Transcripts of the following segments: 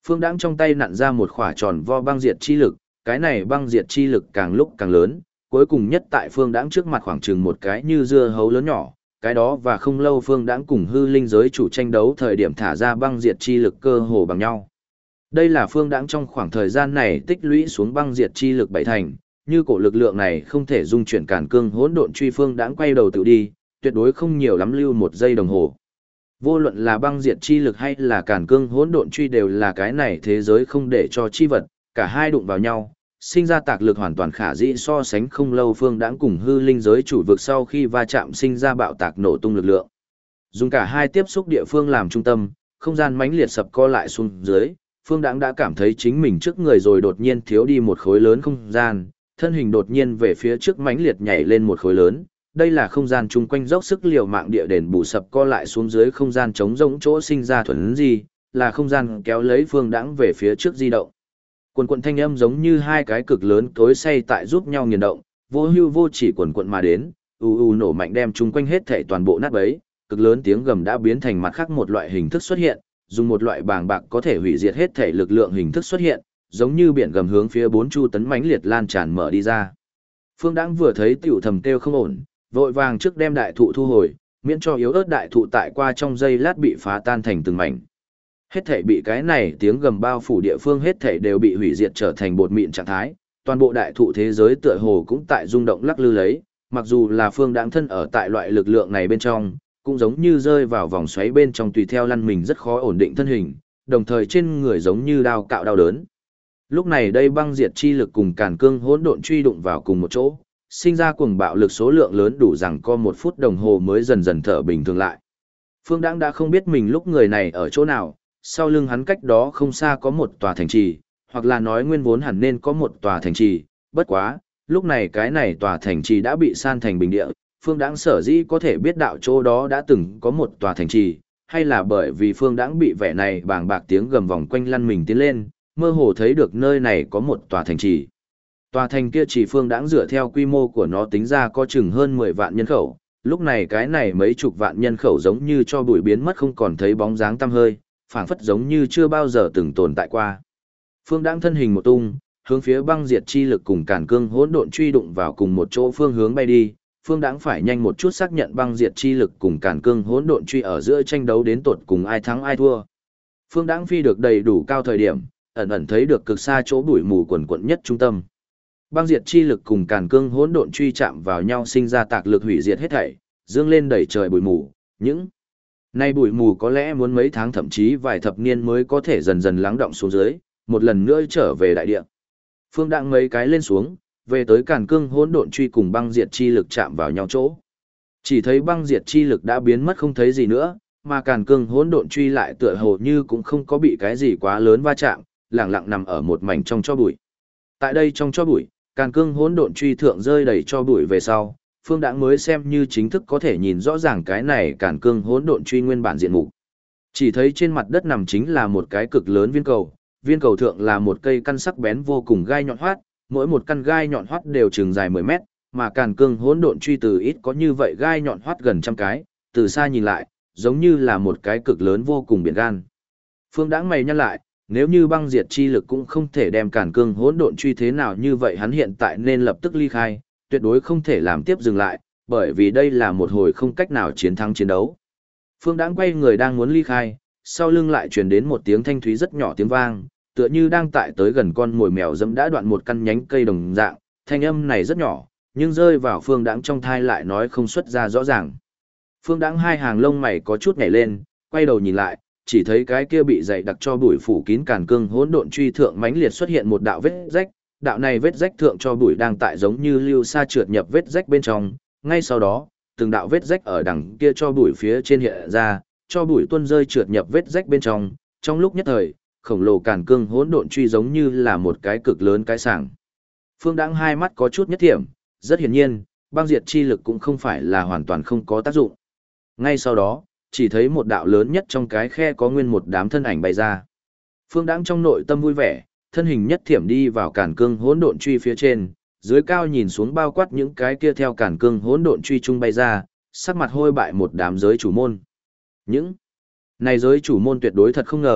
Phương Đãng trong tay nặn ra một khỏa tròn vo băng diệt chi lực, cái này băng diệt chi lực càng lúc càng lớn, cuối cùng nhất tại Phương Đãng trước mặt khoảng chừng một cái như dưa hấu lớn nhỏ, cái đó và không lâu Phương Đãng cùng hư linh giới chủ tranh đấu thời điểm thả ra băng diệt chi lực cơ hồ bằng nhau. Đây là Phương Đãng trong khoảng thời gian này tích lũy xuống băng diệt chi lực bảy thành, như cổ lực lượng này không thể dung chuyển càn cương hỗn độn truy. Phương Đãng quay đầu tự đi, tuyệt đối không nhiều lắm lưu một giây đồng hồ. Vô luận là băng diệt chi lực hay là càn cương hỗn độn truy đều là cái này thế giới không để cho chi vật, cả hai đụng vào nhau, sinh ra tạc lực hoàn toàn khả dĩ so sánh không lâu. Phương Đãng cùng hư linh giới chủ vực sau khi va chạm sinh ra bạo tạc nổ tung lực lượng. Dùng cả hai tiếp xúc địa phương làm trung tâm, không gian mãnh liệt sập co lại xuống dưới, Phương Đãng đã cảm thấy chính mình trước người rồi đột nhiên thiếu đi một khối lớn không gian, thân hình đột nhiên về phía trước mãnh liệt nhảy lên một khối lớn. Đây là không gian chung quanh dốc sức liều mạng địa đền bù sập co lại xuống dưới không gian trống rỗng chỗ sinh ra thuần gì, là không gian kéo lấy Phương Đãng về phía trước di động. Quần quần thanh âm giống như hai cái cực lớn cối xay tại giúp nhau nghiền động, vô hưu vô chỉ quần quần mà đến, nổ mạnh đem chung quanh hết thảy toàn bộ nát bấy, cực lớn tiếng gầm đã biến thành mặt khác một loại hình thức xuất hiện, dùng một loại bàng bạc có thể hủy diệt hết thảy lực lượng hình thức xuất hiện, giống như biển gầm hướng phía bốn chu tấn mãnh liệt lan tràn mở đi ra. Phương Đãng vừa thấy tiểu thầm kêu không ổn, vội vàng trước đem đại thụ thu hồi, miễn cho yếu ớt đại thụ tại qua trong giây lát bị phá tan thành từng mảnh. Hết thảy bị cái này tiếng gầm bao phủ địa phương hết thảy đều bị hủy diệt trở thành bột mịn trạng thái, toàn bộ đại thụ thế giới tựa hồ cũng tại rung động lắc lư lấy, mặc dù là Phương Đãng thân ở tại loại lực lượng này bên trong, cũng giống như rơi vào vòng xoáy bên trong tùy theo lăn mình rất khó ổn định thân hình, đồng thời trên người giống như đao cạo đau đớn. Lúc này đây băng diệt chi lực cùng càn cương hỗn độn truy đụng vào cùng một chỗ, sinh ra cuồng bạo lực số lượng lớn đủ rằng có 1 phút đồng hồ mới dần dần thở bình thường lại. Phương Đãng đã không biết mình lúc người này ở chỗ nào, sau lưng hắn cách đó không xa có một tòa thành trì, hoặc là nói nguyên vốn hẳn nên có một tòa thành trì, bất quá, lúc này cái này tòa thành trì đã bị san thành bình địa. Phương Đãng sở dĩ có thể biết đạo chỗ đó đã từng có một tòa thành trì, hay là bởi vì Phương Đãng bị vẻ này bàng bạc tiếng gầm vòng quanh lăn mình tiến lên, mơ hồ thấy được nơi này có một tòa thành trì. Tòa thành kia chỉ Phương Đãng dựa theo quy mô của nó tính ra có chừng hơn 10 vạn nhân khẩu, lúc này cái này mấy chục vạn nhân khẩu giống như cho bụi biến mất không còn thấy bóng dáng tăm hơi, phảng phất giống như chưa bao giờ từng tồn tại qua. Phương Đãng thân hình một tung, hướng phía băng diệt chi lực cùng càn cương hỗn độn truy đụng vào cùng một chỗ phương hướng bay đi. Phương Đãng phải nhanh một chút xác nhận băng diệt chi lực cùng càn cương hỗn độn truy ở giữa tranh đấu đến tột cùng ai thắng ai thua. Phương Đãng phi được đầy đủ cao thời điểm, ẩn ẩn thấy được cực xa chỗ bụi mù quần quận nhất trung tâm. Băng diệt chi lực cùng càn cương hỗn độn truy chạm vào nhau sinh ra tạc lực hủy diệt hết thảy, dương lên đẩy trời bụi mù, những nay bụi mù có lẽ muốn mấy tháng thậm chí vài thập niên mới có thể dần dần lắng động xuống dưới, một lần nữa trở về đại địa. Phương Đãng mấy cái lên xuống, về tới càn cương hỗn độn truy cùng băng diệt chi lực chạm vào nhau chỗ. Chỉ thấy băng diệt chi lực đã biến mất không thấy gì nữa, mà càn cương hỗn độn truy lại tựa hồ như cũng không có bị cái gì quá lớn va chạm, lặng lặng nằm ở một mảnh trong tro bụi. Tại đây trong tro bụi, càn cương hỗn độn truy thượng rơi đầy tro bụi về sau, Phương Đãng mới xem như chính thức có thể nhìn rõ ràng cái này càn cương hỗn độn truy nguyên bản diện mục. Chỉ thấy trên mặt đất nằm chính là một cái cực lớn viên cầu thượng là một cây căn sắc bén vô cùng gai nhọn hoắt, mỗi một căn gai nhọn hoắt đều chừng dài 10 mét, mà càn cương hỗn độn truy từ ít có như vậy gai nhọn hoắt gần trăm cái, từ xa nhìn lại, giống như là một cái cực lớn vô cùng biển gan. Phương Đãng mày nhăn lại, nếu như băng diệt chi lực cũng không thể đem càn cương hỗn độn truy thế nào như vậy hắn hiện tại nên lập tức ly khai, tuyệt đối không thể làm tiếp dừng lại, bởi vì đây là một hồi không cách nào chiến thắng chiến đấu. Phương Đãng quay người đang muốn ly khai, sau lưng lại truyền đến một tiếng thanh thúy rất nhỏ tiếng vang, tựa như đang tại tới gần con mồi mèo dẫm đã đoạn một căn nhánh cây đồng dạng, thanh âm này rất nhỏ, nhưng rơi vào Phương Đãng trong thai lại nói không xuất ra rõ ràng. Phương Đãng hai hàng lông mày có chút nhảy lên, quay đầu nhìn lại, chỉ thấy cái kia bị dày đặc cho bụi phủ kín càn cương hỗn độn truy thượng mãnh liệt xuất hiện một đạo vết rách, đạo này vết rách thượng cho bụi đang tại giống như lưu sa trượt nhập vết rách bên trong, ngay sau đó, từng đạo vết rách ở đằng kia cho bụi phía trên hiện ra, cho bụi tuôn rơi trượt nhập vết rách bên trong lúc nhất thời, khổng lồ càn cương hỗn độn truy giống như là một cái cực lớn cái sảng. Phương Đãng hai mắt có chút nhất thiểm, rất hiển nhiên, băng diệt chi lực cũng không phải là hoàn toàn không có tác dụng. Ngay sau đó, chỉ thấy một đạo lớn nhất trong cái khe có nguyên một đám thân ảnh bay ra. Phương Đãng trong nội tâm vui vẻ, thân hình nhất thiểm đi vào càn cương hỗn độn truy phía trên, dưới cao nhìn xuống bao quát những cái kia theo càn cương hỗn độn truy trung bay ra, sắc mặt hôi bại một đám giới chủ môn. Những này giới chủ môn tuyệt đối thật không ngờ,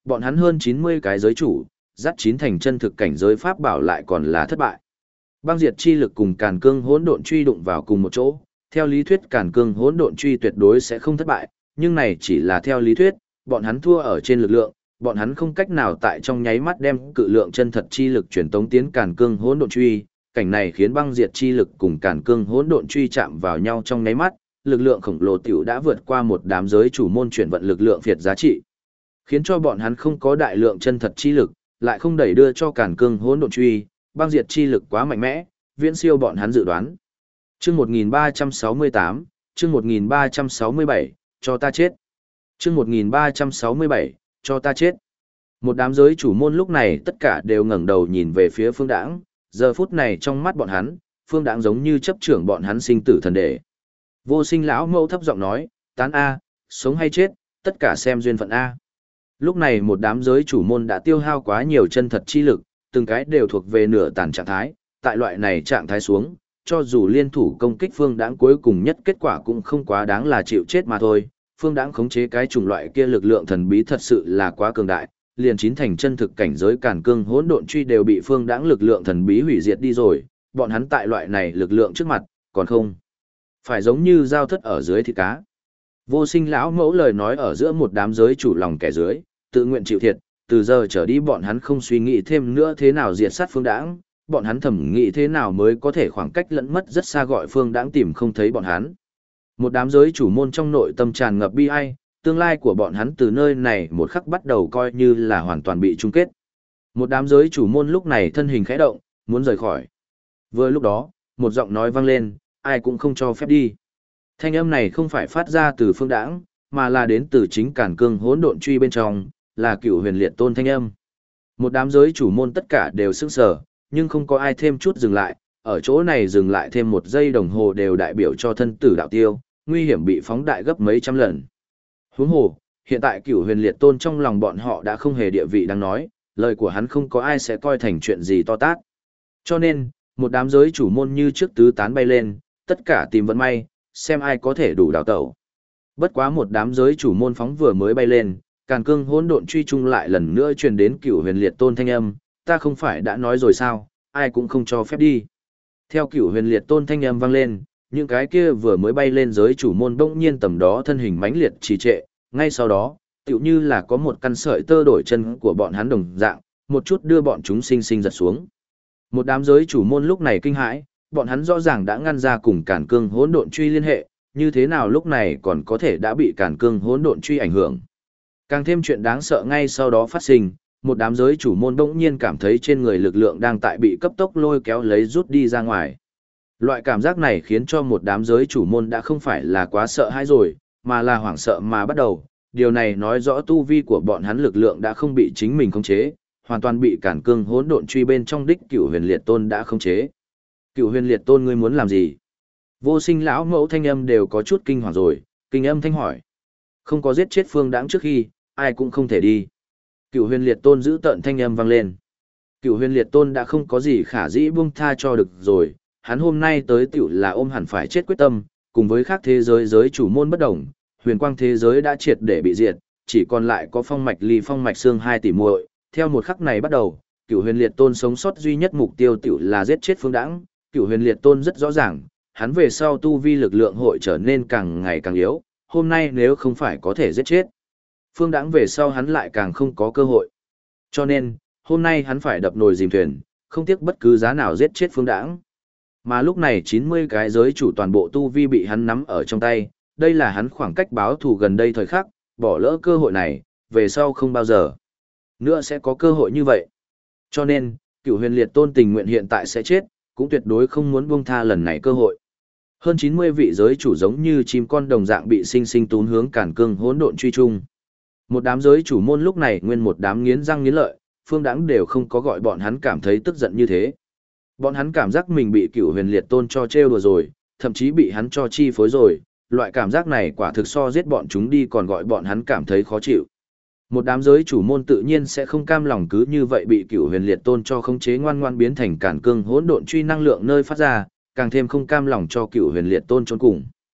Bọn hắn hơn 90 cái giới chủ, dắt 9 thành chân thực cảnh giới pháp bảo lại còn là thất bại. Băng diệt chi lực cùng càn cương hỗn độn truy đụng vào cùng một chỗ, theo lý thuyết càn cương hỗn độn truy tuyệt đối sẽ không thất bại, nhưng này chỉ là theo lý thuyết, bọn hắn thua ở trên lực lượng, bọn hắn không cách nào tại trong nháy mắt đem cự lượng chân thật chi lực truyền tống tiến càn cương hỗn độn truy, cảnh này khiến băng diệt chi lực cùng càn cương hỗn độn truy chạm vào nhau trong nháy mắt, lực lượng khổng lồ tiểu đã vượt qua một đám giới chủ môn chuyển vận lực lượng phiệt giá trị, khiến cho bọn hắn không có đại lượng chân thật chi lực, lại không đẩy đưa cho càn cương hỗn độn truy, băng diệt chi lực quá mạnh mẽ, viễn siêu bọn hắn dự đoán. Chương 1368, chương 1367, cho ta chết. Chương 1367, cho ta chết. Một đám giới chủ môn lúc này tất cả đều ngẩng đầu nhìn về phía Phương Đãng, giờ phút này trong mắt bọn hắn, Phương Đãng giống như chấp trưởng bọn hắn sinh tử thần đệ. Vô Sinh lão mẫu thấp giọng nói, tán a, sống hay chết, tất cả xem duyên phận a. Lúc này một đám giới chủ môn đã tiêu hao quá nhiều chân thật chi lực, từng cái đều thuộc về nửa tàn trạng thái, tại loại này trạng thái xuống, cho dù liên thủ công kích Phương Đãng cuối cùng nhất kết quả cũng không quá đáng là chịu chết mà thôi. Phương Đãng khống chế cái chủng loại kia lực lượng thần bí thật sự là quá cường đại, liền 9 thành chân thực cảnh giới càn cương hỗn độn truy đều bị Phương Đãng lực lượng thần bí hủy diệt đi rồi, bọn hắn tại loại này lực lượng trước mặt, còn không phải giống như dao thất ở dưới thịt cá. Vô Sinh lão mẫu lời nói ở giữa một đám giới chủ lòng kẻ dưới, tự nguyện chịu thiệt, từ giờ trở đi bọn hắn không suy nghĩ thêm nữa thế nào diệt sát Phương Đãng, bọn hắn thẩm nghĩ thế nào mới có thể khoảng cách lẫn mất rất xa gọi Phương Đãng tìm không thấy bọn hắn. Một đám giới chủ môn trong nội tâm tràn ngập bi ai, tương lai của bọn hắn từ nơi này một khắc bắt đầu coi như là hoàn toàn bị chung kết. Một đám giới chủ môn lúc này thân hình khẽ động, muốn rời khỏi. Vừa lúc đó, một giọng nói vang lên, ai cũng không cho phép đi. Thanh âm này không phải phát ra từ Phương Đãng, mà là đến từ chính càn cương hỗn độn truy bên trong, là Cửu Huyền Liệt Tôn thanh âm. Một đám giới chủ môn tất cả đều sững sờ, nhưng không có ai thêm chút dừng lại, ở chỗ này dừng lại thêm một giây đồng hồ đều đại biểu cho thân tử đạo tiêu, nguy hiểm bị phóng đại gấp mấy trăm lần. Huống hồ, hiện tại Cửu Huyền Liệt Tôn trong lòng bọn họ đã không hề địa vị đáng nói, lời của hắn không có ai sẽ coi thành chuyện gì to tát. Cho nên, một đám giới chủ môn như trước tứ tán bay lên, tất cả tìm vận may, xem ai có thể đủ đào tẩu. Bất quá một đám giới chủ môn phóng vừa mới bay lên, càn cương hỗn độn truy chung lại lần nữa truyền đến Cửu Huyền Liệt Tôn thanh âm, ta không phải đã nói rồi sao, ai cũng không cho phép đi. Theo Cửu Huyền Liệt Tôn thanh âm vang lên, những cái kia vừa mới bay lên giới chủ môn bỗng nhiên tầm đó thân hình mãnh liệt trì trệ, ngay sau đó, tựu như là có một căn sợi tơ đổi chân của bọn hắn đồng dạng, một chút đưa bọn chúng sinh sinh giật xuống. Một đám giới chủ môn lúc này kinh hãi, bọn hắn rõ ràng đã ngăn ra cùng càn cương hỗn độn truy liên hệ, như thế nào lúc này còn có thể đã bị càn cương hỗn độn truy ảnh hưởng. Càng thêm chuyện đáng sợ ngay sau đó phát sinh, một đám giới chủ môn bỗng nhiên cảm thấy trên người lực lượng đang tại bị cấp tốc lôi kéo lấy rút đi ra ngoài. Loại cảm giác này khiến cho một đám giới chủ môn đã không phải là quá sợ hãi rồi, mà là hoảng sợ mà bắt đầu. Điều này nói rõ tu vi của bọn hắn lực lượng đã không bị chính mình khống chế, hoàn toàn bị càn cương hỗn độn truy bên trong đích Cửu Huyền Liệt Tôn đã khống chế. Cửu Huyền Liệt Tôn ngươi muốn làm gì? Vô Sinh lão mẫu thanh âm đều có chút kinh hoàng rồi, kinh âm thanh hỏi. Không có giết chết Phương Đãng trước khi, ai cũng không thể đi. Cửu Huyền Liệt Tôn giữ tợn thanh âm vang lên. Cửu Huyền Liệt Tôn đã không có gì khả dĩ buông tha cho được rồi, hắn hôm nay tới tiểu là ôm hẳn phải chết quyết tâm, cùng với khác thế giới giới chủ môn bất đồng, huyền quang thế giới đã triệt để bị diệt, chỉ còn lại có phong mạch ly phong mạch xương 2 tỷ muội. Theo một khắc này bắt đầu, Cửu Huyền Liệt Tôn sống sót duy nhất mục tiêu tiểu là giết chết Phương Đãng. Cửu Huyền Liệt Tôn rất rõ ràng, hắn về sau tu vi lực lượng hội trở nên càng ngày càng yếu, hôm nay nếu không phải có thể giết chết Phương Đãng về sau hắn lại càng không có cơ hội. Cho nên, hôm nay hắn phải đập nồi dìm thuyền, không tiếc bất cứ giá nào giết chết Phương Đãng. Mà lúc này 90 cái giới chủ toàn bộ tu vi bị hắn nắm ở trong tay, đây là hắn khoảng cách báo thù gần đây thời khắc, bỏ lỡ cơ hội này, về sau không bao giờ nữa sẽ có cơ hội như vậy. Cho nên, Cửu Huyền Liệt Tôn tình nguyện hiện tại sẽ chết, cũng tuyệt đối không muốn buông tha lần này cơ hội. Hơn 90 vị giới chủ giống như chim con đồng dạng bị sinh sinh tún hướng càn cương hỗn độn truy chung. Một đám giới chủ môn lúc này nguyên một đám nghiến răng nghiến lợi, Phương Đãng đều không có gọi bọn hắn cảm thấy tức giận như thế. Bọn hắn cảm giác mình bị Cửu Huyền Liệt Tôn cho trêu đùa rồi, thậm chí bị hắn cho chi phối rồi, loại cảm giác này quả thực so giết bọn chúng đi còn gọi bọn hắn cảm thấy khó chịu. Một đám giới chủ môn tự nhiên sẽ không cam lòng cứ như vậy bị Cửu Huyền Liệt Tôn cho khống chế ngoan ngoan biến thành càn cương hỗn độn truy năng lượng nơi phát ra, càng thêm không cam lòng cho Cửu Huyền Liệt Tôn trốn cùng.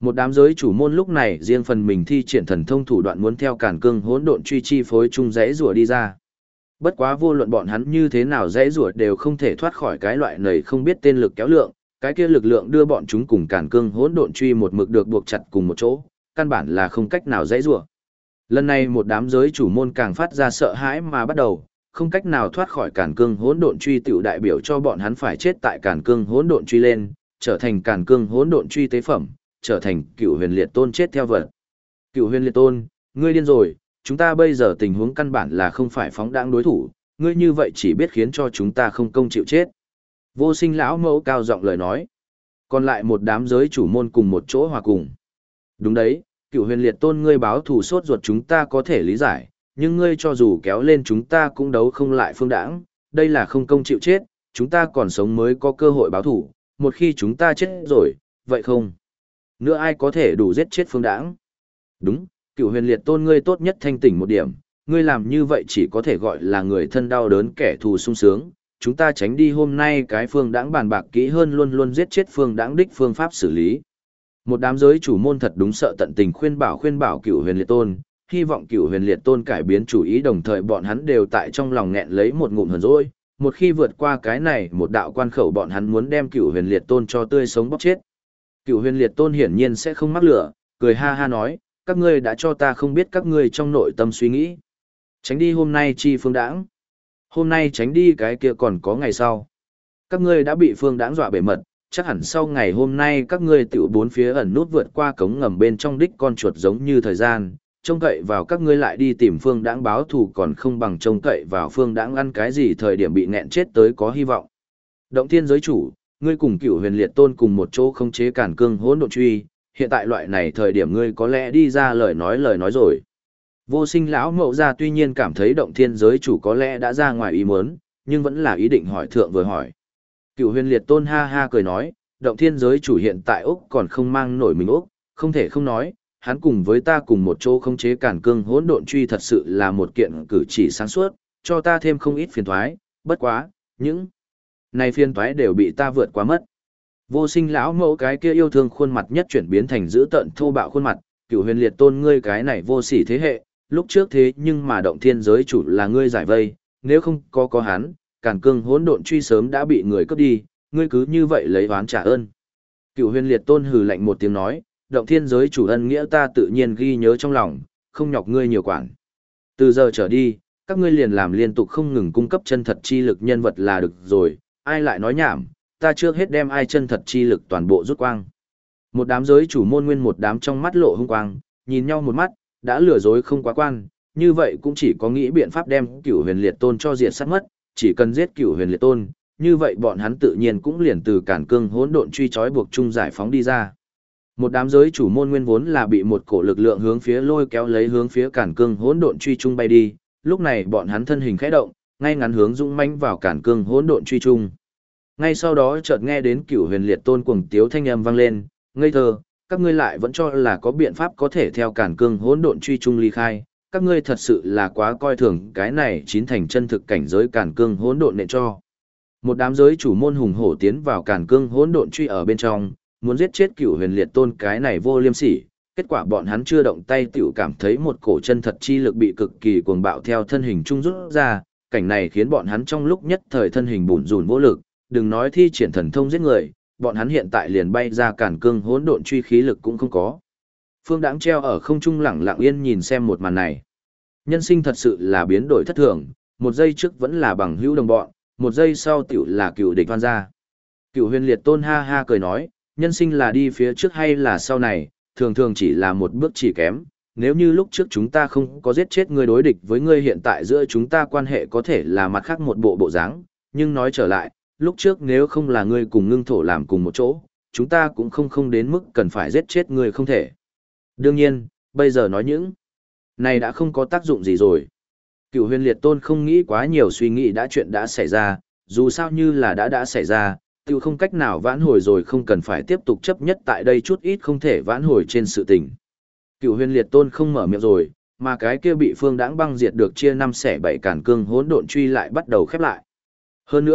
Một đám giới chủ môn lúc này riêng phần mình thi triển thần thông thủ đoạn muốn theo Càn Cương Hỗn Độn Truy chi phối chung rẽ rùa đi ra. Bất quá vô luận bọn hắn như thế nào rẽ rùa đều không thể thoát khỏi cái loại này không biết tên lực kéo lượng, cái kia lực lượng đưa bọn chúng cùng Càn Cương Hỗn Độn Truy một mực được buộc chặt cùng một chỗ, căn bản là không cách nào rẽ rùa. Lần này một đám giới chủ môn càng phát ra sợ hãi mà bắt đầu, không cách nào thoát khỏi Càn Cương Hỗn Độn Truy tiểu đại biểu cho bọn hắn phải chết tại Càn Cương Hỗn Độn Truy lên, trở thành Càn Cương Hỗn Độn Truy tế phẩm, trở thành Cựu Huyền Liệt Tôn chết theo vật. Cựu Huyền Liệt Tôn, ngươi điên rồi, chúng ta bây giờ tình huống căn bản là không phải phóng đãng đối thủ, ngươi như vậy chỉ biết khiến cho chúng ta không công chịu chết. Vô Sinh lão mẫu cao giọng lời nói. Còn lại một đám giới chủ môn cùng một chỗ hòa cùng. Đúng đấy, Cựu Huyền Liệt Tôn ngươi báo thù sốt ruột chúng ta có thể lý giải, nhưng ngươi cho dù kéo lên chúng ta cũng đấu không lại Phương Đãng, đây là không công chịu chết, chúng ta còn sống mới có cơ hội báo thù, một khi chúng ta chết rồi, vậy không? Nữa ai có thể đủ giết chết Phương Đãng? Đúng, Cựu Huyền Liệt Tôn ngươi tốt nhất thanh tỉnh một điểm, ngươi làm như vậy chỉ có thể gọi là người thân đau đớn kẻ thù sung sướng, chúng ta tránh đi hôm nay cái Phương Đãng bàn bạc kỹ hơn luôn luôn giết chết Phương Đãng đích phương pháp xử lý. Một đám giới chủ môn thật đúng sợ tận tình khuyên bảo Cựu Huyền Liệt Tôn, hy vọng Cựu Huyền Liệt Tôn cải biến chủ ý, đồng thời bọn hắn đều tại trong lòng nghẹn lấy một ngụm hờn dỗi, một khi vượt qua cái này một đạo quan khẩu bọn hắn muốn đem Cựu Huyền Liệt Tôn cho tươi sống bóc chết. Cựu Huyền Liệt Tôn hiển nhiên sẽ không mắc lửa, cười ha ha nói, các ngươi đã cho ta không biết các ngươi trong nội tâm suy nghĩ. Tránh đi hôm nay chi Phương Đãng. Hôm nay tránh đi cái kia còn có ngày sau. Các ngươi đã bị Phương Đãng dọa bể mật, chắc hẳn sau ngày hôm nay các ngươi tiểu bốn phía ẩn nút vượt qua cống ngầm bên trong đích con chuột giống như thời gian, trông cậy vào các ngươi lại đi tìm Phương Đãng báo thù còn không bằng trông cậy vào Phương Đãng ăn cái gì thời điểm bị nghẹn chết tới có hy vọng. Động Thiên giới chủ, ngươi cùng Cựu Huyền Liệt Tôn cùng một chỗ khống chế Càn Cương Hỗn Độn Truy, hiện tại loại này thời điểm ngươi có lẽ đi ra lời nói rồi. Vô Sinh lão mậu ra tuy nhiên cảm thấy Động Thiên giới chủ có lẽ đã ra ngoài ý muốn, nhưng vẫn là ý định hỏi thượng vừa hỏi. Cựu Huyền Liệt Tôn ha ha cười nói, Động Thiên giới chủ hiện tại Úc còn không mang nổi mình Úc, không thể không nói, hắn cùng với ta cùng một chỗ khống chế Càn Cương Hỗn Độn Truy thật sự là một kiện cử chỉ sáng suốt, cho ta thêm không ít phiền toái, bất quá, những này phiền toái đều bị ta vượt qua mất. Vô Sinh lão mẫu cái kia yêu thương khuôn mặt nhất chuyển biến thành dữ tợn thô bạo khuôn mặt, Cựu Huyền Liệt Tôn ngươi cái này vô sỉ thế hệ, lúc trước thế nhưng mà Động Thiên giới chủ là ngươi giải vây, nếu không có hắn, Càn Cương Hỗn Độn Truy sớm đã bị người cướp đi, ngươi cứ như vậy lấy oán trả ơn. Cựu Huyền Liệt Tôn hừ lạnh một tiếng nói, Động Thiên giới chủ ân nghĩa ta tự nhiên ghi nhớ trong lòng, không nhọc ngươi nhiều quản. Từ giờ trở đi, các ngươi liền làm liên tục không ngừng cung cấp chân thật chi lực nhân vật là được rồi, ai lại nói nhảm, ta trước hết đem ai chân thật chi lực toàn bộ rút quang. Một đám giới chủ môn nguyên một đám trong mắt lộ hung quang, nhìn nhau một mắt, đã lừa dối không quá quan, như vậy cũng chỉ có nghĩ biện pháp đem Cựu Huyền Liệt Tôn cho diệt sát mất, chỉ cần giết Cựu Huyền Liệt Tôn, như vậy bọn hắn tự nhiên cũng liền từ Càn Cương Hỗn Độn Truy trói buộc chung giải phóng đi ra. Một đám giới chủ môn nguyên vốn là bị một cổ lực lượng hướng phía lôi kéo lấy hướng phía Càn Cương Hỗn Độn Truy chung bay đi, lúc này bọn hắn thân hình khẽ động, ngay ngắn hướng dũng mãnh vào Càn Cương Hỗn Độn Truy chung. Ngay sau đó chợt nghe đến Cựu Huyền Liệt Tôn cuồng tiếu thanh âm vang lên, ngây thơ, các ngươi lại vẫn cho là có biện pháp có thể theo Càn Cương Hỗn Độn Truy chung ly khai, các ngươi thật sự là quá coi thường cái này chín thành chân thực cảnh giới Càn Cương Hỗn Độn nện cho. Một đám giới chủ môn hùng hổ tiến vào Càn Cương Hỗn Độn Truy ở bên trong, muốn giết chết Cựu Huyền Liệt Tôn cái này vô liêm sỉ, kết quả bọn hắn chưa động tay tiểu cảm thấy một cổ chân thật chi lực bị cực kỳ cuồng bạo theo thân hình trung rút ra, cảnh này khiến bọn hắn trong lúc nhất thời thân hình bủn rủn vô lực, đừng nói thi triển thần thông giết người, bọn hắn hiện tại liền bay ra Càn Cương Hỗn Độn Truy khí lực cũng không có. Phương Đãng treo ở không trung lẳng lặng yên nhìn xem một màn này. Nhân sinh thật sự là biến đổi thất thường, một giây trước vẫn là bằng hữu đồng bọn, một giây sau tiểu là cựu địch oan gia. Cựu Huyền Liệt Tôn ha ha cười nói, nhân sinh là đi phía trước hay là sau này, thường thường chỉ là một bước chỉ kém. Nếu như lúc trước chúng ta không có giết chết ngươi đối địch với ngươi hiện tại giữa chúng ta quan hệ có thể là mặt khác một bộ dáng, nhưng nói trở lại, lúc trước nếu không là ngươi cùng Ngưng Thổ làm cùng một chỗ, chúng ta cũng không đến mức cần phải giết chết ngươi không thể. Đương nhiên, bây giờ nói những này đã không có tác dụng gì rồi. Cựu Huyền Liệt Tôn không nghĩ quá nhiều suy nghĩ đã chuyện đã xảy ra, dù sao như là đã xảy ra, tiêu không cách nào vãn hồi rồi không cần phải tiếp tục chấp nhất tại đây chút ít không thể vãn hồi trên sự tình. Cựu Huyền Liệt Tôn không mở miệng rồi, mà cái kia bị Phương Đãng băng diệt được chia năm xẻ bảy Càn Cương Hỗn Độn Truy lại bắt đầu khép lại. Hơn nữa,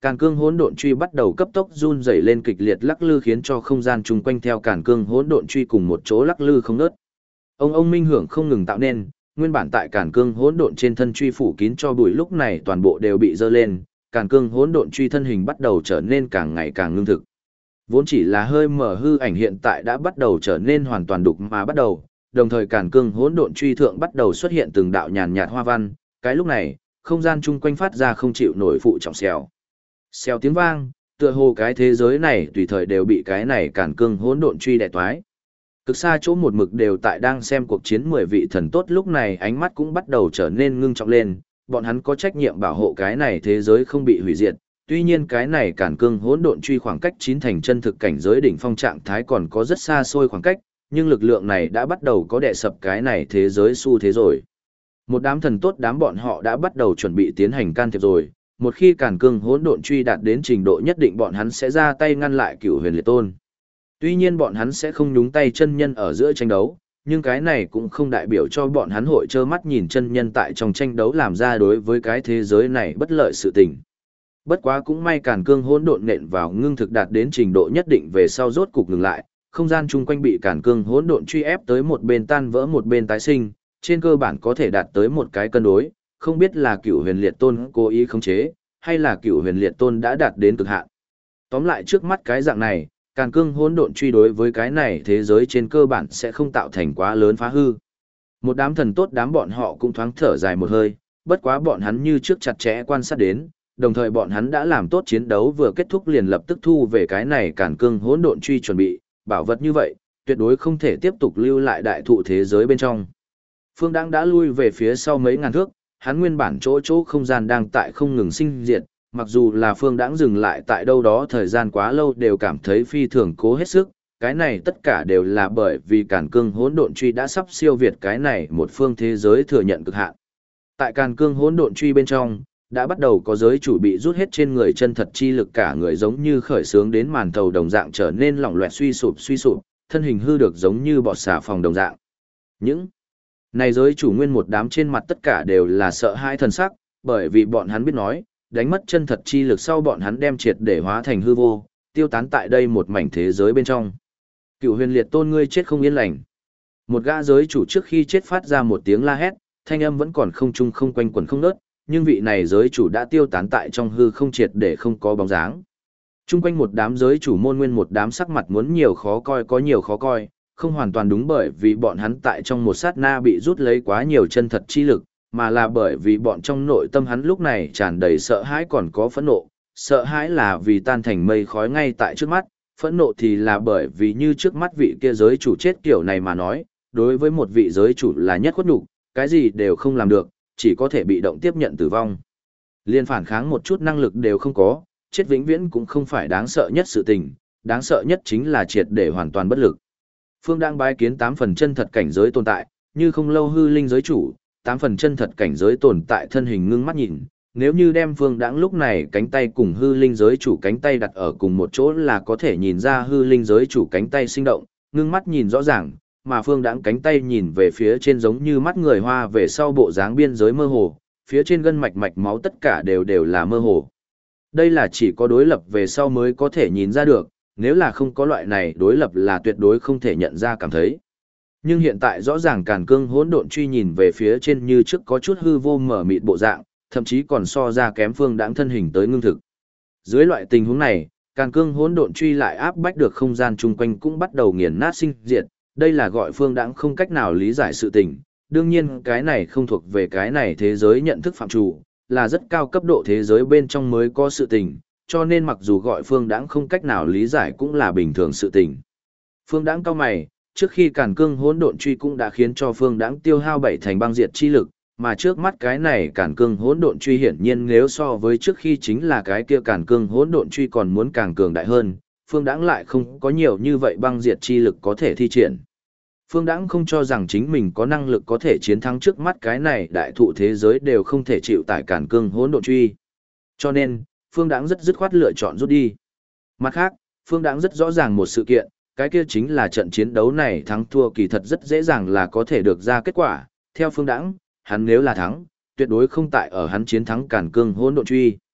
Càn cương hỗn độn truy bắt đầu cấp tốc run rẩy lên, kịch liệt lắc lư khiến cho không gian chung quanh theo càn cương hỗn độn truy cùng một chỗ lắc lư không ngớt. Ông minh hưởng không ngừng tạo nên, nguyên bản tại càn cương hỗn độn trên thân truy phủ kín cho bụi lúc này toàn bộ đều bị dơ lên, càn cương hỗn độn truy thân hình bắt đầu trở nên càng ngày càng ngưng thực. Vốn chỉ là hơi mở hư ảnh hiện tại đã bắt đầu trở nên hoàn toàn đục mà bắt đầu, đồng thời càn cương hỗn độn truy thượng bắt đầu xuất hiện từng đạo nhàn nhạt hoa văn, cái lúc này, không gian chung quanh phát ra không chịu nổi phụ trọng xèo. Xèo tiếng vang, tựa hồ cái thế giới này tùy thời đều bị cái này càn cương hỗn độn truy đè toái. Cực xa chỗ một mực đều tại đang xem cuộc chiến 10 vị thần tốt lúc này ánh mắt cũng bắt đầu trở nên ngưng trọng lên, bọn hắn có trách nhiệm bảo hộ cái này thế giới không bị hủy diệt. Tuy nhiên cái này càn cương hỗn độn truy khoảng cách chín thành chân thực cảnh giới đỉnh phong trạng thái còn có rất xa xôi khoảng cách, nhưng lực lượng này đã bắt đầu có đè sập cái này thế giới xu thế rồi. Một đám thần tốt đám bọn họ đã bắt đầu chuẩn bị tiến hành can thiệp rồi, một khi càn cương hỗn độn truy đạt đến trình độ nhất định bọn hắn sẽ ra tay ngăn lại Cửu Huyền Liệt Tôn. Tuy nhiên bọn hắn sẽ không nhúng tay chân nhân ở giữa tranh đấu, nhưng cái này cũng không đại biểu cho bọn hắn hội trơ mắt nhìn chân nhân tại trong tranh đấu làm ra đối với cái thế giới này bất lợi sự tình. Bất quá cũng may càn cương hỗn độn nện vào ngưng thực đạt đến trình độ nhất định về sau rốt cục ngừng lại, không gian chung quanh bị càn cương hỗn độn truy ép tới một bên tan vỡ một bên tái sinh, trên cơ bản có thể đạt tới một cái cân đối, không biết là Cửu Huyền Liệt Tôn cố ý khống chế, hay là Cửu Huyền Liệt Tôn đã đạt đến cực hạn. Tóm lại trước mắt cái dạng này, càn cương hỗn độn truy đối với cái này thế giới trên cơ bản sẽ không tạo thành quá lớn phá hư. Một đám thần tốt đám bọn họ cũng thoáng thở dài một hơi, bất quá bọn hắn như trước chặt chẽ quan sát đến, đồng thời bọn hắn đã làm tốt chiến đấu vừa kết thúc liền lập tức thu về cái này càn cương hỗn độn truy chuẩn bị, bảo vật như vậy, tuyệt đối không thể tiếp tục lưu lại đại thụ thế giới bên trong. Phương Đãng đã lui về phía sau mấy ngàn thước, hắn nguyên bản chỗ không gian đang tại không ngừng sinh diệt, mặc dù là Phương Đãng dừng lại tại đâu đó thời gian quá lâu đều cảm thấy phi thường cố hết sức, cái này tất cả đều là bởi vì càn cương hỗn độn truy đã sắp siêu việt cái này một phương thế giới thừa nhận cực hạn. Tại càn cương hỗn độn truy bên trong, đã bắt đầu có giới chủ bị rút hết trên người chân thật chi lực, cả người giống như khởi sướng đến màn thầu đồng dạng trở nên lỏng loẹt suy sụp, thân hình hư được giống như bọt xà phòng đồng dạng. Những này giới chủ nguyên một đám trên mặt tất cả đều là sợ hãi thần sắc, bởi vì bọn hắn biết nói, đánh mất chân thật chi lực sau bọn hắn đem triệt để hóa thành hư vô, tiêu tán tại đây một mảnh thế giới bên trong. Cửu Huyền Liệt Tôn ngươi chết không yên lành. Một gã giới chủ trước khi chết phát ra một tiếng la hét, thanh âm vẫn còn không trung không quanh quẩn không ngớt, nhưng vị này giới chủ đã tiêu tán tại trong hư không triệt để không có bóng dáng. Trung quanh một đám giới chủ môn nguyên một đám sắc mặt muốn nhiều khó coi có nhiều khó coi, không hoàn toàn đúng bởi vì bọn hắn tại trong một sát na bị rút lấy quá nhiều chân thật chi lực, mà là bởi vì bọn trong nội tâm hắn lúc này tràn đầy sợ hãi còn có phẫn nộ. Sợ hãi là vì tan thành mây khói ngay tại trước mắt, phẫn nộ thì là bởi vì như trước mắt vị kia giới chủ chết kiểu này mà nói, đối với một vị giới chủ là nhất khuất nhục, cái gì đều không làm được, chỉ có thể bị động tiếp nhận tử vong. Liên phản kháng một chút năng lực đều không có, chết vĩnh viễn cũng không phải đáng sợ nhất sự tình, đáng sợ nhất chính là triệt để hoàn toàn bất lực. Phương đang bái kiến 8 phần chân thật cảnh giới tồn tại, như không lâu hư linh giới chủ, 8 phần chân thật cảnh giới tồn tại thân hình ngưng mắt nhìn, nếu như đem Phương Đãng lúc này cánh tay cùng hư linh giới chủ cánh tay đặt ở cùng một chỗ là có thể nhìn ra hư linh giới chủ cánh tay sinh động, ngưng mắt nhìn rõ ràng, mà Phương Đãng cánh tay nhìn về phía trên giống như mắt người hoa về sau bộ dáng biên giới mơ hồ, phía trên gân mạch mạch máu tất cả đều là mơ hồ. Đây là chỉ có đối lập về sau mới có thể nhìn ra được, nếu là không có loại này đối lập là tuyệt đối không thể nhận ra cảm thấy. Nhưng hiện tại rõ ràng càn cương hỗn độn truy nhìn về phía trên như trước có chút hư vô mở mịt bộ dạng, thậm chí còn so ra kém Phương Đãng thân hình tới ngưng thực. Dưới loại tình huống này, càn cương hỗn độn truy lại áp bách được không gian chung quanh cũng bắt đầu nghiền nát sinh diệt, đây là gọi Phương Đãng không cách nào lý giải sự tình. Đương nhiên cái này không thuộc về cái này thế giới nhận thức phạm trù, là rất cao cấp độ thế giới bên trong mới có sự tình, cho nên mặc dù gọi Phương Đãng không cách nào lý giải cũng là bình thường sự tình. Phương Đãng cao mày, trước khi càn cương hỗn độn truy cũng đã khiến cho Phương Đãng tiêu hao 7 thành băng diệt chi lực, mà trước mắt cái này càn cương hỗn độn truy hiển nhiên nếu so với trước khi chính là cái kia càn cương hỗn độn truy còn muốn càng cường đại hơn, Phương Đãng lại không có nhiều như vậy băng diệt chi lực có thể thi triển. Phương Đãng không cho rằng chính mình có năng lực có thể chiến thắng trước mắt cái này đại thụ thế giới đều không thể chịu tải càn cương hỗn độn truy. Cho nên, Phương Đãng rất dứt khoát lựa chọn rút đi. Mặt khác, Phương Đãng rất rõ ràng một sự kiện, cái kia chính là trận chiến đấu này thắng thua kỳ thật rất dễ dàng là có thể được ra kết quả. Theo Phương Đãng, hắn nếu là thắng, tuyệt đối không tại ở hắn chiến thắng càn cương hỗn độn truy.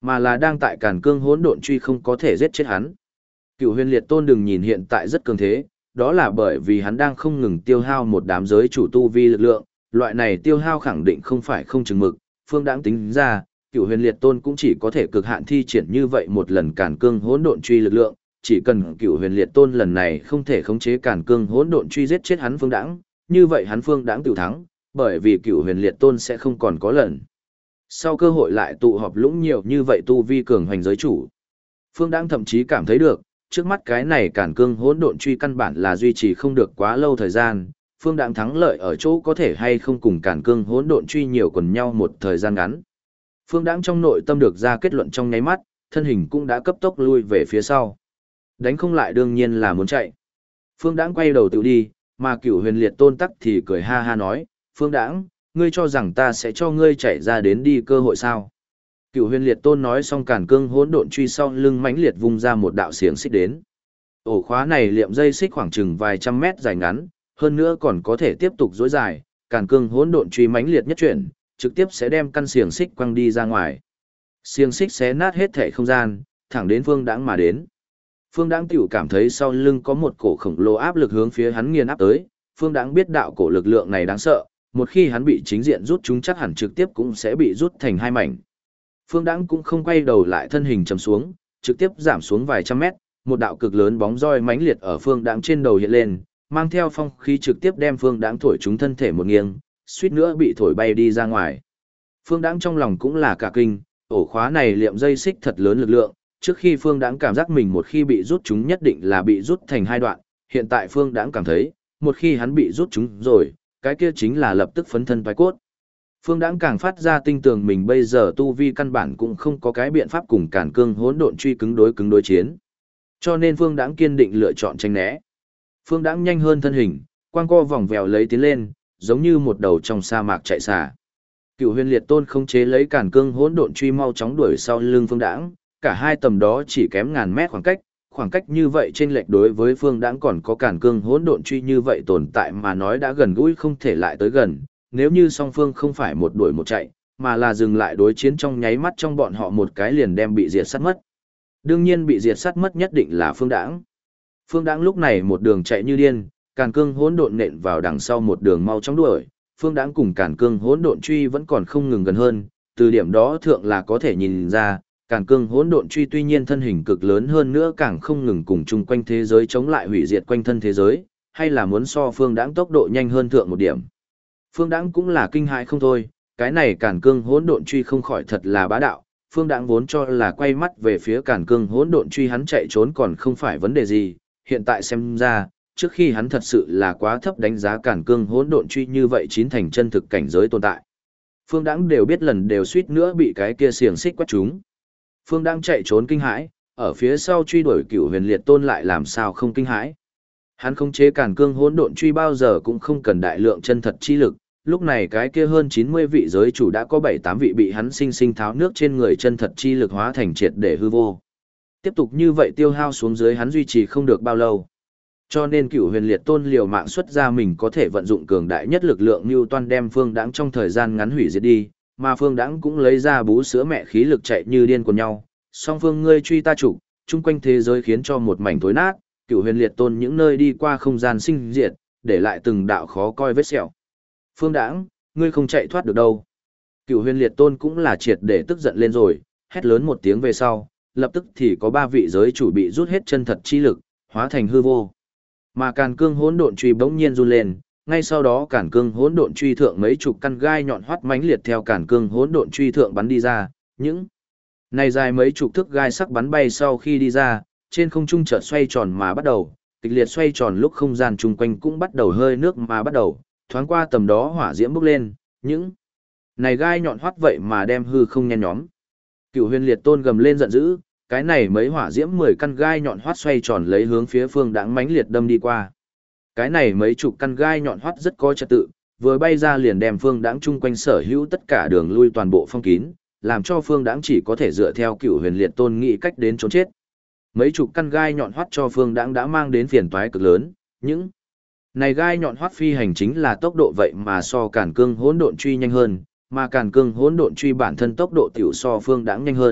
mà là đang tại Càn Cương Hỗn Độn Truy không có thể giết chết hắn. Cửu Huyền Liệt Tôn đừng nhìn hiện tại rất cường thế, đó là bởi vì hắn đang không ngừng tiêu hao một đám giới chủ tu vi lực lượng, loại này tiêu hao khẳng định không phải không chừng mực, Phương Đãng tính ra, Cửu Huyền Liệt Tôn cũng chỉ có thể cực hạn thi triển như vậy một lần Càn Cương Hỗn Độn Truy lực lượng, chỉ cần Cửu Huyền Liệt Tôn lần này không thể khống chế Càn Cương Hỗn Độn Truy giết chết hắn Phương Đãng, như vậy hắn Phương Đãng tiểu thắng, bởi vì Cửu Huyền Liệt Tôn sẽ không còn có lần sau cơ hội lại tụ họp lũng nhiều như vậy tu vi cường hoành giới chủ. Phương Đãng thậm chí cảm thấy được, trước mắt cái này Càn Cương Hỗn Độn Truy căn bản là duy trì không được quá lâu thời gian, Phương Đãng thắng lợi ở chỗ có thể hay không cùng Càn Cương Hỗn Độn Truy nhiều quần nhau một thời gian ngắn. Phương Đãng trong nội tâm được ra kết luận trong nháy mắt, thân hình cũng đã cấp tốc lui về phía sau. Đánh không lại đương nhiên là muốn chạy. Phương Đãng quay đầu tự đi, mà Cửu Huyền Liệt Tôn tắc thì cười ha ha nói, Phương Đãng, ngươi cho rằng ta sẽ cho ngươi chạy ra đến đi cơ hội sao? Cửu Huyền Liệt Tôn nói xong Càn Cương Hỗn Độn Truy sau lưng mãnh liệt vung ra một đạo xiềng xích đến. Ổ khóa này liệm dây xích khoảng chừng vài trăm mét dài ngắn, hơn nữa còn có thể tiếp tục dối dài, Càn Cương Hỗn Độn Truy mãnh liệt nhất chuyển, trực tiếp sẽ đem căn xiềng xích quăng đi ra ngoài. Xiềng xích xé nát hết thể không gian, thẳng đến Phương Đãng mà đến. Phương Đãng tiểu cảm thấy sau lưng có một cổ khổng lồ áp lực hướng phía hắn nghiền áp tới, Phương Đãng biết đạo cổ lực lượng này đáng sợ, một khi hắn bị chính diện rút chúng chắc hẳn trực tiếp cũng sẽ bị rút thành hai mảnh. Phương Đãng cũng không quay đầu lại thân hình chầm xuống, trực tiếp giảm xuống vài trăm mét, một đạo cực lớn bóng roi mãnh liệt ở Phương Đãng trên đầu hiện lên, mang theo phong khí trực tiếp đem Phương Đãng thổi trúng thân thể một nghiêng, suýt nữa bị thổi bay đi ra ngoài. Phương Đãng trong lòng cũng là cả kinh, ổ khóa này liệm dây xích thật lớn lực lượng, trước khi Phương Đãng cảm giác mình một khi bị rút chúng nhất định là bị rút thành hai đoạn, hiện tại Phương Đãng cảm thấy, một khi hắn bị rút chúng rồi, cái kia chính là lập tức phấn thân toái cốt. Phương Đãng càng phát ra tin tưởng mình bây giờ tu vi căn bản cũng không có cái biện pháp cùng Càn Cương Hỗn Độn Truy cứng đối chiến. Cho nên Phương Đãng kiên định lựa chọn tránh né. Phương Đãng nhanh hơn thân hình, quang co vòng vèo lấy tiến lên, giống như một đầu trong sa mạc chạy xả. Cửu Huyền Liệt Tôn khống chế lấy Càn Cương Hỗn Độn Truy mau chóng đuổi sau lưng Phương Đãng, cả hai tầm đó chỉ kém ngàn mét khoảng cách như vậy chênh lệch đối với Phương Đãng còn có Càn Cương Hỗn Độn Truy như vậy tồn tại mà nói đã gần gũi không thể lại tới gần, nếu như song phương không phải một đuổi một chạy, mà là dừng lại đối chiến trong nháy mắt trong bọn họ một cái liền đem bị diệt sát mất. Đương nhiên bị diệt sát mất nhất định là Phương Đãng. Phương Đãng lúc này một đường chạy như điên, Càn Cương Hỗn Độn nện vào đằng sau một đường mau chóng đuổi, Phương Đãng cùng Càn Cương Hỗn Độn Truy vẫn còn không ngừng gần hơn, từ điểm đó thượng là có thể nhìn ra, Càn Cương Hỗn Độn Truy tuy nhiên thân hình cực lớn hơn nữa càng không ngừng cùng chung quanh thế giới chống lại hủy diệt quanh thân thế giới, hay là muốn so Phương Đãng tốc độ nhanh hơn thượng một điểm. Phương Đãng cũng là kinh hãi không thôi, cái này Càn Cương Hỗn Độn Truy không khỏi thật là bá đạo, Phương Đãng vốn cho là quay mắt về phía Càn Cương Hỗn Độn Truy hắn chạy trốn còn không phải vấn đề gì, hiện tại xem ra, trước khi hắn thật sự là quá thấp đánh giá Càn Cương Hỗn Độn Truy như vậy chín thành chân thực cảnh giới tồn tại. Phương Đãng đều biết lần đều suýt nữa bị cái kia xiềng xích quét trúng. Phương Đãng chạy trốn kinh hãi, ở phía sau truy đuổi Cửu Huyền Liệt Tôn lại làm sao không kinh hãi. Hắn khống chế Càn Cương Hỗn Độn Truy bao giờ cũng không cần đại lượng chân thật chi lực, lúc này cái kia hơn 90 vị giới chủ đã có 7-8 vị bị hắn sinh sinh tháo nước trên người chân thật chi lực hóa thành triệt để hư vô. Tiếp tục như vậy tiêu hao xuống dưới hắn duy trì không được bao lâu. Cho nên Cửu Huyền Liệt Tôn liều mạng xuất ra mình có thể vận dụng cường đại nhất lực lượng Newton đem Phương Đãng trong thời gian ngắn hủy diệt đi, mà Phương Đãng cũng lấy ra bú sữa mẹ khí lực chạy như điên cuồng nhau. Song phương ngươi truy ta trục, chung quanh thế giới khiến cho một mảnh thối nát, Cửu Huyền Liệt Tôn những nơi đi qua không gian sinh diệt, để lại từng đạo khó coi vết sẹo. Phương Đãng, ngươi không chạy thoát được đâu. Cửu Huyền Liệt Tôn cũng là triệt để tức giận lên rồi, hét lớn một tiếng về sau, lập tức thì có 3 vị giới chủ bị rút hết chân thật chi lực, hóa thành hư vô. Mà Càn Cương Hỗn Độn Truy bỗng nhiên run lên, ngay sau đó Càn Cương Hỗn Độn Truy thượng mấy chục căn gai nhọn hoắt mãnh liệt theo Càn Cương Hỗn Độn Truy thượng bắn đi ra, những này dài mấy chục thước gai sắc bắn bay sau khi đi ra, trên không trung chợt xoay tròn mà bắt đầu, kịch liệt xoay tròn lúc không gian chung quanh cũng bắt đầu hơi nước mà bắt đầu, thoáng qua tầm đó hỏa diễm bốc lên, những này gai nhọn hoắt vậy mà đem hư không nhen nhóm. Cửu Huyền Liệt Tôn gầm lên giận dữ, cái này mấy hỏa diễm 10 căn gai nhọn hoắt xoay tròn lấy hướng phía Phương Đãng mãnh liệt đâm đi qua. Cái này mấy chục căn gai nhọn hoắt rất có trật tự, vừa bay ra liền đem Phương Đãng chung quanh sở hữu tất cả đường lui toàn bộ phong kín, làm cho Phương Đãng chỉ có thể dựa theo Cửu Huyền Liệt Tôn nghĩ cách đến trốn chết. Mấy chục căn gai nhọn hoắt cho Phương Đãng đã mang đến phiền toái cực lớn, những này gai nhọn hoắt phi hành chính là tốc độ vậy mà so Càn Cương Hỗn Độn Truy nhanh hơn, mà Càn Cương Hỗn Độn Truy bản thân tốc độ tiểu so Phương Đãng nhanh hơn,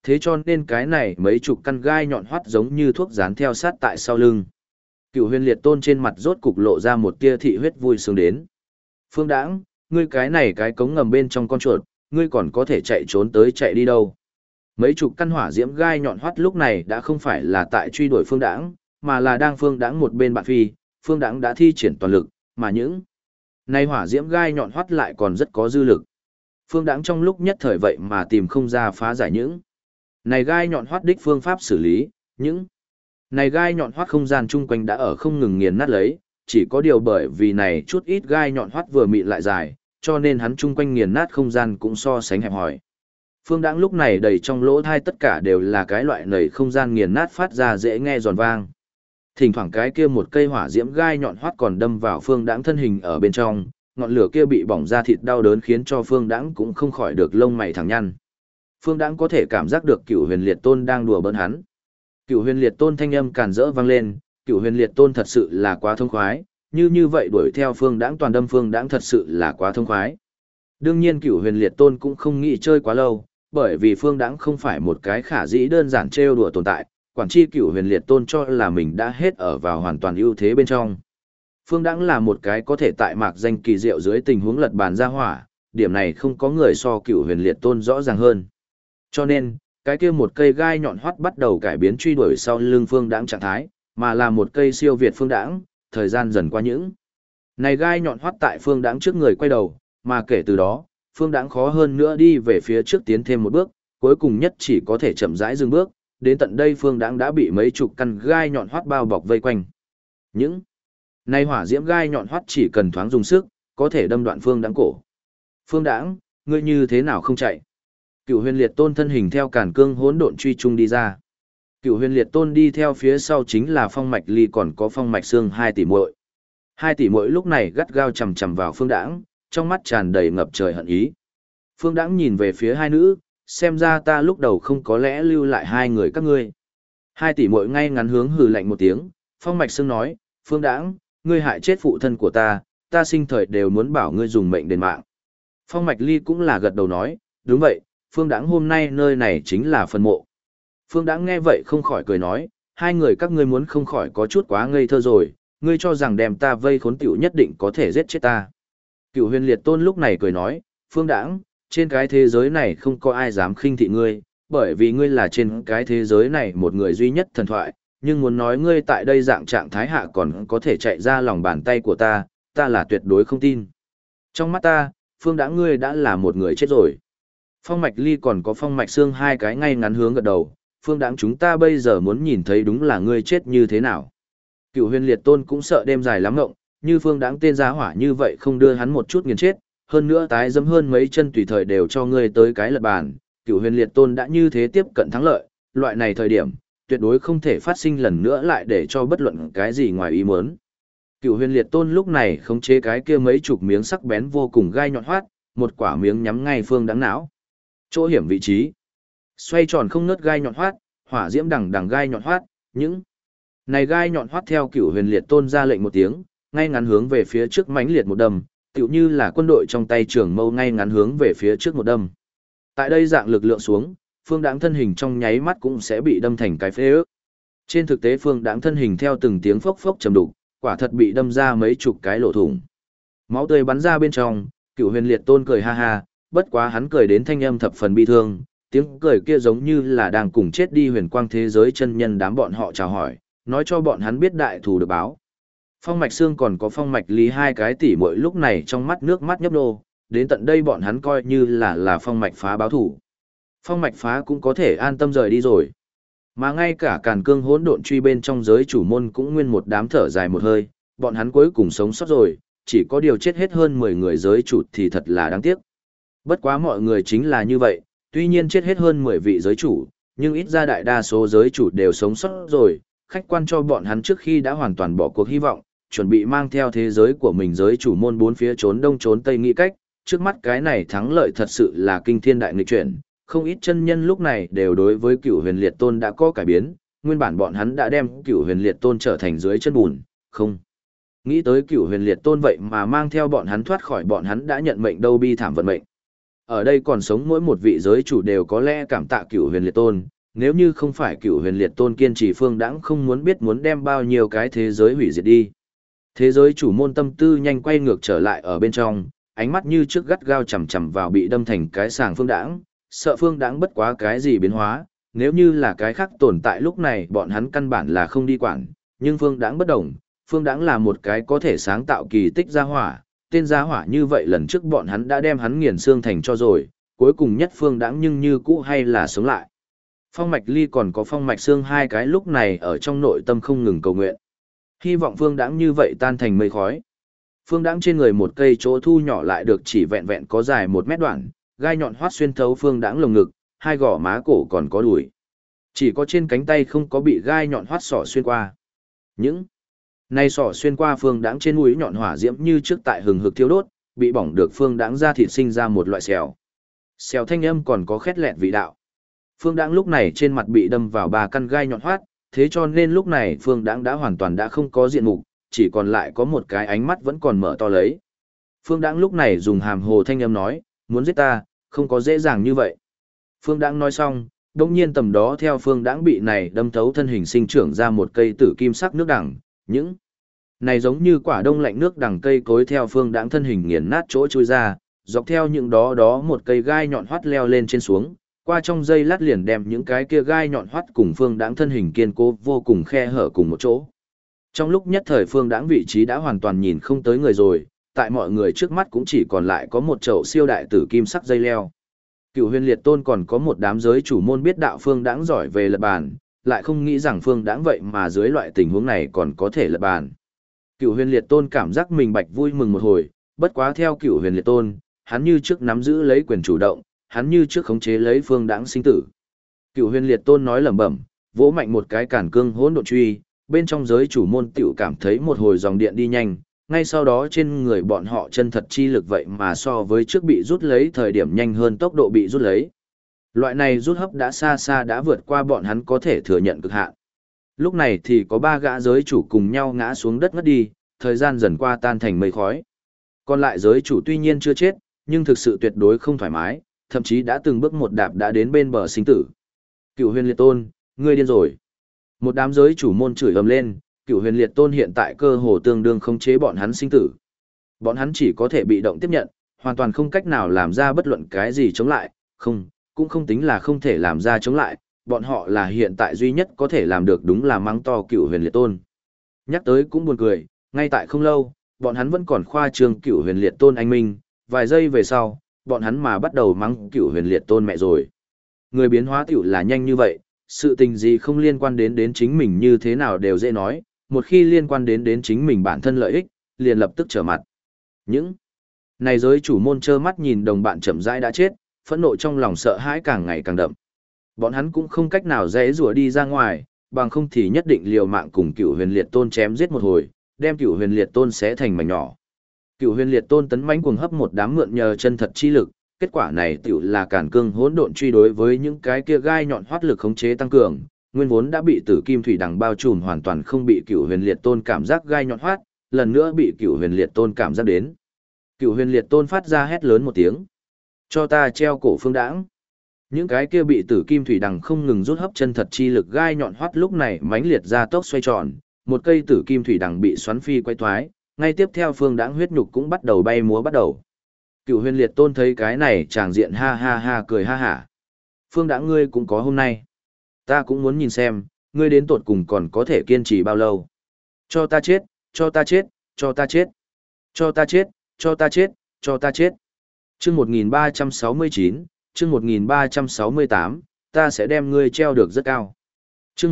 Thế cho nên cái này mấy chục căn gai nhọn hoắt giống như thuốc dán theo sát tại sau lưng. Cửu Huyền Liệt Tôn trên mặt rốt cục lộ ra một tia thị huyết vui sướng đến. Phương Đãng, ngươi cái này cái cống ngầm bên trong con chuột, ngươi còn có thể chạy trốn tới chạy đi đâu? Mấy chục căn hỏa diễm gai nhọn hoắt lúc này đã không phải là tại truy đuổi Phương Đãng, mà là đang Phương Đãng một bên bạn phi, Phương Đãng đã thi triển toàn lực, mà những này hỏa diễm gai nhọn hoắt lại còn rất có dư lực. Phương Đãng trong lúc nhất thời vậy mà tìm không ra phá giải những này gai nhọn hoắt đích phương pháp xử lý, những này gai nhọn hoắt không gian chung quanh đã ở không ngừng nghiền nát lấy, chỉ có điều bởi vì này chút ít gai nhọn hoắt vừa mịn lại dài, cho nên hắn chung quanh nghiền nát không gian cũng so sánh hẹp hòi. Phương Đãng lúc này đầy trong lỗ thai tất cả đều là cái loại nảy không gian nghiền nát phát ra dễ nghe giòn vang. Thỉnh thoảng cái kia một cây hỏa diễm gai nhọn hoắt còn đâm vào Phương Đãng thân hình ở bên trong, ngọn lửa kia bị bỏng ra thịt đau đớn khiến cho Phương Đãng cũng không khỏi được lông mày thẳng nhăn. Phương Đãng có thể cảm giác được Cửu Huyền Liệt Tôn đang đùa bỡn hắn. Cửu Huyền Liệt Tôn thanh âm càn rỡ vang lên, Cửu Huyền Liệt Tôn thật sự là quá thông khoái, như vậy đuổi theo Phương Đãng toàn đâm Phương Đãng thật sự là quá thông khoái. Đương nhiên Cửu Huyền Liệt Tôn cũng không nghĩ chơi quá lâu, bởi vì Phương Đãng không phải một cái khả dĩ đơn giản trêu đùa tồn tại, quản chi Cửu Huyền Liệt Tôn cho là mình đã hết ở vào hoàn toàn ưu thế bên trong. Phương Đãng là một cái có thể tại mạc danh kỳ diệu dưới tình huống lật bàn ra hỏa, điểm này không có người so Cửu Huyền Liệt Tôn rõ ràng hơn. Cho nên, cái kia một cây gai nhọn hoắt bắt đầu cải biến truy đuổi sau lưng Phương Đãng trạng thái, mà là một cây siêu việt Phương Đãng, thời gian dần qua những này gai nhọn hoắt tại Phương Đãng trước người quay đầu, mà kể từ đó, Phương Đãng khó hơn nữa đi về phía trước tiến thêm một bước, cuối cùng nhất chỉ có thể chậm rãi dừng bước, đến tận đây Phương Đãng đã bị mấy chục căn gai nhọn hoắt bao bọc vây quanh. Những này hỏa diễm gai nhọn hoắt chỉ cần thoáng dùng sức, có thể đâm đoạn Phương Đãng cổ. Phương Đãng, ngươi như thế nào không chạy? Cửu Huyền Liệt Tôn thân hình theo càn cương hỗn độn truy trung đi ra. Cửu Huyền Liệt Tôn đi theo phía sau chính là Phong Mạch Ly còn có Phong Mạch Xương 2 tỷ muội. 2 tỷ muội lúc này gắt gao chằm chằm vào Phương Đãng, trong mắt tràn đầy ngập trời hận ý. Phương Đãng nhìn về phía hai nữ, xem ra ta lúc đầu không có lẽ lưu lại hai người các ngươi. 2 tỷ muội ngay ngắn hướng hừ lạnh một tiếng, Phong Mạch Xương nói, Phương Đãng, ngươi hại chết phụ thân của ta sinh thời đều muốn bảo ngươi dùng mệnh đền mạng. Phong Mạch Ly cũng là gật đầu nói, đúng vậy, Phương Đãng hôm nay nơi này chính là phần mộ. Phương Đãng nghe vậy không khỏi cười nói, hai người các ngươi muốn không khỏi có chút quá ngây thơ rồi, ngươi cho rằng đem ta vây khốn tiểu nhất định có thể giết chết ta. Cửu Huyền Liệt Tôn lúc này cười nói, Phương Đãng, trên cái thế giới này không có ai dám khinh thị ngươi, bởi vì ngươi là trên cái thế giới này một người duy nhất thần thoại, nhưng muốn nói ngươi tại đây dạng trạng thái hạ còn có thể chạy ra lòng bàn tay của ta là tuyệt đối không tin. Trong mắt ta, Phương Đãng ngươi đã là một người chết rồi. Phong Mạch Ly còn có Phong Mạch Xương hai cái ngay ngắn hướng gật đầu, Phương Đãng chúng ta bây giờ muốn nhìn thấy đúng là ngươi chết như thế nào. Cửu Huyền Liệt Tôn cũng sợ đêm dài lắm ngộng, như Phương Đãng tên giá hỏa như vậy không đưa hắn một chút nghiền chết, hơn nữa tái dẫm hơn mấy chân tùy thời đều cho ngươi tới cái lật bàn. Cửu Huyền Liệt Tôn đã như thế tiếp cận thắng lợi, loại này thời điểm, tuyệt đối không thể phát sinh lần nữa lại để cho bất luận cái gì ngoài ý muốn. Cửu Huyền Liệt Tôn lúc này khống chế cái kia mấy chục miếng sắc bén vô cùng gai nhọn hoắt, một quả miếng nhắm ngay Phương Đãng não. Chỗ hiểm vị trí, xoay tròn không ngớt gai nhọn hoắt, hỏa diễm đằng đằng gai nhọn hoắt, những này gai nhọn hoắt theo Cửu Huyền Liệt Tôn ra lệnh một tiếng, ngay ngắn hướng về phía trước mãnh liệt một đâm, tựu như là quân đội trong tay trường mâu ngay ngắn hướng về phía trước một đâm. Tại đây dạng lực lượng xuống, Phương Đãng thân hình trong nháy mắt cũng sẽ bị đâm thành cái phế ước. Trên thực tế Phương Đãng thân hình theo từng tiếng phốc phốc trầm đục, quả thật bị đâm ra mấy chục cái lỗ thủng. Máu tươi bắn ra bên trong, Cửu Huyền Liệt Tôn cười ha ha, bất quá hắn cười đến thanh âm thập phần bi thương, tiếng cười kia giống như là đang cùng chết đi huyền quang thế giới chân nhân đám bọn họ chào hỏi, nói cho bọn hắn biết đại thù được báo. Phong Mạch Xương còn có Phong Mạch Lý hai cái tỷ muội lúc này trong mắt nước mắt nhấp nô, đến tận đây bọn hắn coi như là Phong Mạch Phá báo thủ. Phong Mạch Phá cũng có thể an tâm rời đi rồi. Mà ngay cả càn cương hỗn độn truy bên trong giới chủ môn cũng nguyên một đám thở dài một hơi, bọn hắn cuối cùng sống sót rồi, chỉ có điều chết hết hơn 10 người giới chủ thì thật là đáng tiếc. Bất quá mọi người chính là như vậy, tuy nhiên chết hết hơn 10 vị giới chủ, nhưng ít ra đại đa số giới chủ đều sống sót rồi, khách quan cho bọn hắn trước khi đã hoàn toàn bỏ cuộc hy vọng, chuẩn bị mang theo thế giới của mình giới chủ môn bốn phía trốn đông trốn tây nghĩ cách, trước mắt cái này thắng lợi thật sự là kinh thiên đại nghịch chuyển, không ít chân nhân lúc này đều đối với Cửu Huyền Liệt Tôn đã có cải biến, nguyên bản bọn hắn đã đem Cửu Huyền Liệt Tôn trở thành dưới chân bùn, không nghĩ tới Cửu Huyền Liệt Tôn vậy mà mang theo bọn hắn thoát khỏi bọn hắn đã nhận mệnh đâu bi thảm vận mệnh. Ở đây còn sống mỗi một vị giới chủ đều có lẽ cảm tạ Cửu Huyền Liệt Tôn, nếu như không phải Cửu Huyền Liệt Tôn kiên trì Phương Đãng không muốn biết muốn đem bao nhiêu cái thế giới hủy diệt đi. Thế giới chủ môn tâm tư nhanh quay ngược trở lại ở bên trong, ánh mắt như trước gắt gao chằm chằm vào bị đâm thành cái sàng Phương Đãng, sợ Phương Đãng bất quá cái gì biến hóa, nếu như là cái khác tồn tại lúc này bọn hắn căn bản là không đi quản, nhưng Phương Đãng bất đồng, Phương Đãng là một cái có thể sáng tạo kỳ tích gia hỏa, tên gia hỏa như vậy lần trước bọn hắn đã đem hắn nghiền xương thành cho rồi, cuối cùng nhất Phương Đãng nhưng như cũ hay là sống lại. Phong Mạch Ly còn có Phong Mạch Xương hai cái lúc này ở trong nội tâm không ngừng cầu nguyện. Hy vọng Phương Đãng như vậy tan thành mây khói. Phương Đãng trên người một cây chỗ thu nhỏ lại được chỉ vẹn vẹn có dài 1 mét đoạn, gai nhọn hoắt xuyên thấu Phương Đãng lồng ngực, hai gò má cổ còn có đùi. Chỉ có trên cánh tay không có bị gai nhọn hoắt sỏ xuyên qua. Những này sỏ xuyên qua Phương Đãng trên mũi nhọn hỏa diễm như trước tại hừng hực thiêu đốt, bị bỏng được Phương Đãng da thịt sinh ra một loại xèo. Xèo thanh âm còn có khét lẹt vị đạo. Phương Đãng lúc này trên mặt bị đâm vào 3 căn gai nhọn hoắt, thế cho nên lúc này Phương Đãng đã hoàn toàn đã không có diện mục, chỉ còn lại có một cái ánh mắt vẫn còn mở to lấy. Phương Đãng lúc này dùng hàm hồ thanh âm nói, muốn giết ta, không có dễ dàng như vậy. Phương Đãng nói xong, đồng nhiên tầm đó theo Phương Đãng bị này đâm thấu thân hình sinh trưởng ra một cây tử kim sắc nước đằng, những này giống như quả đông lạnh nước đằng cây cối theo Phương Đãng thân hình nghiền nát chỗ chui ra, dọc theo những đó một cây gai nhọn hoắt leo lên trên xuống, qua trong dây lát liền đem những cái kia gai nhọn hoắt cùng Phương Đãng thân hình kiên cố vô cùng khe hở cùng một chỗ. Trong lúc nhất thời Phương Đãng vị trí đã hoàn toàn nhìn không tới người rồi, tại mọi người trước mắt cũng chỉ còn lại có một chậu siêu đại tử kim sắc dây leo. Cửu Huyền Liệt Tôn còn có một đám giới chủ môn biết đạo Phương Đãng giỏi về lật bàn, lại không nghĩ rằng Phương Đãng vậy mà dưới loại tình huống này còn có thể lật bàn. Cửu Huyền Liệt Tôn cảm giác mình bạch vui mừng một hồi, bất quá theo Cửu Huyền Liệt Tôn, hắn như trước nắm giữ lấy quyền chủ động, hắn như trước khống chế lấy Phương Đãng sinh tử. Cửu Huyền Liệt Tôn nói lẩm bẩm, vỗ mạnh một cái cản cương hỗn độn truy, bên trong giới chủ môn tiểu cảm thấy một hồi dòng điện đi nhanh, ngay sau đó trên người bọn họ chân thật chi lực vậy mà so với trước bị rút lấy thời điểm nhanh hơn tốc độ bị rút lấy. Loại này rút hấp đã xa xa đã vượt qua bọn hắn có thể thừa nhận cực hạn. Lúc này thì có 3 gã giới chủ cùng nhau ngã xuống đất ngất đi, thời gian dần qua tan thành mây khói. Còn lại giới chủ tuy nhiên chưa chết, nhưng thực sự tuyệt đối không thoải mái, thậm chí đã từng bước một đạp đã đến bên bờ sinh tử. Cửu Huyền Liệt Tôn, ngươi điên rồi. Một đám giới chủ môn chửi ầm lên, Cửu Huyền Liệt Tôn hiện tại cơ hồ tương đương khống chế bọn hắn sinh tử. Bọn hắn chỉ có thể bị động tiếp nhận, hoàn toàn không cách nào làm ra bất luận cái gì chống lại, cũng không tính là không thể làm ra chống lại, bọn họ là hiện tại duy nhất có thể làm được đúng là mắng to Cửu Huyền Liệt Tôn. Nhắc tới cũng buồn cười, ngay tại không lâu, bọn hắn vẫn còn khoa trương Cửu Huyền Liệt Tôn anh minh, vài giây về sau, bọn hắn mà bắt đầu mắng Cửu Huyền Liệt Tôn mẹ rồi. Người biến hóa tiểu là nhanh như vậy, sự tình gì không liên quan đến chính mình như thế nào đều dễ nói, một khi liên quan đến chính mình bản thân lợi ích, liền lập tức trở mặt. Những này giới chủ môn trơ mắt nhìn đồng bạn chậm rãi đã chết, phẫn nộ trong lòng sợ hãi càng ngày càng đậm. Bọn hắn cũng không cách nào dễ rủa đi ra ngoài, bằng không thì nhất định liều mạng cùng Cửu Huyền Liệt Tôn chém giết một hồi, đem Cửu Huyền Liệt Tôn xé thành mảnh nhỏ. Cửu Huyền Liệt Tôn tấn mãnh cuồng hấp một đám mượn nhờ chân thật chi lực, kết quả này tiểu là càn cương hỗn độn truy đối với những cái kia gai nhọn hoắt lực khống chế tăng cường, nguyên vốn đã bị tử kim thủy đằng bao trùm hoàn toàn không bị Cửu Huyền Liệt Tôn cảm giác gai nhọn hoắt, lần nữa bị Cửu Huyền Liệt Tôn cảm giác đến. Cửu Huyền Liệt Tôn phát ra hét lớn một tiếng, cho ta treo cổ Phương Đãng. Những cái kia bị tử kim thủy đằng không ngừng rút hấp chân thật chi lực gai nhọn hoắt lúc này mãnh liệt ra tốc xoay tròn, một cây tử kim thủy đằng bị xoắn phi quay thoái, ngay tiếp theo Phương Đãng huyết nhục cũng bắt đầu bay múa bắt đầu. Cửu Huyền Liệt Tôn thấy cái này tràng diện ha ha ha cười ha hả. Phương Đãng ngươi cũng có hôm nay. Ta cũng muốn nhìn xem, ngươi đến tột cùng còn có thể kiên trì bao lâu. Cho ta chết, cho ta chết, cho ta chết. Cho ta chết, cho ta chết, cho ta chết. Chương 1369, chương 1368, ta sẽ đem ngươi treo được rất cao. Chương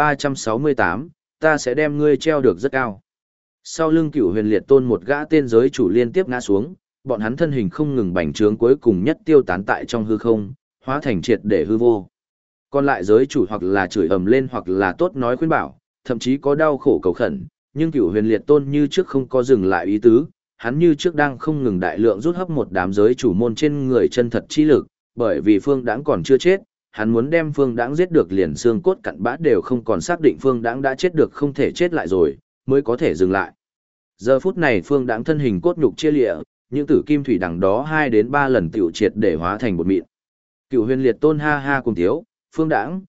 1368, ta sẽ đem ngươi treo được rất cao. Sau lưng Cửu Huyền Liệt Tôn một gã tên giới chủ liên tiếp ngã xuống, bọn hắn thân hình không ngừng bành trướng cuối cùng nhất tiêu tán tại trong hư không, hóa thành triệt để hư vô. Còn lại giới chủ hoặc là chửi ầm lên hoặc là tốt nói khuyên bảo, thậm chí có đau khổ cầu khẩn, nhưng Cửu Huyền Liệt Tôn như trước không có dừng lại ý tứ, hắn như trước đang không ngừng đại lượng rút hấp một đám giới chủ môn trên người chân thật chi lực, bởi vì Phương Đãng còn chưa chết, hắn muốn đem Phương Đãng giết được liền xương cốt cặn bã đều không còn xác định Phương Đãng đã chết được không thể chết lại rồi, mới có thể dừng lại. Giờ phút này Phương Đãng thân hình cốt nhục chia lịa, những tử kim thủy đằng đó 2 đến 3 lần tiểu triệt để hóa thành bột mịn. Cửu Huyền Liệt Tôn ha ha cùng thiếu, Phương Đãng,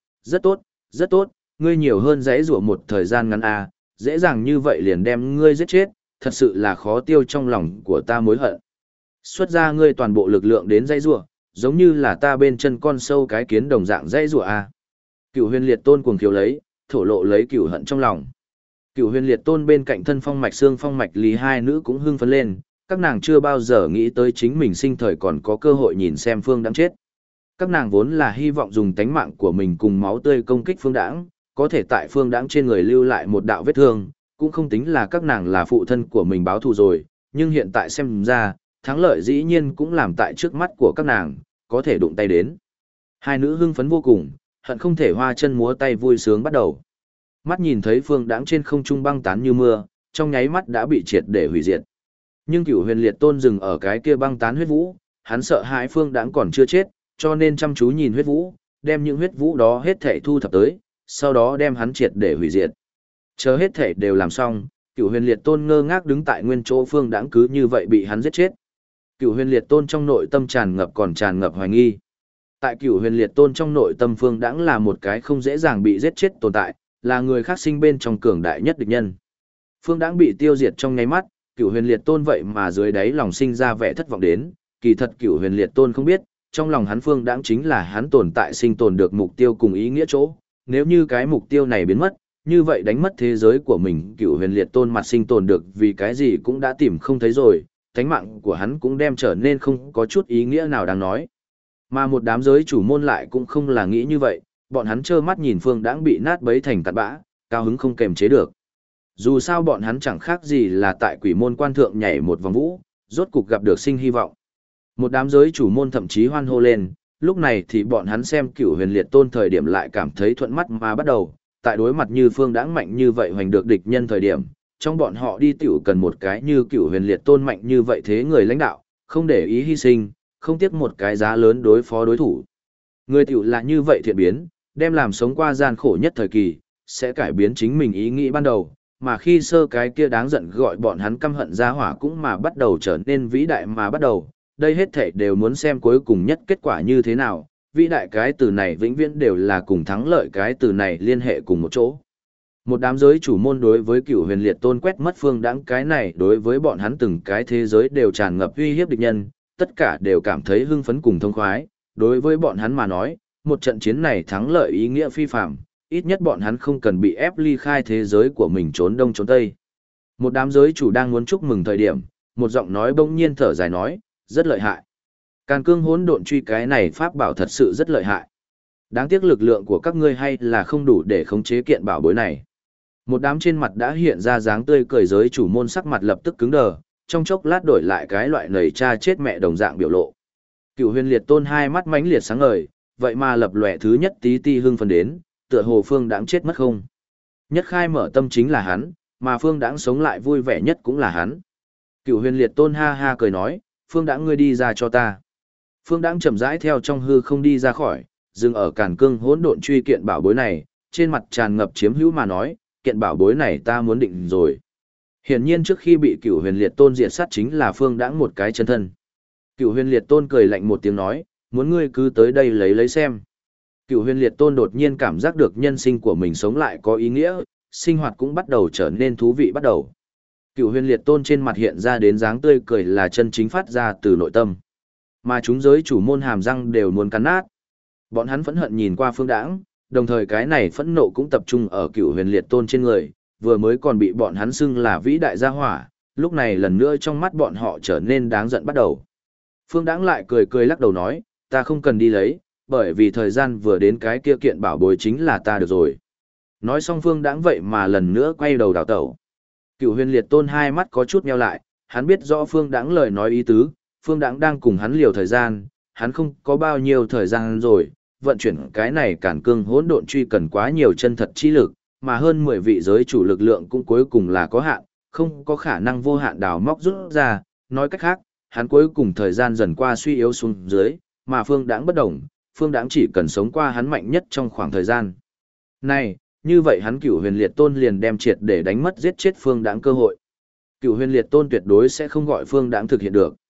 rất tốt, ngươi nhiều hơn dãy rủa một thời gian ngắn dễ dàng như vậy liền đem ngươi giết chết, thật sự là khó tiêu trong lòng của ta mối hận. Xuất ra ngươi toàn bộ lực lượng đến dãy rủa, giống như là ta bên chân con sâu cái kiến đồng dạng dãy rủa Cửu Huyền Liệt Tôn cuồng khiếu lấy, thổ lộ lấy cửu hận trong lòng. Cửu Huyền Liệt Tôn bên cạnh thân Phong Mạch Xương Phong Mạch Lý hai nữ cũng hưng phấn lên, các nàng chưa bao giờ nghĩ tới chính mình sinh thời còn có cơ hội nhìn xem Phương Đãng chết. Các nàng vốn là hy vọng dùng tánh mạng của mình cùng máu tươi công kích Phương Đãng, có thể tại Phương Đãng trên người lưu lại một đạo vết thương, cũng không tính là các nàng là phụ thân của mình báo thù rồi, nhưng hiện tại xem ra, thắng lợi dĩ nhiên cũng làm tại trước mắt của các nàng, có thể đụng tay đến. Hai nữ hưng phấn vô cùng, hận không thể hoa chân múa tay vui sướng bắt đầu. Mắt nhìn thấy Phương Đãng trên không trung băng tán như mưa, trong nháy mắt đã bị triệt để hủy diệt. Nhưng Cửu Huyền Liệt Tôn dừng ở cái kia băng tán huyết vũ, hắn sợ hãi Phương Đãng còn chưa chết, cho nên chăm chú nhìn huyết vũ, đem những huyết vũ đó hết thảy thu thập tới, sau đó đem hắn triệt để hủy diệt. Chờ hết thảy đều làm xong, Cửu Huyền Liệt Tôn ngơ ngác đứng tại nguyên chỗ Phương Đãng cứ như vậy bị hắn giết chết. Cửu Huyền Liệt Tôn trong nội tâm tràn ngập hoài nghi. Tại Cửu Huyền Liệt Tôn trong nội tâm Phương Đãng là một cái không dễ dàng bị giết chết tồn tại, là người khác sinh bên trong cường đại nhất địch nhân. Phương Đãng bị tiêu diệt trong nháy mắt, Cửu Huyền Liệt Tôn vậy mà dưới đáy lòng sinh ra vẻ thất vọng đến, kỳ thật Cửu Huyền Liệt Tôn không biết, trong lòng hắn Phương Đãng chính là hắn tồn tại sinh tồn được mục tiêu cùng ý nghĩa chỗ, nếu như cái mục tiêu này biến mất, như vậy đánh mất thế giới của mình, Cửu Huyền Liệt Tôn mặt sinh tồn được vì cái gì cũng đã tìm không thấy rồi, tánh mạng của hắn cũng đem trở nên không có chút ý nghĩa nào đáng nói. Mà một đám giới chủ môn lại cũng không là nghĩ như vậy, bọn hắn trơ mắt nhìn Phương Đãng bị nát bấy thành tạt bã, cao hứng không kềm chế được. Dù sao bọn hắn chẳng khác gì là tại quỷ môn quan thượng nhảy một vòng vũ, rốt cục gặp được sinh hy vọng. Một đám giới chủ môn thậm chí hoan hô lên, lúc này thì bọn hắn xem Cửu Huyền Liệt Tôn thời điểm lại cảm thấy thuận mắt mà bắt đầu, tại đối mặt như Phương Đãng mạnh như vậy hoành được địch nhân thời điểm, trong bọn họ đi tiểu cần một cái như Cửu Huyền Liệt Tôn mạnh như vậy thế người lãnh đạo, không để ý hy sinh, không tiếc một cái giá lớn đối phó đối thủ. Người tiểu là như vậy thiện biến, đem làm sống qua gian khổ nhất thời kỳ, sẽ cải biến chính mình ý nghĩ ban đầu, mà khi sơ cái kia đáng giận gọi bọn hắn căm hận ra hỏa cũng mà bắt đầu trở nên vĩ đại mà bắt đầu, đây hết thảy đều muốn xem cuối cùng nhất kết quả như thế nào, vĩ đại cái từ này vĩnh viễn đều là cùng thắng lợi cái từ này liên hệ cùng một chỗ. Một đám giới chủ môn đối với Cửu Huyền Liệt Tôn quét mất Phương Đãng cái này đối với bọn hắn từng cái thế giới đều tràn ngập uy hiếp địch nhân, tất cả đều cảm thấy hưng phấn cùng thông khoái, đối với bọn hắn mà nói, một trận chiến này thắng lợi ý nghĩa phi phàm, ít nhất bọn hắn không cần bị ép ly khai thế giới của mình trốn đông trốn tây. Một đám giới chủ đang muốn chúc mừng thời điểm, một giọng nói bỗng nhiên thở dài nói, rất lợi hại. Càn Cương Hỗn Độn Truy cái này pháp bảo thật sự rất lợi hại. Đáng tiếc lực lượng của các ngươi hay là không đủ để khống chế kiện bảo bối này. Một đám trên mặt đã hiện ra dáng tươi cười giới chủ môn sắc mặt lập tức cứng đờ, trong chốc lát đổi lại cái loại nầy cha chết mẹ đồng dạng biểu lộ. Cửu Huyền Liệt Tôn hai mắt mãnh liệt sáng ngời, vậy mà lập lòe thứ nhất tí ti hưng phấn đến, tựa hồ Phương Đãng chết mất không. Nhất khai mở tâm chính là hắn, mà Phương Đãng sống lại vui vẻ nhất cũng là hắn. Cửu Huyền Liệt Tôn ha ha cười nói, Phương Đãng ngươi đi ra cho ta. Phương Đãng chậm rãi theo trong hư không đi ra khỏi, dừng ở Càn Cương Hỗn Độn Truy kiện bảo bối này, trên mặt tràn ngập chiếm hữu mà nói, kiện bảo bối này ta muốn định rồi. Hiển nhiên trước khi bị Cửu Huyền Liệt Tôn diệt sát chính là Phương Đãng một cái chân thân. Cửu Huyền Liệt Tôn cười lạnh một tiếng nói, muốn ngươi cứ tới đây lấy xem. Cửu Huyền Liệt Tôn đột nhiên cảm giác được nhân sinh của mình sống lại có ý nghĩa, sinh hoạt cũng bắt đầu trở nên thú vị bắt đầu. Cửu Huyền Liệt Tôn trên mặt hiện ra đến dáng tươi cười là chân chính phát ra từ nội tâm. Mà chúng giới chủ môn hàm răng đều muốn cắn nát. Bọn hắn phẫn hận nhìn qua Phương Đãng, đồng thời cái này phẫn nộ cũng tập trung ở Cửu Huyền Liệt Tôn trên người, vừa mới còn bị bọn hắn xưng là vĩ đại gia hỏa, lúc này lần nữa trong mắt bọn họ trở nên đáng giận bắt đầu. Phương Đãng lại cười cười lắc đầu nói, ta không cần đi lấy, bởi vì thời gian vừa đến cái kia kiện bảo bối chính là ta được rồi. Nói xong Phương Đãng vậy mà lần nữa quay đầu đảo tẩu. Cửu Huyền Liệt Tôn hai mắt có chút nheo lại, hắn biết rõ Phương Đãng lời nói ý tứ, Phương Đãng đang cùng hắn liều thời gian, hắn không có bao nhiêu thời gian rồi, vận chuyển cái này Càn Cương Hỗn Độn Truy cần quá nhiều chân thật chi lực, mà hơn 10 vị giới chủ lực lượng cũng cuối cùng là có hạn, không có khả năng vô hạn đào móc rút ra, nói cách khác, hắn cuối cùng thời gian dần qua suy yếu xuống dưới, mà Phương Đãng bất động, Phương Đãng chỉ cần sống qua hắn mạnh nhất trong khoảng thời gian. Này, như vậy hắn Cửu Huyền Liệt Tôn liền đem triệt để đánh mất giết chết Phương Đãng cơ hội. Cửu Huyền Liệt Tôn tuyệt đối sẽ không gọi Phương Đãng thực hiện được.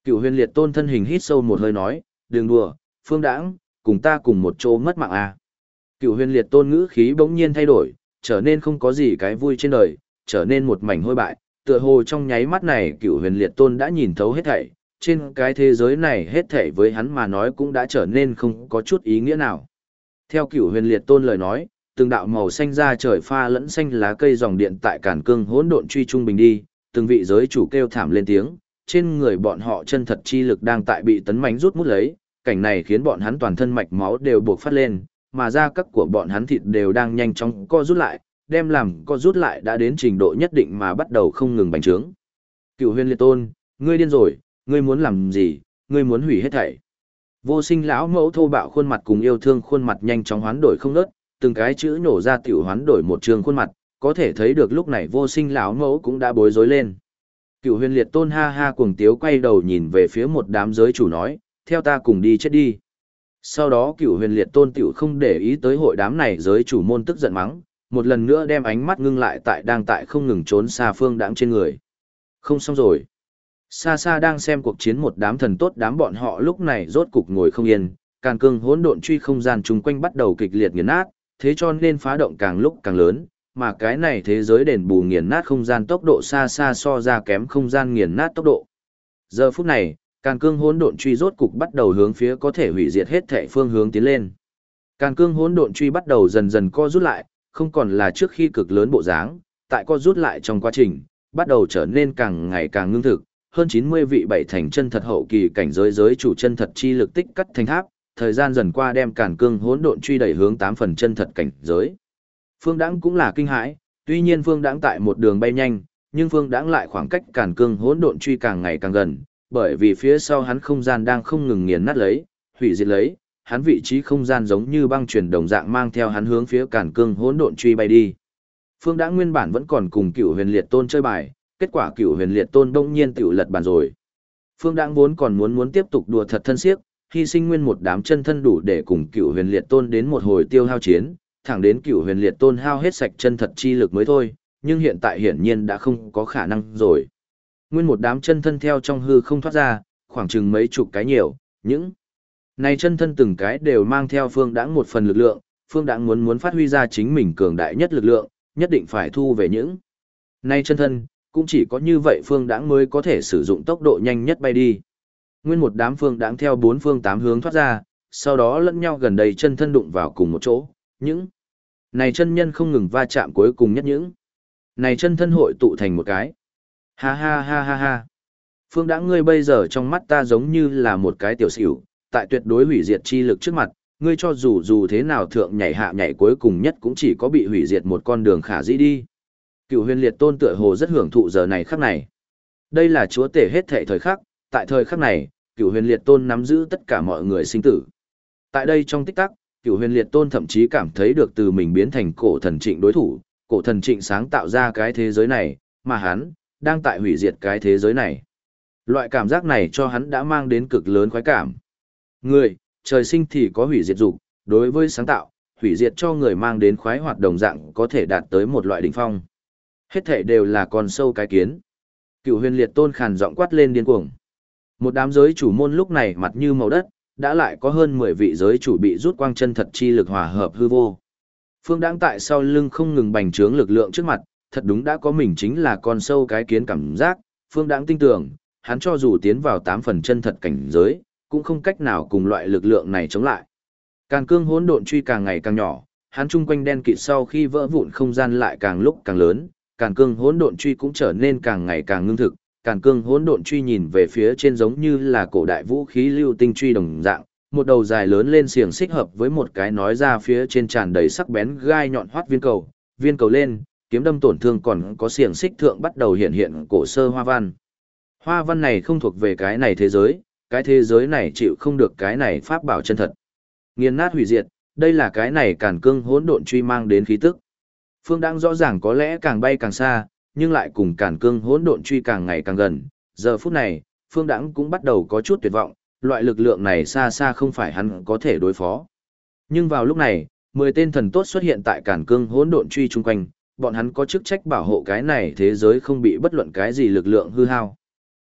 Cửu Huyền Liệt Tôn thân hình hít sâu một hơi nói, đừng đùa, Phương Đãng, cùng ta cùng một chỗ mất mạng à. Cửu Huyền Liệt Tôn ngữ khí bỗng nhiên thay đổi, trở nên không có gì cái vui trên đời, trở nên một mảnh hôi bại, tựa hồ trong nháy mắt này Cửu Huyền Liệt Tôn đã nhìn thấu hết thảy, trên cái thế giới này hết thảy với hắn mà nói cũng đã trở nên không có chút ý nghĩa nào. Theo Cửu Huyền Liệt Tôn lời nói, từng đạo màu xanh da trời pha lẫn xanh lá cây dòng điện tại Càn Cương hỗn độn truy trung bình đi, từng vị giới chủ kêu thảm lên tiếng, trên người bọn họ chân thật chi lực đang tại bị tấn mãnh rút mút lấy, cảnh này khiến bọn hắn toàn thân mạch máu đều buộc phát lên, mà da các của bọn hắn thịt đều đang nhanh chóng co rút lại, đem làm co rút lại đã đến trình độ nhất định mà bắt đầu không ngừng bành trướng. Cửu Huyền Liệt Tôn, ngươi điên rồi, ngươi muốn làm gì, ngươi muốn hủy hết thảy. Vô Sinh lão mẫu thô bạo khuôn mặt cùng yêu thương khuôn mặt nhanh chóng hoán đổi không ngớt, từng cái chữ nổ ra tiểu hoán đổi một trường khuôn mặt, có thể thấy được lúc này Vô Sinh lão mẫu cũng đã bối rối lên. Cửu Huyền Liệt Tôn ha ha cuồng tiếu quay đầu nhìn về phía một đám giới chủ nói, theo ta cùng đi chết đi. Sau đó Cửu Huyền Liệt Tôn tiểu không để ý tới hội đám này giới chủ môn tức giận mắng, một lần nữa đem ánh mắt ngưng lại tại đang tại không ngừng trốn xa Phương Đãng trên người. Không xong rồi. Xa xa đang xem cuộc chiến một đám thần tốt đám bọn họ lúc này rốt cục ngồi không yên, Càn Cương hỗn độn truy không gian chung quanh bắt đầu kịch liệt nghiền nát, thế cho nên phá động càng lúc càng lớn, mà cái này thế giới đền bù nghiền nát không gian tốc độ xa xa so ra kém không gian nghiền nát tốc độ. Giờ phút này, Càn Cương hỗn độn truy rốt cục bắt đầu hướng phía có thể hủy diệt hết thảy phương hướng tiến lên. Càn Cương hỗn độn truy bắt đầu dần dần co rút lại, không còn là trước khi cực lớn bộ dáng, tại co rút lại trong quá trình, bắt đầu trở nên càng ngày càng ngưng thực, hơn 90 vị bảy thành chân thật hậu kỳ cảnh giới giới chủ chân thật chi lực tích cắt thành tháp, thời gian dần qua đem Càn Cương hỗn độn truy đẩy hướng 8 phần chân thật cảnh giới. Phương Đãng cũng là kinh hãi, tuy nhiên Phương Đãng tại một đường bay nhanh, nhưng Phương Đãng lại khoảng cách Càn Cương hỗn độn truy càng ngày càng gần, bởi vì phía sau hắn không gian đang không ngừng nghiền nát lấy, hủy diệt lấy, hắn vị trí không gian giống như băng truyền đồng dạng mang theo hắn hướng phía Càn Cương hỗn độn truy bay đi. Phương Đãng nguyên bản vẫn còn cùng Cửu Huyền Liệt Tôn chơi bài, kết quả Cửu Huyền Liệt Tôn đông nhiên tiểu lật bàn rồi. Phương Đãng vốn còn muốn tiếp tục đùa thật thân siếc, hy sinh nguyên một đám chân thân đủ để cùng Cửu Huyền Liệt Tôn đến một hồi tiêu hao chiến, thẳng đến Cửu Huyền Liệt Tôn hao hết sạch chân thật chi lực mới thôi, nhưng hiện tại hiển nhiên đã không có khả năng rồi. Nguyên một đám chân thân theo trong hư không thoát ra, khoảng chừng mấy chục cái nhiều, những này chân thân từng cái đều mang theo Phương Đãng một phần lực lượng, Phương Đãng muốn phát huy ra chính mình cường đại nhất lực lượng, nhất định phải thu về những này chân thân, cũng chỉ có như vậy Phương Đãng mới có thể sử dụng tốc độ nhanh nhất bay đi. Nguyên một đám Phương Đãng theo bốn phương tám hướng thoát ra, sau đó lẫn nhau gần đây chân thân đụng vào cùng một chỗ, những này chân nhân không ngừng va chạm cuối cùng nhất những này chân thân hội tụ thành một cái. Ha ha ha ha ha. Phương Đãng ngươi bây giờ trong mắt ta giống như là một cái tiểu xỉu, tại tuyệt đối hủy diệt chi lực trước mặt, ngươi cho dù thế nào thượng nhảy hạ nhảy cuối cùng nhất cũng chỉ có bị hủy diệt một con đường khả dĩ đi. Cửu Huyền Liệt Tôn tựa hồ rất hưởng thụ giờ này khắc này. Đây là chúa tể hết thảy thời khắc, tại thời khắc này, Cửu Huyền Liệt Tôn nắm giữ tất cả mọi người sinh tử. Tại đây trong tích tắc, Cửu Huyền Liệt Tôn thậm chí cảm thấy được từ mình biến thành cổ thần Trịnh đối thủ, cổ thần Trịnh sáng tạo ra cái thế giới này, mà hắn đang tại hủy diệt cái thế giới này. Loại cảm giác này cho hắn đã mang đến cực lớn khoái cảm. Người, trời sinh thì có hủy diệt dục, đối với sáng tạo, hủy diệt cho người mang đến khoái hoạt đồng dạng có thể đạt tới một loại đỉnh phong. Hết thể đều là con sâu cái kiến. Cửu Huyền Liệt Tôn khàn giọng quát lên điên cuồng. Một đám giới chủ môn lúc này mặt như màu đất, đã lại có hơn 10 vị giới chủ bị rút quang chân thật chi lực hòa hợp hư vô. Phương Đãng tại sau lưng không ngừng bành trướng lực lượng trước mặt, thật đúng đã có mình chính là con sâu cái kiến cảm giác. Phương Đãng tin tưởng, hắn cho dù tiến vào 8 phần chân thật cảnh giới, cũng không cách nào cùng loại lực lượng này chống lại. Càn Cương hỗn độn truy càng ngày càng nhỏ, hắn chung quanh đen kịt sau khi vỡ vụn không gian lại càng lúc càng lớn, Càn Cương hỗn độn truy cũng trở nên càng ngày càng ngưng thực. Càn Cương hỗn độn truy nhìn về phía trên giống như là cổ đại vũ khí lưu tinh truy đồng dạng, một đầu dài lớn lên xiềng xích hợp với một cái nói ra phía trên tràn đầy sắc bén gai nhọn hoắt viên cầu lên, kiếm đâm tổn thương còn có xiềng xích thượng bắt đầu hiện hiện cổ sơ hoa văn. Hoa văn này không thuộc về cái thế giới này chịu không được cái này pháp bảo chân thật. Nghiền nát hủy diệt, đây là cái này Càn Cương hỗn độn truy mang đến khí tức. Phương Đãng rõ ràng có lẽ càng bay càng xa, nhưng lại cùng Càn Cương hỗn độn truy càng ngày càng gần. Giờ phút này, Phương Đãng cũng bắt đầu có chút tuyệt vọng, loại lực lượng này xa xa không phải hắn có thể đối phó. Nhưng vào lúc này, 10 tên thần tốt xuất hiện tại Càn Cương hỗn độn truy chung quanh, bọn hắn có chức trách bảo hộ cái này thế giới không bị bất luận cái gì lực lượng hư hao.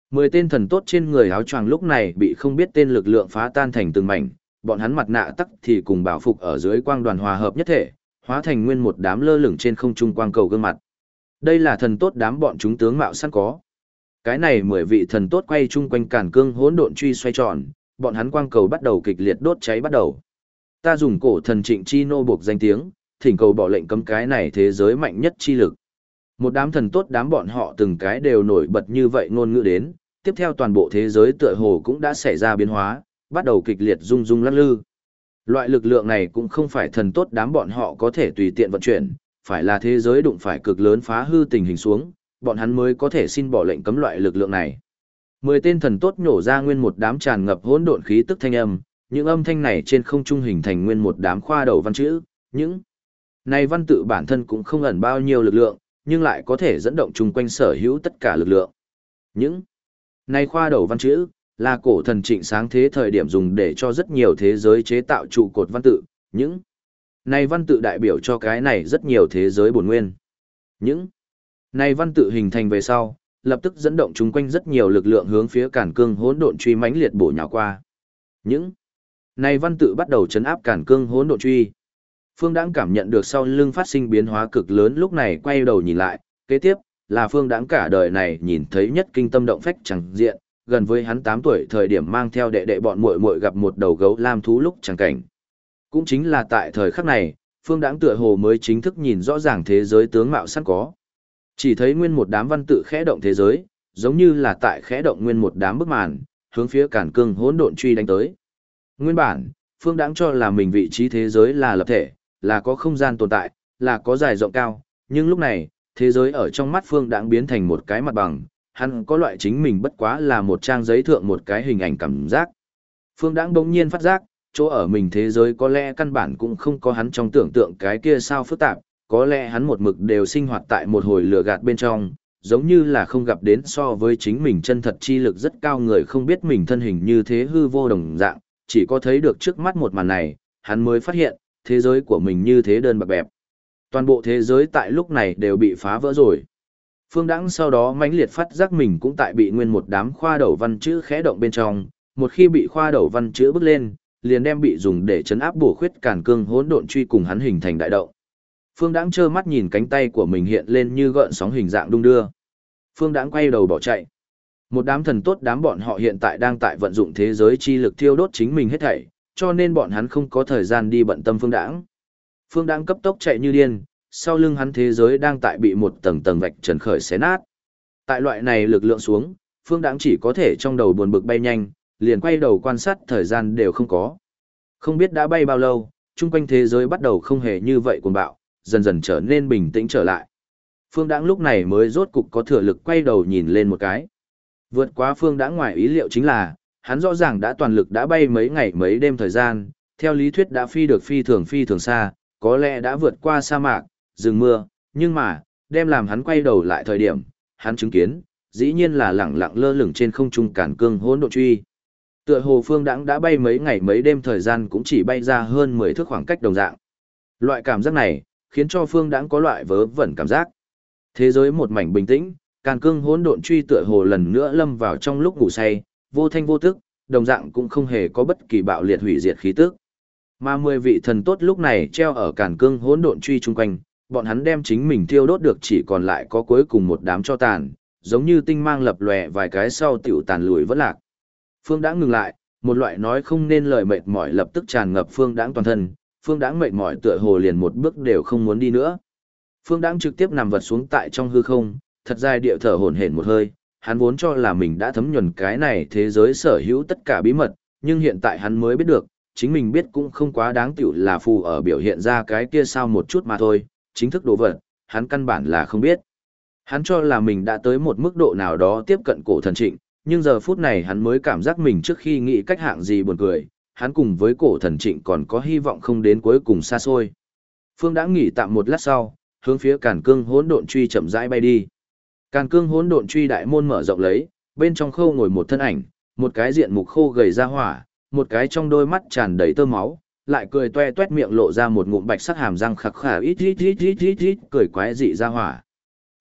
10 tên thần tốt trên người áo choàng lúc này bị không biết tên lực lượng phá tan thành từng mảnh, bọn hắn mặt nạ tắc thì cùng bảo phục ở dưới quang đoàn hòa hợp nhất thể, hóa thành nguyên một đám lơ lửng trên không trung quang cầu gương mặt. Đây là thần tốt đám bọn chúng tướng mạo sẵn có. Cái này 10 vị thần tốt quay chung quanh càn cương hỗn độn truy xoay tròn, bọn hắn quang cầu bắt đầu kịch liệt đốt cháy bắt đầu. Ta dùng cổ thần Trịnh Chi nô buộc danh tiếng, thỉnh cầu bỏ lệnh cấm cái này thế giới mạnh nhất chi lực. Một đám thần tốt đám bọn họ từng cái đều nổi bật như vậy ngôn ngữ đến, tiếp theo toàn bộ thế giới tựa hồ cũng đã xảy ra biến hóa, bắt đầu kịch liệt rung rung lắc lư. Loại lực lượng này cũng không phải thần tốt đám bọn họ có thể tùy tiện vận chuyển, phải là thế giới đụng phải cực lớn phá hư tình hình xuống, bọn hắn mới có thể xin bỏ lệnh cấm loại lực lượng này. 10 tên thần tốt nhổ ra nguyên một đám tràn ngập hỗn độn khí tức thanh âm, những âm thanh này trên không trung hình thành nguyên một đám khoa đầu văn chữ, những này văn tự bản thân cũng không ẩn bao nhiêu lực lượng, nhưng lại có thể dẫn động chung quanh sở hữu tất cả lực lượng. Những này khoa đầu văn chữ là cổ thần Trịnh sáng thế thời điểm dùng để cho rất nhiều thế giới chế tạo trụ cột văn tự, những này văn tự đại biểu cho cái này rất nhiều thế giới bổn nguyên. Những này văn tự hình thành về sau, lập tức dẫn động chung quanh rất nhiều lực lượng hướng phía Càn Cương hỗn độn truy mãnh liệt bổ nhào qua. Những này văn tự bắt đầu chấn áp Càn Cương hỗn độn truy. Phương Đãng cảm nhận được sau lưng phát sinh biến hóa cực lớn, lúc này quay đầu nhìn lại, kế tiếp là Phương Đãng cả đời này nhìn thấy nhất kinh tâm động phách chẳng diện, gần với hắn 8 tuổi thời điểm mang theo đệ đệ bọn muội muội gặp một đầu gấu lam thú lúc chẳng cảnh. Cũng chính là tại thời khắc này, Phương Đãng tựa hồ mới chính thức nhìn rõ ràng thế giới tướng mạo sẵn có. Chỉ thấy nguyên một đám văn tự khẽ động thế giới, giống như là tại khẽ động nguyên một đám bức màn, hướng phía Càn Cương hỗn độn truy đánh tới. Nguyên bản, Phương Đãng cho là mình vị trí thế giới là lập thể, là có không gian tồn tại, là có dài rộng cao, nhưng lúc này, thế giới ở trong mắt Phương Đãng biến thành một cái mặt bằng, hắn có loại chính mình bất quá là một trang giấy thượng một cái hình ảnh cảm giác. Phương Đãng bỗng nhiên phát giác, chỗ ở mình thế giới có lẽ căn bản cũng không có hắn trong tưởng tượng cái kia sao phức tạp, có lẽ hắn một mực đều sinh hoạt tại một hồi lửa gạt bên trong, giống như là không gặp đến so với chính mình chân thật chi lực rất cao người không biết mình thân hình như thế hư vô đồng dạng, chỉ có thấy được trước mắt một màn này, hắn mới phát hiện, thế giới của mình như thế đơn bạc bẹp. Toàn bộ thế giới tại lúc này đều bị phá vỡ rồi. Phương Đãng sau đó mãnh liệt phát giác mình cũng tại bị nguyên một đám khoa đầu văn chữ khẽ động bên trong, một khi bị khoa đầu văn chữ bước lên, liền đem bị dùng để chấn áp bổ khuyết Càn Cương hỗn độn truy cùng hắn hình thành đại động. Phương Đãng trơ mắt nhìn cánh tay của mình hiện lên như gợn sóng hình dạng đung đưa. Phương Đãng quay đầu bỏ chạy. Một đám thần tốt đám bọn họ hiện tại đang tại vận dụng thế giới chi lực thiêu đốt chính mình hết thảy, cho nên bọn hắn không có thời gian đi bận tâm Phương Đãng. Phương Đãng cấp tốc chạy như điên, sau lưng hắn thế giới đang tại bị một tầng tầng vạch trần khởi xé nát. Tại loại này lực lượng xuống, Phương Đãng chỉ có thể trong đầu buồn bực bay nhanh, liền quay đầu quan sát thời gian đều không có. Không biết đã bay bao lâu, chung quanh thế giới bắt đầu không hề như vậy cuồng bạo, dần dần trở nên bình tĩnh trở lại. Phương Đãng lúc này mới rốt cục có thừa lực quay đầu nhìn lên một cái. Vượt quá Phương Đãng ngoài ý liệu chính là, hắn rõ ràng đã toàn lực đã bay mấy ngày mấy đêm thời gian, theo lý thuyết đã phi được phi thường xa, có lẽ đã vượt qua sa mạc, rừng mưa, nhưng mà, đem làm hắn quay đầu lại thời điểm, hắn chứng kiến, dĩ nhiên là lẳng lặng lơ lửng trên không trung Càn Cương hỗn độn truy. Tựa hồ Phương Đãng đã bay mấy ngày mấy đêm thời gian cũng chỉ bay ra hơn 10 thước khoảng cách đồng dạng. Loại cảm giác này, khiến cho Phương Đãng có loại vớ vẩn cảm giác. Thế giới một mảnh bình tĩnh, Càn Cương hỗn độn truy tựa hồ lần nữa lâm vào trong lúc ngủ say, vô thanh vô tức, đồng dạng cũng không hề có bất kỳ bạo liệt hủy diệt khí tức. Mà 10 vị thần tốt lúc này treo ở Càn Cương hỗn độn truy chung quanh, bọn hắn đem chính mình thiêu đốt được chỉ còn lại có cuối cùng một đám tro tàn, giống như tinh mang lập lòe vài cái sau tiểu tàn lùi vỡ lạc. Phương Đãng ngừng lại, một loại nói không nên lời mệt mỏi lập tức tràn ngập Phương Đãng toàn thân, Phương Đãng mệt mỏi tựa hồ liền một bước đều không muốn đi nữa. Phương Đãng trực tiếp nằm vật xuống tại trong hư không, thật dài địa thở hổn hển một hơi, hắn vốn cho là mình đã thấm nhuần cái này thế giới sở hữu tất cả bí mật, nhưng hiện tại hắn mới biết được, chính mình biết cũng không quá đáng tiểu là phù ở biểu hiện ra cái kia sao một chút mà thôi, chính thức đồ vật, hắn căn bản là không biết. Hắn cho là mình đã tới một mức độ nào đó tiếp cận cổ thần Trịnh, nhưng giờ phút này hắn mới cảm giác mình trước khi nghĩ cách hạng gì buồn cười, hắn cùng với cổ thần Trịnh còn có hy vọng không đến cuối cùng xa xôi. Phương đã nghỉ tạm một lát sau, hướng phía Càn Cương hỗn độn truy chậm rãi bay đi. Càn Cương hỗn độn truy đại môn mở rộng lấy, bên trong khâu ngồi một thân ảnh, một cái diện mục khô gầy ra hỏa, một cái trong đôi mắt tràn đầy tơ máu, lại cười toe toét miệng lộ ra một ngụm bạch sắc hàm răng khạc khả ít, cười quái dị ra hỏa.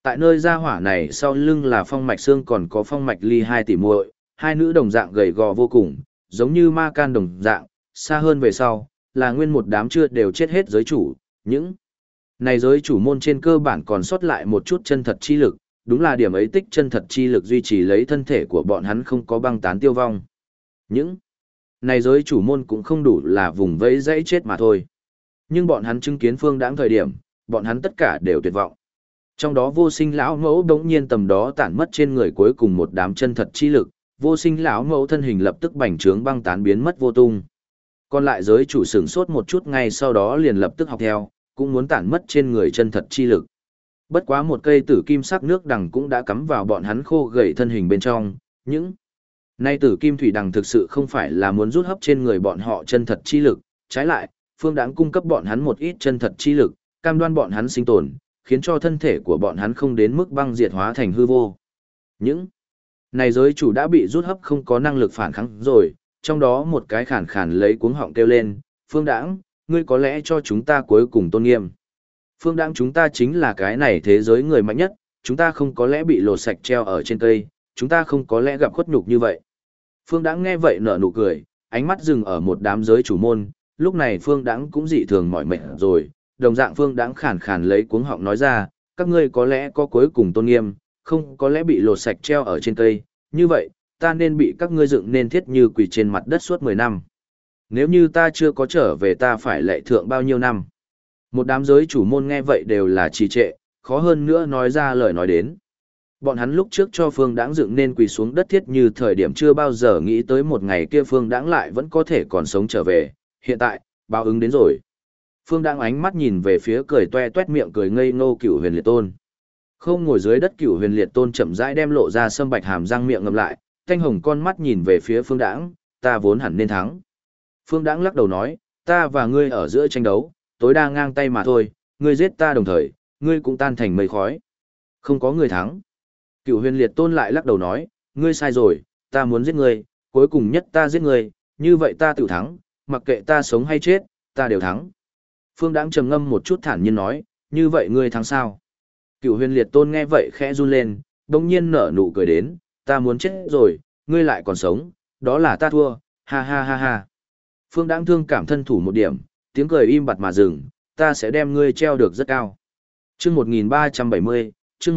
Tại nơi gia hỏa này sau lưng là Phong Mạch Sương còn có Phong Mạch Ly hai tỷ muội, hai nữ đồng dạng gầy gò vô cùng, giống như ma can đồng dạng, xa hơn về sau, là nguyên một đám chưa đều chết hết giới chủ, những này giới chủ môn trên cơ bản còn sót lại một chút chân thật chi lực, đúng là điểm ấy tích chân thật chi lực duy trì lấy thân thể của bọn hắn không có băng tán tiêu vong. Những này giới chủ môn cũng không đủ là vùng vẫy dãy chết mà thôi. Nhưng bọn hắn chứng kiến Phương Đãng thời điểm, bọn hắn tất cả đều tuyệt vọng. Trong đó Vô Sinh lão mẫu đống nhiên tầm đó tản mất trên người cuối cùng một đám chân thật chi lực, Vô Sinh lão mẫu thân hình lập tức bành trướng băng tán biến mất vô tung. Còn lại giới chủ sửng sốt một chút ngay sau đó liền lập tức học theo, cũng muốn tản mất trên người chân thật chi lực. Bất quá một cây tử kim sắc nước đằng cũng đã cắm vào bọn hắn khô gầy thân hình bên trong, những nay tử kim thủy đằng thực sự không phải là muốn rút hấp trên người bọn họ chân thật chi lực, trái lại, Phương Đãng cung cấp bọn hắn một ít chân thật chi lực, cam đoan bọn hắn sinh tồn, khiến cho thân thể của bọn hắn không đến mức băng diệt hóa thành hư vô. Những này giới chủ đã bị rút hấp không có năng lực phản kháng rồi, trong đó một cái khàn khàn lấy cuống họng kêu lên, Phương Đãng, ngươi có lẽ cho chúng ta cuối cùng tôn nghiêm. Phương Đãng, chúng ta chính là cái này thế giới người mạnh nhất, chúng ta không có lẽ bị lột sạch treo ở trên cây, chúng ta không có lẽ gặp khuất nhục như vậy. Phương Đãng nghe vậy nở nụ cười, ánh mắt dừng ở một đám giới chủ môn, lúc này Phương Đãng cũng dị thường mỏi mệt rồi, đồng dạng Phương Đãng khàn khàn lấy cuống họng nói ra, các ngươi có lẽ có cuối cùng tôn nghiêm, không có lẽ bị lột sạch treo ở trên cây, như vậy, ta nên bị các ngươi dựng nên thiết như quỳ trên mặt đất suốt 10 năm. Nếu như ta chưa có trở về ta phải lệ thượng bao nhiêu năm. Một đám giới chủ môn nghe vậy đều là trì trệ, khó hơn nữa nói ra lời nói đến. Bọn hắn lúc trước cho Phương Đãng dựng nên quỳ xuống đất thiết như thời điểm chưa bao giờ nghĩ tới một ngày kia Phương Đãng lại vẫn có thể còn sống trở về, hiện tại, báo ứng đến rồi. Phương Đãng ánh mắt nhìn về phía cười toe toét miệng cười ngây ngô Cửu Huyền Liệt Tôn. Không ngồi dưới đất Cửu Huyền Liệt Tôn chậm rãi đem lộ ra sâm bạch hàm răng miệng ngậm lại, thanh hồng con mắt nhìn về phía Phương Đãng, ta vốn hẳn nên thắng. Phương Đãng lắc đầu nói, ta và ngươi ở giữa tranh đấu, tối đa ngang tay mà thôi, ngươi giết ta đồng thời, ngươi cũng tan thành mây khói. Không có người thắng. Cửu Huyền Liệt Tôn lại lắc đầu nói, ngươi sai rồi, ta muốn giết ngươi, cuối cùng nhất ta giết ngươi, như vậy ta tự thắng, mặc kệ ta sống hay chết, ta đều thắng. Phương Đãng trầm ngâm một chút thản nhiên nói, như vậy ngươi thắng sao? Cửu Huyền Liệt Tôn nghe vậy khẽ run lên, đồng nhiên nở nụ cười đến, ta muốn chết rồi, ngươi lại còn sống, đó là ta thua, ha ha ha ha. Phương Đãng thương cảm thân thủ một điểm, tiếng cười im bặt mà dừng, ta sẽ đem ngươi treo được rất cao. Chương 1370, chương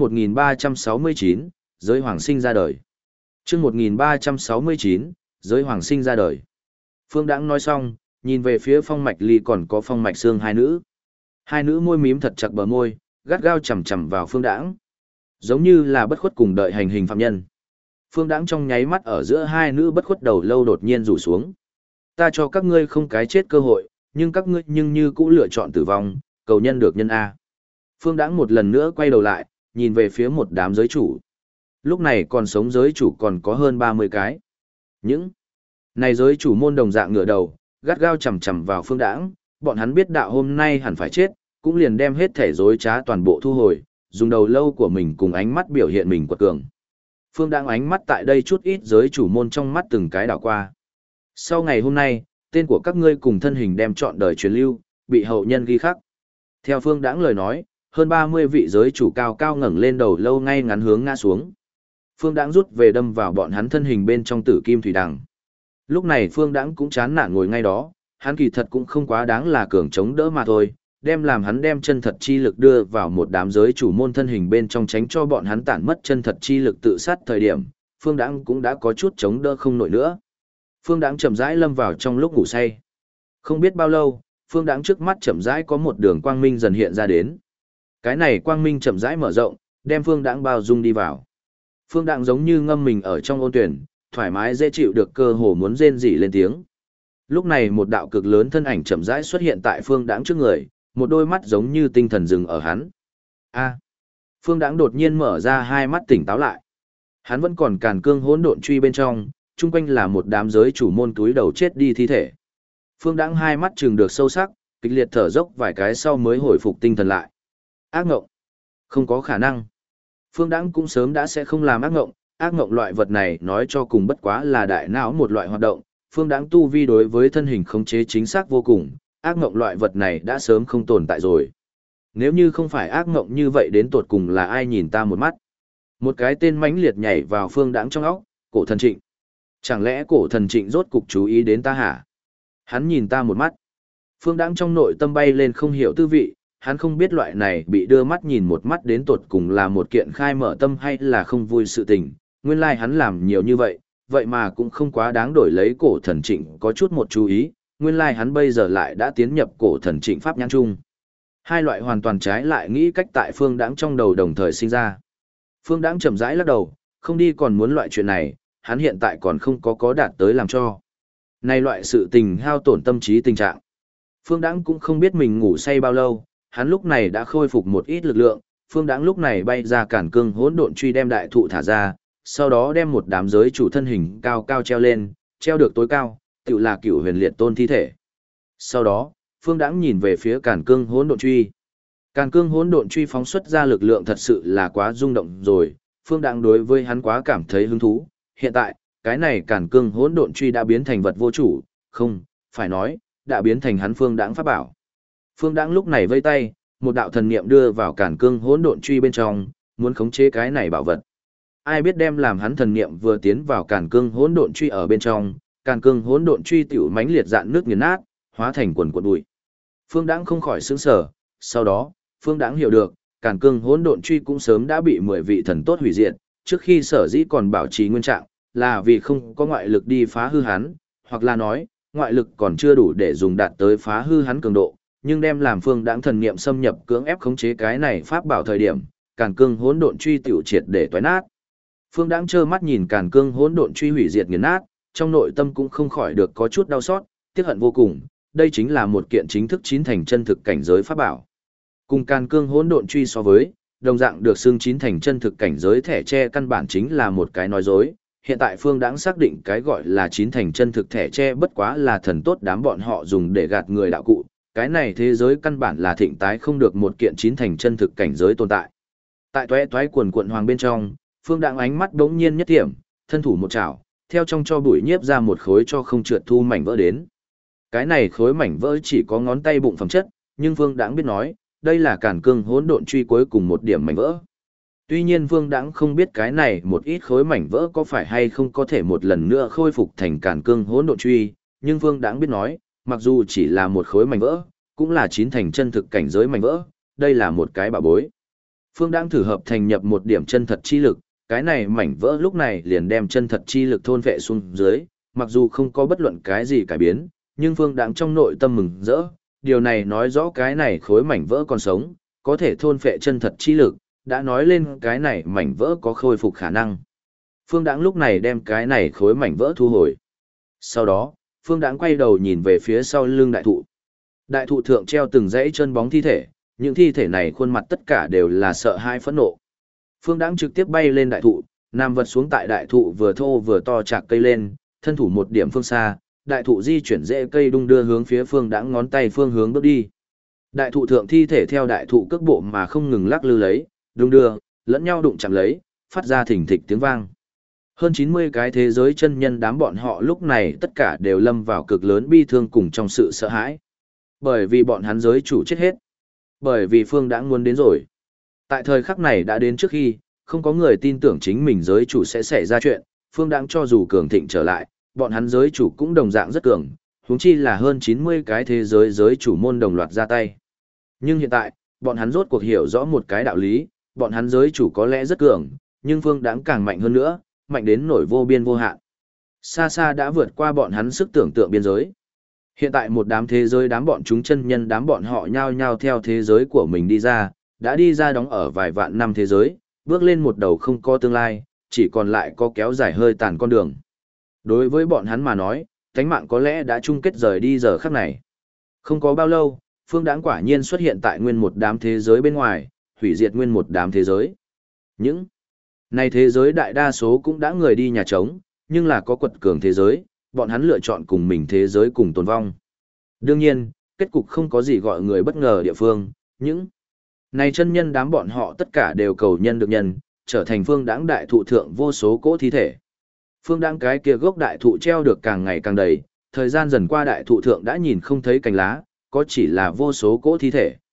1369, giới hoàng sinh ra đời. Chương 1369, giới hoàng sinh ra đời. Phương Đãng nói xong, nhìn về phía Phong Mạch Ly còn có Phong Mạch Sương hai nữ. Hai nữ môi mím thật chặt bờ môi, gắt gao chằm chằm vào Phương Đãng, giống như là bất khuất cùng đợi hành hình phạm nhân. Phương Đãng trong nháy mắt ở giữa hai nữ bất khuất đầu lâu đột nhiên rủ xuống. Ta cho các ngươi không cái chết cơ hội, nhưng các ngươi nhưng như cũ lựa chọn tử vong, cầu nhân được nhân A. Phương Đãng một lần nữa quay đầu lại, nhìn về phía một đám giới chủ. Lúc này còn sống giới chủ còn có hơn 30 cái. Những này giới chủ môn đồng dạng ngửa đầu, gắt gao chằm chằm vào Phương Đãng, bọn hắn biết đạo hôm nay hẳn phải chết, cũng liền đem hết thể dối trá toàn bộ thu hồi, dùng đầu lâu của mình cùng ánh mắt biểu hiện mình quật cường. Phương Đãng ánh mắt tại đây chút ít giới chủ môn trong mắt từng cái đảo qua. Sau ngày hôm nay, tên của các ngươi cùng thân hình đem trọn đời truyền lưu, bị hậu nhân ghi khắc. Theo Phương Đãng lời nói, hơn 30 vị giới chủ cao cao ngẩng lên đầu lâu ngay ngắn hướng ngã xuống. Phương Đãng rút về đâm vào bọn hắn thân hình bên trong tử kim thủy đằng. Lúc này Phương Đãng cũng chán nản ngồi ngay đó, hắn kỳ thật cũng không quá đáng là cường chống đỡ mà thôi, làm hắn đem chân thật chi lực đưa vào một đám giới chủ môn thân hình bên trong tránh cho bọn hắn tản mất chân thật chi lực tự sát thời điểm, Phương Đãng cũng đã có chút chống đỡ không nổi nữa. Phương Đãng chậm rãi lâm vào trong lúc ngủ say. Không biết bao lâu, Phương Đãng trước mắt chậm rãi có một đường quang minh dần hiện ra đến. Cái này quang minh chậm rãi mở rộng, đem Phương Đãng bao dung đi vào. Phương Đãng giống như ngâm mình ở trong ôn tuyển, thoải mái dễ chịu được cơ hồ muốn rên rỉ lên tiếng. Lúc này một đạo cực lớn thân ảnh chậm rãi xuất hiện tại Phương Đãng trước người, một đôi mắt giống như tinh thần dừng ở hắn. A. Phương Đãng đột nhiên mở ra hai mắt tỉnh táo lại. Hắn vẫn còn càn cương hỗn độn truy bên trong, chung quanh là một đám giới chủ môn túi đầu chết đi thi thể. Phương Đãng hai mắt trừng được sâu sắc, kịch liệt thở dốc vài cái sau mới hồi phục tinh thần lại. Ác ngộng. Không có khả năng. Phương Đãng cũng sớm đã sẽ không làm ác ngộng loại vật này nói cho cùng bất quá là đại não một loại hoạt động, Phương Đãng tu vi đối với thân hình khống chế chính xác vô cùng, ác ngộng loại vật này đã sớm không tồn tại rồi. Nếu như không phải ác mộng như vậy đến tột cùng là ai nhìn ta một mắt. Một cái tên mãnh liệt nhảy vào Phương Đãng trong óc, Cổ Thần Trịnh. Chẳng lẽ Cổ Thần Trịnh rốt cục chú ý đến ta hả? Hắn nhìn ta một mắt. Phương Đãng trong nội tâm bay lên không hiểu tư vị, hắn không biết loại này bị đưa mắt nhìn một mắt đến tột cùng là một kiện khai mở tâm hay là không vui sự tình. Nguyên lai hắn làm nhiều như vậy, vậy mà cũng không quá đáng đổi lấy Cổ Thần Trịnh có chút một chú ý, nguyên lai hắn bây giờ lại đã tiến nhập Cổ Thần Trịnh pháp nhãn chung. Hai loại hoàn toàn trái lại nghĩ cách tại Phương Đãng trong đầu đồng thời sinh ra. Phương Đãng chậm rãi lắc đầu, không đi còn muốn loại chuyện này, hắn hiện tại còn không có đạt tới làm cho. Này loại sự tình hao tổn tâm trí tình trạng. Phương Đãng cũng không biết mình ngủ say bao lâu, hắn lúc này đã khôi phục một ít lực lượng, Phương Đãng lúc này bay ra cản cương hỗn độn truy đem đại thụ thả ra, sau đó đem một đám giới chủ thân hình cao cao treo lên, treo được tối cao, tự là Cửu Huyền Liệt Tôn thi thể. Sau đó, Phương Đãng nhìn về phía cản cương hỗn độn truy. Càn cương hỗn độn truy phóng xuất ra lực lượng thật sự là quá rung động rồi, Phương Đãng đối với hắn quá cảm thấy hứng thú. Hiện tại, cái này càn cương hỗn độn truy đã biến thành vật vô chủ, không, phải nói, đã biến thành hắn Phương Đãng pháp bảo. Phương Đãng lúc này vây tay, một đạo thần niệm đưa vào càn cương hỗn độn truy bên trong, muốn khống chế cái này bảo vật. Ai biết đem làm hắn thần niệm vừa tiến vào càn cương hỗn độn truy ở bên trong, càn cương hỗn độn truy tiểu mãnh liệt dạn nước nghiền nát, hóa thành quần cuộn bụi. Phương Đãng không khỏi sửng sở, sau đó, Phương Đãng hiểu được, càn cương hỗn độn truy cũng sớm đã bị 10 vị thần tốt hủy diệt, trước khi sở dĩ còn bảo trì nguyên trạng, là vì không có ngoại lực đi phá hư hắn, hoặc là nói, ngoại lực còn chưa đủ để dùng đạt tới phá hư hắn cường độ, nhưng đem làm Phương Đãng thần niệm xâm nhập cưỡng ép khống chế cái này pháp bảo thời điểm, càn cương hỗn độn truy tiểu triệt để toái nát. Phương Đãng trơ mắt nhìn càn cương hỗn độn truy hủy diệt nghiền nát, trong nội tâm cũng không khỏi được có chút đau xót, tiếc hận vô cùng, đây chính là một kiện chính thức chín thành chân thực cảnh giới pháp bảo. Cùng càn cương hỗn độn truy so với, đồng dạng được xưng chín thành chân thực cảnh giới thẻ tre căn bản chính là một cái nói dối. Hiện tại Phương Đãng xác định cái gọi là chín thành chân thực thẻ tre bất quá là thần tốt đám bọn họ dùng để gạt người đạo cụ, cái này thế giới căn bản là thịnh tái không được một kiện chín thành chân thực cảnh giới tồn tại. Tại toé toé quần quận hoàng bên trong, Phương Đãng ánh mắt đống nhiên nhất điểm, thân thủ một chảo, theo trong cho bụi nhiếp ra một khối cho không trượt thu mảnh vỡ đến. Cái này khối mảnh vỡ chỉ có ngón tay bụng phẩm chất, nhưng Phương Đãng biết nói, đây là càn cương hỗn độn truy cuối cùng một điểm mảnh vỡ. Tuy nhiên Phương Đãng không biết cái này một ít khối mảnh vỡ có phải hay không có thể một lần nữa khôi phục thành càn cương hỗn độn truy, nhưng Phương Đãng biết nói, mặc dù chỉ là một khối mảnh vỡ, cũng là chín thành chân thực cảnh giới mảnh vỡ, đây là một cái bảo bối. Phương Đãng thử hợp thành nhập một điểm chân thật chi lực, cái này mảnh vỡ lúc này liền đem chân thật chi lực thôn vệ xuống dưới, mặc dù không có bất luận cái gì cải biến, nhưng Phương Đãng trong nội tâm mừng rỡ, điều này nói rõ cái này khối mảnh vỡ còn sống, có thể thôn phệ chân thật chi lực, đã nói lên cái này mảnh vỡ có khôi phục khả năng. Phương Đãng lúc này đem cái này khối mảnh vỡ thu hồi. Sau đó, Phương Đãng quay đầu nhìn về phía sau lưng đại thụ. Đại thụ thượng treo từng dãy chân bóng thi thể, những thi thể này khuôn mặt tất cả đều là sợ hãi phẫn nộ. Phương Đãng trực tiếp bay lên đại thụ, nằm vật xuống tại đại thụ vừa thô vừa to chạc cây lên, thân thủ một điểm phương xa, đại thụ di chuyển rễ cây đung đưa hướng phía Phương Đãng ngón tay phương hướng bước đi. Đại thụ thượng thi thể theo đại thụ cước bộ mà không ngừng lắc lư lấy, đung đưa, lẫn nhau đụng chạm lấy, phát ra thình thịch tiếng vang. Hơn 90 cái thế giới chân nhân đám bọn họ lúc này tất cả đều lâm vào cực lớn bi thương cùng trong sự sợ hãi. Bởi vì bọn hắn giới chủ chết hết. Bởi vì Phương Đãng muốn đến rồi. Tại thời khắc này đã đến trước khi, không có người tin tưởng chính mình giới chủ sẽ xảy ra chuyện, Phương Đãng cho dù cường thịnh trở lại, bọn hắn giới chủ cũng đồng dạng rất cường, huống chi là hơn 90 cái thế giới giới chủ môn đồng loạt ra tay. Nhưng hiện tại, bọn hắn rốt cuộc hiểu rõ một cái đạo lý, bọn hắn giới chủ có lẽ rất cường, nhưng Phương Đãng càng mạnh hơn nữa, mạnh đến nổi vô biên vô hạn. Xa xa đã vượt qua bọn hắn sức tưởng tượng biên giới. Hiện tại một đám thế giới đám bọn chúng chân nhân đám bọn họ nhao nhao theo thế giới của mình đi ra, đã đi ra đóng ở vài vạn năm thế giới, bước lên một đầu không có tương lai, chỉ còn lại có kéo dài hơi tàn con đường. Đối với bọn hắn mà nói, tánh mạng có lẽ đã chung kết rời đi giờ khắc này. Không có bao lâu, Phương Đãng quả nhiên xuất hiện tại nguyên một đám thế giới bên ngoài, hủy diệt nguyên một đám thế giới. Những này thế giới đại đa số cũng đã người đi nhà trống, nhưng là có quật cường thế giới, bọn hắn lựa chọn cùng mình thế giới cùng tồn vong. Đương nhiên, kết cục không có gì gọi người bất ngờ địa phương, những này chân nhân đám bọn họ tất cả đều cầu nhân được nhân, trở thành Phương Đãng đại thụ thượng vô số cỗ thi thể. Phương Đãng cái kia gốc đại thụ treo được càng ngày càng đầy, thời gian dần qua đại thụ thượng đã nhìn không thấy cành lá, có chỉ là vô số cỗ thi thể.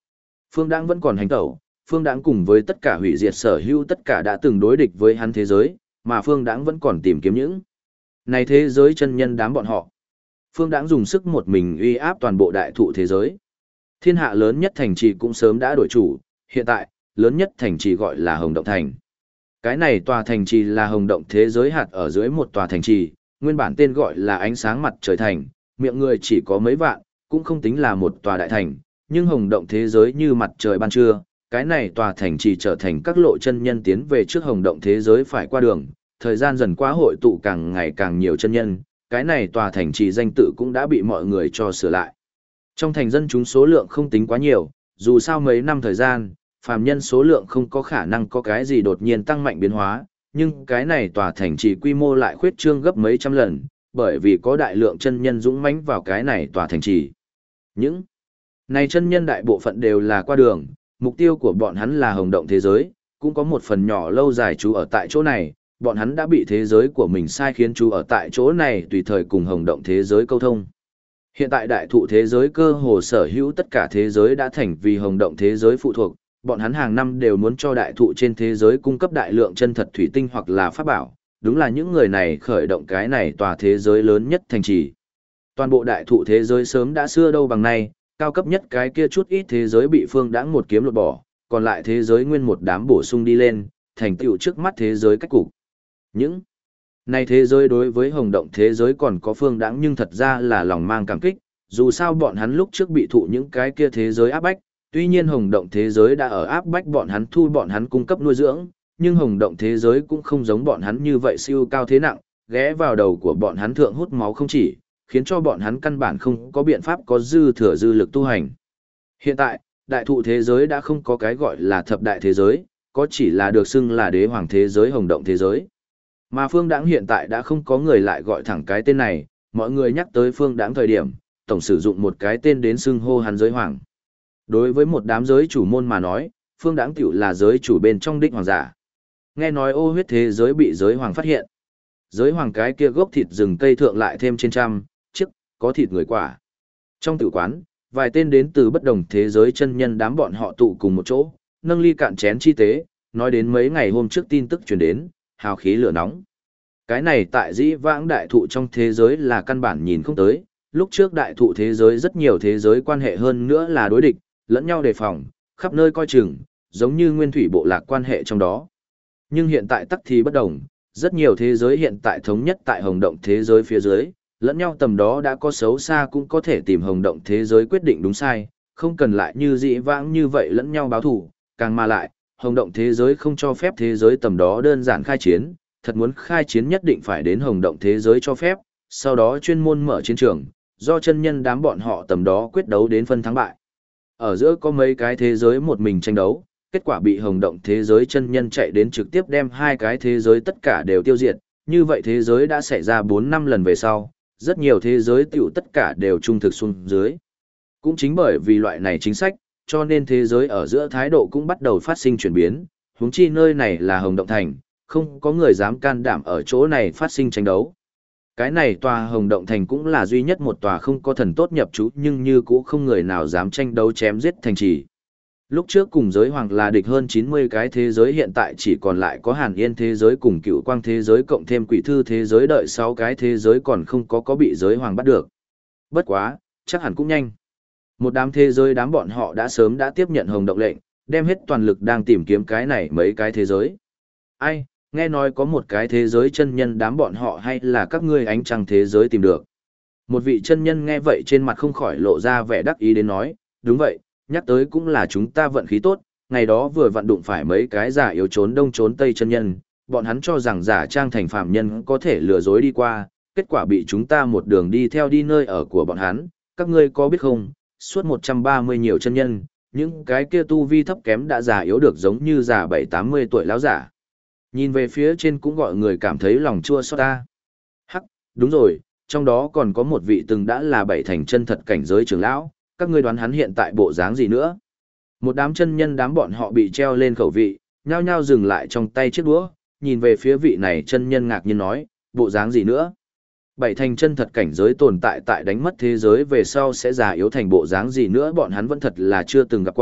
Phương Đãng vẫn còn hành tẩu, Phương Đãng cùng với tất cả hủy diệt sở hữu tất cả đã từng đối địch với hắn thế giới, mà Phương Đãng vẫn còn tìm kiếm những này thế giới chân nhân đám bọn họ. Phương Đãng dùng sức một mình uy áp toàn bộ đại thụ thế giới. Thiên hạ lớn nhất thành trì cũng sớm đã đổi chủ, hiện tại, lớn nhất thành trì gọi là Hồng Động Thành. Cái này tòa thành trì là Hồng Động thế giới hạt ở dưới một tòa thành trì, nguyên bản tên gọi là Ánh sáng mặt trời thành, miệng người chỉ có mấy vạn, cũng không tính là một tòa đại thành, nhưng Hồng Động thế giới như mặt trời ban trưa, cái này tòa thành trì trở thành các lộ chân nhân tiến về trước Hồng Động thế giới phải qua đường, thời gian dần qua hội tụ càng ngày càng nhiều chân nhân, cái này tòa thành trì danh tự cũng đã bị mọi người cho sửa lại. Trong thành dân chúng số lượng không tính quá nhiều, dù sao mấy năm thời gian, phàm nhân số lượng không có khả năng có cái gì đột nhiên tăng mạnh biến hóa, nhưng cái này tòa thành trì quy mô lại khuyết trương gấp mấy trăm lần, bởi vì có đại lượng chân nhân dũng mãnh vào cái này tòa thành trì. Những này chân nhân đại bộ phận đều là qua đường, mục tiêu của bọn hắn là Hồng Động thế giới, cũng có một phần nhỏ lâu dài trú ở tại chỗ này, bọn hắn đã bị thế giới của mình sai khiến trú ở tại chỗ này tùy thời cùng Hồng Động thế giới câu thông. Hiện tại đại thụ thế giới cơ hồ sở hữu tất cả thế giới đã thành vì Hồng Động thế giới phụ thuộc, bọn hắn hàng năm đều muốn cho đại thụ trên thế giới cung cấp đại lượng chân thật thủy tinh hoặc là pháp bảo, đúng là những người này khởi động cái này tòa thế giới lớn nhất thành trì. Toàn bộ đại thụ thế giới sớm đã xưa đâu bằng nay, cao cấp nhất cái kia chút ít thế giới bị Phương Đãng một kiếm lột bỏ, còn lại thế giới nguyên một đám bổ sung đi lên, thành tựu trước mắt thế giới cách cục. Những này thế giới đối với Hồng Động thế giới còn có Phương Đãng nhưng thật ra là lòng mang cảm kích, dù sao bọn hắn lúc trước bị thụ những cái kia thế giới áp bách, tuy nhiên Hồng Động thế giới đã ở áp bách bọn hắn thu bọn hắn cung cấp nuôi dưỡng, nhưng Hồng Động thế giới cũng không giống bọn hắn như vậy siêu cao thế nặng, ghé vào đầu của bọn hắn thượng hút máu không chỉ, khiến cho bọn hắn căn bản không có biện pháp có dư thừa dư lực tu hành. Hiện tại, đại thụ thế giới đã không có cái gọi là thập đại thế giới, có chỉ là được xưng là đế hoàng thế giới Hồng Động thế giới. Mà Phương Đãng hiện tại đã không có người lại gọi thẳng cái tên này, mọi người nhắc tới Phương Đãng thời điểm, tổng sử dụng một cái tên đến xưng hô hắn giới hoàng. Đối với một đám giới chủ môn mà nói, Phương Đãng tiểu là giới chủ bên trong đích hoàng giả. Nghe nói ô huyết thế giới bị giới hoàng phát hiện. Giới hoàng cái kia gốc thịt rừng cây thượng lại thêm trên trăm chiếc, có thịt người quả. Trong tử quán, vài tên đến từ bất đồng thế giới chân nhân đám bọn họ tụ cùng một chỗ, nâng ly cạn chén chi tế, nói đến mấy ngày hôm trước tin tức truyền đến, hào khí lửa nóng. Cái này tại dĩ vãng đại thụ trong thế giới là căn bản nhìn không tới, lúc trước đại thụ thế giới rất nhiều thế giới quan hệ hơn nữa là đối địch, lẫn nhau đề phòng, khắp nơi coi chừng, giống như nguyên thủy bộ lạc quan hệ trong đó. Nhưng hiện tại tắc thì bất đồng, rất nhiều thế giới hiện tại thống nhất tại Hồng Động thế giới phía dưới, lẫn nhau tầm đó đã có xấu xa cũng có thể tìm Hồng Động thế giới quyết định đúng sai, không cần lại như dĩ vãng như vậy lẫn nhau báo thù, càng mà lại, Hồng Động thế giới không cho phép thế giới tầm đó đơn giản khai chiến, thật muốn khai chiến nhất định phải đến Hồng Động thế giới cho phép, sau đó chuyên môn mở chiến trường, do chân nhân đám bọn họ tầm đó quyết đấu đến phân thắng bại. Ở giữa có mấy cái thế giới một mình tranh đấu, kết quả bị Hồng Động thế giới chân nhân chạy đến trực tiếp đem hai cái thế giới tất cả đều tiêu diệt, như vậy thế giới đã xảy ra 4-5 lần về sau, rất nhiều thế giới tiểu tất cả đều trung thực xuống dưới. Cũng chính bởi vì loại này chính sách, cho nên thế giới ở giữa thái độ cũng bắt đầu phát sinh chuyển biến, huống chi nơi này là Hồng Động thành, không có người dám can đảm ở chỗ này phát sinh tranh đấu. Cái này tòa Hồng Động thành cũng là duy nhất một tòa không có thần tốt nhập trú nhưng như cũ không người nào dám tranh đấu chém giết thành trì. Lúc trước cùng giới hoàng là địch hơn 90 cái thế giới hiện tại chỉ còn lại có Hàn Yên thế giới cùng Cựu Quang thế giới cộng thêm Quỷ Thư thế giới đợi 6 cái thế giới còn không có bị giới hoàng bắt được. Bất quá, chắc hẳn cũng nhanh. Một đám thế giới đám bọn họ đã sớm đã tiếp nhận Hồng Động lệnh, đem hết toàn lực đang tìm kiếm cái này mấy cái thế giới. Ai, nghe nói có một cái thế giới chân nhân đám bọn họ hay là các ngươi ánh trăng thế giới tìm được. Một vị chân nhân nghe vậy trên mặt không khỏi lộ ra vẻ đắc ý đến nói, đúng vậy, nhắc tới cũng là chúng ta vận khí tốt, ngày đó vừa vặn đụng phải mấy cái giả yếu trốn đông trốn tây chân nhân, bọn hắn cho rằng giả trang thành phàm nhân có thể lừa dối đi qua, kết quả bị chúng ta một đường đi theo đi nơi ở của bọn hắn, các ngươi có biết không, suốt 130 nhiều chân nhân, những cái kia tu vi thấp kém đã già yếu được giống như già 7-80 tuổi lão giả. Nhìn về phía trên cũng gọi người cảm thấy lòng chua xót ta. Hắc, đúng rồi, trong đó còn có một vị từng đã là 7 thành chân thật cảnh giới trưởng lão, các ngươi đoán hắn hiện tại bộ dáng gì nữa? Một đám chân nhân đám bọn họ bị treo lên khẩu vị, nhao nhao dừng lại trong tay chiếc đũa, nhìn về phía vị này chân nhân ngạc nhiên nói, bộ dáng gì nữa? 7 thành chân thật cảnh giới tồn tại tại đánh mất thế giới về sau sẽ già yếu thành bộ dáng gì nữa bọn hắn vẫn thật là chưa từng gặp qua,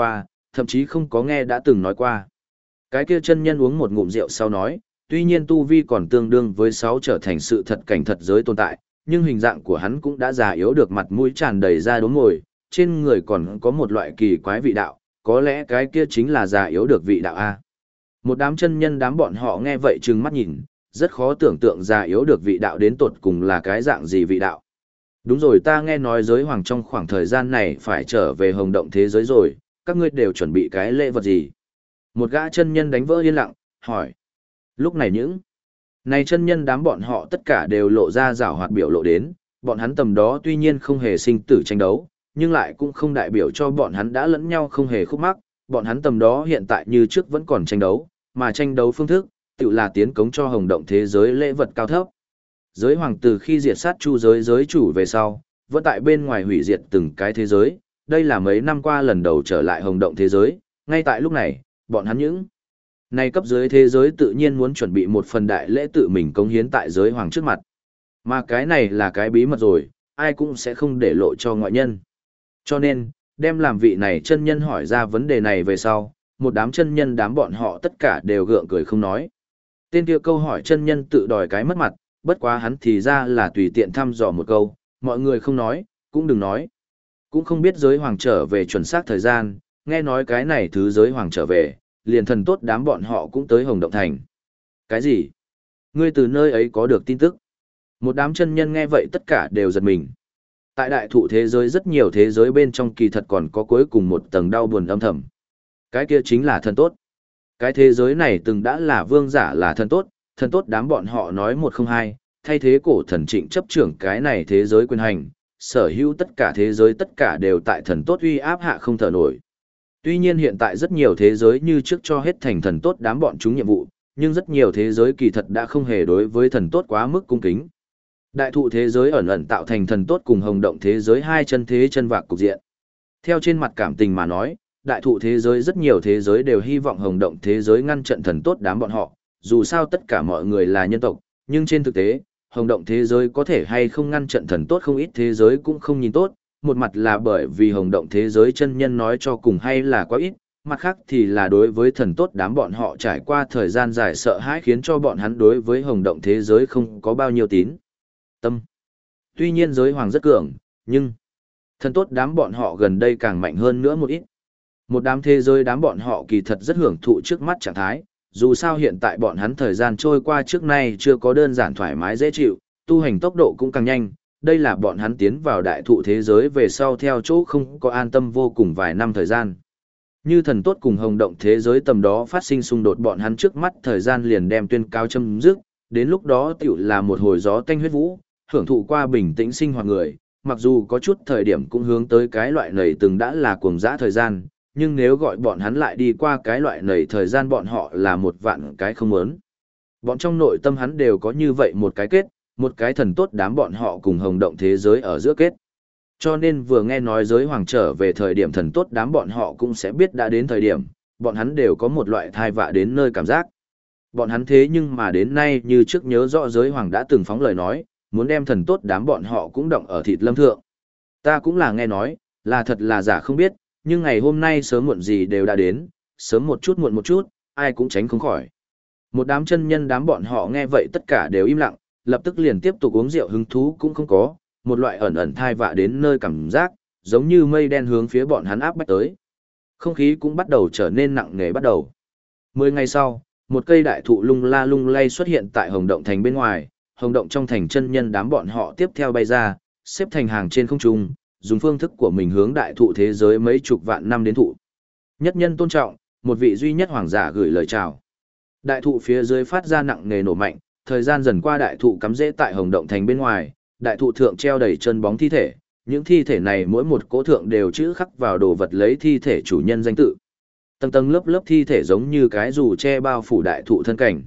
thậm chí không có nghe đã từng nói qua. Cái kia chân nhân uống một ngụm rượu sau nói, tuy nhiên tu vi còn tương đương với 6 trở thành sự thật cảnh thật giới tồn tại, nhưng hình dạng của hắn cũng đã già yếu được, mặt mũi tràn đầy da đốm ngồi, trên người còn có một loại kỳ quái vị đạo, có lẽ cái kia chính là già yếu được vị đạo A. Một đám chân nhân đám bọn họ nghe vậy trừng mắt nhìn, rất khó tưởng tượng già yếu được vị đạo đến tột cùng là cái dạng gì vị đạo. Đúng rồi, ta nghe nói giới hoàng trong khoảng thời gian này phải trở về hồng động thế giới rồi, các ngươi đều chuẩn bị cái lễ vật gì? Một gã chân nhân đánh vỡ yên lặng, hỏi. Lúc này những này chân nhân đám bọn họ tất cả đều lộ ra giảo hoạt biểu lộ đến, bọn hắn tầm đó tuy nhiên không hề sinh tử tranh đấu, nhưng lại cũng không đại biểu cho bọn hắn đã lẫn nhau không hề khúc mắc, bọn hắn tầm đó hiện tại như trước vẫn còn tranh đấu, mà tranh đấu phương thức, tự là tiến cống cho hồng động thế giới lễ vật cao thấp. Giới hoàng từ khi diệt sát chu giới giới chủ về sau, vẫn tại bên ngoài hủy diệt từng cái thế giới, đây là mấy năm qua lần đầu trở lại hồng động thế giới, ngay tại lúc này, bọn hắn những này cấp dưới thế giới tự nhiên muốn chuẩn bị một phần đại lễ tự mình cống hiến tại giới hoàng trước mặt. Mà cái này là cái bí mật rồi, ai cũng sẽ không để lộ cho ngoại nhân. Cho nên, đem làm vị này chân nhân hỏi ra vấn đề này về sau, một đám chân nhân đám bọn họ tất cả đều gượng cười không nói. Tên kia câu hỏi chân nhân tự đòi cái mất mặt, bất quá hắn thì ra là tùy tiện thăm dò một câu, mọi người không nói, cũng đừng nói. Cũng không biết giới hoàng trở về chuẩn xác thời gian, nghe nói cái này thứ giới hoàng trở về, liền thần tốt đám bọn họ cũng tới Hồng Động Thành. Cái gì? Ngươi từ nơi ấy có được tin tức? Một đám chân nhân nghe vậy tất cả đều giật mình. Tại đại thụ thế giới rất nhiều thế giới bên trong kỳ thật còn có cuối cùng một tầng đau buồn âm thầm. Cái kia chính là thần tốt. Cái thế giới này từng đã là vương giả là thần tốt đám bọn họ nói một không hai, thay thế cổ thần trịnh chấp trưởng cái này thế giới quyền hành, sở hữu tất cả thế giới tất cả đều tại thần tốt uy áp hạ không thở nổi. Tuy nhiên hiện tại rất nhiều thế giới như trước cho hết thành thần tốt đám bọn chúng nhiệm vụ, nhưng rất nhiều thế giới kỳ thật đã không hề đối với thần tốt quá mức cung kính. Đại thụ thế giới ẩn ẩn tạo thành thần tốt cùng hồng động thế giới hai chân thế chân vạc cục diện. Theo trên mặt cảm tình mà nói, đại thụ thế giới rất nhiều thế giới đều hy vọng hồng động thế giới ngăn trận thần tốt đám bọn họ, dù sao tất cả mọi người là nhân tộc, nhưng trên thực tế, hồng động thế giới có thể hay không ngăn trận thần tốt không ít thế giới cũng không nhìn tốt, một mặt là bởi vì hồng động thế giới chân nhân nói cho cùng hay là quá ít, mặt khác thì là đối với thần tốt đám bọn họ trải qua thời gian dài sợ hãi khiến cho bọn hắn đối với hồng động thế giới không có bao nhiêu tín tâm. Tuy nhiên giới hoàng rất cường, nhưng thần tốt đám bọn họ gần đây càng mạnh hơn nữa một ít. Một đám thế giới đám bọn họ kỳ thật rất hưởng thụ trước mắt trạng thái, dù sao hiện tại bọn hắn thời gian trôi qua trước nay chưa có đơn giản thoải mái dễ chịu, tu hành tốc độ cũng càng nhanh, đây là bọn hắn tiến vào đại thụ thế giới về sau theo chỗ không có an tâm vô cùng vài năm thời gian. Như thần tốt cùng hồng động thế giới tầm đó phát sinh xung đột bọn hắn trước mắt thời gian liền đem tuyên cao châm dứt, đến lúc đó tiểu là một hồi gió tanh huyết vũ, hưởng thụ qua bình tĩnh sinh hoạt người, mặc dù có chút thời điểm cũng hướng tới cái loại này từng đã là cuồng dã thời gian, nhưng nếu gọi bọn hắn lại đi qua cái loại này thời gian bọn họ là một vạn cái không muốn. Bọn trong nội tâm hắn đều có như vậy một cái kết, một cái thần tốt đám bọn họ cùng hồng động thế giới ở giữa kết. Cho nên vừa nghe nói giới hoàng trở về thời điểm thần tốt đám bọn họ cũng sẽ biết đã đến thời điểm, bọn hắn đều có một loại thai vạ đến nơi cảm giác. Bọn hắn thế nhưng mà đến nay như trước nhớ rõ giới hoàng đã từng phóng lời nói, muốn đem thần tốt đám bọn họ cũng động ở thịt lâm thượng. Ta cũng là nghe nói, là thật là giả không biết, nhưng ngày hôm nay sớm muộn gì đều đã đến, sớm một chút muộn một chút, ai cũng tránh không khỏi. Một đám chân nhân đám bọn họ nghe vậy tất cả đều im lặng, lập tức liền tiếp tục uống rượu hứng thú cũng không có, một loại ẩn ẩn thai vạ đến nơi cảm giác, giống như mây đen hướng phía bọn hắn áp bách tới. Không khí cũng bắt đầu trở nên nặng nề bắt đầu. 10 ngày sau, một cây đại thụ lung la lung lay xuất hiện tại Hồng Động Thành bên ngoài, Hồng Động trong thành chân nhân đám bọn họ tiếp theo bay ra, xếp thành hàng trên không trung, dùng phương thức của mình hướng đại thụ thế giới mấy chục vạn năm đến thụ. Nhất nhân tôn trọng, một vị duy nhất hoàng giả gửi lời chào. Đại thụ phía dưới phát ra nặng nề nổ mạnh, thời gian dần qua đại thụ cắm rễ tại Hồng Động Thành bên ngoài, đại thụ thượng treo đầy chân bóng thi thể, những thi thể này mỗi một cỗ thượng đều chữ khắc vào đồ vật lấy thi thể chủ nhân danh tự. Tầng tầng lớp lớp thi thể giống như cái dù che bao phủ đại thụ thân cảnh.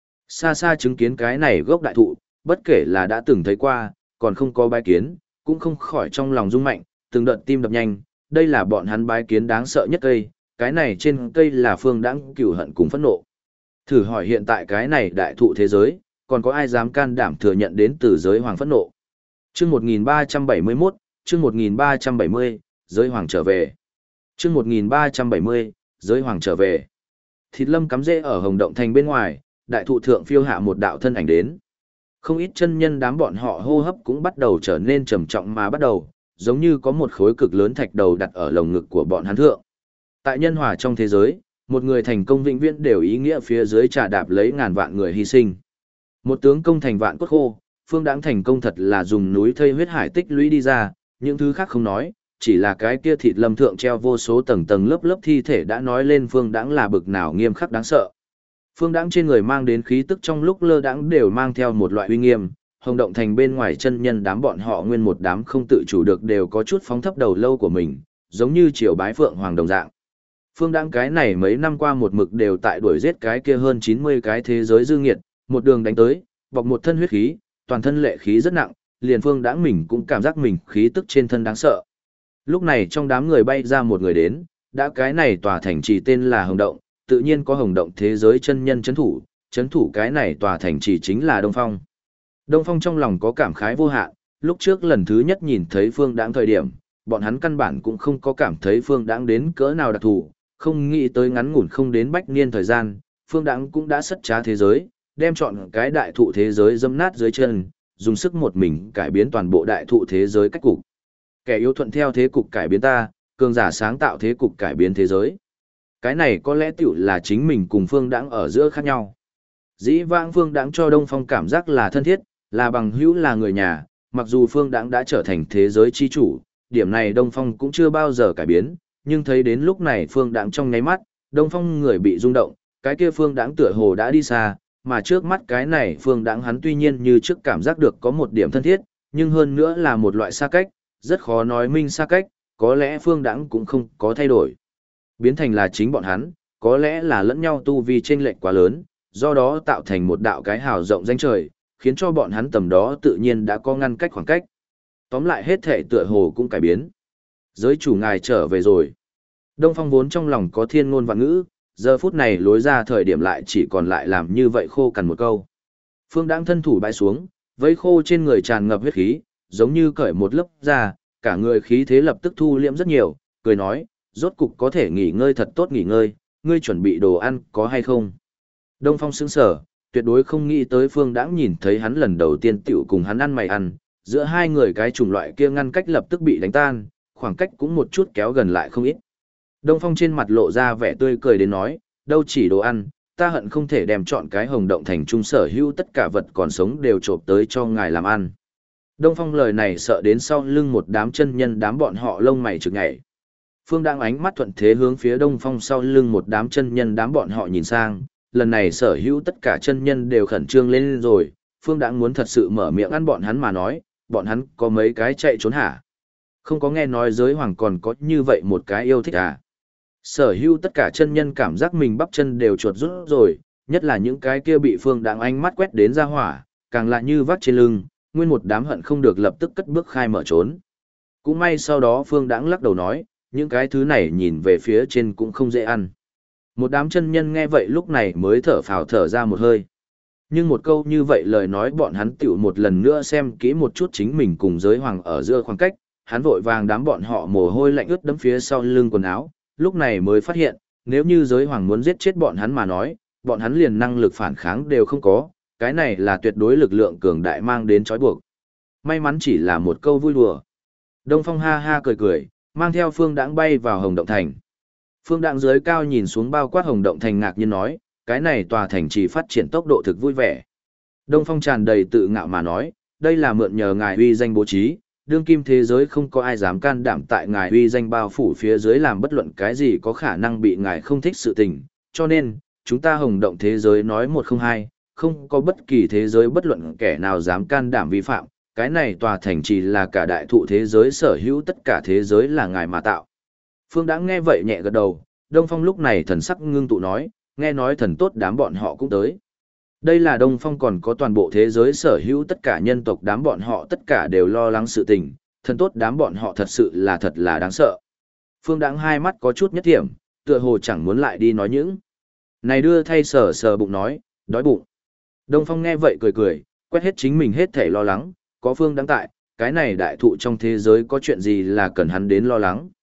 Xa xa chứng kiến cái này gốc đại thụ, bất kể là đã từng thấy qua, còn không có bái kiến, cũng không khỏi trong lòng rung mạnh, từng đợt tim đập nhanh, đây là bọn hắn bái kiến đáng sợ nhất cây, cái này trên cây là phương đãng cửu hận cùng phẫn nộ. Thử hỏi hiện tại cái này đại thụ thế giới, còn có ai dám can đảm thừa nhận đến từ giới hoàng phẫn nộ. Chương 1371, chương 1370, giới hoàng trở về. Chương 1370, Giới hoàng trở về. Thịt lâm cắm rễ ở Hồng Động Thành bên ngoài, đại thụ thượng phiêu hạ một đạo thân ảnh đến. Không ít chân nhân đám bọn họ hô hấp cũng bắt đầu trở nên trầm trọng mà bắt đầu, giống như có một khối cực lớn thạch đầu đặt ở lồng ngực của bọn hắn thượng. Tại nhân hòa trong thế giới, một người thành công vĩnh viễn đều ý nghĩa phía dưới trà đạp lấy ngàn vạn người hy sinh. Một tướng công thành vạn cốt khô, Phương Đãng thành công thật là dùng núi thây huyết hải tích lũy đi ra, những thứ khác không nói, chỉ là cái kia thịt lâm thượng treo vô số tầng tầng lớp lớp thi thể đã nói lên Phương Đãng là bực nào nghiêm khắc đáng sợ. Phương Đãng trên người mang đến khí tức trong lúc lơ đãng đều mang theo một loại uy nghiêm, Hồng Động Thành bên ngoài chân nhân đám bọn họ nguyên một đám không tự chủ được đều có chút phóng thấp đầu lâu của mình, giống như triều bái phượng hoàng đồng dạng. Phương Đãng cái này mấy năm qua một mực đều tại đuổi giết cái kia hơn 90 cái thế giới dư nghiệt, một đường đánh tới, bọc một thân huyết khí, toàn thân lệ khí rất nặng, liền Phương Đãng mình cũng cảm giác mình khí tức trên thân đáng sợ. Lúc này trong đám người bay ra một người đến, đã cái này tòa thành trì tên là Hồng Động, tự nhiên có Hồng Động thế giới chân nhân chấn thủ cái này tòa thành trì chính là Đông Phong. Đông Phong trong lòng có cảm khái vô hạn, lúc trước lần thứ nhất nhìn thấy Phương Đãng thời điểm, bọn hắn căn bản cũng không có cảm thấy Phương Đãng đến cỡ nào đặc thù, không nghĩ tới ngắn ngủn không đến bách niên thời gian, Phương Đãng cũng đã sất trá thế giới, đem chọn cái đại thụ thế giới dẫm nát dưới chân, dùng sức một mình cải biến toàn bộ đại thụ thế giới cách cục. Kẻ yếu thuận theo thế cục cải biến ta, cường giả sáng tạo thế cục cải biến thế giới. Cái này có lẽ tiểu là chính mình cùng Phương Đãng ở giữa khác nhau. Dĩ vãng Phương Đãng cho Đông Phong cảm giác là thân thiết, là bằng hữu là người nhà, mặc dù Phương Đãng đã trở thành thế giới chi chủ, điểm này Đông Phong cũng chưa bao giờ cải biến, nhưng thấy đến lúc này Phương Đãng trong nháy mắt, Đông Phong người bị rung động, cái kia Phương Đãng tựa hồ đã đi xa, mà trước mắt cái này Phương Đãng hắn tuy nhiên như trước cảm giác được có một điểm thân thiết, nhưng hơn nữa là một loại xa cách, rất khó nói minh xa cách, có lẽ Phương Đãng cũng không có thay đổi. Biến thành là chính bọn hắn, có lẽ là lẫn nhau tu vi chênh lệch quá lớn, do đó tạo thành một đạo cái hào rộng danh trời, khiến cho bọn hắn tầm đó tự nhiên đã có ngăn cách khoảng cách. Tóm lại hết thể tựa hồ cũng cải biến. Giới chủ ngài trở về rồi. Đông Phong vốn trong lòng có thiên ngôn vạn ngữ, giờ phút này lối ra thời điểm lại chỉ còn lại làm như vậy khô cằn một câu. Phương Đãng thân thủ bãi xuống, vây khô trên người tràn ngập huyết khí, giống như cởi một lớp da, cả người khí thế lập tức thu liễm rất nhiều, cười nói, rốt cục có thể nghỉ ngơi thật tốt nghỉ ngơi, ngươi chuẩn bị đồ ăn có hay không? Đông Phong sững sờ, tuyệt đối không nghĩ tới Phương Đãng nhìn thấy hắn lần đầu tiên tiểu cùng hắn ăn mày ăn, giữa hai người cái chủng loại kia ngăn cách lập tức bị đánh tan, khoảng cách cũng một chút kéo gần lại không ít. Đông Phong trên mặt lộ ra vẻ tươi cười đến nói, đâu chỉ đồ ăn, ta hận không thể đem chọn cái Hồng Động thành trung sở hữu tất cả vật còn sống đều trộm tới cho ngài làm ăn. Đông Phong lời này sợ đến sau lưng một đám chân nhân đám bọn họ lông mày trực nhảy. Phương Đãng ánh mắt thuận thế hướng phía Đông Phong sau lưng một đám chân nhân đám bọn họ nhìn sang, lần này sở hữu tất cả chân nhân đều khẩn trương lên rồi, Phương Đãng muốn thật sự mở miệng ăn bọn hắn mà nói, bọn hắn có mấy cái chạy trốn hả? Không có nghe nói giới hoàng còn có như vậy một cái yêu thích à? Sở hữu tất cả chân nhân cảm giác mình bắp chân đều chuột rút rồi, nhất là những cái kia bị Phương Đãng ánh mắt quét đến ra hỏa, càng là như vắt trên lưng, nguyên một đám hận không được lập tức cất bước khai mở trốn. Cũng may sau đó Phương Đãng lắc đầu nói, những cái thứ này nhìn về phía trên cũng không dễ ăn. Một đám chân nhân nghe vậy lúc này mới thở phào thở ra một hơi. Nhưng một câu như vậy lời nói bọn hắn tiểu một lần nữa xem kỹ một chút chính mình cùng giới hoàng ở giữa khoảng cách, hắn vội vàng đám bọn họ mồ hôi lạnh ướt đẫm phía sau lưng quần áo, lúc này mới phát hiện, nếu như giới hoàng muốn giết chết bọn hắn mà nói, bọn hắn liền năng lực phản kháng đều không có, cái này là tuyệt đối lực lượng cường đại mang đến trói buộc. May mắn chỉ là một câu vui đùa. Đông Phong ha ha cười cười, mang theo Phương Đãng bay vào Hồng Động Thành. Phương Đãng dưới cao nhìn xuống bao quát Hồng Động Thành ngạc nhiên nói, cái này tòa thành chỉ phát triển tốc độ thực vui vẻ. Đông Phong tràn đầy tự ngạo mà nói, đây là mượn nhờ ngài uy danh bố trí, đương kim thế giới không có ai dám can đảm tại ngài uy danh bao phủ phía dưới làm bất luận cái gì có khả năng bị ngài không thích sự tình, cho nên, chúng ta Hồng Động thế giới nói một không hai, không có bất kỳ thế giới bất luận kẻ nào dám can đảm vi phạm, cái này tòa thành chỉ là cả đại thụ thế giới sở hữu tất cả thế giới là ngài mà tạo. Phương Đãng nghe vậy nhẹ gật đầu, Đông Phong lúc này thần sắc ngưng tụ nói, nghe nói thần tốt đám bọn họ cũng tới. Đây là Đông Phong còn có toàn bộ thế giới sở hữu tất cả nhân tộc đám bọn họ tất cả đều lo lắng sự tình, thần tốt đám bọn họ thật sự là thật là đáng sợ. Phương Đãng hai mắt có chút nhất thiểm, tựa hồ chẳng muốn lại đi nói những. Này đưa thay sờ sờ bụng nói, đói bụng. Đông Phong nghe vậy cười cười, quét hết chính mình hết thể lo lắng, có Phương Đãng tại, cái này đại thụ trong thế giới có chuyện gì là cần hắn đến lo lắng.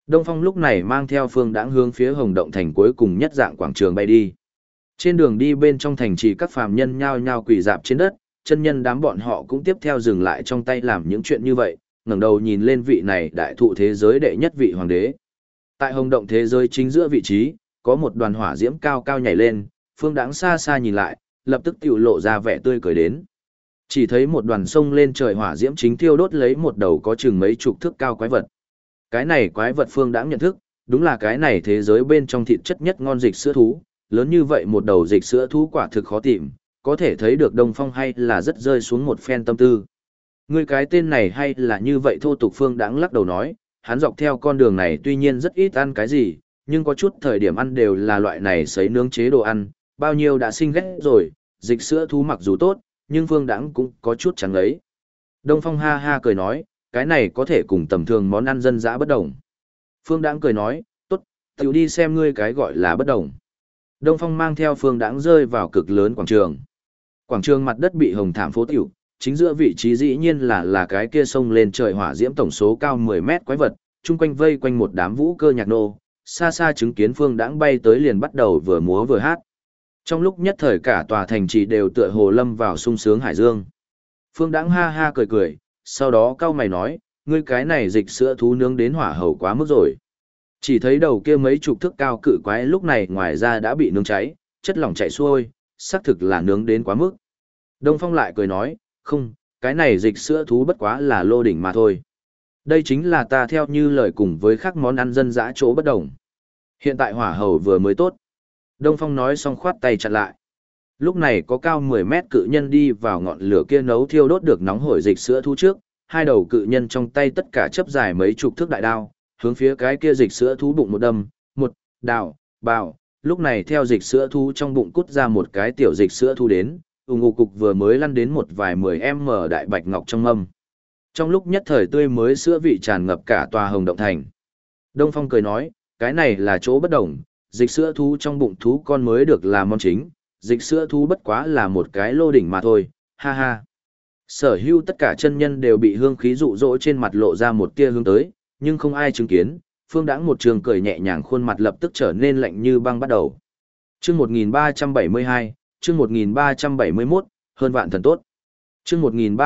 Đông Phong lúc này mang theo Phương Đãng hướng phía Hồng Động thành cuối cùng nhất dạng quảng trường bay đi. Trên đường đi bên trong thành trì các phàm nhân nhao nhao quỳ dạp trên đất, chân nhân đám bọn họ cũng tiếp theo dừng lại trong tay làm những chuyện như vậy, ngẩng đầu nhìn lên vị này đại thụ thế giới đệ nhất vị hoàng đế. Tại Hồng Động thế giới chính giữa vị trí, có một đoàn hỏa diễm cao cao nhảy lên, Phương Đãng xa xa nhìn lại, lập tức tiểu lộ ra vẻ tươi cười đến. Chỉ thấy một đoàn sông lên trời hỏa diễm chính thiêu đốt lấy một đầu có chừng mấy chục thước cao quái vật. Cái này quái vật Phương Đãng nhận thức, đúng là cái này thế giới bên trong thịt chất nhất ngon dịch sữa thú, lớn như vậy một đầu dịch sữa thú quả thực khó tìm, có thể thấy được Đông Phong hay là rất rơi xuống một phen tâm tư. Ngươi cái tên này hay là như vậy thô tục. Phương Đãng lắc đầu nói, hắn dọc theo con đường này tuy nhiên rất ít ăn cái gì, nhưng có chút thời điểm ăn đều là loại này sấy nướng chế đồ ăn, bao nhiêu đã sinh ghét rồi, dịch sữa thú mặc dù tốt, nhưng Phương Đãng cũng có chút chẳng ấy. Đông Phong ha ha cười nói, cái này có thể cùng tầm thường món ăn dân dã bất đồng. Phương Đãng cười nói, tốt, tiểu đi xem ngươi cái gọi là bất đồng. Đông Phong mang theo Phương Đãng rơi vào cực lớn quảng trường. Quảng trường mặt đất bị hồng thảm phố tiểu, chính giữa vị trí dĩ nhiên là cái kia sông lên trời hỏa diễm tổng số cao 10 mét quái vật, chung quanh vây quanh một đám vũ cơ nhạc nô, xa xa chứng kiến Phương Đãng bay tới liền bắt đầu vừa múa vừa hát. Trong lúc nhất thời cả tòa thành trì đều tựa hồ lâm vào sung sướng hải dương. Phương Đãng ha ha cười cười, sau đó cau mày nói, ngươi cái này dịch sữa thú nướng đến hỏa hầu quá mức rồi. Chỉ thấy đầu kia mấy chục thước cao cự quái lúc này ngoài ra đã bị nướng cháy, chất lỏng chảy xuôi, xác thực là nướng đến quá mức. Đông Phong lại cười nói, không, cái này dịch sữa thú bất quá là lô đỉnh mà thôi. Đây chính là ta theo như lời cùng với các món ăn dân dã chỗ bất đồng. Hiện tại hỏa hầu vừa mới tốt. Đông Phong nói xong khoát tay chặn lại. Lúc này có cao 10 mét cự nhân đi vào ngọn lửa kia nấu thiêu đốt được nóng hổi dịch sữa thú trước, hai đầu cự nhân trong tay tất cả chấp dài mấy chục thước đại đao, hướng phía cái kia dịch sữa thú bụng một đâm, một, đào, bào, lúc này theo dịch sữa thú trong bụng cút ra một cái tiểu dịch sữa thú đến, ngục cục vừa mới lăn đến một vài 10m đại bạch ngọc trong mâm. Trong lúc nhất thời tươi mới sữa vị tràn ngập cả tòa Hồng Động thành. Đông Phong cười nói, cái này là chỗ bất đồng, dịch sữa thú trong bụng thú con mới được làm món chính, dịch sữa thú bất quá là một cái lô đỉnh mà thôi, ha ha. Sở hữu tất cả chân nhân đều bị hương khí dụ dỗ trên mặt lộ ra một tia hướng tới, nhưng không ai chứng kiến, Phương Đãng một trường cười nhẹ nhàng khuôn mặt lập tức trở nên lạnh như băng bắt đầu. Chương 1372, chương 1371, hơn vạn thần tốt. Chương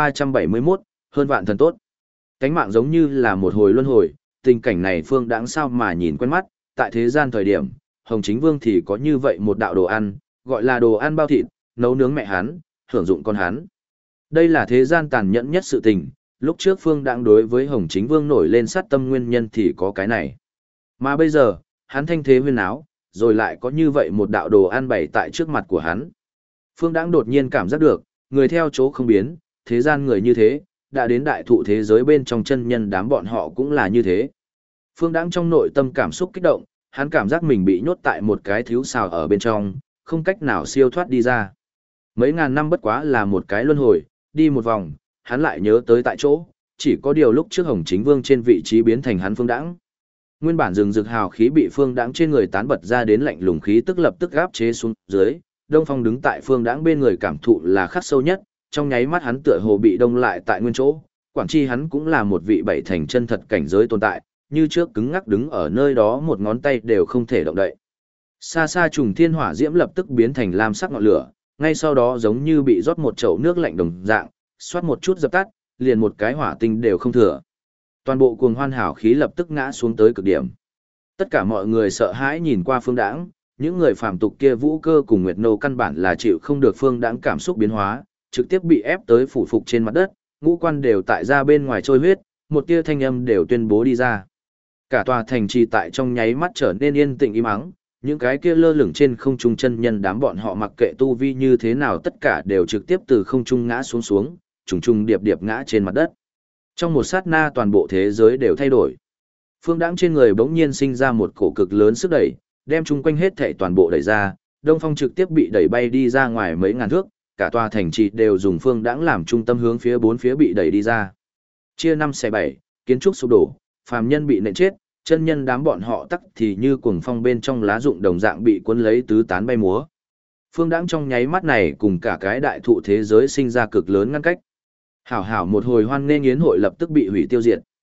1371, hơn vạn thần tốt. Cánh mạng giống như là một hồi luân hồi, tình cảnh này Phương Đãng sao mà nhìn quen mắt, tại thế gian thời điểm, Hồng Chính Vương thì có như vậy một đạo đồ ăn, gọi là đồ ăn bao thịt, nấu nướng mẹ hắn, hưởng dụng con hắn. Đây là thế gian tàn nhẫn nhất sự tình, lúc trước Phương Đãng đối với Hồng Chính Vương nổi lên sát tâm nguyên nhân thì có cái này. Mà bây giờ, hắn thanh thế huyên áo, rồi lại có như vậy một đạo đồ ăn bày tại trước mặt của hắn. Phương Đãng đột nhiên cảm giác được, người theo chỗ không biến, thế gian người như thế, đã đến đại thụ thế giới bên trong chân nhân đám bọn họ cũng là như thế. Phương Đãng trong nội tâm cảm xúc kích động, hắn cảm giác mình bị nhốt tại một cái thiếu sào ở bên trong, không cách nào siêu thoát đi ra. Mấy ngàn năm bất quá là một cái luân hồi, đi một vòng, hắn lại nhớ tới tại chỗ, chỉ có điều lúc trước Hồng Chính Vương trên vị trí biến thành hắn Phương Đãng. Nguyên bản rừng rực hào khí bị Phương Đãng trên người tán bật ra đến lạnh lùng khí tức lập tức áp chế xuống dưới, Đông Phong đứng tại Phương Đãng bên người cảm thụ là khắc sâu nhất, trong nháy mắt hắn tựa hồ bị đông lại tại nguyên chỗ, quản chi hắn cũng là một vị bảy thành chân thật cảnh giới tồn tại, như trước cứng ngắc đứng ở nơi đó một ngón tay đều không thể động đậy. Xa xa trùng thiên hỏa diễm lập tức biến thành lam sắc ngọn lửa, ngay sau đó giống như bị rót một chậu nước lạnh đồng dạng, xoát một chút dập tắt, liền một cái hỏa tinh đều không thừa. Toàn bộ cuồng hoan hảo khí lập tức ngã xuống tới cực điểm. Tất cả mọi người sợ hãi nhìn qua Phương Đãng, những người phàm tục kia Vũ Cơ cùng Nguyệt Nô căn bản là chịu không được Phương Đãng cảm xúc biến hóa, trực tiếp bị ép tới phủ phục trên mặt đất, ngũ quan đều tại ra bên ngoài trôi huyết, một tia thanh âm đều tuyên bố đi ra. Cả tòa thành trì tại trong nháy mắt trở nên yên tĩnh im ắng, những cái kia lơ lửng trên không trung chân nhân đám bọn họ mặc kệ tu vi như thế nào tất cả đều trực tiếp từ không trung ngã xuống xuống, trùng trùng điệp điệp ngã trên mặt đất. Trong một sát na toàn bộ thế giới đều thay đổi. Phương Đãng trên người bỗng nhiên sinh ra một cổ cực lớn sức đẩy, đem chung quanh hết thảy toàn bộ đẩy ra, Đông Phong trực tiếp bị đẩy bay đi ra ngoài mấy ngàn thước, cả tòa thành trì đều dùng Phương Đãng làm trung tâm hướng phía bốn phía bị đẩy đi ra. Chia 5 xẻ 7, kiến trúc sụp đổ, phàm nhân bị nện chết, chân nhân đám bọn họ tắc thì như cuồng phong bên trong lá rụng đồng dạng bị cuốn lấy tứ tán bay múa. Phương Đãng trong nháy mắt này cùng cả cái đại thụ thế giới sinh ra cực lớn ngăn cách. Hảo hảo một hồi hoan nghênh yến hội lập tức bị hủy tiêu diệt.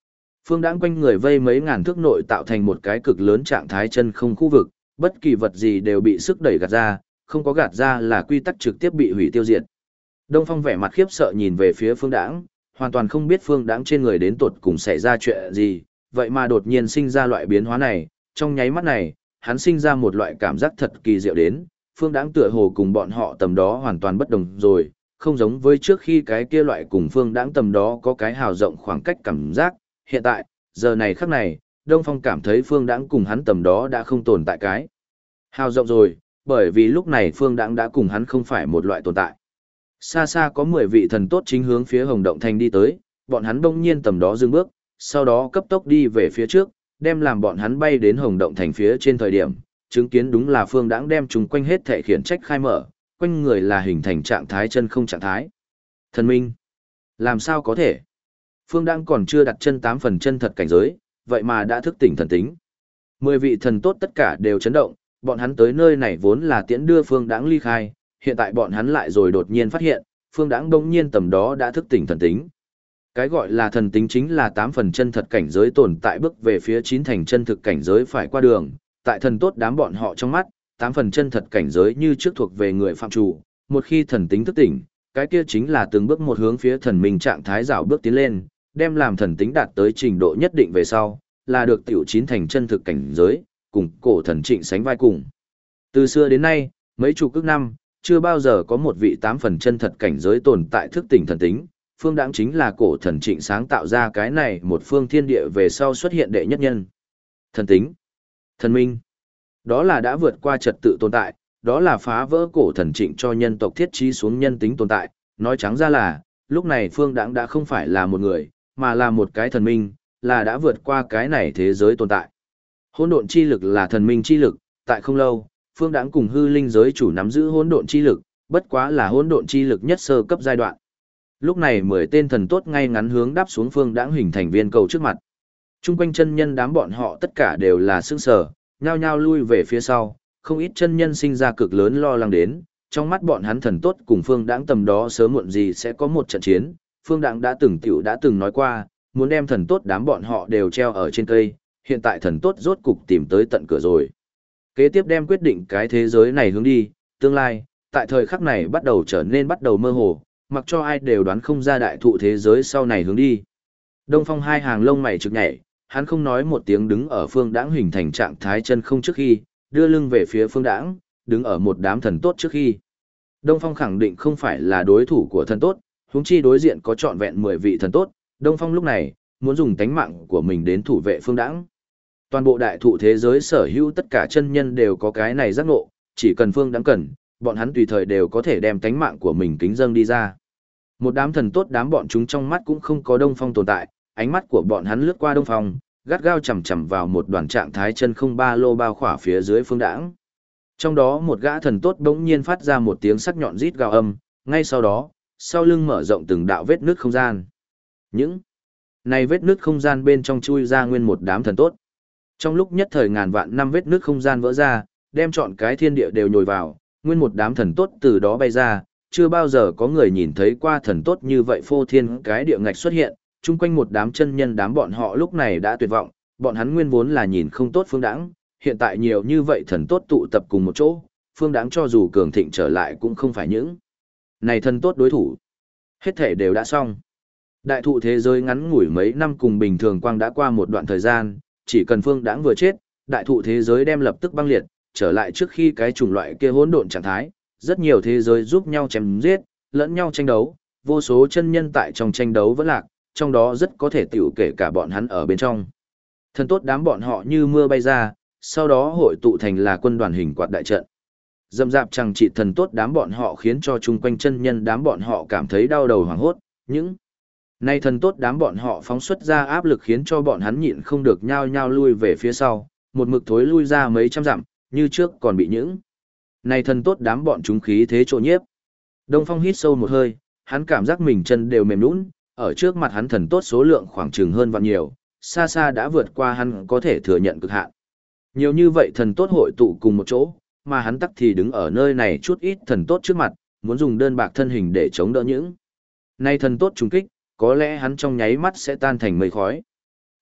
Phương Đãng quanh người vây mấy ngàn thước nội tạo thành một cái cực lớn trạng thái chân không khu vực, bất kỳ vật gì đều bị sức đẩy gạt ra, không có gạt ra là quy tắc trực tiếp bị hủy tiêu diệt. Đông Phong vẻ mặt khiếp sợ nhìn về phía Phương Đãng, hoàn toàn không biết Phương Đãng trên người đến tột cùng xảy ra chuyện gì, vậy mà đột nhiên sinh ra loại biến hóa này, trong nháy mắt này, hắn sinh ra một loại cảm giác thật kỳ diệu đến, Phương Đãng tựa hồ cùng bọn họ tầm đó hoàn toàn bất đồng rồi, không giống với trước khi cái kia loại cùng Phương Đãng tầm đó có cái hào rộng khoảng cách cảm giác, hiện tại, giờ này khắc này, Đông Phong cảm thấy Phương Đãng cùng hắn tầm đó đã không tồn tại cái hào rộng rồi, bởi vì lúc này Phương Đãng đã cùng hắn không phải một loại tồn tại. Xa xa có 10 vị thần tốt chính hướng phía Hồng Động Thành đi tới, bọn hắn đông nhiên tầm đó dừng bước, sau đó cấp tốc đi về phía trước, đem làm bọn hắn bay đến Hồng Động Thành phía trên thời điểm, chứng kiến đúng là Phương Đãng đem chúng quanh hết thể khiển trách khai mở, quanh người là hình thành trạng thái chân không trạng thái. Thần minh, làm sao có thể? Phương Đãng còn chưa đặt chân 8 phần chân thật cảnh giới, vậy mà đã thức tỉnh thần tính. 10 vị thần tốt tất cả đều chấn động, bọn hắn tới nơi này vốn là tiễn đưa Phương Đãng ly khai, hiện tại bọn hắn lại rồi đột nhiên phát hiện, Phương Đãng đông nhiên tầm đó đã thức tỉnh thần tính. Cái gọi là thần tính chính là 8 phần chân thật cảnh giới tồn tại bước về phía 9 thành chân thực cảnh giới phải qua đường, tại thần tốt đám bọn họ trong mắt, 8 phần chân thật cảnh giới như trước thuộc về người phạm chủ, một khi thần tính thức tỉnh, cái kia chính là từng bước một hướng phía thần minh trạng thái rảo bước tiến lên, đem làm thần tính đạt tới trình độ nhất định về sau, là được tiểu 9 thành chân thực cảnh giới, cùng cổ thần Trịnh sánh vai cùng. Từ xưa đến nay, mấy chục ức năm, chưa bao giờ có một vị 8 phần chân thật cảnh giới tồn tại thức tỉnh thần tính, Phương Đãng chính là cổ thần Trịnh sáng tạo ra cái này một phương thiên địa về sau xuất hiện đệ nhất nhân. Thần tính, thần minh, đó là đã vượt qua trật tự tồn tại, đó là phá vỡ cổ thần Trịnh cho nhân tộc thiết trí xuống nhân tính tồn tại, nói trắng ra là, lúc này Phương Đãng đã không phải là một người, mà là một cái thần minh, là đã vượt qua cái này thế giới tồn tại. Hỗn độn chi lực là thần minh chi lực, tại không lâu, Phương Đãng cùng hư linh giới chủ nắm giữ hỗn độn chi lực, bất quá là hỗn độn chi lực nhất sơ cấp giai đoạn. Lúc này 10 tên thần tốt ngay ngắn hướng đáp xuống Phương Đãng hình thành viên cầu trước mặt. Trung quanh chân nhân đám bọn họ tất cả đều là sững sờ, nhao nhao lui về phía sau, không ít chân nhân sinh ra cực lớn lo lắng đến, trong mắt bọn hắn thần tốt cùng Phương Đãng tầm đó sớm muộn gì sẽ có một trận chiến, Phương Đãng đã từng nói qua, muốn đem thần tốt đám bọn họ đều treo ở trên cây, hiện tại thần tốt rốt cục tìm tới tận cửa rồi. Kế tiếp đem quyết định cái thế giới này hướng đi, tương lai, tại thời khắc này bắt đầu trở nên bắt đầu mơ hồ, mặc cho ai đều đoán không ra đại thụ thế giới sau này hướng đi. Đông Phong hai hàng lông mày trực nhảy, hắn không nói một tiếng đứng ở Phương Đãng hình thành trạng thái chân không trước khi, đưa lưng về phía Phương Đãng, đứng ở một đám thần tốt trước khi. Đông Phong khẳng định không phải là đối thủ của thần tốt, huống chi đối diện có trọn vẹn 10 vị thần tốt, Đông Phong lúc này muốn dùng tánh mạng của mình đến thủ vệ Phương Đãng. Toàn bộ đại thụ thế giới sở hữu tất cả chân nhân đều có cái này giác ngộ, chỉ cần Phương Đãng cần, bọn hắn tùy thời đều có thể đem tánh mạng của mình kính dâng đi ra. Một đám thần tốt đám bọn chúng trong mắt cũng không có Đông Phong tồn tại, ánh mắt của bọn hắn lướt qua Đông Phong, gắt gao chằm chằm vào một đoàn trạng thái chân không ba lô bao khỏa phía dưới Phương Đãng. Trong đó một gã thần tốt bỗng nhiên phát ra một tiếng sắc nhọn rít gào âm, ngay sau đó, sau lưng mở rộng từng đạo vết nứt không gian. Những này vết nứt không gian bên trong chui ra nguyên một đám thần tốt. Trong lúc nhất thời ngàn vạn năm vết nứt không gian vỡ ra, đem trọn cái thiên địa đều nhồi vào, nguyên một đám thần tốt từ đó bay ra, chưa bao giờ có người nhìn thấy qua thần tốt như vậy phô thiên cái địa ngạch xuất hiện, chung quanh một đám chân nhân đám bọn họ lúc này đã tuyệt vọng, bọn hắn nguyên vốn là nhìn không tốt Phương Đãng, hiện tại nhiều như vậy thần tốt tụ tập cùng một chỗ, Phương Đãng cho dù cường thịnh trở lại cũng không phải những này thần tốt đối thủ. Hết thể đều đã xong. Đại thụ thế giới ngắn ngủi mấy năm cùng bình thường quang đã qua một đoạn thời gian, chỉ cần Phương Đãng vừa chết, đại thụ thế giới đem lập tức băng liệt, trở lại trước khi cái chủng loại kia hỗn độn trạng thái, rất nhiều thế giới giúp nhau chém giết, lẫn nhau tranh đấu, vô số chân nhân tại trong tranh đấu vẫn lạc, trong đó rất có thể tiểu kể cả bọn hắn ở bên trong. Thần tốt đám bọn họ như mưa bay ra, sau đó hội tụ thành là quân đoàn hình quạt đại trận. Dâm dạp chẳng trị thần tốt đám bọn họ khiến cho chung quanh chân nhân đám bọn họ cảm thấy đau đầu hoảng hốt, những nay thần tốt đám bọn họ phóng xuất ra áp lực khiến cho bọn hắn nhịn không được nhao nhao lui về phía sau, một mực thối lui ra mấy trăm dặm, như trước còn bị những này thần tốt đám bọn chúng khí thế trộ nhiếp. Đông Phong hít sâu một hơi, hắn cảm giác mình chân đều mềm nhũn, ở trước mặt hắn thần tốt số lượng khoảng chừng hơn vạn nhiều, xa xa đã vượt qua hắn có thể thừa nhận cực hạn. Nhiều như vậy thần tốt hội tụ cùng một chỗ, mà hắn tắc thì đứng ở nơi này chút ít thần tốt trước mặt, muốn dùng đơn bạc thân hình để chống đỡ những này thần tốt trùng kích, có lẽ hắn trong nháy mắt sẽ tan thành mây khói.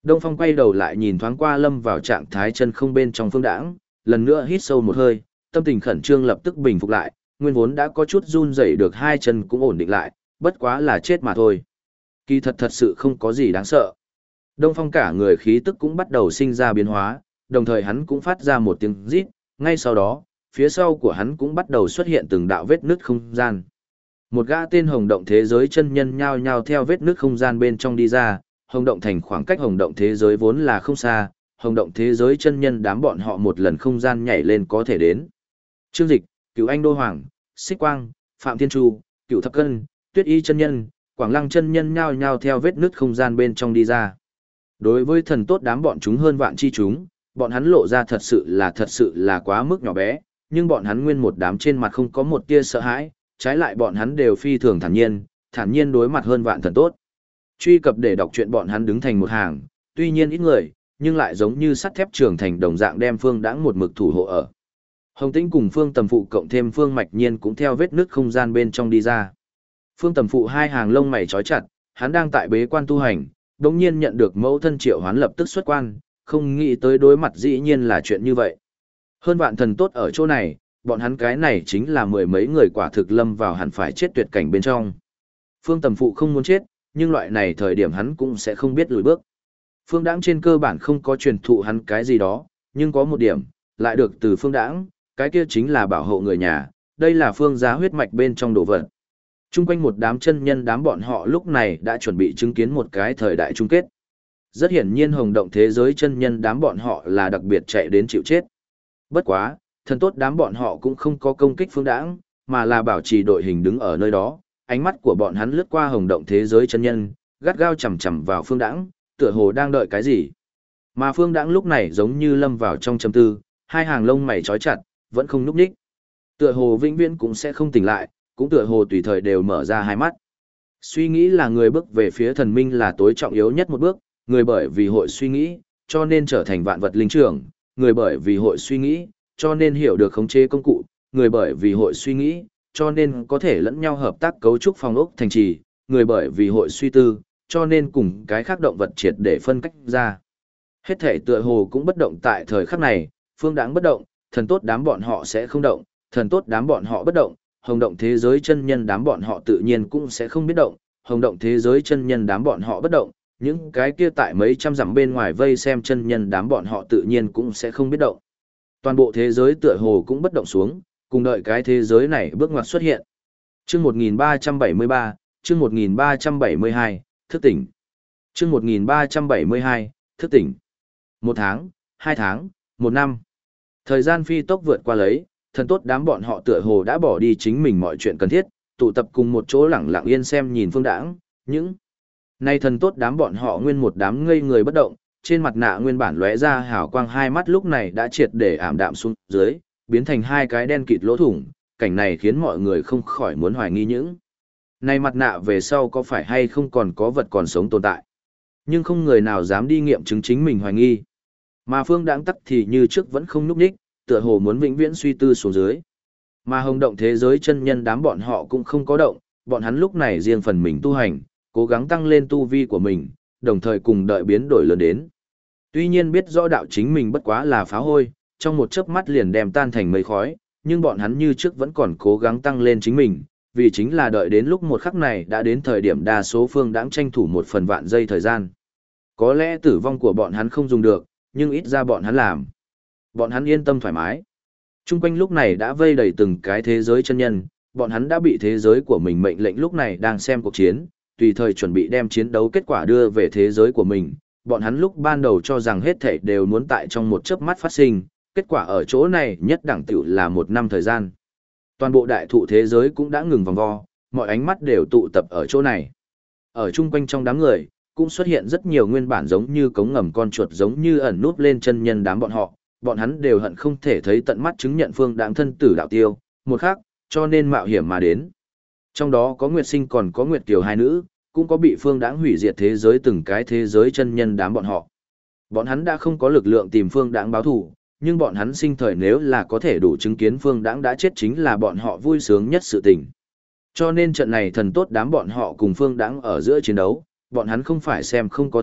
Đông Phong quay đầu lại nhìn thoáng qua lâm vào trạng thái chân không bên trong Phương Đãng, lần nữa hít sâu một hơi, tâm tình khẩn trương lập tức bình phục lại, nguyên vốn đã có chút run rẩy được hai chân cũng ổn định lại, bất quá là chết mà thôi. Kỳ thật thật sự không có gì đáng sợ. Đông Phong cả người khí tức cũng bắt đầu sinh ra biến hóa, đồng thời hắn cũng phát ra một tiếng rít, ngay sau đó, phía sau của hắn cũng bắt đầu xuất hiện từng đạo vết nứt không gian. Một gã tên Hồng Động thế giới chân nhân nhao nhao theo vết nứt không gian bên trong đi ra, Hồng Động thành khoảng cách Hồng Động thế giới vốn là không xa, Hồng Động thế giới chân nhân đám bọn họ một lần không gian nhảy lên có thể đến. Trương Dịch, Cửu Anh Đô Hoàng, Xích Quang, Phạm Thiên Chu, Cửu Thập Cân, Tuyết Y chân nhân, Quảng Lăng chân nhân nhao nhao theo vết nứt không gian bên trong đi ra. Đối với thần tốt đám bọn chúng hơn vạn chi chúng, bọn hắn lộ ra thật sự là quá mức nhỏ bé, nhưng bọn hắn nguyên một đám trên mặt không có một tia sợ hãi, trái lại bọn hắn đều phi thường thản nhiên đối mặt hơn vạn thần tốt. Truy cập để đọc truyện bọn hắn đứng thành một hàng, tuy nhiên ít người, nhưng lại giống như sắt thép trường thành đồng dạng đem Phương Đãng một mực thủ hộ ở. Hồng Tĩnh cùng Phương Tầm Phụ cộng thêm Phương Mạch Nhiên cũng theo vết nứt không gian bên trong đi ra. Phương Tầm Phụ hai hàng lông mày chói chặt, hắn đang tại bế quan tu hành, đột nhiên nhận được mẫu thân triệu hoán lập tức xuất quan, không nghĩ tới đối mặt dĩ nhiên là chuyện như vậy. Hơn vạn thần tốt ở chỗ này, bọn hắn cái này chính là mười mấy người quả thực lâm vào hẳn phải chết tuyệt cảnh bên trong. Phương Tầm Phụ không muốn chết, nhưng loại này thời điểm hắn cũng sẽ không biết lùi bước. Phương Đãng trên cơ bản không có truyền thụ hắn cái gì đó, nhưng có một điểm, lại được từ Phương Đãng, cái kia chính là bảo hộ người nhà, đây là Phương gia huyết mạch bên trong đồ vật. Trung quanh một đám chân nhân đám bọn họ lúc này đã chuẩn bị chứng kiến một cái thời đại chung kết. Rất hiển nhiên Hồng Động thế giới chân nhân đám bọn họ là đặc biệt chạy đến chịu chết. Bất quá, thần tốt đám bọn họ cũng không có công kích Phương Đãng, mà là bảo trì đội hình đứng ở nơi đó, ánh mắt của bọn hắn lướt qua Hồng Động thế giới chân nhân, gắt gao chằm chằm vào Phương Đãng, tựa hồ đang đợi cái gì. Mà Phương Đãng lúc này giống như lâm vào trong trầm tư, hai hàng lông mày chói chặt, vẫn không nhúc nhích. Tựa hồ vĩnh viễn cũng sẽ không tỉnh lại, cũng tựa hồ tùy thời đều mở ra hai mắt. Suy nghĩ là người bước về phía thần minh là tối trọng yếu nhất một bước, người bởi vì hội suy nghĩ, cho nên trở thành vạn vật linh trưởng, người bởi vì hội suy nghĩ, cho nên hiểu được khống chế công cụ, người bởi vì hội suy nghĩ, cho nên có thể lẫn nhau hợp tác cấu trúc phòng ốc thành trì, người bởi vì hội suy tư, cho nên cùng cái khác động vật triệt để phân cách ra. Hết thể tựa hồ cũng bất động tại thời khắc này, Phương Đãng bất động, thần tốt đám bọn họ sẽ không động, thần tốt đám bọn họ bất động, Hồng Động thế giới chân nhân đám bọn họ tự nhiên cũng sẽ không biết động, Hồng Động thế giới chân nhân đám bọn họ bất động, những cái kia tại mấy trăm dặm bên ngoài vây xem chân nhân đám bọn họ tự nhiên cũng sẽ không biết động. Toàn bộ thế giới tựa hồ cũng bất động xuống, cùng đợi cái thế giới này bước ngoặt xuất hiện. Chương 1373, chương 1372, thức tỉnh. Chương 1372, thức tỉnh. 1 tháng, 2 tháng, 1 năm. Thời gian phi tốc vượt qua lấy, thần tốt đám bọn họ tựa hồ đã bỏ đi chính mình mọi chuyện cần thiết, tụ tập cùng một chỗ lẳng lặng yên xem nhìn Phương Đãng, những nay thần tốt đám bọn họ nguyên một đám ngây người bất động, trên mặt nạ nguyên bản lóe ra hào quang hai mắt lúc này đã triệt để ảm đạm xuống dưới, biến thành hai cái đen kịt lỗ thủng, cảnh này khiến mọi người không khỏi muốn hoài nghi những này mặt nạ về sau có phải hay không còn có vật còn sống tồn tại. Nhưng không người nào dám đi nghiệm chứng chính mình hoài nghi. Mà Phương Đãng tắc thì như trước vẫn không nhúc nhích, tựa hồ muốn vĩnh viễn suy tư xuống dưới. Mà Hồng Động thế giới chân nhân đám bọn họ cũng không có động, bọn hắn lúc này riêng phần mình tu hành, cố gắng tăng lên tu vi của mình, đồng thời cùng đợi biến đổi lớn đến. Tuy nhiên biết rõ đạo chính mình bất quá là phá hôi, trong một chớp mắt liền đem tan thành mây khói, nhưng bọn hắn như trước vẫn còn cố gắng tăng lên chính mình, vì chính là đợi đến lúc một khắc này đã đến thời điểm đa số Phương Đãng tranh thủ một phần vạn giây thời gian. Có lẽ tử vong của bọn hắn không dùng được, nhưng ít ra bọn hắn làm. Bọn hắn yên tâm thoải mái. Trung quanh lúc này đã vây đầy từng cái thế giới chân nhân, bọn hắn đã bị thế giới của mình mệnh lệnh lúc này đang xem cuộc chiến, tùy thời chuẩn bị đem chiến đấu kết quả đưa về thế giới của mình. Bọn hắn lúc ban đầu cho rằng hết thảy đều muốn tại trong một chớp mắt phát sinh, kết quả ở chỗ này nhất đẳng tiểu là 1 năm thời gian. Toàn bộ đại thụ thế giới cũng đã ngừng vòng vo, mọi ánh mắt đều tụ tập ở chỗ này. Ở chung quanh trong đám người, cũng xuất hiện rất nhiều nguyên bản giống như cống ngầm con chuột giống như ẩn núp lên chân nhân đám bọn hắn đều hận không thể thấy tận mắt chứng nhận Phương Đãng thân tử đạo tiêu, một khác, cho nên mạo hiểm mà đến. Trong đó có Nguyệt Sinh còn có Nguyệt Kiều hai nữ, cũng có bị Phương Đãng hủy diệt thế giới từng cái thế giới chân nhân đám bọn họ. Bọn hắn đã không có lực lượng tìm Phương Đãng báo thù, nhưng bọn hắn sinh thời nếu là có thể đủ chứng kiến Phương Đãng đã chết chính là bọn họ vui sướng nhất sự tình. Cho nên trận này thần tốt đám bọn họ cùng Phương Đãng ở giữa chiến đấu, bọn hắn không phải xem không có thể,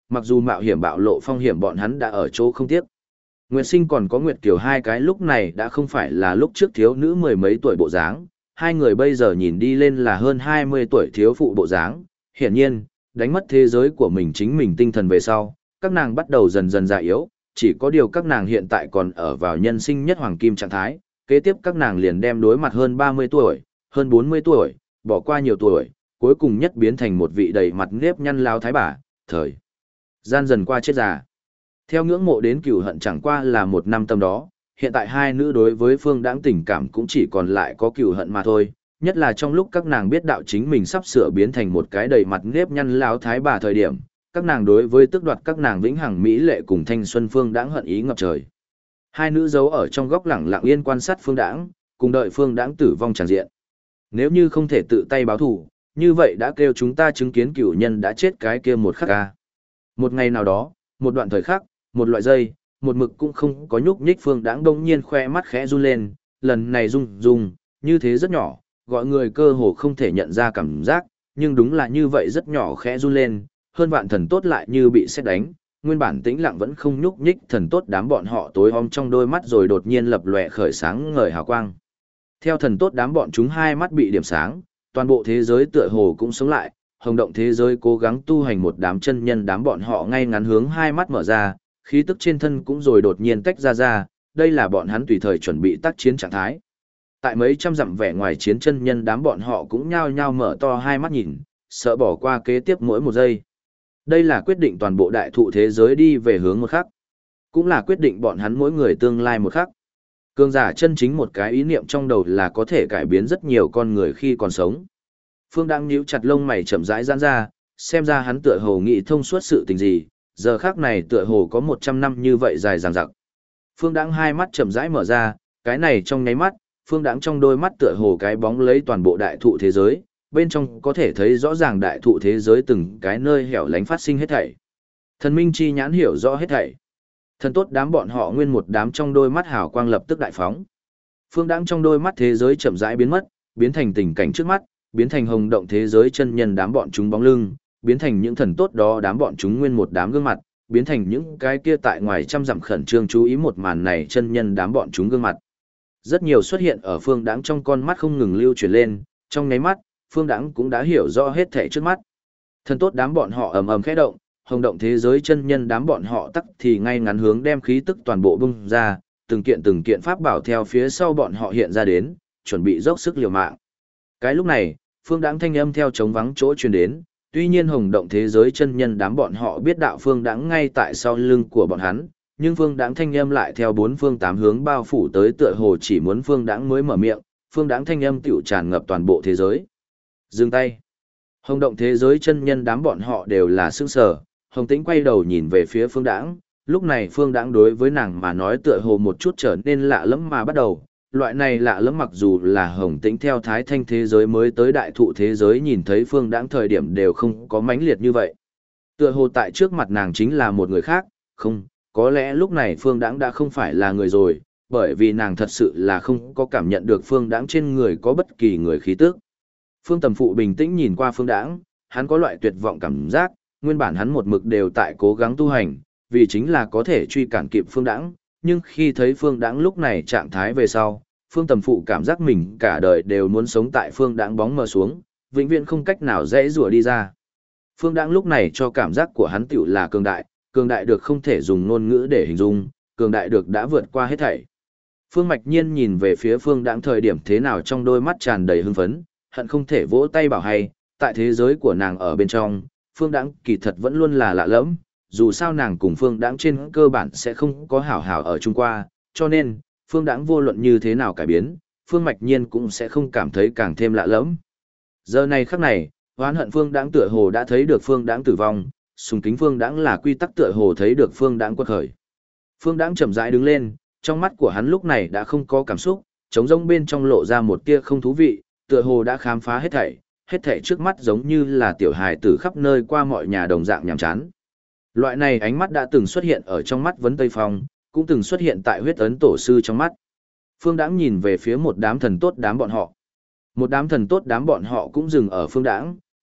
mặc dù mạo hiểm bạo lộ phong hiểm bọn hắn đã ở chỗ không tiếc. Nguyệt Sinh còn có Nguyệt Kiều hai cái lúc này đã không phải là lúc trước thiếu nữ mười mấy tuổi bộ dáng, hai người bây giờ nhìn đi lên là hơn 20 tuổi thiếu phụ bộ dáng. Hiển nhiên, đánh mất thế giới của mình chính mình tinh thần về sau, các nàng bắt đầu dần dần già yếu, chỉ có điều các nàng hiện tại còn ở vào nhân sinh nhất hoàng kim trạng thái, kế tiếp các nàng liền đem đối mặt hơn 30 tuổi, hơn 40 tuổi, bỏ qua nhiều tuổi, cuối cùng nhất biến thành một vị đầy mặt nếp nhăn lao thái bà, thời gian dần qua chết già. Theo ngưỡng mộ đến cừu hận chẳng qua là một năm tâm đó, hiện tại hai nữ đối với Phương Đãng tình cảm cũng chỉ còn lại có cừu hận mà thôi, nhất là trong lúc các nàng biết đạo chính mình sắp sửa biến thành một cái đầy mặt nếp nhăn lão thái bà thời điểm, các nàng đối với tước đoạt các nàng vĩnh hằng mỹ lệ cùng thanh xuân Phương Đãng hận ý ngập trời. Hai nữ giấu ở trong góc lẳng lặng yên quan sát Phương Đãng, cùng đợi Phương Đãng tử vong tràn diện. Nếu như không thể tự tay báo thù, như vậy đã kêu chúng ta chứng kiến cửu nhân đã chết cái kia một khắc ca. Một ngày nào đó, một đoạn thời khắc, một loại giây, một mực cũng không có nhúc nhích Phương Đãng đông nhiên khoe mắt khẽ run lên, lần này rung, như thế rất nhỏ, gọi người cơ hồ không thể nhận ra cảm giác, nhưng đúng là như vậy rất nhỏ khẽ run lên, hơn vạn thần tốt lại như bị sét đánh, nguyên bản tĩnh lặng vẫn không nhúc nhích thần tốt đám bọn họ tối om trong đôi mắt rồi đột nhiên lập lòe khởi sáng ngời hào quang. Theo thần tốt đám bọn chúng hai mắt bị điểm sáng, toàn bộ thế giới tựa hồ cũng sống lại, hồng động thế giới cố gắng tu hành một đám chân nhân đám bọn họ ngay ngắn hướng hai mắt mở ra, khí tức trên thân cũng rồi đột nhiên tách ra, đây là bọn hắn tùy thời chuẩn bị tác chiến trạng thái. Tại mấy trăm dặm vẻ ngoài chiến chân nhân đám bọn họ cũng nhao nhao mở to hai mắt nhìn, sợ bỏ qua kế tiếp mỗi một giây. Đây là quyết định toàn bộ đại thụ thế giới đi về hướng một khắc. Cũng là quyết định bọn hắn mỗi người tương lai một khắc. Cường giả chân chính một cái ý niệm trong đầu là có thể cải biến rất nhiều con người khi còn sống. Phương đang nhíu chặt lông mày chậm rãi giãn ra, xem ra hắn tựa hồ nghĩ thông suốt sự tình gì, giờ khắc này tựa hồ có 100 năm như vậy dài dằng dặc. Phương Đãng hai mắt chậm rãi mở ra, cái này trong nháy mắt, Phương Đãng trong đôi mắt tựa hồ cái bóng lấy toàn bộ đại thụ thế giới, bên trong có thể thấy rõ ràng đại thụ thế giới từng cái nơi hẻo lánh phát sinh hết thảy. Thần minh chi nhãn hiểu rõ hết thảy. Thần tốt đám bọn họ nguyên một đám trong đôi mắt hào quang lập tức đại phóng. Phương Đãng trong đôi mắt thế giới chậm rãi biến mất, biến thành tình cảnh trước mắt, biến thành hồng động thế giới chân nhân đám bọn chúng bóng lưng, biến thành những thần tốt đó đám bọn chúng nguyên một đám gương mặt, biến thành những cái kia tại ngoài trăm dặm khẩn trương chú ý một màn này chân nhân đám bọn chúng gương mặt. Rất nhiều xuất hiện ở Phương Đãng trong con mắt không ngừng lưu chuyển lên, trong nháy mắt, Phương Đãng cũng đã hiểu rõ hết thảy trước mắt. Thần tốt đám bọn họ ầm ầm khẽ động, hồng động thế giới chân nhân đám bọn họ tắc thì ngay ngắn hướng đem khí tức toàn bộ bung ra, từng kiện pháp bảo theo phía sau bọn họ hiện ra đến, chuẩn bị dốc sức liều mạng. Cái lúc này, Phương Đãng thanh âm theo trống vắng chỗ truyền đến, tuy nhiên hồng động thế giới chân nhân đám bọn họ biết đạo Phương Đãng ngay tại sau lưng của bọn hắn, nhưng Phương Đãng thanh âm lại theo bốn phương tám hướng bao phủ tới tựa hồ chỉ muốn Phương Đãng mới mở miệng, Phương Đãng thanh âm tiểu tràn ngập toàn bộ thế giới. Dừng tay. Hồng động thế giới chân nhân đám bọn họ đều là sững sờ, Hồng Tĩnh quay đầu nhìn về phía Phương Đãng, lúc này Phương Đãng đối với nàng mà nói tựa hồ một chút trở nên lạ lẫm mà bắt đầu. Loại này lạ lẫm mặc dù là Hồng Tĩnh theo thái thanh thế giới mới tới đại thụ thế giới nhìn thấy Phương Đãng thời điểm đều không có mãnh liệt như vậy. Tựa hồ tại trước mặt nàng chính là một người khác, không, có lẽ lúc này Phương Đãng đã không phải là người rồi, bởi vì nàng thật sự là không có cảm nhận được Phương Đãng trên người có bất kỳ người khí tức. Phương Tầm Phụ bình tĩnh nhìn qua Phương Đãng, hắn có loại tuyệt vọng cảm giác, nguyên bản hắn một mực đều tại cố gắng tu hành, vì chính là có thể truy cản kịp Phương Đãng, nhưng khi thấy Phương Đãng lúc này trạng thái về sau, Phương Tầm Phụ cảm giác mình cả đời đều muốn sống tại Phương Đãng bóng mờ xuống, vĩnh viễn không cách nào dễ rủa đi ra. Phương Đãng lúc này cho cảm giác của hắn tiểu là cường đại được không thể dùng ngôn ngữ để hình dung, cường đại được đã vượt qua hết thảy. Phương Mạch Nhiên nhìn về phía Phương Đãng thời điểm thế nào trong đôi mắt tràn đầy hưng phấn, hận không thể vỗ tay bảo hay, tại thế giới của nàng ở bên trong, Phương Đãng kỳ thật vẫn luôn là lạ lẫm, dù sao nàng cùng Phương Đãng trên cơ bản sẽ không có hảo hảo ở chung qua, cho nên, Phương Đãng vô luận như thế nào cải biến, Phương Mạch Nhiên cũng sẽ không cảm thấy càng thêm lạ lẫm. Giờ này khắc này, oán hận Phương Đãng tựa hồ đã thấy được Phương Đãng tử vong, sùng kính Phương Đãng là quy tắc tựa hồ thấy được Phương Đãng quật khởi. Phương Đãng chậm rãi đứng lên, trong mắt của hắn lúc này đã không có cảm xúc, trống rỗng bên trong lộ ra một tia không thú vị, tựa hồ đã khám phá hết thảy trước mắt giống như là tiểu hài tử khắp nơi qua mọi nhà đồng dạng nhàm chán. Loại này ánh mắt đã từng xuất hiện ở trong mắt Vấn Tây Phong, cũng từng xuất hiện tại huyết ấn tổ sư trong mắt. Phương Đãng nhìn về phía một đám thần tốt đám bọn họ. Một đám thần tốt đám bọn họ cũng dừng ở Phương Đãng,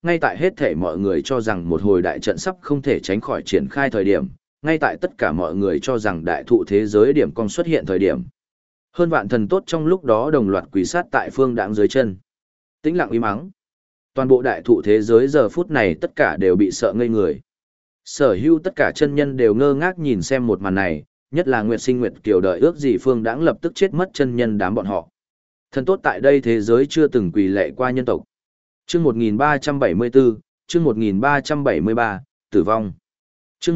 ngay tại hết thể mọi người cho rằng một hồi đại trận sắp không thể tránh khỏi triển khai thời điểm, ngay tại tất cả mọi người cho rằng đại thụ thế giới điểm cong xuất hiện thời điểm. Hơn vạn thần tốt trong lúc đó đồng loạt quỳ sát tại Phương Đãng dưới chân. Tĩnh lặng im ắng. Toàn bộ đại thụ thế giới giờ phút này tất cả đều bị sợ ngây người. Sở hữu tất cả chân nhân đều ngơ ngác nhìn xem một màn này, nhất là Nguyệt Sinh Nguyệt Kiều đợi ước gì Phương Đãng lập tức chết mất chân nhân đám bọn họ. Thần tốt tại đây thế giới chưa từng quỳ lệ qua nhân tộc. Chương 1374, chương 1373, tử vong. Chương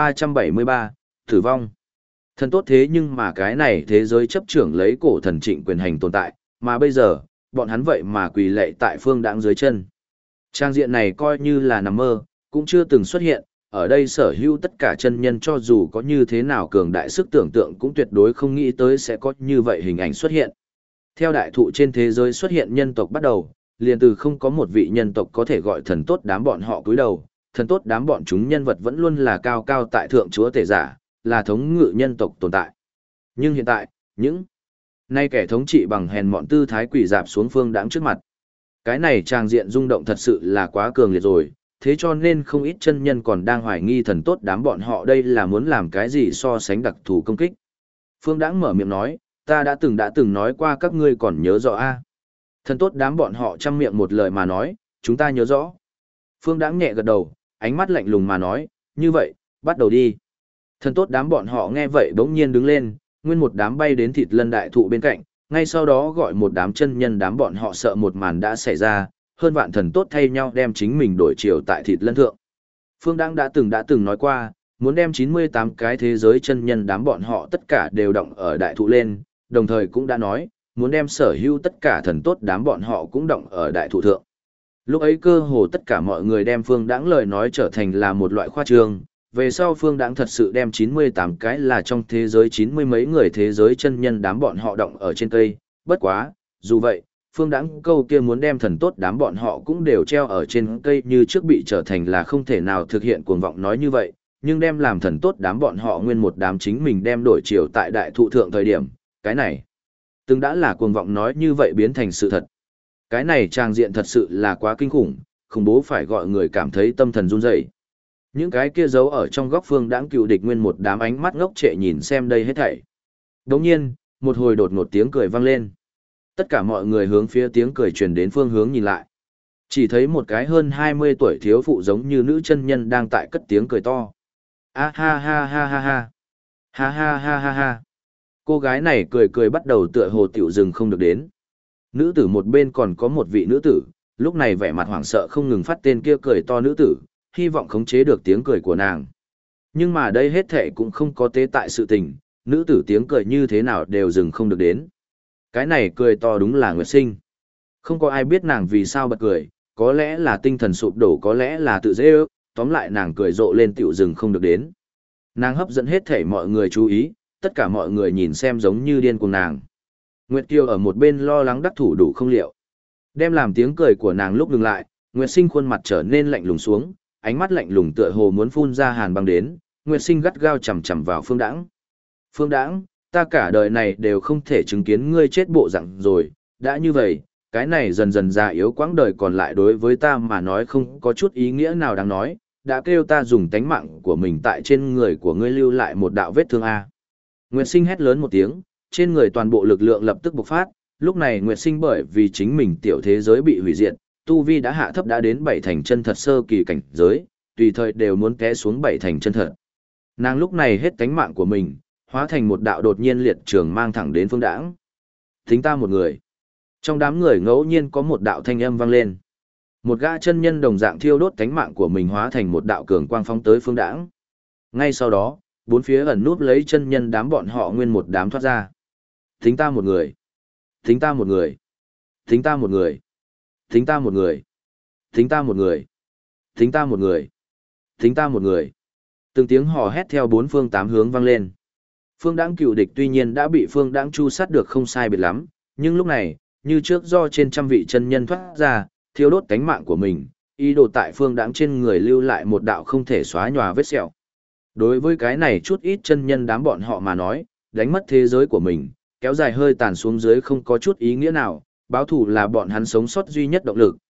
1373, tử vong. Thần tốt thế nhưng mà cái này thế giới chấp trưởng lấy cổ thần trịnh quyền hành tồn tại, mà bây giờ, bọn hắn vậy mà quỳ lệ tại Phương Đãng dưới chân. Trang diện này coi như là nằm mơ, cũng chưa từng xuất hiện, ở đây sở hữu tất cả chân nhân cho dù có như thế nào cường đại sức tưởng tượng cũng tuyệt đối không nghĩ tới sẽ có như vậy hình ảnh xuất hiện. Theo đại thụ trên thế giới xuất hiện nhân tộc bắt đầu, liền từ không có một vị nhân tộc có thể gọi thần tốt đám bọn họ cúi đầu, thần tốt đám bọn chúng nhân vật vẫn luôn là cao cao tại thượng chúa tể giả, là thống ngự nhân tộc tồn tại. Nhưng hiện tại, những nay kẻ thống trị bằng hèn mọn tư thái quỳ dạp xuống Phương Đãng trước mặt. Cái này tràng diện rung động thật sự là quá cường liệt rồi, thế cho nên không ít chân nhân còn đang hoài nghi thần tốt đám bọn họ đây là muốn làm cái gì so sánh đặc thù công kích. Phương Đãng mở miệng nói, ta đã từng nói qua các ngươi còn nhớ rõ a? Thần tốt đám bọn họ chăm miệng một lời mà nói, chúng ta nhớ rõ. Phương Đãng nhẹ gật đầu, ánh mắt lạnh lùng mà nói, như vậy, bắt đầu đi. Thần tốt đám bọn họ nghe vậy bỗng nhiên đứng lên, nguyên một đám bay đến Thịt Lân đại thụ bên cạnh, ngay sau đó gọi một đám chân nhân đám bọn họ sợ một màn đã xảy ra, hơn vạn thần tốt thay nhau đem chính mình đổi chiều tại Thịt Lân thượng. Phương Đãng đã từng nói qua, muốn đem 98 cái thế giới chân nhân đám bọn họ tất cả đều động ở đại thụ lên, đồng thời cũng đã nói, muốn đem sở hữu tất cả thần tốt đám bọn họ cũng động ở đại thụ thượng. Lúc ấy cơ hồ tất cả mọi người đem Phương Đãng lời nói trở thành là một loại khoa trương, về sau Phương Đãng thật sự đem 98 cái là trong thế giới 90 mấy người thế giới chân nhân đám bọn họ động ở trên cây, bất quá, dù vậy, Phương Đãng câu kia muốn đem thần tốt đám bọn họ cũng đều treo ở trên cây như trước bị trở thành là không thể nào thực hiện cuồng vọng nói như vậy, nhưng đem làm thần tốt đám bọn họ nguyên một đám chính mình đem đổi chiều tại đại thụ thượng thời điểm, cái này từng đã là cuồng vọng nói như vậy biến thành sự thật. Cái này trang diện thật sự là quá kinh khủng, khủng bố phải gọi người cảm thấy tâm thần run rẩy. Những cái kia giấu ở trong góc Phương Đãng cựu địch nguyên một đám ánh mắt ngốc trệ nhìn xem đây hết thảy. Đồng nhiên, một hồi đột ngột tiếng cười vang lên. Tất cả mọi người hướng phía tiếng cười truyền đến phương hướng nhìn lại. Chỉ thấy một cái hơn 20 tuổi thiếu phụ giống như nữ chân nhân đang tại cất tiếng cười to. A ha ha ha ha ha. Ha ha ha ha ha. Cô gái này cười bắt đầu tựa hồ tiểu dừng không được đến. Nữ tử một bên còn có một vị nữ tử, lúc này vẻ mặt hoảng sợ không ngừng phát tên kia cười to nữ tử, hy vọng khống chế được tiếng cười của nàng. Nhưng mà đây hết thệ cũng không có tế tại sự tình, nữ tử tiếng cười như thế nào đều dừng không được đến. Cái này cười to đúng là Nguyệt Sinh. Không có ai biết nàng vì sao bật cười, có lẽ là tinh thần sụp đổ, có lẽ là tự dễ ước, tóm lại nàng cười rộ lên tiểu dừng không được đến. Nàng hấp dẫn hết thảy mọi người chú ý, tất cả mọi người nhìn xem giống như điên cuồng nàng. Nguyệt Kiều ở một bên lo lắng đắc thủ đủ không liệu. Đem làm tiếng cười của nàng lúc ngừng lại, Nguyệt Sinh khuôn mặt trở nên lạnh lùng xuống, ánh mắt lạnh lùng tựa hồ muốn phun ra hàn băng đến, Nguyệt Sinh gắt gao chằm chằm vào Phương Đãng. Phương Đãng, ta cả đời này đều không thể chứng kiến ngươi chết bộ dạng rồi, đã như vậy, cái này dần dần già yếu quãng đời còn lại đối với ta mà nói không có chút ý nghĩa nào đáng nói, đã kêu ta dùng tánh mạng của mình tại trên người của ngươi lưu lại một đạo vết thương a. Nguyệt Sinh hét lớn một tiếng, trên người toàn bộ lực lượng lập tức bộc phát, lúc này Nguyệt Sinh bởi vì chính mình tiểu thế giới bị hủy diệt, tu vi đã hạ thấp đã đến 7 thành chân thật sơ kỳ cảnh giới, tùy thời đều muốn té xuống 7 thành chân thật. Nàng lúc này hết tánh mạng của mình, hóa thành một đạo đột nhiên liệt trường mang thẳng đến Phương Đãng. Thính ta một người. Trong đám người ngẫu nhiên có một đạo thanh âm vang lên. Một gã chân nhân đồng dạng thiêu đốt tánh mạng của mình hóa thành một đạo cường quang phóng tới Phương Đãng. Ngay sau đó, bốn phía ẩn núp lấy chân nhân đám bọn họ nguyên một đám thoát ra. Thính ta một người. Thính ta một người. Thính ta một người. Thính ta một người. Thính ta một người. Thính ta một người. Thính ta một người. Từng tiếng hò hét theo bốn phương tám hướng vang lên. Phương Đãng cựu địch tuy nhiên đã bị Phương Đãng chu sát được không sai biệt lắm, nhưng lúc này, như trước do trên trăm vị chân nhân thoát ra, thiêu đốt cánh mạng của mình, ý đồ tại Phương Đãng trên người lưu lại một đạo không thể xóa nhòa vết sẹo. Đối với cái này chút ít chân nhân đám bọn họ mà nói, đánh mất thế giới của mình, kéo dài hơi tàn xuống dưới không có chút ý nghĩa nào, báo thù là bọn hắn sống sót duy nhất động lực,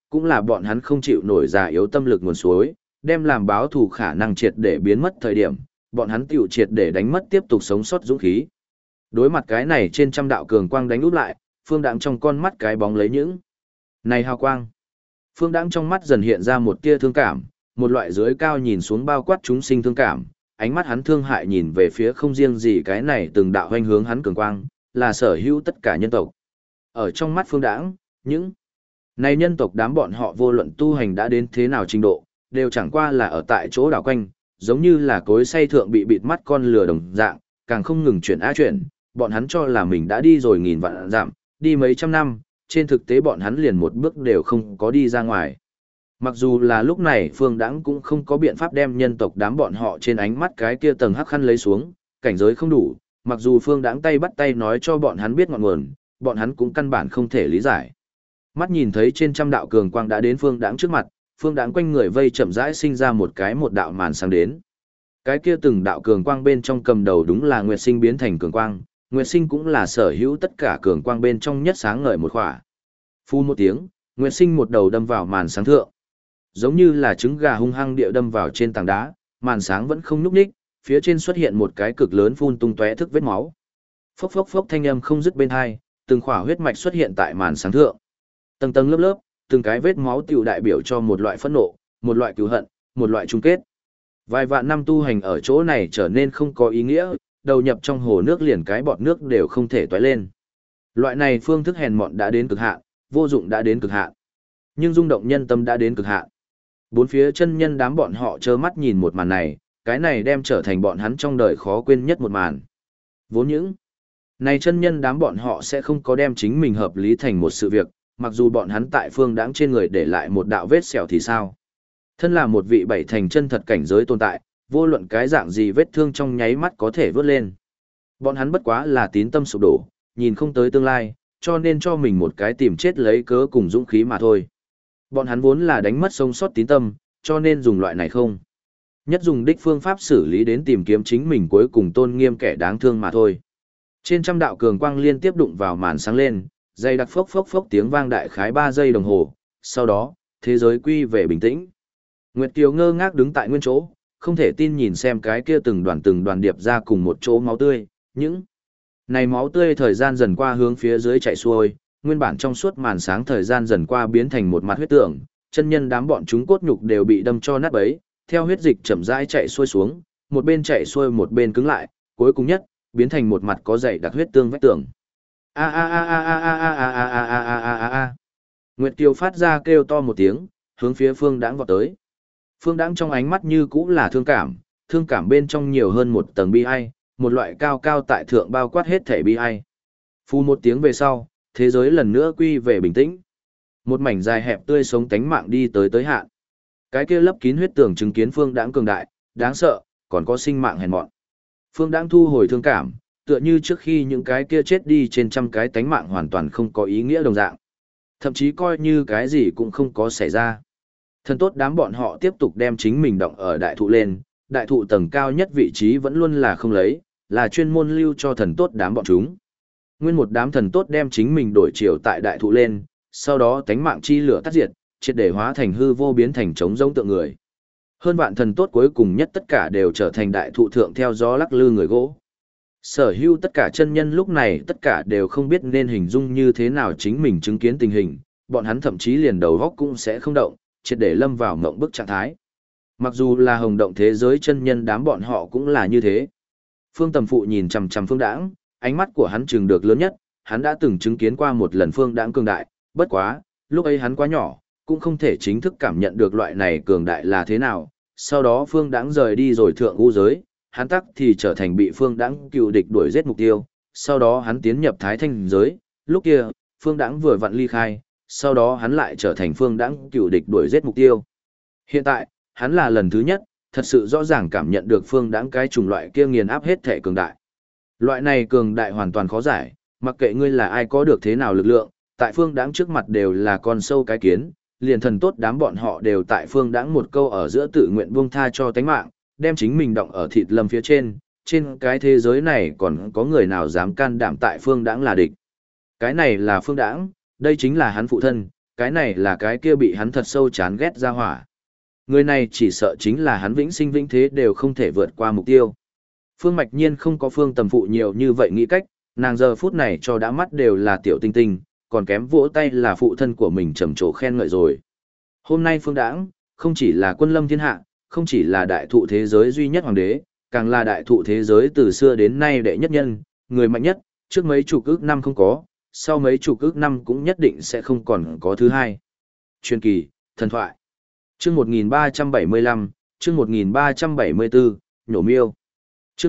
cũng là bọn hắn không chịu nổi già yếu tâm lực nguồn suối, đem làm báo thù khả năng triệt để biến mất thời điểm, bọn hắn tiểu triệt để đánh mất tiếp tục sống sót dũng khí. Đối mặt cái này trên trăm đạo cường quang đánh úp lại, Phương Đãng trong con mắt cái bóng lấy những này hào quang. Phương Đãng trong mắt dần hiện ra một tia thương cảm, một loại dưới cao nhìn xuống bao quát chúng sinh thương cảm, ánh mắt hắn thương hại nhìn về phía không riêng gì cái này từng đạo hoành hướng hắn cường quang, là sở hữu tất cả nhân tộc. Ở trong mắt Phương Đãng, những này nhân tộc đám bọn họ vô luận tu hành đã đến thế nào trình độ, đều chẳng qua là ở tại chỗ đảo quanh, giống như là cối xay thượng bị bịt mắt con lừa đồng dạng, càng không ngừng chuyển á chuyển, bọn hắn cho là mình đã đi rồi nghìn vạn dặm, đi mấy trăm năm, trên thực tế bọn hắn liền một bước đều không có đi ra ngoài. Mặc dù là lúc này Phương Đãng cũng không có biện pháp đem nhân tộc đám bọn họ trên ánh mắt cái kia tầng hắc khăn lấy xuống, cảnh giới không đủ, mặc dù Phương Đãng tay bắt tay nói cho bọn hắn biết ngọn nguồn, bọn hắn cũng căn bản không thể lý giải. Mắt nhìn thấy trên trăm đạo cường quang đã đến Phương Đãng trước mặt, Phương Đãng quanh người vây chậm rãi sinh ra một đạo màn sáng đến. Cái kia từng đạo cường quang bên trong cầm đầu đúng là Nguyệt Sinh biến thành cường quang, Nguyệt Sinh cũng là sở hữu tất cả cường quang bên trong nhất sáng ngời một khỏa. Phun một tiếng, Nguyệt Sinh một đầu đâm vào màn sáng thượng. Giống như là trứng gà hung hăng địa đâm vào trên tảng đá, màn sáng vẫn không nhúc nhích, phía trên xuất hiện một cái cực lớn phun tung tóe thức vết máu. Phốc phốc phốc thanh âm không dứt bên hai, từng khỏa huyết mạch xuất hiện tại màn sáng thượng. Tầng tầng lớp lớp, từng cái vết máu tiểu đại biểu cho một loại phẫn nộ, một loại cứu hận, một loại chung kết. Vài vạn năm tu hành ở chỗ này trở nên không có ý nghĩa, đầu nhập trong hồ nước liền cái bọt nước đều không thể toái lên. Loại này phương thức hèn mọn đã đến cực hạn, vô dụng đã đến cực hạn. Nhưng rung động nhân tâm đã đến cực hạn. Bốn phía chân nhân đám bọn họ trơ mắt nhìn một màn này, cái này đem trở thành bọn hắn trong đời khó quên nhất một màn. Vốn những này chân nhân đám bọn họ sẽ không có đem chính mình hợp lý thành một sự việc, mặc dù bọn hắn tại Phương Đãng trên người để lại một đạo vết sẹo thì sao. Thân là một vị bảy thành chân thật cảnh giới tồn tại, vô luận cái dạng gì vết thương trong nháy mắt có thể vớt lên. Bọn hắn bất quá là tín tâm sụp đổ, nhìn không tới tương lai, cho nên cho mình một cái tìm chết lấy cớ cùng dũng khí mà thôi. Bọn hắn vốn là đánh mất sống sót tín tâm, cho nên dùng loại này không. Nhất dùng đích phương pháp xử lý đến tìm kiếm chính mình cuối cùng tôn nghiêm kẻ đáng thương mà thôi. Trên trăm đạo cường quang liên tiếp đụng vào màn sáng lên, dây đặc phốc phốc phốc tiếng vang đại khái 3 giây đồng hồ, sau đó, thế giới quy về bình tĩnh. Nguyệt Kiều ngơ ngác đứng tại nguyên chỗ, không thể tin nhìn xem cái kia từng đoàn điệp ra cùng một chỗ máu tươi, những này máu tươi thời gian dần qua hướng phía dưới chảy xuôi, nguyên bản trong suốt màn sáng thời gian dần qua biến thành một mặt huyết tượng, chân nhân đám bọn chúng cốt nhục đều bị đâm cho nát bấy, theo huyết dịch chậm rãi chạy xuôi xuống, một bên chạy xuôi một bên cứng lại, cuối cùng nhất, biến thành một mặt có dày đặc huyết tương vách tường. A a a a a a a a a a a a a a. Nguyệt Kiều phát ra kêu to một tiếng, hướng phía Phương Đãng vọt tới. Phương Đãng trong ánh mắt như cũ là thương cảm bên trong nhiều hơn một tầng bi ai, một loại cao cao tại thượng bao quát hết thể bi ai. Phu một tiếng về sau, thế giới lần nữa quy về bình tĩnh. Một mảnh dài hẹp tươi sống tánh mạng đi tới hạn. Cái kia lấp kín huyết tường chứng kiến Phương Đãng cường đại, đáng sợ, còn có sinh mạng hèn mọn. Phương Đãng thu hồi thương cảm, tựa như trước khi những cái kia chết đi trên trăm cái tánh mạng hoàn toàn không có ý nghĩa đồng dạng. Thậm chí coi như cái gì cũng không có xảy ra. Thần tốt đám bọn họ tiếp tục đem chính mình động ở đại thụ lên, đại thụ tầng cao nhất vị trí vẫn luôn là không lấy, là chuyên môn lưu cho thần tốt đám bọn chúng. Nguyên một đám thần tốt đem chính mình đổi chiều tại đại thụ lên, sau đó tánh mạng chi lửa tắt diệt, triệt để hóa thành hư vô biến thành trống rỗng tượng người. Hơn vạn thần tốt cuối cùng nhất tất cả đều trở thành đại thụ thượng theo gió lắc lư người gỗ. Sở hữu tất cả chân nhân lúc này tất cả đều không biết nên hình dung như thế nào chính mình chứng kiến tình hình, bọn hắn thậm chí liền đầu góc cũng sẽ không động, triệt để lâm vào mộng bức trạng thái. Mặc dù là hồng động thế giới chân nhân đám bọn họ cũng là như thế. Phương Tầm Phụ nhìn chằm chằm Phương Đãng, ánh mắt của hắn chừng được lớn nhất, hắn đã từng chứng kiến qua một lần Phương Đãng cường đại, bất quá, lúc ấy hắn quá nhỏ, cũng không thể chính thức cảm nhận được loại này cường đại là thế nào. Sau đó Phương Đãng rời đi rồi thượng u giới, hắn tắc thì trở thành bị Phương Đãng cựu địch đuổi giết mục tiêu. Sau đó hắn tiến nhập Thái Thanh giới, lúc kia, Phương Đãng vừa vặn ly khai, sau đó hắn lại trở thành Phương Đãng cựu địch đuổi giết mục tiêu. Hiện tại, hắn là lần thứ nhất, thật sự rõ ràng cảm nhận được Phương Đãng cái chủng loại kia nghiền áp hết thể cường đại. Loại này cường đại hoàn toàn khó giải, mặc kệ ngươi là ai có được thế nào lực lượng, tại Phương Đãng trước mặt đều là con sâu cái kiến, liền thần tốt đám bọn họ đều tại Phương Đãng một câu ở giữa tự nguyện buông tha cho tánh mạng, đem chính mình động ở thịt lâm phía trên cái thế giới này còn có người nào dám can đảm tại Phương Đãng là địch. Cái này là Phương Đãng, đây chính là hắn phụ thân, cái này là cái kia bị hắn thật sâu chán ghét ra hỏa. Người này chỉ sợ chính là hắn vĩnh sinh vĩnh thế đều không thể vượt qua mục tiêu. Phương Mạch Nhiên không có Phương Tầm Phụ nhiều như vậy nghĩ cách, nàng giờ phút này cho đã mắt đều là tiểu tinh tinh, còn kém vỗ tay là phụ thân của mình trầm trồ khen ngợi rồi. Hôm nay Phương Đãng, không chỉ là quân lâm thiên hạ, không chỉ là đại thụ thế giới duy nhất hoàng đế, càng là đại thụ thế giới từ xưa đến nay đệ nhất nhân, người mạnh nhất, trước mấy chục ước năm không có, sau mấy chục ước năm cũng nhất định sẽ không còn có thứ hai. Truyền kỳ, thần thoại. Chương 1375, chương 1374, nhổ miêu. Chương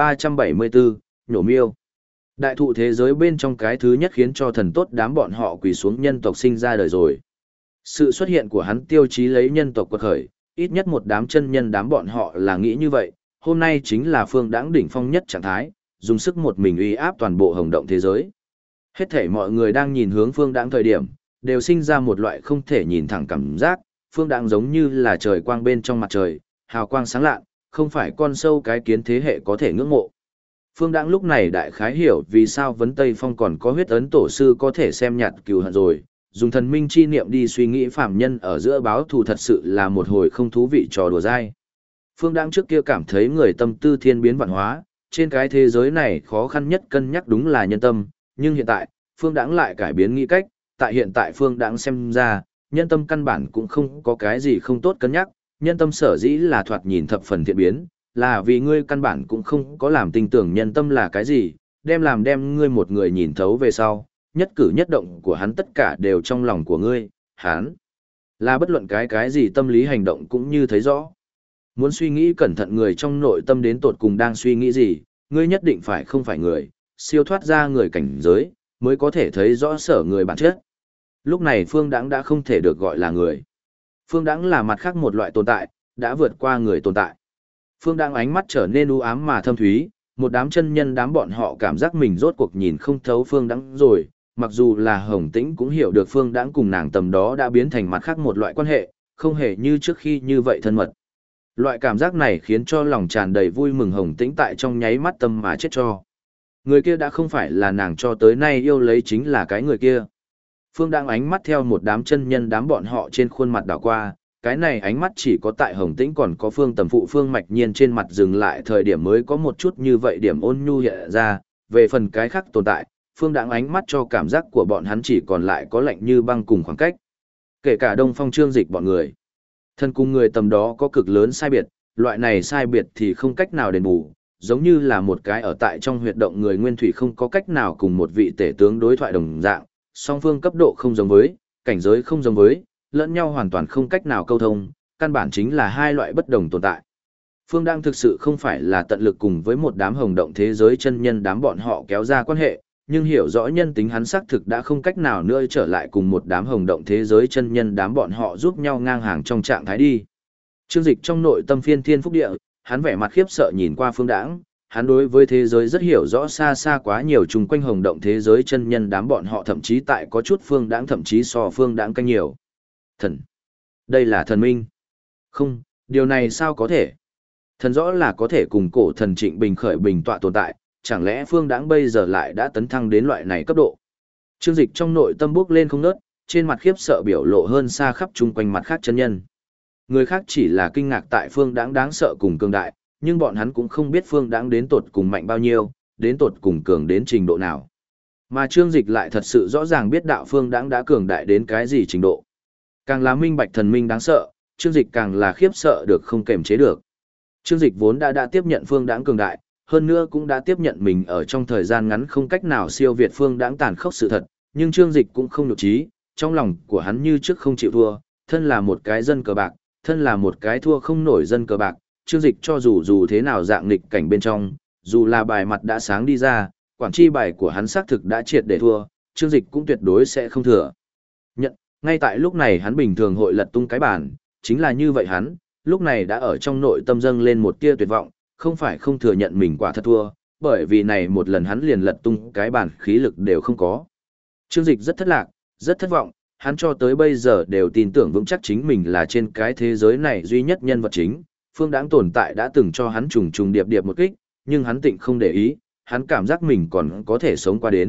1374, nhổ miêu. Đại thụ thế giới bên trong cái thứ nhất khiến cho thần tốt đám bọn họ quỳ xuống nhân tộc sinh ra đời rồi. Sự xuất hiện của hắn tiêu chí lấy nhân tộc quật khởi, ít nhất một đám chân nhân đám bọn họ là nghĩ như vậy, hôm nay chính là Phương Đãng đỉnh phong nhất trạng thái, dùng sức một mình uy áp toàn bộ hồng động thế giới. Hết thảy mọi người đang nhìn hướng Phương Đãng thời điểm, đều sinh ra một loại không thể nhìn thẳng cảm giác, Phương Đãng giống như là trời quang bên trong mặt trời, hào quang sáng lạ, không phải con sâu cái kiến thế hệ có thể ngưỡng mộ. Phương Đãng lúc này đại khái hiểu vì sao Vấn Tây Phong còn có huyết ấn tổ sư có thể xem nhạt cừu hận rồi, dùng thần minh chi niệm đi suy nghĩ phạm nhân ở giữa báo thù thật sự là một hồi không thú vị trò đùa dai. Phương Đãng trước kia cảm thấy người tâm tư thiên biến vạn hóa, trên cái thế giới này khó khăn nhất cân nhắc đúng là nhân tâm, nhưng hiện tại, Phương Đãng lại cải biến nghĩ cách, tại hiện tại Phương Đãng xem ra, nhân tâm căn bản cũng không có cái gì không tốt cân nhắc, nhân tâm sở dĩ là thoạt nhìn thập phần thiện biến, là vì ngươi căn bản cũng không có làm tin tưởng nhân tâm là cái gì, đem ngươi một người nhìn thấu về sau, nhất cử nhất động của hắn tất cả đều trong lòng của ngươi, hắn là bất luận cái gì tâm lý hành động cũng như thấy rõ. Muốn suy nghĩ cẩn thận người trong nội tâm đến tột cùng đang suy nghĩ gì, ngươi nhất định phải không phải người, siêu thoát ra người cảnh giới, mới có thể thấy rõ sở người bản chất. Lúc này Phương Đãng đã không thể được gọi là người. Phương Đãng là mặt khác một loại tồn tại, đã vượt qua người tồn tại. Phương Đãng ánh mắt trở nên u ám mà thâm thúy, một đám chân nhân đám bọn họ cảm giác mình rốt cuộc nhìn không thấu Phương Đãng rồi, mặc dù là Hồng Tĩnh cũng hiểu được Phương Đãng cùng nàng tầm đó đã biến thành mặt khác một loại quan hệ, không hề như trước khi như vậy thân mật. Loại cảm giác này khiến cho lòng tràn đầy vui mừng Hồng Tĩnh tại trong nháy mắt tâm mà chết cho. Người kia đã không phải là nàng cho tới nay yêu lấy chính là cái người kia. Phương Đãng ánh mắt theo một đám chân nhân đám bọn họ trên khuôn mặt đảo qua, cái này ánh mắt chỉ có tại Hồng Tĩnh còn có Phương Tầm Phụ Phương Mạch Nhiên trên mặt dừng lại thời điểm mới có một chút như vậy điểm ôn nhu hiện ra, về phần cái khác tồn tại, Phương Đãng ánh mắt cho cảm giác của bọn hắn chỉ còn lại có lạnh như băng cùng khoảng cách. Kể cả Đông Phong Trương Dịch bọn người. Thân cùng người tầm đó có cực lớn sai biệt, loại này sai biệt thì không cách nào đền bù, giống như là một cái ở tại trong huyệt động người nguyên thủy không có cách nào cùng một vị tể tướng đối thoại đồng dạng, song phương cấp độ không giống với, cảnh giới không giống với, lẫn nhau hoàn toàn không cách nào câu thông, căn bản chính là hai loại bất đồng tồn tại. Phương Đãng thực sự không phải là tận lực cùng với một đám hồng động thế giới chân nhân đám bọn họ kéo ra quan hệ, nhưng hiểu rõ nhân tính hắn xác thực đã không cách nào nữa trở lại cùng một đám hồng động thế giới chân nhân đám bọn họ giúp nhau ngang hàng trong trạng thái đi. Trương Dịch trong nội tâm phiên thiên phúc địa, hắn vẻ mặt khiếp sợ nhìn qua Phương Đãng, hắn đối với thế giới rất hiểu rõ xa xa quá nhiều chung quanh hồng động thế giới chân nhân đám bọn họ thậm chí tại có chút Phương Đãng thậm chí so Phương Đãng canh nhiều. Thần. Đây là thần minh. Không, điều này sao có thể? Thần rõ là có thể cùng cổ thần Trịnh Bình khởi bình tọa tồn tại, chẳng lẽ Phương Đãng bây giờ lại đã tấn thăng đến loại này cấp độ? Trương Dịch trong nội tâm bước lên không ngớt, trên mặt khiếp sợ biểu lộ hơn xa khắp chung quanh mặt khác chân nhân. Người khác chỉ là kinh ngạc tại Phương Đãng đáng sợ cùng cường đại, nhưng bọn hắn cũng không biết Phương Đãng đến tột cùng mạnh bao nhiêu, đến tột cùng cường đến trình độ nào. Mà Trương Dịch lại thật sự rõ ràng biết đạo Phương Đãng đã cường đại đến cái gì trình độ. Càng là minh bạch thần minh đáng sợ, Trương Dịch càng là khiếp sợ được không kềm chế được. Trương Dịch vốn đã tiếp nhận Phương Đãng cường đại, hơn nữa cũng đã tiếp nhận mình ở trong thời gian ngắn không cách nào siêu việt Phương Đãng tàn khốc sự thật, nhưng Trương Dịch cũng không nhục trí, trong lòng của hắn như trước không chịu thua, thân là một cái dân cờ bạc, thân là một cái thua không nổi dân cờ bạc, Trương Dịch cho dù thế nào dạng nghịch cảnh bên trong, dù là bài mặt đã sáng đi ra, quản chi bài của hắn xác thực đã triệt để thua, Trương Dịch cũng tuyệt đối sẽ không thừa nhận. Ngay tại lúc này hắn bình thường hội lật tung cái bàn, chính là như vậy hắn, lúc này đã ở trong nội tâm dâng lên một tia tuyệt vọng, không phải không thừa nhận mình quả thật thua, bởi vì này một lần hắn liền lật tung cái bàn khí lực đều không có. Trương Dịch rất thất lạc, rất thất vọng, hắn cho tới bây giờ đều tin tưởng vững chắc chính mình là trên cái thế giới này duy nhất nhân vật chính, Phương Đãng tồn tại đã từng cho hắn trùng trùng điệp điệp một kích, nhưng hắn tịnh không để ý, hắn cảm giác mình còn có thể sống qua đến,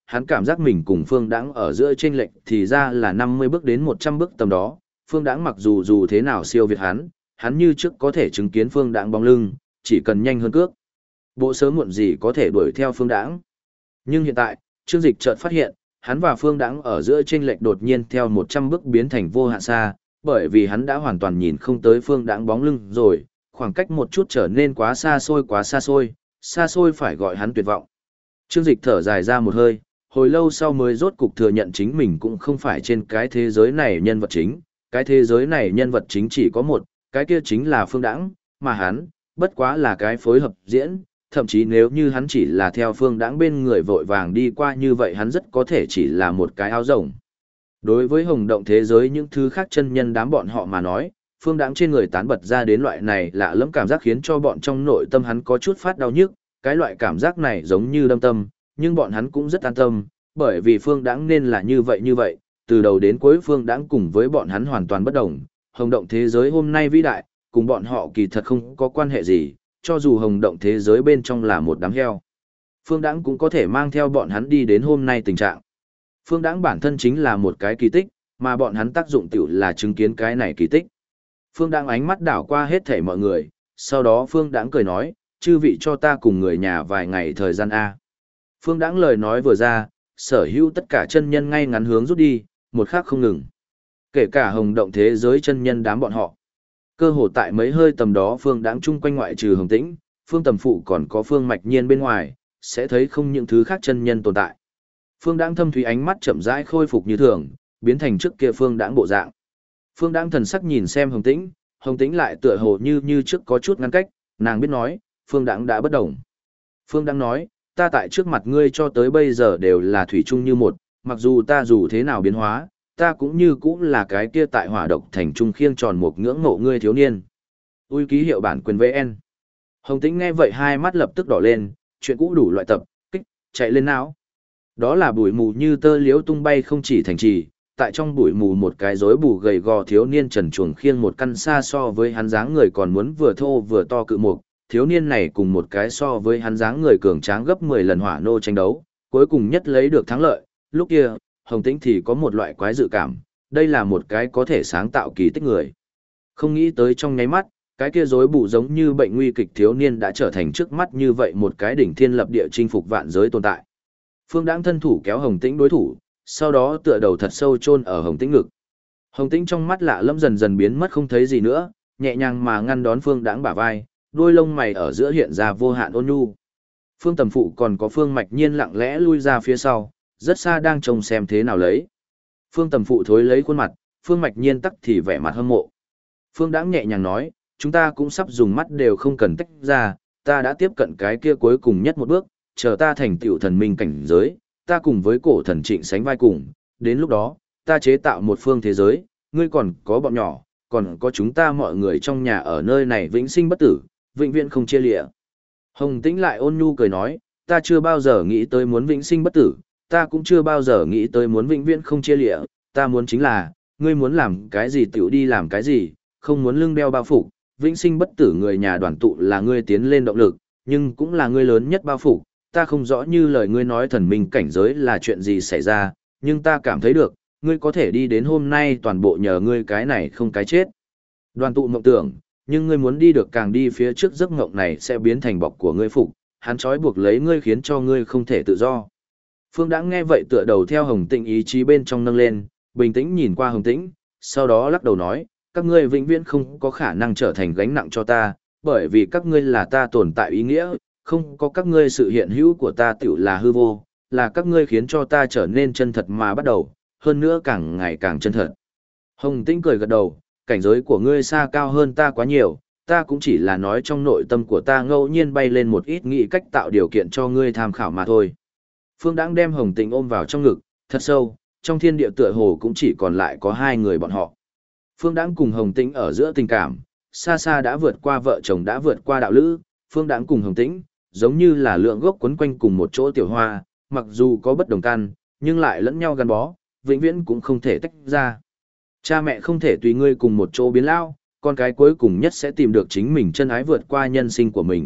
hắn cảm giác mình cùng Phương Đãng ở giữa chênh lệch thì ra là 50 bước đến 100 bước tầm đó. Phương Đãng mặc dù thế nào siêu việt hắn như trước có thể chứng kiến Phương Đãng bóng lưng, chỉ cần nhanh hơn cước. Bộ sớm muộn gì có thể đuổi theo Phương Đãng. Nhưng hiện tại, Trương Dịch chợt phát hiện, hắn và Phương Đãng ở giữa chênh lệch đột nhiên theo 100 bước biến thành vô hạn xa, bởi vì hắn đã hoàn toàn nhìn không tới Phương Đãng bóng lưng rồi, khoảng cách một chút trở nên quá xa xôi phải gọi hắn tuyệt vọng. Trương Dịch thở dài ra một hơi, hồi lâu sau mới rốt cục thừa nhận chính mình cũng không phải trên cái thế giới này nhân vật chính, cái thế giới này nhân vật chính chỉ có một, cái kia chính là Phương Đãng, mà hắn, bất quá là cái phối hợp diễn, thậm chí nếu như hắn chỉ là theo Phương Đãng bên người vội vàng đi qua như vậy hắn rất có thể chỉ là một cái áo rồng. Đối với hồng động thế giới những thứ khác chân nhân đám bọn họ mà nói, Phương Đãng trên người tán bật ra đến loại này lạ lẫm cảm giác khiến cho bọn trong nội tâm hắn có chút phát đau nhức, cái loại cảm giác này giống như đâm tâm, nhưng bọn hắn cũng rất an tâm, bởi vì Phương Đãng nên là như vậy, từ đầu đến cuối Phương Đãng cùng với bọn hắn hoàn toàn bất đồng, hồng động thế giới hôm nay vĩ đại, cùng bọn họ kỳ thật không có quan hệ gì, cho dù hồng động thế giới bên trong là một đám heo. Phương Đãng cũng có thể mang theo bọn hắn đi đến hôm nay tình trạng. Phương Đãng bản thân chính là một cái kỳ tích, mà bọn hắn tác dụng tiểu là chứng kiến cái này kỳ tích. Phương Đãng ánh mắt đảo qua hết thảy mọi người, sau đó Phương Đãng cười nói, chư vị cho ta cùng người nhà vài ngày thời gian A. Phương Đãng lời nói vừa ra, sở hữu tất cả chân nhân ngay ngắn hướng rút đi, một khắc không ngừng. Kể cả hồng động thế giới chân nhân đám bọn họ. Cơ hồ tại mấy hơi tầm đó Phương Đãng chung quanh ngoại trừ Hồng Tĩnh, Phương Tầm Phụ còn có Phương Mạch Nhiên bên ngoài, sẽ thấy không những thứ khác chân nhân tồn tại. Phương Đãng thâm thúy ánh mắt chậm rãi khôi phục như thường, biến thành trước kia Phương Đãng bộ dạng. Phương Đãng thần sắc nhìn xem Hồng Tĩnh lại tựa hồ như trước có chút ngăn cách, nàng biết nói, Phương Đãng đã bất động. Phương Đãng nói, ta tại trước mặt ngươi cho tới bây giờ đều là thủy chung như một, mặc dù ta dù thế nào biến hóa, ta cũng như cũng là cái kia tại Hỏa Độc Thành trung khiêng tròn một ngưỡng mộ ngươi thiếu niên. Ui ký hiệu bản quyền VN. Hồng Tĩnh nghe vậy hai mắt lập tức đỏ lên, chuyện cũ đủ loại tập, kích, chạy lên não. Đó là bụi mù như tơ liễu tung bay không chỉ thành trì, tại trong bụi mù một cái rối bù gầy gò thiếu niên trần truồng khiêng một căn xa so với hắn dáng người còn muốn vừa thô vừa to cự mục, thiếu niên này cùng một cái so với hắn dáng người cường tráng gấp 10 lần hỏa nô tranh đấu, cuối cùng nhất lấy được thắng lợi, lúc kia, Hồng Tĩnh thì có một loại quái dự cảm, đây là một cái có thể sáng tạo kỳ tích người. Không nghĩ tới trong nháy mắt, cái kia rối bù giống như bệnh nguy kịch thiếu niên đã trở thành trước mắt như vậy một cái đỉnh thiên lập địa chinh phục vạn giới tồn tại. Phương Đãng thân thủ kéo Hồng Tĩnh đối thủ, sau đó tựa đầu thật sâu chôn ở Hồng Tĩnh ngực. Hồng Tĩnh trong mắt lạ lẫm dần dần biến mất không thấy gì nữa, nhẹ nhàng mà ngăn đón Phương Đãng bả vai, đôi lông mày ở giữa hiện ra vô hạn ôn nhu. Phương Tầm Phụ còn có Phương Mạch Nhiên lặng lẽ lui ra phía sau, rất xa đang trông xem thế nào lấy. Phương Tầm Phụ thối lấy khuôn mặt, Phương Mạch Nhiên tắc thì vẻ mặt hâm mộ. Phương Đãng nhẹ nhàng nói, chúng ta cũng sắp dùng mắt đều không cần tách ra, ta đã tiếp cận cái kia cuối cùng nhất một bước, chờ ta thành tựu thần minh cảnh giới, ta cùng với cổ thần Trịnh sánh vai cùng, đến lúc đó, ta chế tạo một phương thế giới, ngươi còn có bọn nhỏ, còn có chúng ta mọi người trong nhà ở nơi này vĩnh sinh bất tử, vĩnh viễn không chia lìa. Hồng Tĩnh lại ôn nhu cười nói, ta chưa bao giờ nghĩ tới muốn vĩnh sinh bất tử, ta cũng chưa bao giờ nghĩ tới muốn vĩnh viễn không chia lìa, ta muốn chính là, ngươi muốn làm cái gì tiểu đi làm cái gì, không muốn lưng đeo bao phục, vĩnh sinh bất tử người nhà đoàn tụ là ngươi tiến lên động lực, nhưng cũng là ngươi lớn nhất bao phục, ta không rõ như lời ngươi nói thần minh cảnh giới là chuyện gì xảy ra, nhưng ta cảm thấy được, ngươi có thể đi đến hôm nay toàn bộ nhờ ngươi cái này không cái chết. Đoàn tụ mộng tưởng, nhưng ngươi muốn đi được càng đi phía trước giấc mộng này sẽ biến thành bọc của ngươi phục, hắn trói buộc lấy ngươi khiến cho ngươi không thể tự do. Phương Đãng nghe vậy tựa đầu theo Hồng Tĩnh ý chí bên trong nâng lên, bình tĩnh nhìn qua Hồng Tĩnh, sau đó lắc đầu nói, các ngươi vĩnh viễn không có khả năng trở thành gánh nặng cho ta, bởi vì các ngươi là ta tồn tại ý nghĩa, không có các ngươi sự hiện hữu của ta tiểu là hư vô, là các ngươi khiến cho ta trở nên chân thật mà bắt đầu, hơn nữa càng ngày càng chân thật. Hồng Tĩnh cười gật đầu, cảnh giới của ngươi xa cao hơn ta quá nhiều, ta cũng chỉ là nói trong nội tâm của ta ngẫu nhiên bay lên một ít nghĩ cách tạo điều kiện cho ngươi tham khảo mà thôi. Phương Đãng đem Hồng Tĩnh ôm vào trong ngực, thật sâu, trong thiên địa tựa hồ cũng chỉ còn lại có hai người bọn họ. Phương Đãng cùng Hồng Tĩnh ở giữa tình cảm, xa xa đã vượt qua vợ chồng đã vượt qua đạo lữ, Phương Đãng cùng Hồng Tĩnh, giống như là lượng gốc quấn quanh cùng một chỗ tiểu hoa, mặc dù có bất đồng căn, nhưng lại lẫn nhau gắn bó, vĩnh viễn cũng không thể tách ra. Cha mẹ không thể tùy ngươi cùng một chỗ biến lao, con cái cuối cùng nhất sẽ tìm được chính mình chân ái vượt qua nhân sinh của mình,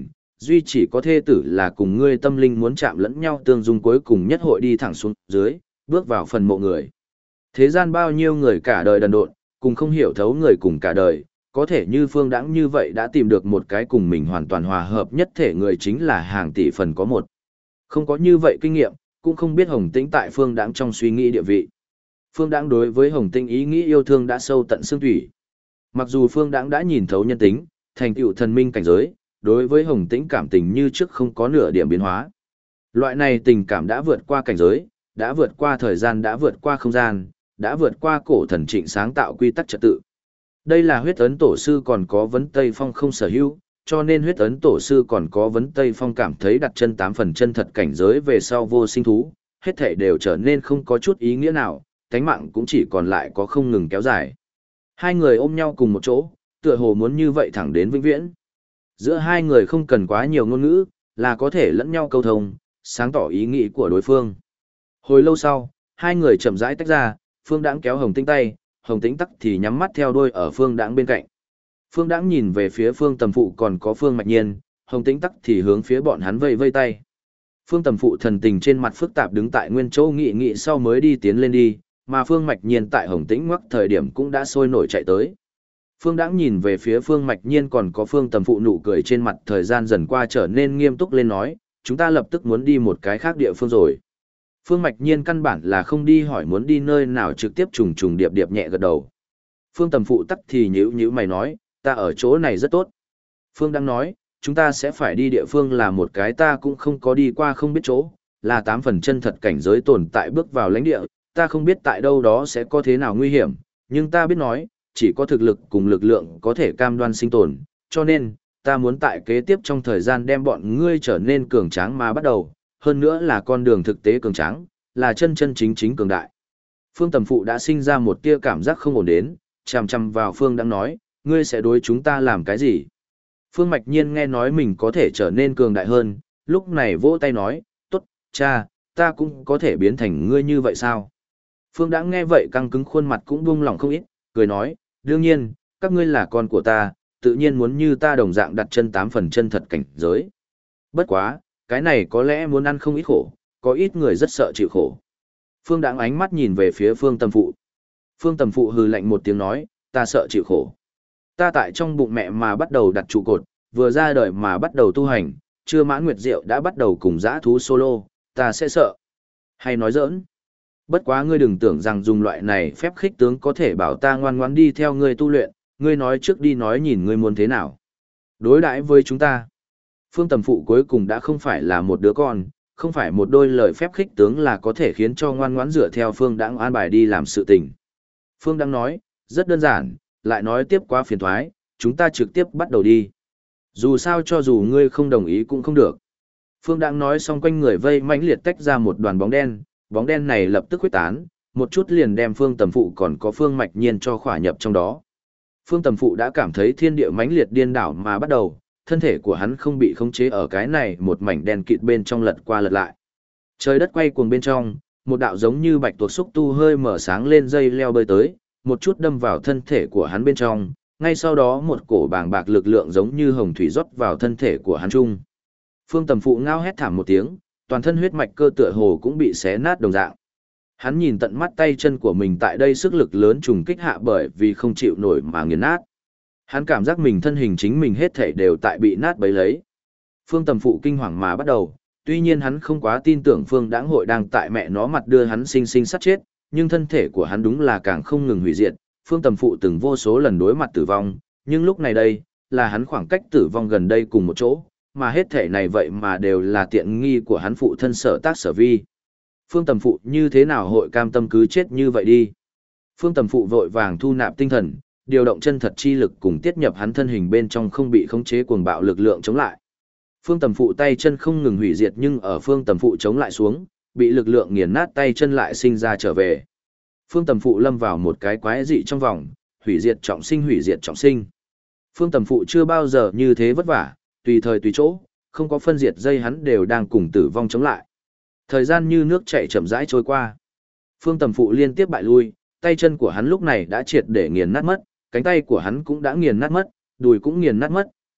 duy chỉ có thê tử là cùng ngươi tâm linh muốn chạm lẫn nhau tương dung cuối cùng nhất hội đi thẳng xuống dưới, bước vào phần mộ người. Thế gian bao nhiêu người cả đời đần độn, cùng không hiểu thấu người cùng cả đời, có thể như Phương Đãng như vậy đã tìm được một cái cùng mình hoàn toàn hòa hợp nhất thể người chính là hàng tỷ phần có một. Không có như vậy kinh nghiệm, cũng không biết Hồng Tĩnh tại Phương Đãng trong suy nghĩ địa vị. Phương Đãng đối với Hồng Tĩnh ý nghĩ yêu thương đã sâu tận xương thủy. Mặc dù Phương Đãng đã nhìn thấu nhân tính, thành tựu thần minh cảnh giới, đối với Hồng Tĩnh cảm tình như trước không có nửa điểm biến hóa. Loại này tình cảm đã vượt qua cảnh giới, đã vượt qua thời gian, đã vượt qua không gian, đã vượt qua cổ thần trịnh sáng tạo quy tắc trật tự. Đây là huyết ấn tổ sư còn có vấn Tây Phong không sở hữu, cho nên huyết ấn tổ sư còn có vấn Tây Phong cảm thấy đặt chân 8 phần chân thật cảnh giới về sau vô sinh thú, hết thể đều trở nên không có chút ý nghĩa nào, tánh mạng cũng chỉ còn lại có không ngừng kéo dài. Hai người ôm nhau cùng một chỗ, tựa hồ muốn như vậy thẳng đến vĩnh viễn. Giữa hai người không cần quá nhiều ngôn ngữ, là có thể lẫn nhau câu thông, sáng tỏ ý nghĩ của đối phương. Hồi lâu sau, hai người chậm rãi tách ra, Phương Đãng kéo Hồng Tĩnh tay, Hồng Tĩnh tắc thì nhắm mắt theo đuôi ở Phương Đãng bên cạnh. Phương Đãng nhìn về phía Phương Tầm Phụ còn có Phương Mạch Nhiên, Hồng Tĩnh tắc thì hướng phía bọn hắn vây vây tay. Phương Tầm Phụ thần tình trên mặt phức tạp đứng tại nguyên chỗ nghị sau mới đi tiến lên đi, mà Phương Mạch Nhiên tại Hồng Tĩnh ngoắc thời điểm cũng đã sôi nổi chạy tới. Phương Đãng nhìn về phía Phương Mạch Nhiên còn có Phương Tầm Phụ nụ cười trên mặt thời gian dần qua trở nên nghiêm túc lên nói, chúng ta lập tức muốn đi một cái khác địa phương rồi. Phương Mạch Nhiên căn bản là không đi hỏi muốn đi nơi nào trực tiếp trùng trùng điệp điệp nhẹ gật đầu. Phương Tầm Phụ tắc thì nhíu mày nói, ta ở chỗ này rất tốt. Phương đang nói, chúng ta sẽ phải đi địa phương là một cái ta cũng không có đi qua không biết chỗ, là 8 phần chân thật cảnh giới tồn tại bước vào lãnh địa, ta không biết tại đâu đó sẽ có thế nào nguy hiểm, nhưng ta biết nói, chỉ có thực lực cùng lực lượng có thể cam đoan sinh tồn, cho nên, ta muốn tại kế tiếp trong thời gian đem bọn ngươi trở nên cường tráng mà bắt đầu, hơn nữa là con đường thực tế cường tráng, là chân chân chính cường đại. Phương Tầm Phụ đã sinh ra một tia cảm giác không ổn đến, chằm chằm vào Phương đang nói, ngươi sẽ đối chúng ta làm cái gì? Phương Mạch Nhiên nghe nói mình có thể trở nên cường đại hơn, lúc này vỗ tay nói, tốt, cha, ta cũng có thể biến thành ngươi như vậy sao? Phương đã nghe vậy căng cứng khuôn mặt cũng buông lỏng không ít, cười nói, đương nhiên, các ngươi là con của ta, tự nhiên muốn như ta đồng dạng đặt chân 8 phần chân thật cảnh giới. Bất quá, cái này có lẽ muốn ăn không ít khổ, có ít người rất sợ chịu khổ. Phương Đãng ánh mắt nhìn về phía Phương Tầm Phụ. Phương Tầm Phụ hừ lạnh một tiếng nói, ta sợ chịu khổ. Ta tại trong bụng mẹ mà bắt đầu đặt trụ cột, vừa ra đời mà bắt đầu tu hành, chưa mãn nguyệt diệu đã bắt đầu cùng dã thú solo, ta sẽ sợ. Hay nói giỡn. Bất quá ngươi đừng tưởng rằng dùng loại này phép khích tướng có thể bảo ta ngoan ngoãn đi theo ngươi tu luyện, ngươi nói trước đi nói nhìn ngươi muốn thế nào. Đối đãi với chúng ta. Phương Tầm Phụ cuối cùng đã không phải là một đứa con, không phải một đôi lời phép khích tướng là có thể khiến cho ngoan ngoãn dựa theo Phương Đãng an bài đi làm sự tình. Phương Đãng nói, rất đơn giản, lại nói tiếp quá phiền thoái, chúng ta trực tiếp bắt đầu đi. Dù sao cho dù ngươi không đồng ý cũng không được. Phương Đãng nói xong quanh người vây mãnh liệt tách ra một đoàn bóng đen này lập tức khuếch tán, một chút liền đem Phương Tầm Phụ còn có Phương Mạch Nhiên cho khỏa nhập trong đó. Phương Tầm Phụ đã cảm thấy thiên địa mãnh liệt điên đảo mà bắt đầu, thân thể của hắn không bị khống chế ở cái này một mảnh đen kịt bên trong lật qua lật lại. Trời đất quay cuồng bên trong, một đạo giống như bạch tuộc xúc tu hơi mở sáng lên dây leo bơi tới, một chút đâm vào thân thể của hắn bên trong, ngay sau đó một cổ bàng bạc lực lượng giống như hồng thủy rót vào thân thể của hắn trung. Phương Tầm Phụ ngao hét thảm một tiếng, toàn thân huyết mạch cơ tựa hồ cũng bị xé nát đồng dạng. Hắn nhìn tận mắt tay chân của mình tại đây sức lực lớn trùng kích hạ bởi vì không chịu nổi mà nghiền nát. Hắn cảm giác mình thân hình chính mình hết thảy đều tại bị nát bấy lấy. Phương Tầm Phụ kinh hoàng mà bắt đầu, tuy nhiên hắn không quá tin tưởng Phương Đãng hội đang tại mẹ nó mặt đưa hắn sinh sinh sát chết, nhưng thân thể của hắn đúng là càng không ngừng hủy diệt. Phương Tầm Phụ từng vô số lần đối mặt tử vong, nhưng lúc này đây, là hắn khoảng cách tử vong gần đây cùng một chỗ, mà hết thể này vậy mà đều là tiện nghi của hắn phụ thân sở tác sở vi. Phương Tầm Phụ như thế nào hội cam tâm cứ chết như vậy đi. Phương Tầm Phụ vội vàng thu nạp tinh thần, điều động chân thật chi lực cùng tiết nhập hắn thân hình bên trong không bị khống chế cuồng bạo lực lượng chống lại. Phương Tầm Phụ tay chân không ngừng hủy diệt nhưng ở Phương Tầm Phụ chống lại xuống, bị lực lượng nghiền nát tay chân lại sinh ra trở về. Phương Tầm Phụ lâm vào một cái quái dị trong vòng, hủy diệt trọng sinh hủy diệt trọng sinh. Phương Tầm Phụ chưa bao giờ như thế vất vả, tùy thời tùy chỗ, không có phân diệt dây hắn đều đang cùng tử vong chống lại. Thời gian như nước chảy chậm rãi trôi qua. Phương Tầm Phụ liên tiếp bại lui, tay chân của hắn lúc này đã triệt để nghiền nát mất, cánh tay của hắn cũng đã nghiền nát mất, đùi cũng nghiền nát mất,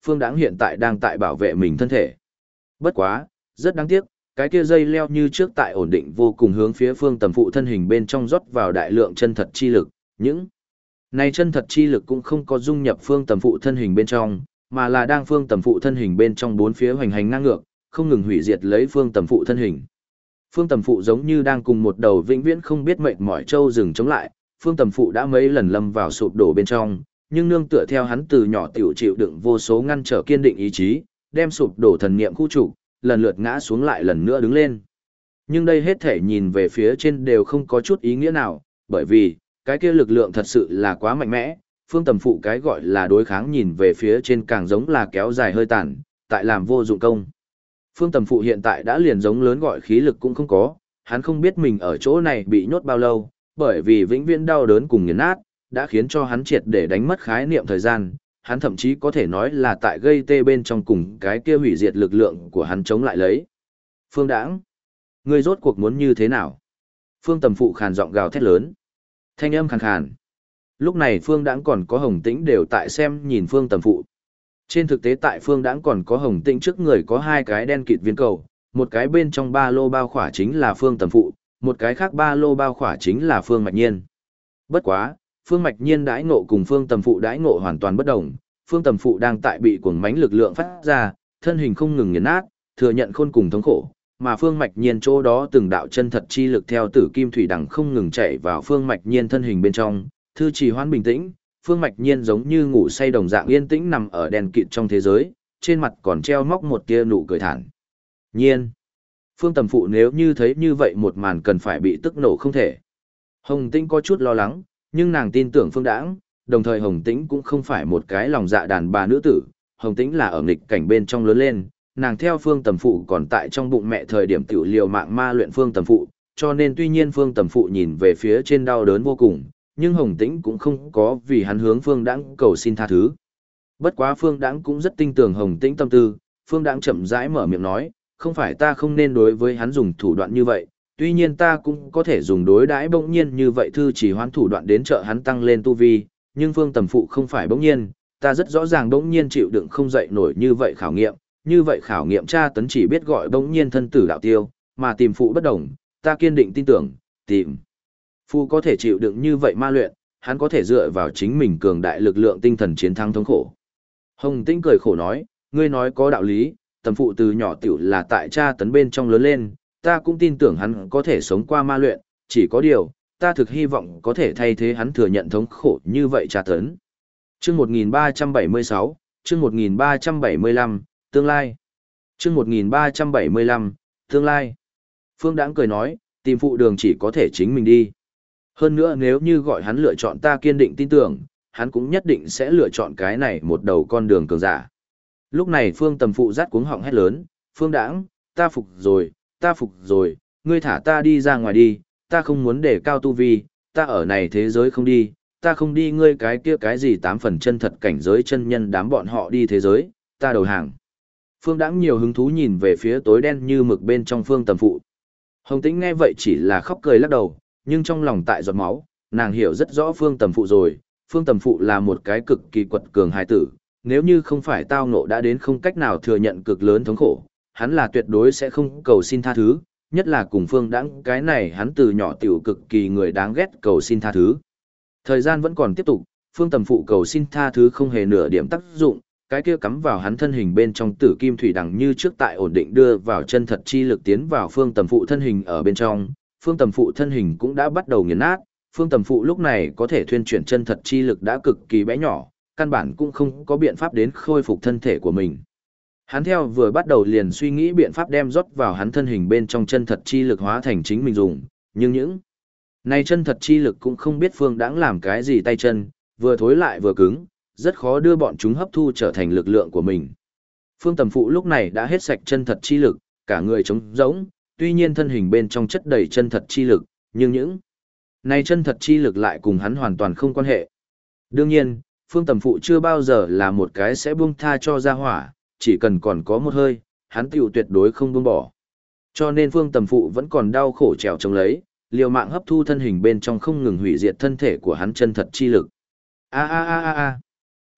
Phương Đãng hiện tại đang tại bảo vệ mình thân thể. Bất quá, rất đáng tiếc, cái kia dây leo như trước tại ổn định vô cùng hướng phía Phương Tầm Phụ thân hình bên trong rót vào đại lượng chân thật chi lực, những này chân thật chi lực cũng không có dung nhập Phương Tầm Phụ thân hình bên trong, mà là đang Phương Tầm Phụ thân hình bên trong bốn phía hoành hành ngang ngược, không ngừng hủy diệt lấy Phương Tầm Phụ thân hình. Phương Tầm Phụ giống như đang cùng một đầu vĩnh viễn không biết mệt mỏi trâu rừng chống lại, Phương Tầm Phụ đã mấy lần lâm vào sụp đổ bên trong, nhưng nương tựa theo hắn từ nhỏ tiểu chịu đựng vô số ngăn trở kiên định ý chí, đem sụp đổ thần niệm khu trục, lần lượt ngã xuống lại lần nữa đứng lên. Nhưng đây hết thể nhìn về phía trên đều không có chút ý nghĩa nào, bởi vì, cái kia lực lượng thật sự là quá mạnh mẽ, Phương Tầm Phụ cái gọi là đối kháng nhìn về phía trên càng giống là kéo dài hơi tàn, tại làm vô dụng công. Phương Tầm Phụ hiện tại đã liền giống lớn gọi khí lực cũng không có, hắn không biết mình ở chỗ này bị nhốt bao lâu, bởi vì vĩnh viễn đau đớn cùng nghiền nát, đã khiến cho hắn triệt để đánh mất khái niệm thời gian, hắn thậm chí có thể nói là tại gây tê bên trong cùng cái kia hủy diệt lực lượng của hắn chống lại lấy. Phương Đãng, ngươi rốt cuộc muốn như thế nào? Phương Tầm Phụ khàn giọng gào thét lớn. Thanh âm khàn khàn. Lúc này Phương Đãng còn có Hồng Tĩnh đều tại xem nhìn Phương Tầm Phụ. Trên thực tế tại Phương Đãng còn có Hồng Tĩnh trước người có hai cái đen kịt viên cầu, một cái bên trong ba lô bao khỏa chính là Phương Tầm Phụ, một cái khác ba lô bao khỏa chính là Phương Mạch Nhiên. Bất quá, Phương Mạch Nhiên đãi ngộ cùng Phương Tầm Phụ đãi ngộ hoàn toàn bất đồng, Phương Tầm Phụ đang tại bị cuồng mãnh lực lượng phát ra, thân hình không ngừng nghiền nát, thừa nhận khôn cùng thống khổ, mà Phương Mạch Nhiên chỗ đó từng đạo chân thật chi lực theo tử kim thủy đằng không ngừng chạy vào Phương Mạch Nhiên thân hình bên trong, thư trì hoãn bình tĩnh, Phương Mạch Nhiên giống như ngủ say đồng dạng yên tĩnh nằm ở đèn kịt trong thế giới, trên mặt còn treo móc một tia nụ cười thản nhiên. Phương Tầm Phụ nếu như thấy như vậy một màn cần phải bị tức nổ không thể. Hồng Tĩnh có chút lo lắng, nhưng nàng tin tưởng Phương Đãng, đồng thời Hồng Tĩnh cũng không phải một cái lòng dạ đàn bà nữ tử, Hồng Tĩnh là ở nghịch cảnh bên trong lớn lên, nàng theo Phương Tầm Phụ còn tại trong bụng mẹ thời điểm tiểu liều mạng ma luyện Phương Tầm Phụ, cho nên tuy nhiên Phương Tầm Phụ nhìn về phía trên đau đớn vô cùng, nhưng Hồng Tĩnh cũng không có vì hắn hướng Phương Đãng cầu xin tha thứ. Bất quá Phương Đãng cũng rất tin tưởng Hồng Tĩnh tâm tư, Phương Đãng chậm rãi mở miệng nói, không phải ta không nên đối với hắn dùng thủ đoạn như vậy, tuy nhiên ta cũng có thể dùng đối đãi bỗng nhiên như vậy thư chỉ hoán thủ đoạn đến trợ hắn tăng lên tu vi, nhưng Phương Tầm Phụ không phải bỗng nhiên, ta rất rõ ràng bỗng nhiên chịu đựng không dậy nổi như vậy khảo nghiệm tra tấn chỉ biết gọi bỗng nhiên thân tử đạo tiêu, mà tìm phụ bất đồng, ta kiên định tin tưởng, tìm phụ có thể chịu đựng như vậy ma luyện, hắn có thể dựa vào chính mình cường đại lực lượng tinh thần chiến thắng thống khổ. Hồng Tĩnh cười khổ nói, ngươi nói có đạo lý, Tầm Phụ từ nhỏ tiểu là tại tra tấn bên trong lớn lên, ta cũng tin tưởng hắn có thể sống qua ma luyện, chỉ có điều, ta thực hy vọng có thể thay thế hắn thừa nhận thống khổ như vậy tra tấn. Chương 1376, chương 1375, tương lai. Chương 1375, tương lai. Phương Đãng cười nói, tìm phụ đường chỉ có thể chính mình đi. Hơn nữa nếu như gọi hắn lựa chọn ta kiên định tin tưởng, hắn cũng nhất định sẽ lựa chọn cái này một đầu con đường cường giả. Lúc này Phương Tầm Phụ rát cuống họng hét lớn, Phương Đãng, ta phục rồi, ngươi thả ta đi ra ngoài đi, ta không muốn để cao tu vi, ta ở này thế giới không đi, ta không đi ngươi cái kia cái gì 8 phần chân thật cảnh giới chân nhân đám bọn họ đi thế giới, ta đầu hàng. Phương Đãng nhiều hứng thú nhìn về phía tối đen như mực bên trong Phương Tầm Phụ. Hồng Tĩnh nghe vậy chỉ là khóc cười lắc đầu, nhưng trong lòng tại giọt máu, nàng hiểu rất rõ Phương Tầm Phụ rồi, Phương Tầm Phụ là một cái cực kỳ quật cường hài tử, nếu như không phải tao ngộ đã đến không cách nào thừa nhận cực lớn thống khổ, hắn là tuyệt đối sẽ không cầu xin tha thứ, nhất là cùng Phương Đãng cái này hắn từ nhỏ tiểu cực kỳ người đáng ghét cầu xin tha thứ. Thời gian vẫn còn tiếp tục, Phương Tầm Phụ cầu xin tha thứ không hề nửa điểm tác dụng, cái kia cắm vào hắn thân hình bên trong tử kim thủy đằng như trước tại ổn định đưa vào chân thật chi lực tiến vào Phương Tầm Phụ thân hình ở bên trong, Phương Tầm Phụ thân hình cũng đã bắt đầu nghiền nát, Phương Tầm Phụ lúc này có thể thuyên chuyển chân thật chi lực đã cực kỳ bé nhỏ, căn bản cũng không có biện pháp đến khôi phục thân thể của mình. Hắn theo vừa bắt đầu liền suy nghĩ biện pháp đem rót vào hắn thân hình bên trong chân thật chi lực hóa thành chính mình dùng, nhưng những này chân thật chi lực cũng không biết Phương Đãng làm cái gì tay chân, vừa thối lại vừa cứng, rất khó đưa bọn chúng hấp thu trở thành lực lượng của mình. Phương Tầm Phụ lúc này đã hết sạch chân thật chi lực, cả người trống rỗng, tuy nhiên thân hình bên trong chất đầy chân thật chi lực, nhưng những này chân thật chi lực lại cùng hắn hoàn toàn không quan hệ. Đương nhiên, Phương Tầm Phụ chưa bao giờ là một cái sẽ buông tha cho ra hỏa, chỉ cần còn có một hơi, hắn tiểu tuyệt đối không buông bỏ. Cho nên Phương Tầm Phụ vẫn còn đau khổ trèo chống lấy, liều mạng hấp thu thân hình bên trong không ngừng hủy diệt thân thể của hắn chân thật chi lực. A a a a a.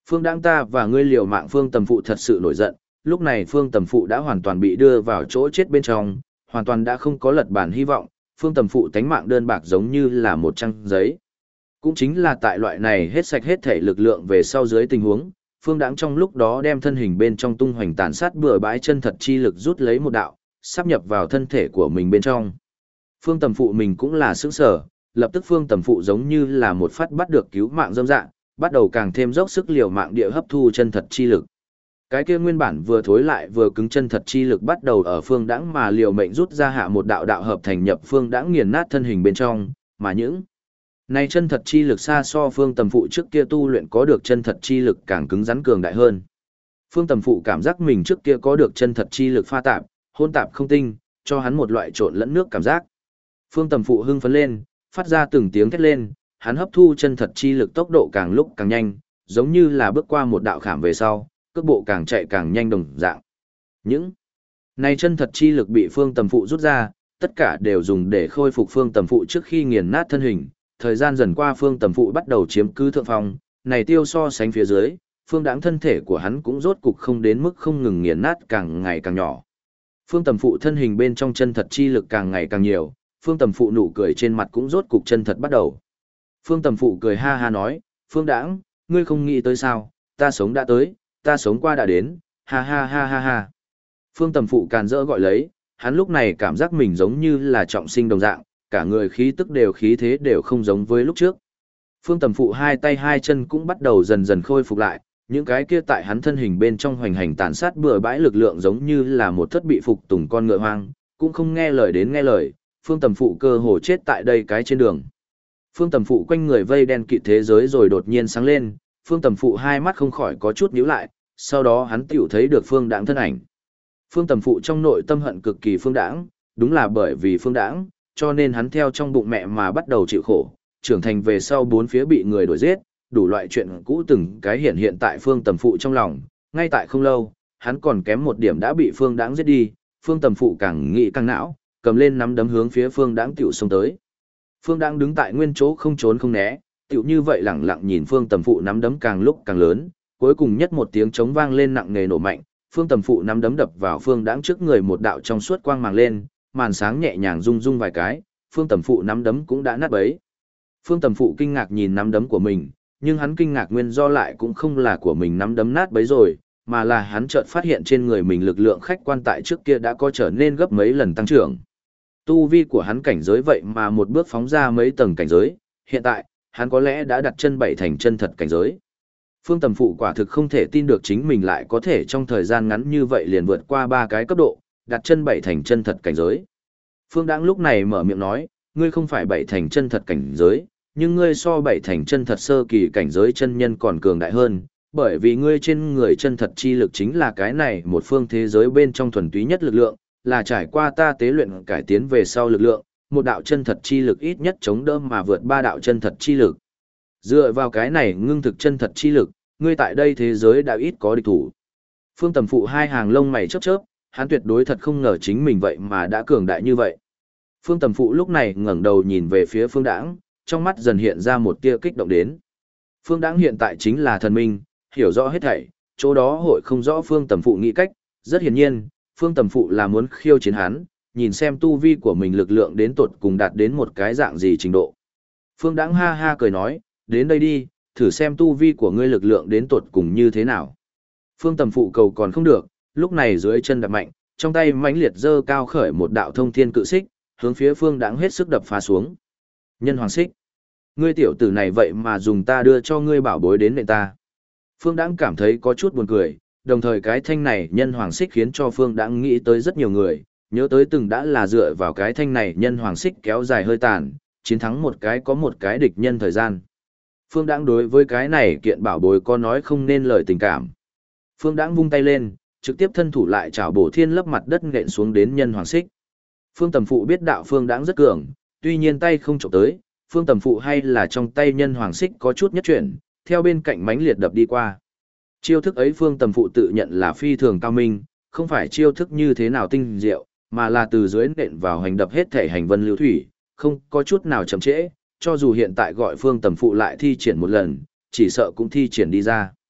Phương Đãng ta và ngươi liều mạng Phương Tầm Phụ thật sự nổi giận, lúc này Phương Tầm Phụ đã hoàn toàn bị đưa vào chỗ chết bên trong, hoàn toàn đã không có lật bản hy vọng, Phương Tầm Phụ tánh mạng đơn bạc giống như là một trang giấy. Cũng chính là tại loại này hết sạch hết thể lực lượng về sau dưới tình huống, Phương Đãng trong lúc đó đem thân hình bên trong tung hoành tàn sát bừa bãi chân thật chi lực rút lấy một đạo, sắp nhập vào thân thể của mình bên trong. Phương Tầm Phụ mình cũng là sững sờ, lập tức Phương Tầm Phụ giống như là một phát bắt được cứu mạng dâm dạ, bắt đầu càng thêm dốc sức liều mạng địa hấp thu chân thật chi lực. Cái kia nguyên bản vừa thối lại vừa cứng chân thật chi lực bắt đầu ở Phương Đãng mà liều mệnh rút ra hạ một đạo đạo hợp thành nhập Phương Đãng nghiền nát thân hình bên trong, mà những này chân thật chi lực xa so Phương Tầm Phụ trước kia tu luyện có được chân thật chi lực càng cứng rắn cường đại hơn. Phương Tầm Phụ cảm giác mình trước kia có được chân thật chi lực pha tạp, hôn tạp không tinh, cho hắn một loại trộn lẫn nước cảm giác. Phương Tầm Phụ hưng phấn lên, phát ra từng tiếng thét lên, hắn hấp thu chân thật chi lực tốc độ càng lúc càng nhanh, giống như là bước qua một đạo khảm về sau, cước bộ càng chạy càng nhanh đồng dạng. Những này chân thật chi lực bị Phương Tầm Phụ rút ra, tất cả đều dùng để khôi phục Phương Tầm Phụ trước khi nghiền nát thân hình. Thời gian dần qua Phương Tầm Phụ bắt đầu chiếm cứ thượng phong, này tiêu so sánh phía dưới, Phương Đãng thân thể của hắn cũng rốt cục không đến mức không ngừng nghiền nát càng ngày càng nhỏ. Phương Tầm Phụ thân hình bên trong chân thật chi lực càng ngày càng nhiều, Phương Tầm Phụ nụ cười trên mặt cũng rốt cục chân thật bắt đầu. Phương Tầm Phụ cười ha ha nói, Phương Đãng, ngươi không nghĩ tới sao, ta sống đã tới, ta sống qua đã đến, ha ha ha ha ha. Phương Tầm Phụ càn rỡ gọi lấy, hắn lúc này cảm giác mình giống như là trọng sinh đồng dạng, cả người khí tức đều khí thế đều không giống với lúc trước. Phương Tầm Phụ hai tay hai chân cũng bắt đầu dần dần khôi phục lại, những cái kia tại hắn thân hình bên trong hoành hành tàn sát bừa bãi lực lượng giống như là một thất bị phục tùng con ngựa hoang, cũng không nghe lời đến nghe lời, Phương Tầm Phụ cơ hồ chết tại đây cái trên đường. Phương Tầm Phụ quanh người vây đen kịt thế giới rồi đột nhiên sáng lên, Phương Tầm Phụ hai mắt không khỏi có chút nhíu lại, sau đó hắn tiểu thấy được Phương Đãng thân ảnh. Phương Tầm Phụ trong nội tâm hận cực kỳ Phương Đãng, đúng là bởi vì Phương Đãng, cho nên hắn theo trong bụng mẹ mà bắt đầu chịu khổ, trưởng thành về sau bốn phía bị người đuổi giết, đủ loại chuyện cũ từng cái hiện tại Phương Tầm Phụ trong lòng, ngay tại không lâu, hắn còn kém một điểm đã bị Phương Đãng giết đi, Phương Tầm Phụ càng nghĩ càng não, cầm lên nắm đấm hướng phía Phương Đãng tiểu xông tới. Phương Đãng đứng tại nguyên chỗ không trốn không né, tiểu như vậy lẳng lặng nhìn Phương Tầm Phụ nắm đấm càng lúc càng lớn, cuối cùng nhất một tiếng trống vang lên nặng nề nổ mạnh, Phương Tầm Phụ nắm đấm đập vào Phương Đãng trước người một đạo trong suốt quang màng lên, màn sáng nhẹ nhàng rung rung vài cái, Phương Tầm Phụ nắm đấm cũng đã nát bấy. Phương Tầm Phụ kinh ngạc nhìn nắm đấm của mình, nhưng hắn kinh ngạc nguyên do lại cũng không là của mình nắm đấm nát bấy rồi, mà là hắn chợt phát hiện trên người mình lực lượng khách quan tại trước kia đã có trở nên gấp mấy lần tăng trưởng. Tu vi của hắn cảnh giới vậy mà một bước phóng ra mấy tầng cảnh giới, hiện tại, hắn có lẽ đã đặt chân bảy thành chân thật cảnh giới. Phương Tầm Phụ quả thực không thể tin được chính mình lại có thể trong thời gian ngắn như vậy liền vượt qua ba cái cấp độ, đặt chân bảy thành chân thật cảnh giới. Phương Đãng lúc này mở miệng nói, ngươi không phải bảy thành chân thật cảnh giới, nhưng ngươi so bảy thành chân thật sơ kỳ cảnh giới chân nhân còn cường đại hơn, bởi vì ngươi trên người chân thật chi lực chính là cái này một phương thế giới bên trong thuần túy nhất lực lượng, là trải qua ta tế luyện cải tiến về sau lực lượng, một đạo chân thật chi lực ít nhất chống đỡ mà vượt ba đạo chân thật chi lực. Dựa vào cái này ngưng thực chân thật chi lực, ngươi tại đây thế giới đã ít có địch thủ. Phương Tầm Phụ hai hàng lông mày chớp chớp, hắn tuyệt đối thật không ngờ chính mình vậy mà đã cường đại như vậy. Phương Tầm Phụ lúc này ngẩng đầu nhìn về phía Phương Đãng, trong mắt dần hiện ra một tia kích động đến. Phương Đãng hiện tại chính là thần minh, hiểu rõ hết thảy, chỗ đó hội không rõ Phương Tầm Phụ nghĩ cách, rất hiển nhiên, Phương Tầm Phụ là muốn khiêu chiến hắn, nhìn xem tu vi của mình lực lượng đến tột cùng đạt đến một cái dạng gì trình độ. Phương Đãng ha ha cười nói, đến đây đi, thử xem tu vi của ngươi lực lượng đến tột cùng như thế nào. Phương Tầm Phụ cầu còn không được, lúc này dưới chân đạp mạnh, trong tay mãnh liệt giơ cao khởi một đạo thông thiên cự xích, hướng phía Phương Đãng hết sức đập phá xuống. Nhân hoàng xích, ngươi tiểu tử này vậy mà dùng ta đưa cho ngươi bảo bối đến nện ta. Phương Đãng cảm thấy có chút buồn cười, đồng thời cái thanh này nhân hoàng xích khiến cho Phương Đãng nghĩ tới rất nhiều người, nhớ tới từng đã là dựa vào cái thanh này nhân hoàng xích kéo dài hơi tàn, chiến thắng một cái có một cái địch nhân thời gian. Phương Đãng đối với cái này kiện bảo bối có nói không nên lời tình cảm. Phương Đãng vung tay lên, trực tiếp thân thủ lại chảo bổ thiên lấp mặt đất nện xuống đến nhân hoàng xích. Phương Tầm Phụ biết đạo Phương Đãng rất cường, tuy nhiên tay không chụp tới, Phương Tầm Phụ hay là trong tay nhân hoàng xích có chút nhất chuyển, theo bên cạnh mãnh liệt đập đi qua. Chiêu thức ấy Phương Tầm Phụ tự nhận là phi thường cao minh, không phải chiêu thức như thế nào tinh diệu, mà là từ dưới nện vào hành đập hết thể hành vân lưu thủy, không có chút nào chậm trễ, cho dù hiện tại gọi Phương Tầm Phụ lại thi triển một lần, chỉ sợ cũng thi triển đi ra.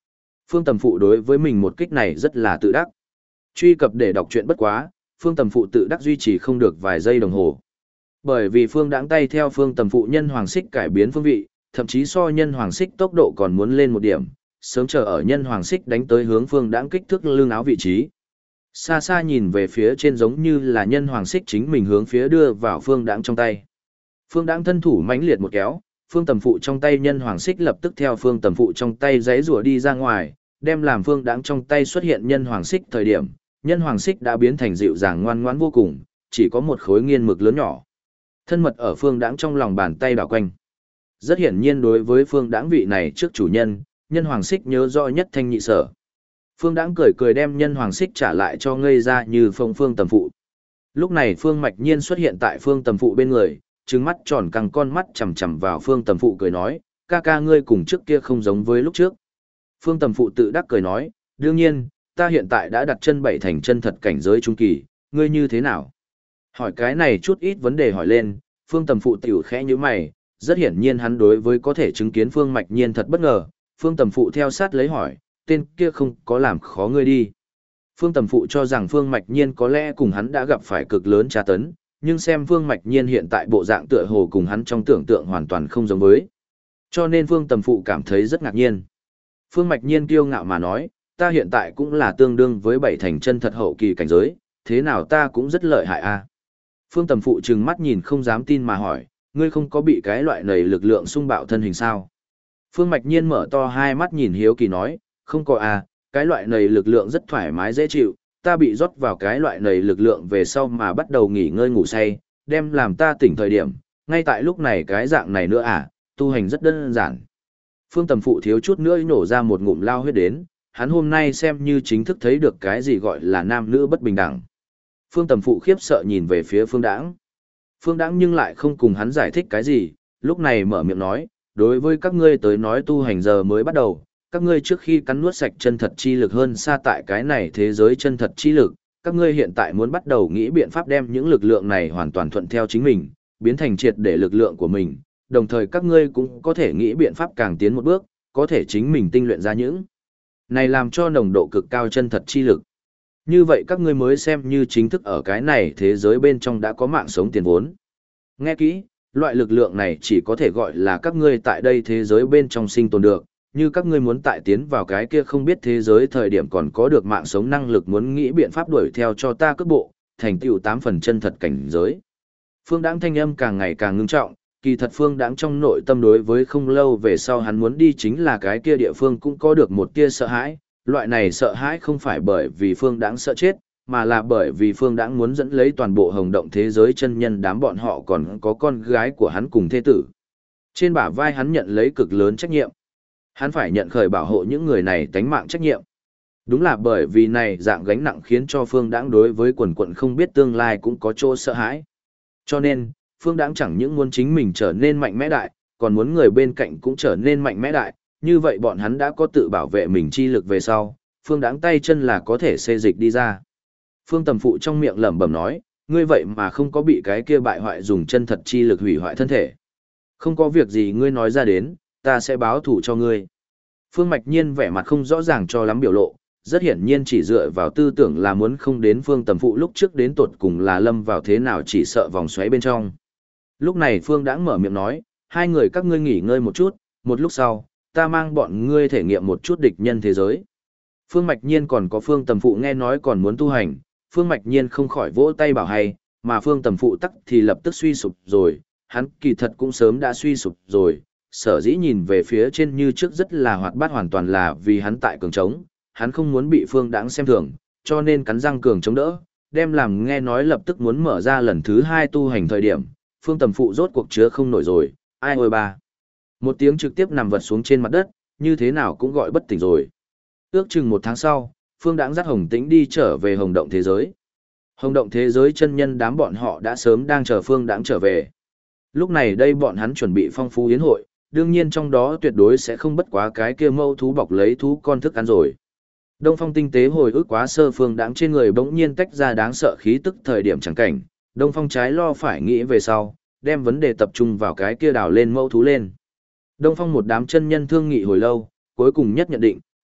Phương Tầm Phụ đối với mình một kích này rất là tự đắc. Truy cập để đọc truyện bất quá, Phương Tầm Phụ tự đắc duy trì không được vài giây đồng hồ. Bởi vì Phương Đãng tay theo Phương Tầm Phụ nhân hoàng xích cải biến phương vị, thậm chí so nhân hoàng xích tốc độ còn muốn lên một điểm, sớm chờ ở nhân hoàng xích đánh tới hướng Phương Đãng kích thước lưng áo vị trí. Xa xa nhìn về phía trên giống như là nhân hoàng xích chính mình hướng phía đưa vào Phương Đãng trong tay. Phương Đãng thân thủ mãnh liệt một kéo, Phương Tầm Phụ trong tay nhân hoàng xích lập tức theo Phương Tầm Phụ trong tay giãy giụa đi ra ngoài, đem làm Phương Đãng trong tay xuất hiện nhân hoàng xích thời điểm, nhân hoàng xích đã biến thành dịu dàng ngoan ngoãn vô cùng, chỉ có một khối nghiên mực lớn nhỏ. Thân mật ở Phương Đãng trong lòng bàn tay đảo quanh. Rất hiển nhiên đối với Phương Đãng vị này trước chủ nhân, nhân hoàng xích nhớ rõ nhất thanh nhị sở. Phương Đãng cười cười đem nhân hoàng xích trả lại cho ngây ra như Phương Tầm Phụ. Lúc này Phương Mạch Nhiên xuất hiện tại Phương Tầm Phụ bên người, trừng mắt tròn căng con mắt chằm chằm vào Phương Tầm Phụ cười nói, ca ca ngươi cùng trước kia không giống với lúc trước. Phương Tầm Phụ tự đắc cười nói, đương nhiên, ta hiện tại đã đặt chân bảy thành chân thật cảnh giới trung kỳ, ngươi như thế nào? Hỏi cái này chút ít vấn đề hỏi lên, Phương Tầm Phụ tiểu khẽ như mày, rất hiển nhiên hắn đối với có thể chứng kiến Phương Mạch Nhiên thật bất ngờ, Phương Tầm Phụ theo sát lấy hỏi, tên kia không có làm khó ngươi đi. Phương Tầm Phụ cho rằng Phương Mạch Nhiên có lẽ cùng hắn đã gặp phải cực lớn tra tấn, nhưng xem Phương Mạch Nhiên hiện tại bộ dạng tựa hồ cùng hắn trong tưởng tượng hoàn toàn không giống với. Cho nên Phương Tầm Phụ cảm thấy rất ngạc nhiên. Phương Mạch Nhiên kiêu ngạo mà nói, ta hiện tại cũng là tương đương với bảy thành chân thật hậu kỳ cảnh giới, thế nào ta cũng rất lợi hại a. Phương Tầm Phụ trừng mắt nhìn không dám tin mà hỏi, ngươi không có bị cái loại này lực lượng xung bạo thân hình sao? Phương Mạch Nhiên mở to hai mắt nhìn hiếu kỳ nói, không có a, cái loại này lực lượng rất thoải mái dễ chịu, ta bị rót vào cái loại này lực lượng về sau mà bắt đầu nghỉ ngơi ngủ say, đem làm ta tỉnh thời điểm, ngay tại lúc này cái dạng này nữa à, tu hành rất đơn giản. Phương Tầm Phụ thiếu chút nữa nổ ra một ngụm lao huyết đến, hắn hôm nay xem như chính thức thấy được cái gì gọi là nam nữ bất bình đẳng. Phương Tầm Phụ khiếp sợ nhìn về phía Phương Đãng. Phương Đãng nhưng lại không cùng hắn giải thích cái gì, lúc này mở miệng nói, đối với các ngươi tới nói tu hành giờ mới bắt đầu, các ngươi trước khi cắn nuốt sạch chân thật chi lực hơn xa tại cái này thế giới chân thật chi lực, các ngươi hiện tại muốn bắt đầu nghĩ biện pháp đem những lực lượng này hoàn toàn thuận theo chính mình, biến thành triệt để lực lượng của mình, đồng thời các ngươi cũng có thể nghĩ biện pháp càng tiến một bước, có thể chính mình tinh luyện ra những này làm cho nồng độ cực cao chân thật chi lực. Như vậy các ngươi mới xem như chính thức ở cái này thế giới bên trong đã có mạng sống tiền vốn. Nghe kỹ, loại lực lượng này chỉ có thể gọi là các ngươi tại đây thế giới bên trong sinh tồn được, như các ngươi muốn tại tiến vào cái kia không biết thế giới thời điểm còn có được mạng sống năng lực muốn nghĩ biện pháp đuổi theo cho ta cước bộ, thành tựu 8 phần chân thật cảnh giới. Phương Đãng thanh âm càng ngày càng ngưng trọng, kỳ thật Phương Đãng trong nội tâm đối với không lâu về sau hắn muốn đi chính là cái kia địa phương cũng có được một tia sợ hãi, loại này sợ hãi không phải bởi vì Phương Đãng sợ chết, mà là bởi vì Phương Đãng muốn dẫn lấy toàn bộ hồng động thế giới chân nhân đám bọn họ còn có con gái của hắn cùng thê tử. Trên bả vai hắn nhận lấy cực lớn trách nhiệm. Hắn phải nhận khởi bảo hộ những người này tánh mạng trách nhiệm. Đúng là bởi vì này dạng gánh nặng khiến cho Phương Đãng đối với quần quận không biết tương lai cũng có chỗ sợ hãi. Cho nên, Phương Đãng chẳng những muốn chính mình trở nên mạnh mẽ đại, còn muốn người bên cạnh cũng trở nên mạnh mẽ đại, như vậy bọn hắn đã có tự bảo vệ mình chi lực về sau, Phương Đãng tay chân là có thể xê dịch đi ra. Phương Tầm Phụ trong miệng lẩm bẩm nói, ngươi vậy mà không có bị cái kia bại hoại dùng chân thật chi lực hủy hoại thân thể. Không có việc gì ngươi nói ra đến, ta sẽ báo thủ cho ngươi. Phương Mạch Nhiên vẻ mặt không rõ ràng cho lắm biểu lộ, rất hiển nhiên chỉ dựa vào tư tưởng là muốn không đến Phương Tầm Phụ lúc trước đến tột cùng là lâm vào thế nào chỉ sợ vòng xoáy bên trong. Lúc này Phương Đãng mở miệng nói, hai người các ngươi nghỉ ngơi một chút, một lúc sau, ta mang bọn ngươi thể nghiệm một chút địch nhân thế giới. Phương Mạch Nhiên còn có Phương Tầm Phụ nghe nói còn muốn tu hành, Phương Mạch Nhiên không khỏi vỗ tay bảo hay, mà Phương Tầm Phụ tắc thì lập tức suy sụp rồi, hắn kỳ thật cũng sớm đã suy sụp rồi, sở dĩ nhìn về phía trên như trước rất là hoạt bát hoàn toàn là vì hắn tại cường trống, hắn không muốn bị Phương Đãng xem thường, cho nên cắn răng cường chống đỡ, đem làm nghe nói lập tức muốn mở ra lần thứ 2 tu hành thời điểm, Phương Tầm Phụ rốt cuộc chứa không nổi rồi, ai ôi ba. Một tiếng trực tiếp nằm vật xuống trên mặt đất, như thế nào cũng gọi bất tỉnh rồi. Ước chừng 1 tháng sau, Phương Đãng dắt Hồng Tĩnh đi trở về Hồng Động thế giới. Hồng Động thế giới chân nhân đám bọn họ đã sớm đang chờ Phương Đãng trở về. Lúc này đây bọn hắn chuẩn bị phong phú yến hội, đương nhiên trong đó tuyệt đối sẽ không bất quá cái kia mâu thú bọc lấy thú con thức ăn rồi. Đông Phong tinh tế hồi ức quá sơ Phương Đãng trên người bỗng nhiên tách ra đáng sợ khí tức thời điểm chẳng cảnh, Đông Phong trái lo phải nghĩ về sau, đem vấn đề tập trung vào cái kia đào lên mâu thú lên. Đông Phong một đám chân nhân thương nghị hồi lâu, cuối cùng nhất nhận định,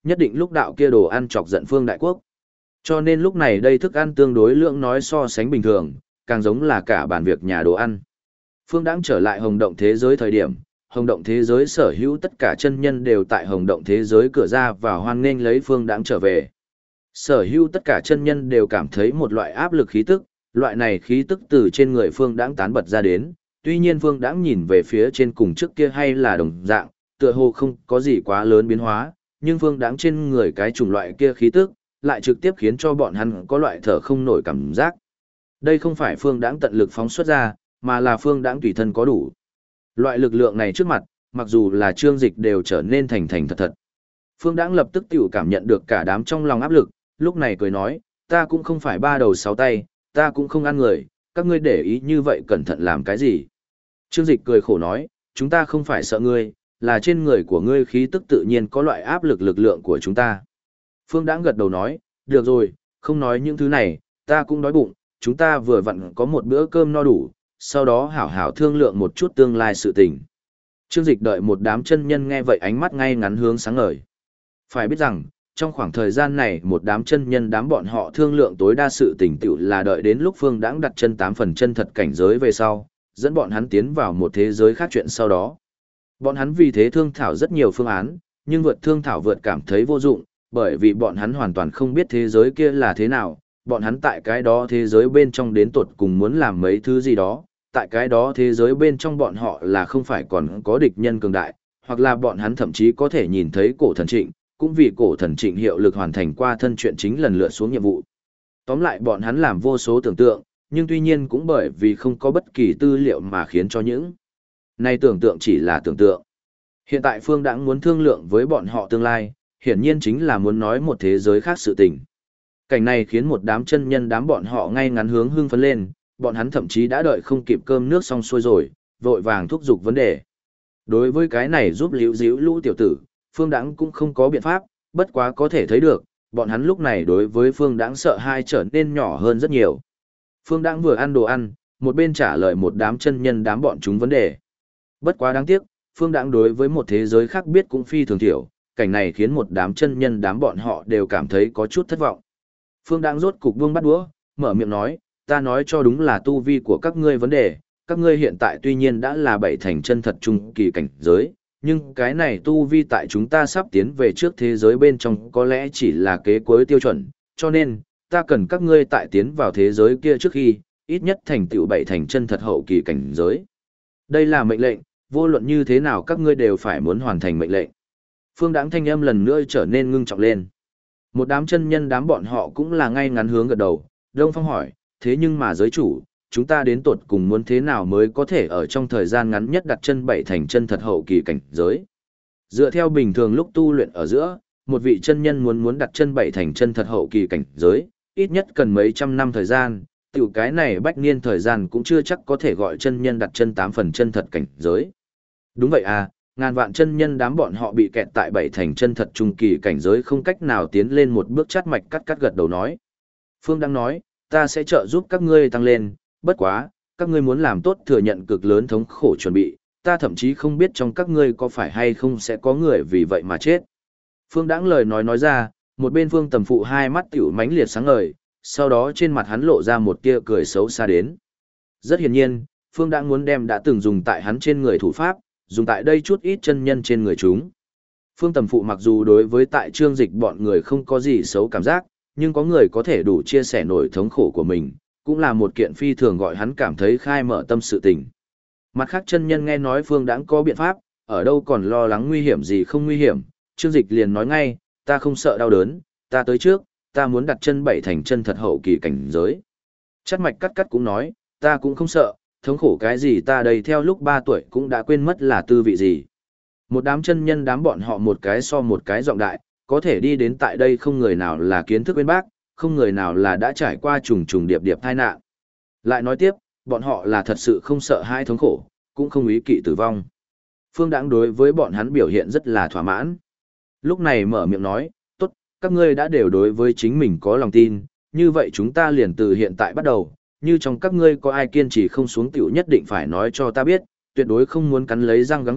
nhất định lúc đạo kia đồ ăn chọc giận Phương Đại Quốc. Cho nên lúc này đây thức ăn tương đối lượng nói so sánh bình thường, càng giống là cả bàn việc nhà đồ ăn. Phương Đãng trở lại Hồng Động thế giới thời điểm, Hồng Động thế giới sở hữu tất cả chân nhân đều tại Hồng Động thế giới cửa ra và hoan nghênh lấy Phương Đãng trở về. Sở hữu tất cả chân nhân đều cảm thấy một loại áp lực khí tức, loại này khí tức từ trên người Phương Đãng tán bật ra đến, tuy nhiên Phương Đãng nhìn về phía trên cùng trước kia hay là đồng dạng, tựa hồ không có gì quá lớn biến hóa, nhưng Phương Đãng trên người cái chủng loại kia khí tức, lại trực tiếp khiến cho bọn hắn có loại thở không nổi cảm giác. Đây không phải Phương Đãng tận lực phóng xuất ra, mà là Phương Đãng tùy thân có đủ. Loại lực lượng này trước mặt, mặc dù là Trương Dịch đều trở nên thành thành thật thật. Phương Đãng lập tức tiểu cảm nhận được cả đám trong lòng áp lực, lúc này cười nói, ta cũng không phải ba đầu sáu tay, ta cũng không ăn người, các ngươi để ý như vậy cẩn thận làm cái gì. Trương Dịch cười khổ nói, chúng ta không phải sợ ngươi, là trên người của ngươi khí tức tự nhiên có loại áp lực lực lượng của chúng ta. Phương Đãng gật đầu nói, được rồi, không nói những thứ này, ta cũng đói bụng, chúng ta vừa vặn có một bữa cơm no đủ, sau đó hảo hảo thương lượng một chút tương lai sự tình. Trương Dịch đợi một đám chân nhân nghe vậy ánh mắt ngay ngắn hướng sáng ngời. Phải biết rằng, trong khoảng thời gian này một đám chân nhân đám bọn họ thương lượng tối đa sự tình tựu là đợi đến lúc Phương Đãng đặt chân 8 phần chân thật cảnh giới về sau, dẫn bọn hắn tiến vào một thế giới khác chuyện sau đó. Bọn hắn vì thế thương thảo rất nhiều phương án, nhưng thương thảo vượt cảm thấy vô dụng, bởi vì bọn hắn hoàn toàn không biết thế giới kia là thế nào, bọn hắn tại cái đó thế giới bên trong đến tột cùng muốn làm mấy thứ gì đó, tại cái đó thế giới bên trong bọn họ là không phải còn có địch nhân cường đại, hoặc là bọn hắn thậm chí có thể nhìn thấy cổ thần trịnh, cũng vì cổ thần trịnh hiệu lực hoàn thành qua thân chuyện chính lần lượt xuống nhiệm vụ. Tóm lại bọn hắn làm vô số tưởng tượng, nhưng tuy nhiên cũng bởi vì không có bất kỳ tư liệu mà khiến cho những này tưởng tượng chỉ là tưởng tượng. Hiện tại Phương Đãng muốn thương lượng với bọn họ tương lai, hiển nhiên chính là muốn nói một thế giới khác sự tình. Cảnh này khiến một đám chân nhân đám bọn họ ngay ngắn hướng hưng phấn lên, bọn hắn thậm chí đã đợi không kịp cơm nước xong xuôi rồi, vội vàng thúc giục vấn đề. Đối với cái này giúp liễu díu lũ tiểu tử, Phương Đãng cũng không có biện pháp, bất quá có thể thấy được, bọn hắn lúc này đối với Phương Đãng sợ hai trở nên nhỏ hơn rất nhiều. Phương Đãng vừa ăn đồ ăn, một bên trả lời một đám chân nhân đám bọn chúng vấn đề. Bất quá đáng tiếc, Phương Đãng đối với một thế giới khác biết cũng phi thường thiểu, cảnh này khiến một đám chân nhân đám bọn họ đều cảm thấy có chút thất vọng. Phương Đãng rốt cục buông bắt đũa, mở miệng nói, ta nói cho đúng là tu vi của các ngươi vấn đề, các ngươi hiện tại tuy nhiên đã là 7 thành chân thật trung kỳ cảnh giới, nhưng cái này tu vi tại chúng ta sắp tiến về trước thế giới bên trong có lẽ chỉ là kế cuối tiêu chuẩn, cho nên, ta cần các ngươi tại tiến vào thế giới kia trước khi, ít nhất thành tựu 7 thành chân thật hậu kỳ cảnh giới. Đây là mệnh lệnh, vô luận như thế nào các ngươi đều phải muốn hoàn thành mệnh lệnh. Phương Đãng thanh âm lần nữa trở nên ngưng trọng lên. Một đám chân nhân đám bọn họ cũng là ngay ngắn hướng gật đầu, Đông Phong hỏi, thế nhưng mà giới chủ, chúng ta đến tột cùng muốn thế nào mới có thể ở trong thời gian ngắn nhất đặt chân 7 thành chân thật hậu kỳ cảnh giới. Dựa theo bình thường lúc tu luyện ở giữa, một vị chân nhân muốn đặt chân 7 thành chân thật hậu kỳ cảnh giới, ít nhất cần mấy trăm năm thời gian, tiểu cái này bách niên thời gian cũng chưa chắc có thể gọi chân nhân đặt chân 8 phần chân thật cảnh giới. Đúng vậy à, ngàn vạn chân nhân đám bọn họ bị kẹt tại 7 thành chân thật trung kỳ cảnh giới không cách nào tiến lên một bước chát mạch cắt gật đầu nói. Phương đang nói, ta sẽ trợ giúp các ngươi tăng lên, bất quá, các ngươi muốn làm tốt thừa nhận cực lớn thống khổ chuẩn bị, ta thậm chí không biết trong các ngươi có phải hay không sẽ có người vì vậy mà chết. Phương Đãng lời nói ra, một bên Phương Tầm Phụ hai mắt tiểu mãnh liệt sáng ngời, sau đó trên mặt hắn lộ ra một tia cười xấu xa đến. Rất hiển nhiên, Phương Đãng muốn đem đã từng dùng tại hắn trên người thủ pháp, dùng tại đây chút ít chân nhân trên người chúng. Phương Tầm Phụ mặc dù đối với tại Trương Dịch bọn người không có gì xấu cảm giác, nhưng có người có thể đủ chia sẻ nổi thống khổ của mình, cũng là một kiện phi thường gọi hắn cảm thấy khai mở tâm sự tình. Mặt khác chân nhân nghe nói Phương Đãng có biện pháp, ở đâu còn lo lắng nguy hiểm gì không nguy hiểm, Trương Dịch liền nói ngay, ta không sợ đau đớn, ta tới trước, ta muốn đặt chân 7 thành chân thật hậu kỳ cảnh giới. Chát mạch cắt cũng nói, ta cũng không sợ, thống khổ cái gì ta đây theo lúc 3 tuổi cũng đã quên mất là tư vị gì. Một đám chân nhân đám bọn họ một cái so một cái giọng đại, có thể đi đến tại đây không người nào là kiến thức bên bác, không người nào là đã trải qua trùng trùng điệp điệp tai nạn. Lại nói tiếp, bọn họ là thật sự không sợ hai thống khổ, cũng không ý kỵ tử vong. Phương Đãng đối với bọn hắn biểu hiện rất là thỏa mãn. Lúc này mở miệng nói, tốt, các ngươi đã đều đối với chính mình có lòng tin, như vậy chúng ta liền từ hiện tại bắt đầu, như trong các ngươi có ai kiên trì không xuống tiểu nhất định phải nói cho ta biết, tuyệt đối không muốn cắn lấy răng gắng gượng,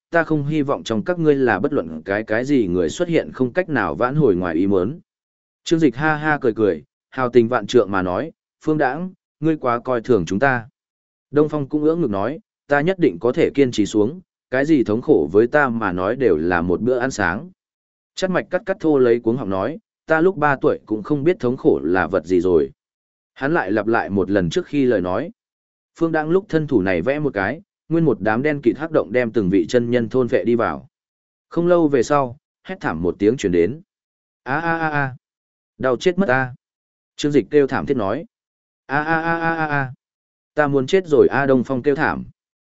ta không hy vọng trong các ngươi là bất luận cái gì người xuất hiện không cách nào vãn hồi ngoài ý muốn. Trương Dịch ha ha cười cười, hào tình vạn trượng mà nói, Phương Đãng, ngươi quá coi thường chúng ta. Đông Phong cũng ưỡn ngực nói, ta nhất định có thể kiên trì xuống, cái gì thống khổ với ta mà nói đều là một bữa ăn sáng. Chắt mạch cắt thô lấy cuống họng nói, ta lúc 3 tuổi cũng không biết thống khổ là vật gì rồi. Hắn lại lặp lại một lần trước khi lời nói. Phương Đãng lúc thân thủ này vẽ một cái, nguyên một đám đen kịt hắc động đem từng vị chân nhân thôn vệ đi vào. Không lâu về sau, hét thảm một tiếng truyền đến. A a a a, đau chết mất a. Trương Dịch kêu thảm thiết nói. A a a a a a, ta muốn chết rồi a. Đông Phong kêu thảm.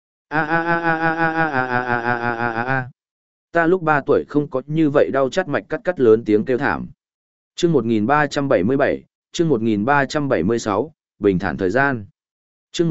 A a a a a a a a a a a a a a. Ta lúc 3 tuổi không có như vậy đau chắt mạch cắt lớn tiếng kêu thảm. Chương 1377, chương 1376, bình thản thời gian. Chương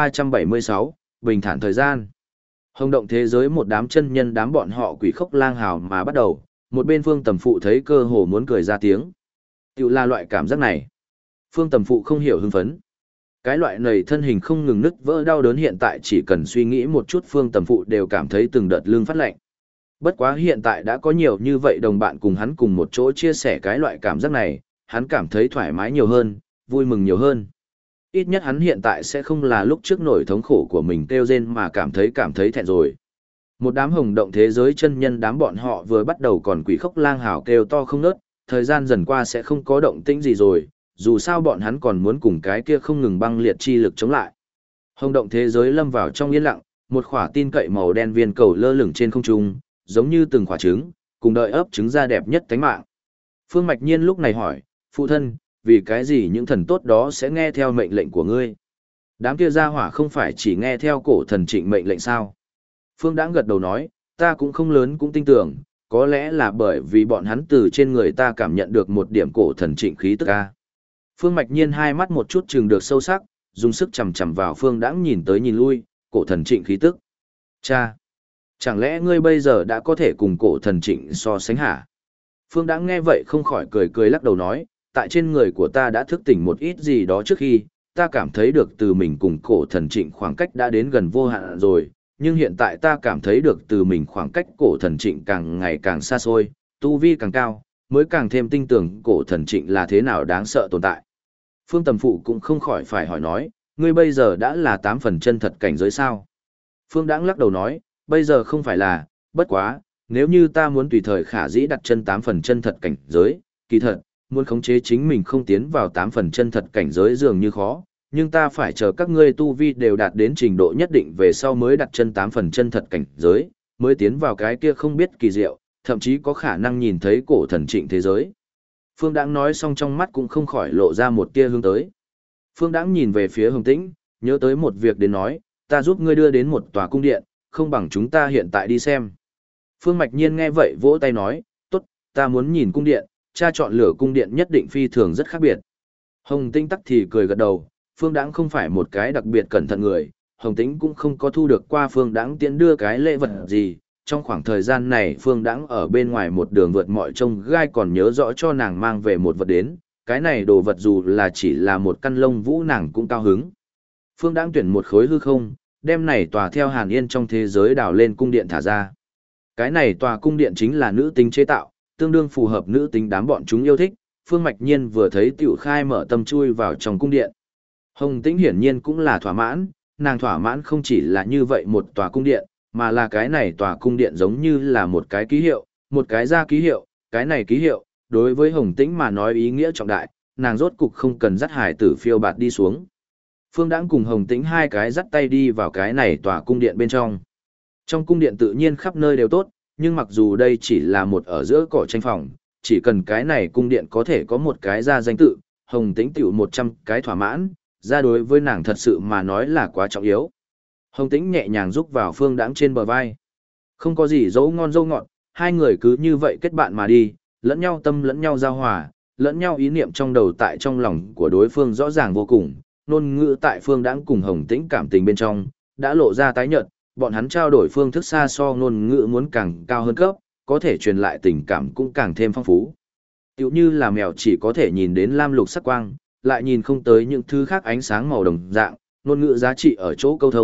1376, bình thản thời gian. Hồng động thế giới một đám chân nhân đám bọn họ quỷ khốc lang hào mà bắt đầu, một bên Phương Tầm Phụ thấy cơ hồ muốn cười ra tiếng. Tiểu là loại cảm giác này. Phương Tầm Phụ không hiểu hưng phấn. Cái loại này thân hình không ngừng nứt vỡ đau đớn hiện tại chỉ cần suy nghĩ một chút Phương Tầm Phụ đều cảm thấy từng đợt lưng phát lạnh. Bất quá hiện tại đã có nhiều như vậy đồng bạn cùng hắn cùng một chỗ chia sẻ cái loại cảm giác này, hắn cảm thấy thoải mái nhiều hơn, vui mừng nhiều hơn. Ít nhất hắn hiện tại sẽ không là lúc trước nỗi thống khổ của mình kêu rên mà cảm thấy thẹn rồi. Một đám hồng động thế giới chân nhân đám bọn họ vừa bắt đầu còn quỷ khốc lang hào kêu to không nớt, thời gian dần qua sẽ không có động tĩnh gì rồi, dù sao bọn hắn còn muốn cùng cái kia không ngừng băng liệt chi lực chống lại. Hồng động thế giới lâm vào trong yên lặng, một khỏa tin cậy màu đen viên cầu lơ lửng trên không trung, giống như từng quả trứng, cùng đợi ấp trứng ra đẹp nhất tánh mạng. Phương Mạch Nhiên lúc này hỏi, phụ thân, vì cái gì những thần tốt đó sẽ nghe theo mệnh lệnh của ngươi? Đám kia gia hỏa không phải chỉ nghe theo cổ thần Trịnh mệnh lệnh sao? Phương Đãng gật đầu nói, ta cũng không lớn cũng tin tưởng, có lẽ là bởi vì bọn hắn từ trên người ta cảm nhận được một điểm cổ thần Trịnh khí tức a. Phương Mạch Nhiên hai mắt một chút chừng được sâu sắc, dùng sức chằm chằm vào Phương Đãng nhìn tới nhìn lui, cổ thần Trịnh khí tức. Cha, chẳng lẽ ngươi bây giờ đã có thể cùng cổ thần Trịnh so sánh hả? Phương Đãng nghe vậy không khỏi cười lắc đầu nói, tại trên người của ta đã thức tỉnh một ít gì đó trước khi, ta cảm thấy được từ mình cùng cổ thần Trịnh khoảng cách đã đến gần vô hạn rồi, nhưng hiện tại ta cảm thấy được từ mình khoảng cách cổ thần Trịnh càng ngày càng xa xôi, tu vi càng cao, mới càng thêm tin tưởng cổ thần Trịnh là thế nào đáng sợ tồn tại. Phương Tầm Phụ cũng không khỏi phải hỏi nói, ngươi bây giờ đã là 8 phần chân thật cảnh giới sao? Phương Đãng lắc đầu nói, bây giờ không phải là, bất quá, nếu như ta muốn tùy thời khả dĩ đặt chân 8 phần chân thật cảnh giới, kỳ thật, muốn khống chế chính mình không tiến vào 8 phần chân thật cảnh giới dường như khó, nhưng ta phải chờ các ngươi tu vi đều đạt đến trình độ nhất định về sau mới đặt chân 8 phần chân thật cảnh giới, mới tiến vào cái kia không biết kỳ diệu, thậm chí có khả năng nhìn thấy cổ thần Trịnh thế giới. Phương Đãng nói xong trong mắt cũng không khỏi lộ ra một tia hướng tới. Phương Đãng nhìn về phía Hồng Tĩnh, nhớ tới một việc đến nói, ta giúp ngươi đưa đến một tòa cung điện, không bằng chúng ta hiện tại đi xem. Phương Mạch Nhiên nghe vậy vỗ tay nói, tốt, ta muốn nhìn cung điện, cha chọn lựa cung điện nhất định phi thường rất khác biệt. Hồng Tĩnh tắc thì cười gật đầu, Phương Đãng không phải một cái đặc biệt cẩn thận người, Hồng Tĩnh cũng không có thu được qua Phương Đãng tiễn đưa cái lễ vật gì. Trong khoảng thời gian này Phương Đãng ở bên ngoài một đường vượt mọi trông gai còn nhớ rõ cho nàng mang về một vật đến, cái này đồ vật dù là chỉ là một căn lông vũ nàng cũng cao hứng. Phương Đãng tuyển một khối hư không, đem này tòa theo Hàn Yên trong thế giới đào lên cung điện thả ra. Cái này tòa cung điện chính là nữ tính chế tạo, tương đương phù hợp nữ tính đám bọn chúng yêu thích, Phương Mạch Nhiên vừa thấy tiểu khai mở tâm chui vào trong cung điện. Hồng Tĩnh hiển nhiên cũng là thỏa mãn, nàng thỏa mãn không chỉ là như vậy một tòa cung điện, mà là cái này tòa cung điện giống như là một cái ký hiệu, một cái ra ký hiệu, cái này ký hiệu, đối với Hồng Tĩnh mà nói ý nghĩa trọng đại, nàng rốt cục không cần dắt hải tử phiêu bạt đi xuống. Phương Đãng cùng Hồng Tĩnh hai cái dắt tay đi vào cái này tòa cung điện bên trong. Trong cung điện tự nhiên khắp nơi đều tốt, nhưng mặc dù đây chỉ là một ở giữa cỏ tranh phòng, chỉ cần cái này cung điện có thể có một cái ra danh tự, Hồng Tĩnh tiểu 100 cái thỏa mãn, ra đối với nàng thật sự mà nói là quá trọng yếu. Hồng Tĩnh nhẹ nhàng rúc vào Phương Đãng trên bờ vai. Không có gì dấu ngon dâu ngọt, hai người cứ như vậy kết bạn mà đi, lẫn nhau tâm lẫn nhau giao hòa, lẫn nhau ý niệm trong đầu tại trong lòng của đối phương rõ ràng vô cùng. Ngôn ngữ tại Phương Đãng cùng Hồng Tĩnh cảm tình bên trong, đã lộ ra tái nhợt, bọn hắn trao đổi phương thức xa so ngôn ngữ muốn càng cao hơn cấp, có thể truyền lại tình cảm cũng càng thêm phong phú. Tiểu như là mèo chỉ có thể nhìn đến lam lục sắc quang, lại nhìn không tới những thứ khác ánh sáng màu đồng dạng, ngôn ngữ giá trị ở chỗ câu thông,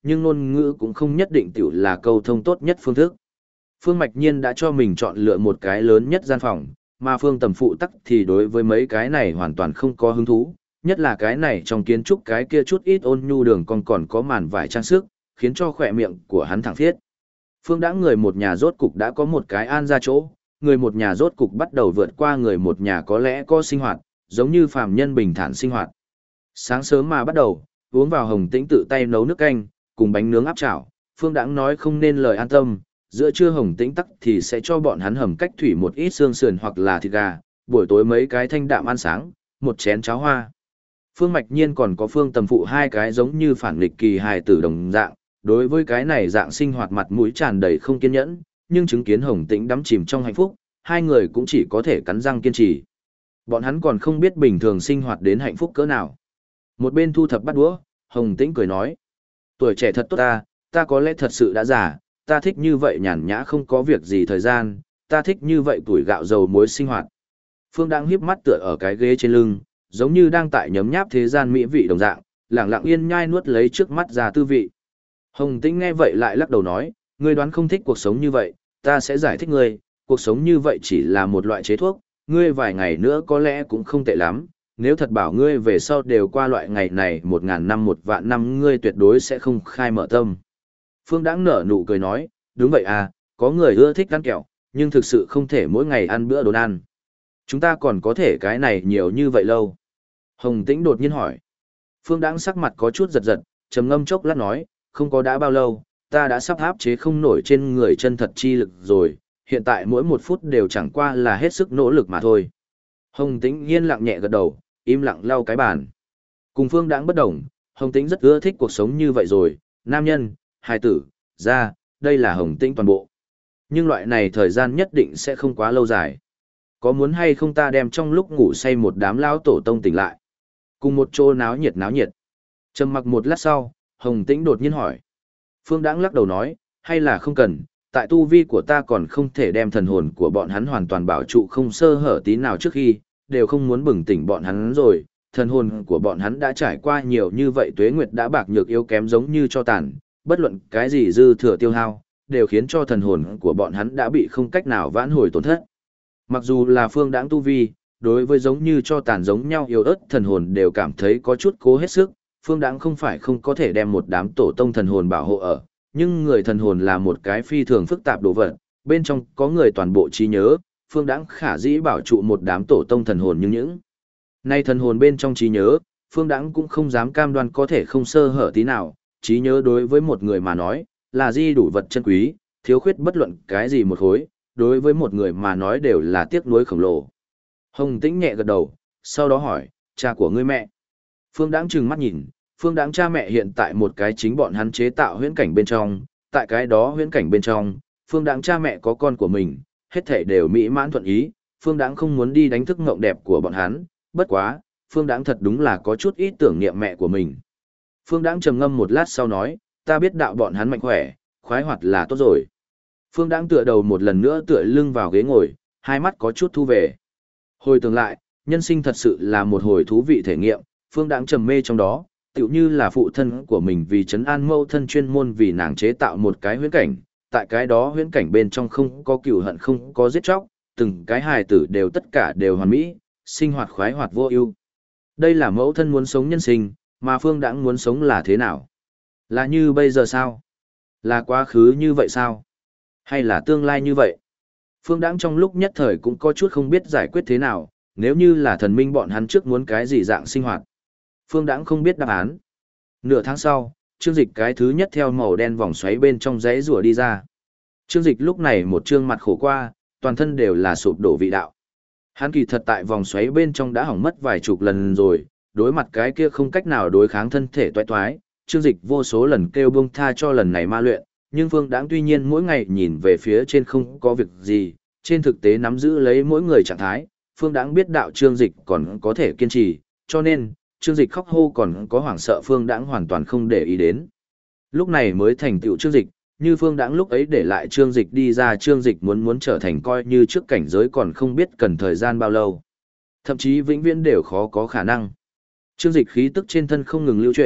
nhưng ngôn ngữ cũng không nhất định tiểu là câu thông tốt nhất phương thức. Phương Mạch Nhiên đã cho mình chọn lựa một cái lớn nhất gian phòng, mà Phương Tầm Phụ tắc thì đối với mấy cái này hoàn toàn không có hứng thú, nhất là cái này trong kiến trúc cái kia chút ít ôn nhu đường còn có màn vải trang sức, khiến cho khỏe miệng của hắn thẳng phiết. Phương Đãng người một nhà rốt cục đã có một cái an ra chỗ, người một nhà rốt cục bắt đầu vượt qua người một nhà có lẽ có sinh hoạt, giống như phàm nhân bình thản sinh hoạt. Sáng sớm mà bắt đầu, uống vào Hồng Tĩnh tự tay nấu nước canh, cùng bánh nướng áp chảo, Phương Đãng nói không nên lời an tâm, giữa trưa Hồng Tĩnh tắc thì sẽ cho bọn hắn hầm cách thủy một ít xương sườn hoặc là thịt gà, buổi tối mấy cái thanh đạm ăn sáng, một chén cháo hoa. Phương Mạch Nhiên còn có Phương Tầm Phụ hai cái giống như phản nghịch kỳ hài tử đồng dạng, đối với cái này dạng sinh hoạt mặt mũi tràn đầy không kiên nhẫn, nhưng chứng kiến Hồng Tĩnh đắm chìm trong hạnh phúc, hai người cũng chỉ có thể cắn răng kiên trì. Bọn hắn còn không biết bình thường sinh hoạt đến hạnh phúc cỡ nào. Một bên thu thập bát đũa, Hồng Tĩnh cười nói: "Tuổi trẻ thật tốt ta có lẽ thật sự đã già, ta thích như vậy nhàn nhã không có việc gì thời gian, ta thích như vậy tuổi gạo dầu muối sinh hoạt." Phương đang híp mắt tựa ở cái ghế trên lưng, giống như đang tại nhấm nháp thế gian mỹ vị đồng dạng, lẳng lặng yên nhai nuốt lấy trước mắt ra tư vị. Hồng Tĩnh nghe vậy lại lắc đầu nói: "Ngươi đoán không thích cuộc sống như vậy, ta sẽ giải thích ngươi, cuộc sống như vậy chỉ là một loại chế thuốc, ngươi vài ngày nữa có lẽ cũng không tệ lắm, nếu thật bảo ngươi về sau đều qua loại ngày này 1000 năm 1 vạn năm ngươi tuyệt đối sẽ không khai mở tâm." Phương Đãng nở nụ cười nói: "Đúng vậy à, có người ưa thích ăn kẹo, nhưng thực sự không thể mỗi ngày ăn bữa đồ ăn. Chúng ta còn có thể cái này nhiều như vậy lâu?" Hồng Tĩnh đột nhiên hỏi. Phương Đãng sắc mặt có chút giật giật, trầm ngâm chốc lát nói: "Không có đã bao lâu, ta đã sắp áp chế không nổi trên người chân thật chi lực rồi, hiện tại mỗi một phút đều chẳng qua là hết sức nỗ lực mà thôi." Hồng Tĩnh yên lặng nhẹ gật đầu, im lặng lau cái bàn. Cùng Phương Đãng bất đồng, Hồng Tĩnh rất ưa thích cuộc sống như vậy rồi, nam nhân, hài tử, ra, đây là Hồng Tĩnh toàn bộ. Nhưng loại này thời gian nhất định sẽ không quá lâu dài. Có muốn hay không ta đem trong lúc ngủ say một đám lão tổ tông tỉnh lại? Cùng một chỗ náo nhiệt náo nhiệt. Trầm mặc một lát sau, Hồng Tĩnh đột nhiên hỏi. Phương Đãng lắc đầu nói, hay là không cần, tại tu vi của ta còn không thể đem thần hồn của bọn hắn hoàn toàn bảo trụ không sơ hở tí nào trước khi, đều không muốn bừng tỉnh bọn hắn rồi, thần hồn của bọn hắn đã trải qua nhiều như vậy tuế nguyệt đã bạc nhược yếu kém giống như cho tàn, bất luận cái gì dư thừa tiêu hao, đều khiến cho thần hồn của bọn hắn đã bị không cách nào vãn hồi tổn thất. Mặc dù là Phương Đãng tu vi, đối với giống như cho tàn giống nhau yếu ớt thần hồn đều cảm thấy có chút cố hết sức, Phương Đãng không phải không có thể đem một đám tổ tông thần hồn bảo hộ ở, nhưng người thần hồn là một cái phi thường phức tạp đồ vật, bên trong có người toàn bộ trí nhớ, Phương Đãng khả dĩ bảo trụ một đám tổ tông thần hồn nhưng những nay thần hồn bên trong trí nhớ, Phương Đãng cũng không dám cam đoan có thể không sơ hở tí nào, trí nhớ đối với một người mà nói, là di đủ vật chân quý, thiếu khuyết bất luận cái gì một khối, đối với một người mà nói đều là tiếc nuối khổng lồ. Hồng Tĩnh nhẹ gật đầu, sau đó hỏi, cha của ngươi mẹ. Phương Đãng trừng mắt nhìn, Phương Đãng cha mẹ hiện tại một cái chính bọn hắn chế tạo huyễn cảnh bên trong, tại cái đó huyễn cảnh bên trong, Phương Đãng cha mẹ có con của mình, hết thảy đều mỹ mãn thuận ý, Phương Đãng không muốn đi đánh thức mộng đẹp của bọn hắn, bất quá, Phương Đãng thật đúng là có chút ít tưởng niệm mẹ của mình. Phương Đãng trầm ngâm một lát sau nói, ta biết đạo bọn hắn mạnh khỏe, khoái hoạt là tốt rồi. Phương Đãng tựa đầu một lần nữa tựa lưng vào ghế ngồi, hai mắt có chút thu về. Hồi tưởng lại, nhân sinh thật sự là một hồi thú vị thể nghiệm, Phương Đãng trầm mê trong đó, tựu như là phụ thân của mình vì trấn an mâu thân chuyên môn vì nàng chế tạo một cái huyễn cảnh, tại cái đó huyễn cảnh bên trong không có cừu hận không có giết chóc, từng cái hài tử đều tất cả đều hoàn mỹ, sinh hoạt khoái hoạt vô ưu. Đây là mẫu thân muốn sống nhân sinh, mà Phương Đãng muốn sống là thế nào? Là như bây giờ sao? Là quá khứ như vậy sao? Hay là tương lai như vậy? Phương Đãng trong lúc nhất thời cũng có chút không biết giải quyết thế nào, nếu như là thần minh bọn hắn trước muốn cái gì dạng sinh hoạt. Phương Đãng không biết đáp án. Nửa tháng sau, Trương Dịch cái thứ nhất theo màu đen vòng xoáy bên trong giấy rùa đi ra. Trương Dịch lúc này một trương mặt khổ qua, toàn thân đều là sụp đổ vị đạo. Hắn kỳ thật tại vòng xoáy bên trong đã hỏng mất vài chục lần rồi, đối mặt cái kia không cách nào đối kháng thân thể toái toái, Trương Dịch vô số lần kêu buông tha cho lần này ma luyện, nhưng Phương Đãng tuy nhiên mỗi ngày nhìn về phía trên không có việc gì, trên thực tế nắm giữ lấy mỗi người trạng thái, Phương Đãng biết đạo Trương Dịch còn có thể kiên trì, cho nên, Trương Dịch khóc hô còn có hoảng sợ Phương Đãng hoàn toàn không để ý đến. Lúc này mới thành tựu Trương Dịch, như Phương Đãng lúc ấy để lại Trương Dịch đi ra, Trương Dịch muốn trở thành coi như trước cảnh giới còn không biết cần thời gian bao lâu. Thậm chí vĩnh viễn đều khó có khả năng. Trương Dịch khí tức trên thân không ngừng lưu chuyển,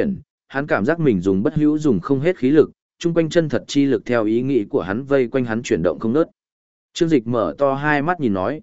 hắn cảm giác mình dùng bất hữu dùng không hết khí lực, chung quanh chân thật chi lực theo ý nghĩ của hắn vây quanh hắn chuyển động không ngớt. Trương Dịch mở to hai mắt nhìn nói,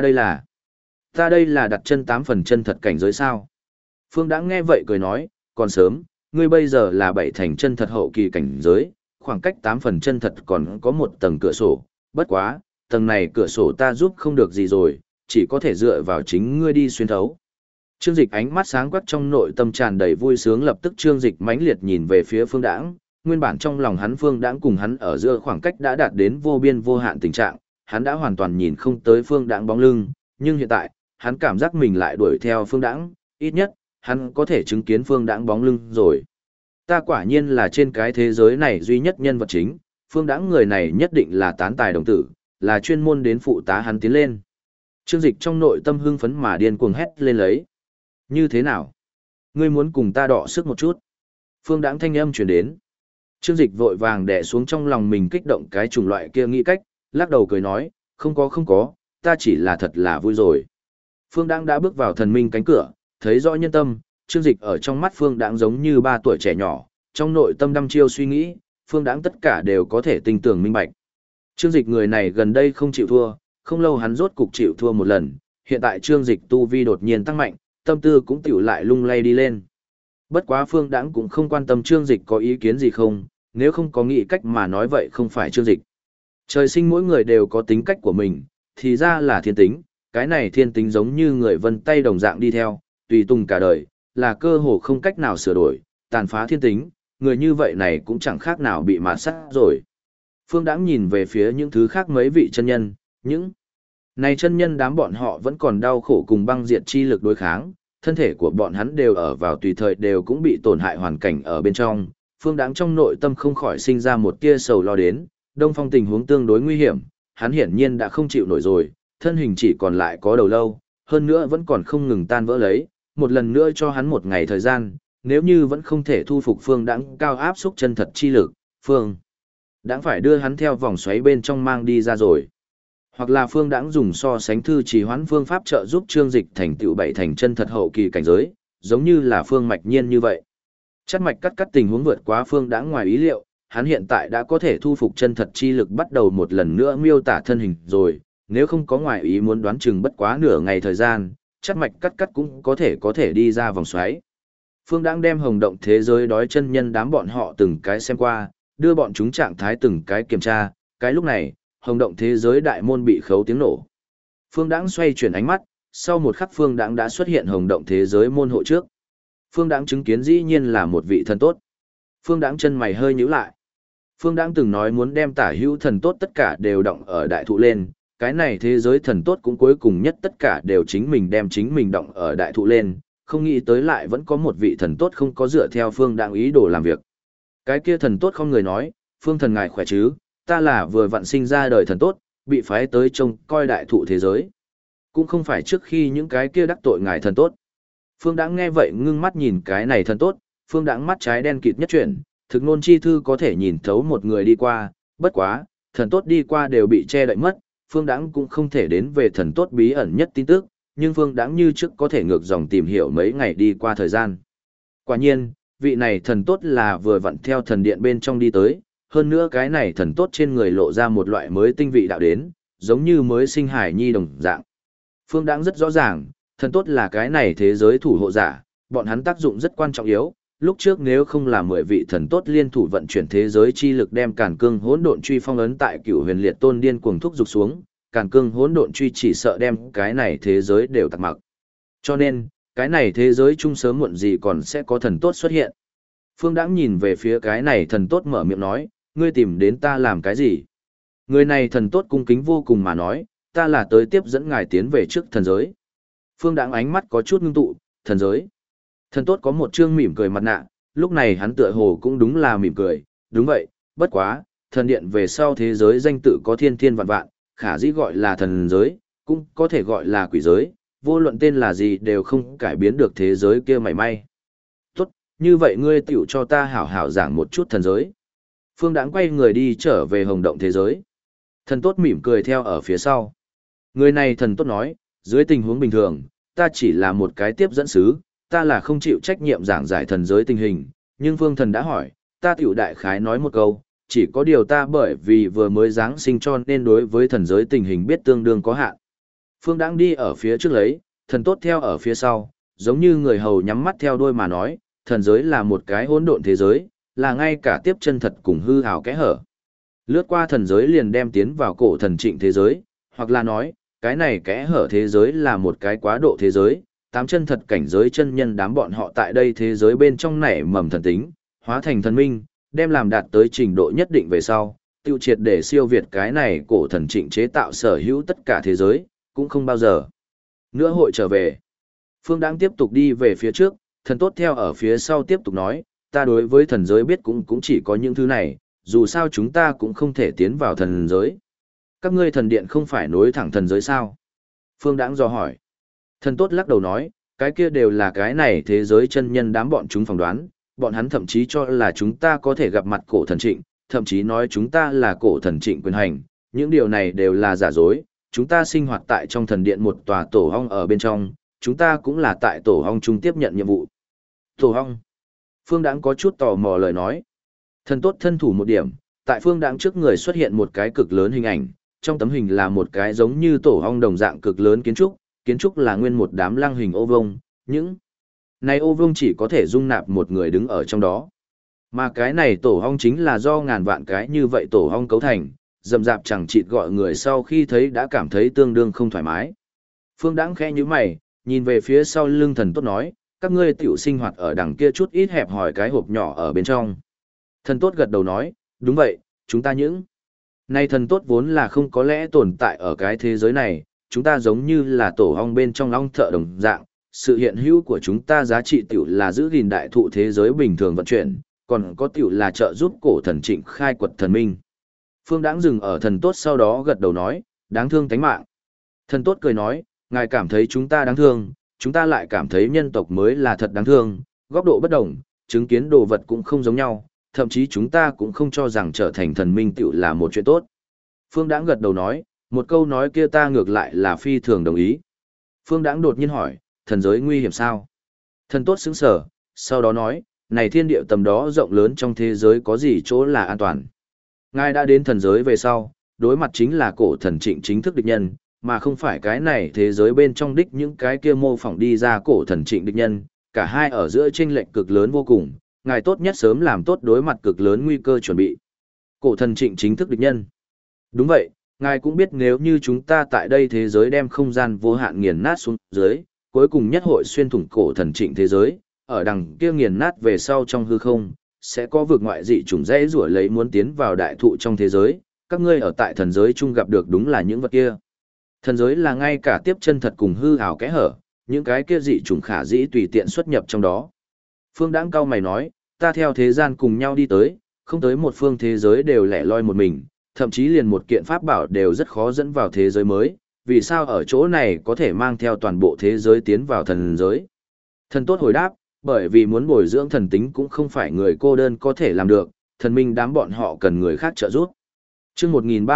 ta đây là đặt chân 8 phần chân thật cảnh giới sao? Phương Đãng nghe vậy cười nói, còn sớm, ngươi bây giờ là 7 thành chân thật hậu kỳ cảnh giới, khoảng cách 8 phần chân thật còn có một tầng cửa sổ, bất quá, tầng này cửa sổ ta giúp không được gì rồi, chỉ có thể dựa vào chính ngươi đi xuyên thấu. Trương Dịch ánh mắt sáng quắc trong nội tâm tràn đầy vui sướng, lập tức Trương Dịch mãnh liệt nhìn về phía Phương Đãng, nguyên bản trong lòng hắn Phương Đãng cùng hắn ở giữa khoảng cách đã đạt đến vô biên vô hạn tình trạng, hắn đã hoàn toàn nhìn không tới Phương Đãng bóng lưng, nhưng hiện tại, hắn cảm giác mình lại đuổi theo Phương Đãng, ít nhất, hắn có thể chứng kiến Phương Đãng bóng lưng rồi. Ta quả nhiên là trên cái thế giới này duy nhất nhân vật chính, Phương Đãng người này nhất định là tán tài đồng tử, là chuyên môn đến phụ tá hắn tiến lên. Trương Dịch trong nội tâm hưng phấn mà điên cuồng hét lên lấy. Như thế nào? Ngươi muốn cùng ta đọ sức một chút? Phương Đãng thanh âm truyền đến. Trương Dịch vội vàng đè xuống trong lòng mình kích động cái chủng loại kia nghĩ cách, lắc đầu cười nói, không có, ta chỉ là thật là vui rồi. Phương Đãng đã bước vào thần minh cánh cửa, thấy rõ nhân tâm, Trương Dịch ở trong mắt Phương Đãng giống như 3 tuổi trẻ nhỏ, trong nội tâm đăm chiêu suy nghĩ, Phương Đãng tất cả đều có thể tinh tường minh bạch. Trương Dịch người này gần đây không chịu thua, không lâu hắn rốt cục chịu thua một lần, hiện tại Trương Dịch tu vi đột nhiên tăng mạnh, tâm tư cũng tiểu lại lung lay đi lên. Bất quá Phương Đãng cũng không quan tâm Trương Dịch có ý kiến gì không, nếu không có nghĩ cách mà nói vậy không phải Trương Dịch. Trời sinh mỗi người đều có tính cách của mình, thì ra là thiên tính, cái này thiên tính giống như người vân tay đồng dạng đi theo, tùy tùng cả đời, là cơ hồ không cách nào sửa đổi, tàn phá thiên tính, người như vậy này cũng chẳng khác nào bị mạt sát rồi. Phương Đãng nhìn về phía những thứ khác mấy vị chân nhân, những này chân nhân đám bọn họ vẫn còn đau khổ cùng băng diệt chi lực đối kháng, thân thể của bọn hắn đều ở vào tùy thời đều cũng bị tổn hại hoàn cảnh ở bên trong. Phương Đãng trong nội tâm không khỏi sinh ra một tia sầu lo đến, Đông Phong tình huống tương đối nguy hiểm, hắn hiển nhiên đã không chịu nổi rồi, thân hình chỉ còn lại có đầu lâu, hơn nữa vẫn còn không ngừng tan vỡ lấy, một lần nữa cho hắn một ngày thời gian, nếu như vẫn không thể thu phục Phương Đãng cao áp xúc chân thật chi lực, Phương Đãng phải đưa hắn theo vòng xoáy bên trong mang đi ra rồi. Hoặc là Phương Đãng dùng so sánh thư trì hoãn phương pháp trợ giúp Trương Dịch thành tựu 7 thành chân thật hậu kỳ cảnh giới, giống như là Phương Mạch Nhiên như vậy. Chắt mạch cắt tình huống vượt quá Phương Đãng ngoài ý liệu, hắn hiện tại đã có thể thu phục chân thật chi lực bắt đầu một lần nữa miêu tả thân hình rồi, nếu không có ngoài ý muốn đoán chừng bất quá nửa ngày thời gian, chắt mạch cắt cũng có thể đi ra vòng xoáy. Phương Đãng đem hồng động thế giới đói chân nhân đám bọn họ từng cái xem qua, đưa bọn chúng trạng thái từng cái kiểm tra, cái lúc này, hồng động thế giới đại môn bị khấu tiếng nổ. Phương Đãng xoay chuyển ánh mắt, sau một khắc Phương Đãng đã xuất hiện hồng động thế giới môn hộ trước. Phương Đãng chứng kiến dĩ nhiên là một vị thần tốt. Phương Đãng chân mày hơi nhíu lại. Phương Đãng từng nói muốn đem tả hữu thần tốt tất cả đều động ở đại thụ lên, cái này thế giới thần tốt cũng cuối cùng nhất tất cả đều chính mình đem chính mình động ở đại thụ lên, không nghĩ tới lại vẫn có một vị thần tốt không có dựa theo Phương Đãng ý đồ làm việc. Cái kia thần tốt không người nói, Phương thần ngài khỏe chứ, ta là vừa vặn sinh ra đời thần tốt, bị phái tới trông coi đại thụ thế giới. Cũng không phải trước khi những cái kia đắc tội ngài thần tốt. Phương Đãng nghe vậy ngưng mắt nhìn cái này thần tốt, Phương Đãng mắt trái đen kịt nhất chuyển, thực nôn chi thư có thể nhìn thấu một người đi qua, bất quá, thần tốt đi qua đều bị che đậy mất, Phương Đãng cũng không thể đến về thần tốt bí ẩn nhất tin tức, nhưng Phương Đãng như trước có thể ngược dòng tìm hiểu mấy ngày đi qua thời gian. Quả nhiên, vị này thần tốt là vừa vặn theo thần điện bên trong đi tới, hơn nữa cái này thần tốt trên người lộ ra một loại mới tinh vị đạo đến, giống như mới sinh hải nhi đồng dạng. Phương Đãng rất rõ ràng, thần tốt là cái này thế giới thủ hộ giả, bọn hắn tác dụng rất quan trọng yếu. Lúc trước nếu không là 10 vị thần tốt liên thủ vận chuyển thế giới chi lực đem Càn Cương Hỗn Độn Truy phong ấn tại Cửu Huyền Liệt Tôn điên cuồng thúc dục xuống, Càn Cương Hỗn Độn Truy chỉ sợ đem cái này thế giới đều tạc mặc. Cho nên, cái này thế giới chung sớm muộn gì còn sẽ có thần tốt xuất hiện. Phương Đãng nhìn về phía cái này thần tốt mở miệng nói, ngươi tìm đến ta làm cái gì? Người này thần tốt cung kính vô cùng mà nói, ta là tới tiếp dẫn ngài tiến về trước thần giới. Phương Đãng ánh mắt có chút ngưng tụ, thần giới. Thần tốt có một trương mỉm cười mặt nạ, lúc này hắn tựa hồ cũng đúng là mỉm cười, đúng vậy, bất quá, thần điện về sau thế giới danh tự có thiên thiên vạn vạn, khả dĩ gọi là thần giới, cũng có thể gọi là quỷ giới, vô luận tên là gì đều không cải biến được thế giới kia mảy may. Tốt, như vậy ngươi tiểu cho ta hảo hảo giảng một chút thần giới. Phương Đãng quay người đi trở về hồng động thế giới. Thần tốt mỉm cười theo ở phía sau. Người này thần tốt nói, dưới tình huống bình thường, ta chỉ là một cái tiếp dẫn sứ, ta là không chịu trách nhiệm giảng giải thần giới tình hình, nhưng Phương Thần đã hỏi, ta tiểu đại khái nói một câu, chỉ có điều ta bởi vì vừa mới giáng sinh cho nên đối với thần giới tình hình biết tương đương có hạn. Phương Đãng đi ở phía trước lấy, thần tốt theo ở phía sau, giống như người hầu nhắm mắt theo đuôi mà nói, thần giới là một cái hỗn độn thế giới, là ngay cả tiếp chân thật cùng hư ảo kẽ hở. Lướt qua thần giới liền đem tiến vào cổ thần trịnh thế giới, hoặc là nói, cái này kẽ hở thế giới là một cái quá độ thế giới, tám chân thật cảnh giới chân nhân đám bọn họ tại đây thế giới bên trong nảy mầm thần tính, hóa thành thần minh, đem làm đạt tới trình độ nhất định về sau, tiêu triệt để siêu việt cái này cổ thần trịnh chế tạo sở hữu tất cả thế giới, cũng không bao giờ nữa hội trở về. Phương Đãng tiếp tục đi về phía trước, thần tốt theo ở phía sau tiếp tục nói, ta đối với thần giới biết cũng chỉ có những thứ này, dù sao chúng ta cũng không thể tiến vào thần giới. Các ngươi thần điện không phải nối thẳng thần giới sao? Phương Đãng dò hỏi. Thần tốt lắc đầu nói, cái kia đều là cái này thế giới chân nhân đám bọn chúng phỏng đoán, bọn hắn thậm chí cho là chúng ta có thể gặp mặt cổ thần trịnh, thậm chí nói chúng ta là cổ thần trịnh quyền hành, những điều này đều là giả dối, chúng ta sinh hoạt tại trong thần điện một tòa tổ hong ở bên trong, chúng ta cũng là tại tổ hong chung tiếp nhận nhiệm vụ. Tổ hong. Phương Đãng có chút tò mò lời nói. Thần tốt thân thủ một điểm, tại Phương Đãng trước người xuất hiện một cái cực lớn hình ảnh, trong tấm hình là một cái giống như tổ hong đồng dạng cực lớn kiến trúc là nguyên một đám lăng hình ô vông, những này ô vông chỉ có thể dung nạp một người đứng ở trong đó. Mà cái này tổ hong chính là do ngàn vạn cái như vậy tổ hong cấu thành, rậm rạp chẳng chịt gọi người sau khi thấy đã cảm thấy tương đương không thoải mái. Phương Đãng khẽ nhíu mày, nhìn về phía sau lưng thần tốt nói, các ngươi tiểu sinh hoạt ở đằng kia chút ít hẹp hỏi cái hộp nhỏ ở bên trong. Thần tốt gật đầu nói, đúng vậy, chúng ta những nay thần tốt vốn là không có lẽ tồn tại ở cái thế giới này, chúng ta giống như là tổ ong bên trong ong thợ đồng dạng, sự hiện hữu của chúng ta giá trị tiểu là giữ gìn đại thụ thế giới bình thường vận chuyển, còn có tiểu là trợ giúp cổ thần trịnh khai quật thần minh. Phương Đãng dừng ở thần tốt sau đó gật đầu nói, đáng thương tánh mạng. Thần tốt cười nói, ngài cảm thấy chúng ta đáng thương, chúng ta lại cảm thấy nhân tộc mới là thật đáng thương, góc độ bất đồng, chứng kiến đồ vật cũng không giống nhau, thậm chí chúng ta cũng không cho rằng trở thành thần minh tiểu là một chuyện tốt. Phương Đãng gật đầu nói, một câu nói kia ta ngược lại là phi thường đồng ý. Phương Đãng đột nhiên hỏi, thần giới nguy hiểm sao? Thần tốt sững sờ, sau đó nói, này thiên địa tầm đó rộng lớn trong thế giới có gì chỗ là an toàn. Ngài đã đến thần giới về sau, đối mặt chính là cổ thần trịnh chính thức địch nhân, mà không phải cái này thế giới bên trong đích những cái kia mô phỏng đi ra cổ thần trịnh địch nhân, cả hai ở giữa chênh lệch cực lớn vô cùng, ngài tốt nhất sớm làm tốt đối mặt cực lớn nguy cơ chuẩn bị. Cổ thần trịnh chính thức địch nhân. Đúng vậy, ngài cũng biết nếu như chúng ta tại đây thế giới đem không gian vô hạn nghiền nát xuống dưới, cuối cùng nhất hội xuyên thủng cổ thần trịnh thế giới, ở đằng kia nghiền nát về sau trong hư không, sẽ có vực ngoại dị chủng dễ rủa lấy muốn tiến vào đại thụ trong thế giới, các ngươi ở tại thần giới chung gặp được đúng là những vật kia. Thần giới là ngay cả tiếp chân thật cùng hư ảo kẽ hở, những cái kia dị chủng khả dĩ tùy tiện xuất nhập trong đó. Phương Đãng cao mày nói, ta theo thế gian cùng nhau đi tới, không tới một phương thế giới đều lẻ loi một mình, thậm chí liền một kiện pháp bảo đều rất khó dẫn vào thế giới mới, vì sao ở chỗ này có thể mang theo toàn bộ thế giới tiến vào thần giới? Thần tốt hồi đáp, bởi vì muốn bồi dưỡng thần tính cũng không phải người cô đơn có thể làm được, thần minh đám bọn họ cần người khác trợ giúp. Chương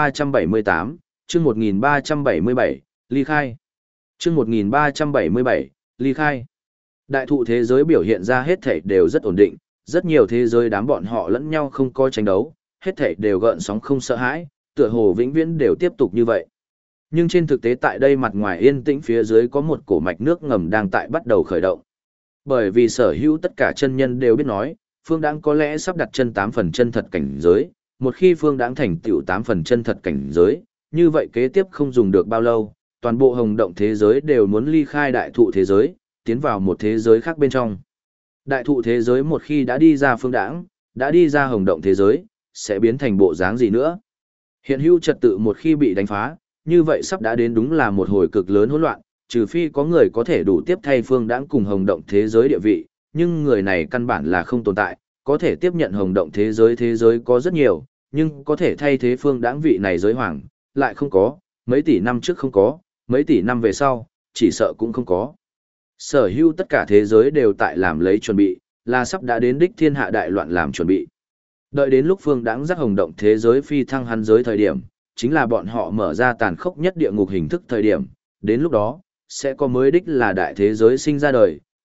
1378, chương 1377, ly khai. Chương 1377, ly khai. Đại thụ thế giới biểu hiện ra hết thảy đều rất ổn định, rất nhiều thế giới đám bọn họ lẫn nhau không có tranh đấu, hết thảy đều gợn sóng không sợ hãi, tựa hồ vĩnh viễn đều tiếp tục như vậy. Nhưng trên thực tế tại đây mặt ngoài yên tĩnh phía dưới có một cổ mạch nước ngầm đang tại bắt đầu khởi động. Bởi vì sở hữu tất cả chân nhân đều biết nói, Phương Đãng có lẽ sắp đặt chân 8 phần chân thật cảnh giới, một khi Phương Đãng thành tựu 8 phần chân thật cảnh giới, như vậy kế tiếp không dùng được bao lâu, toàn bộ hồng động thế giới đều muốn ly khai đại thụ thế giới, tiến vào một thế giới khác bên trong. Đại thụ thế giới một khi đã đi ra Phương Đãng, đã đi ra hồng động thế giới, sẽ biến thành bộ dáng gì nữa? Hiện hữu trật tự một khi bị đánh phá, như vậy sắp đã đến đúng là một hồi cực lớn hỗn loạn, trừ phi có người có thể đủ tiếp thay Phương Đãng cùng hồng động thế giới địa vị, nhưng người này căn bản là không tồn tại, có thể tiếp nhận hồng động thế giới có rất nhiều, nhưng có thể thay thế Phương Đãng vị này giới hoàng, lại không có, mấy tỷ năm trước không có, mấy tỷ năm về sau, chỉ sợ cũng không có. Sở hữu tất cả thế giới đều tại làm lấy chuẩn bị, là sắp đã đến đích thiên hạ đại loạn làm chuẩn bị. Đợi đến lúc Phương Đãng dắt hồng động thế giới phi thăng hắn giới thời điểm, chính là bọn họ mở ra tàn khốc nhất địa ngục hình thức thời điểm, đến lúc đó, sẽ có mới đích là đại thế giới sinh ra đời,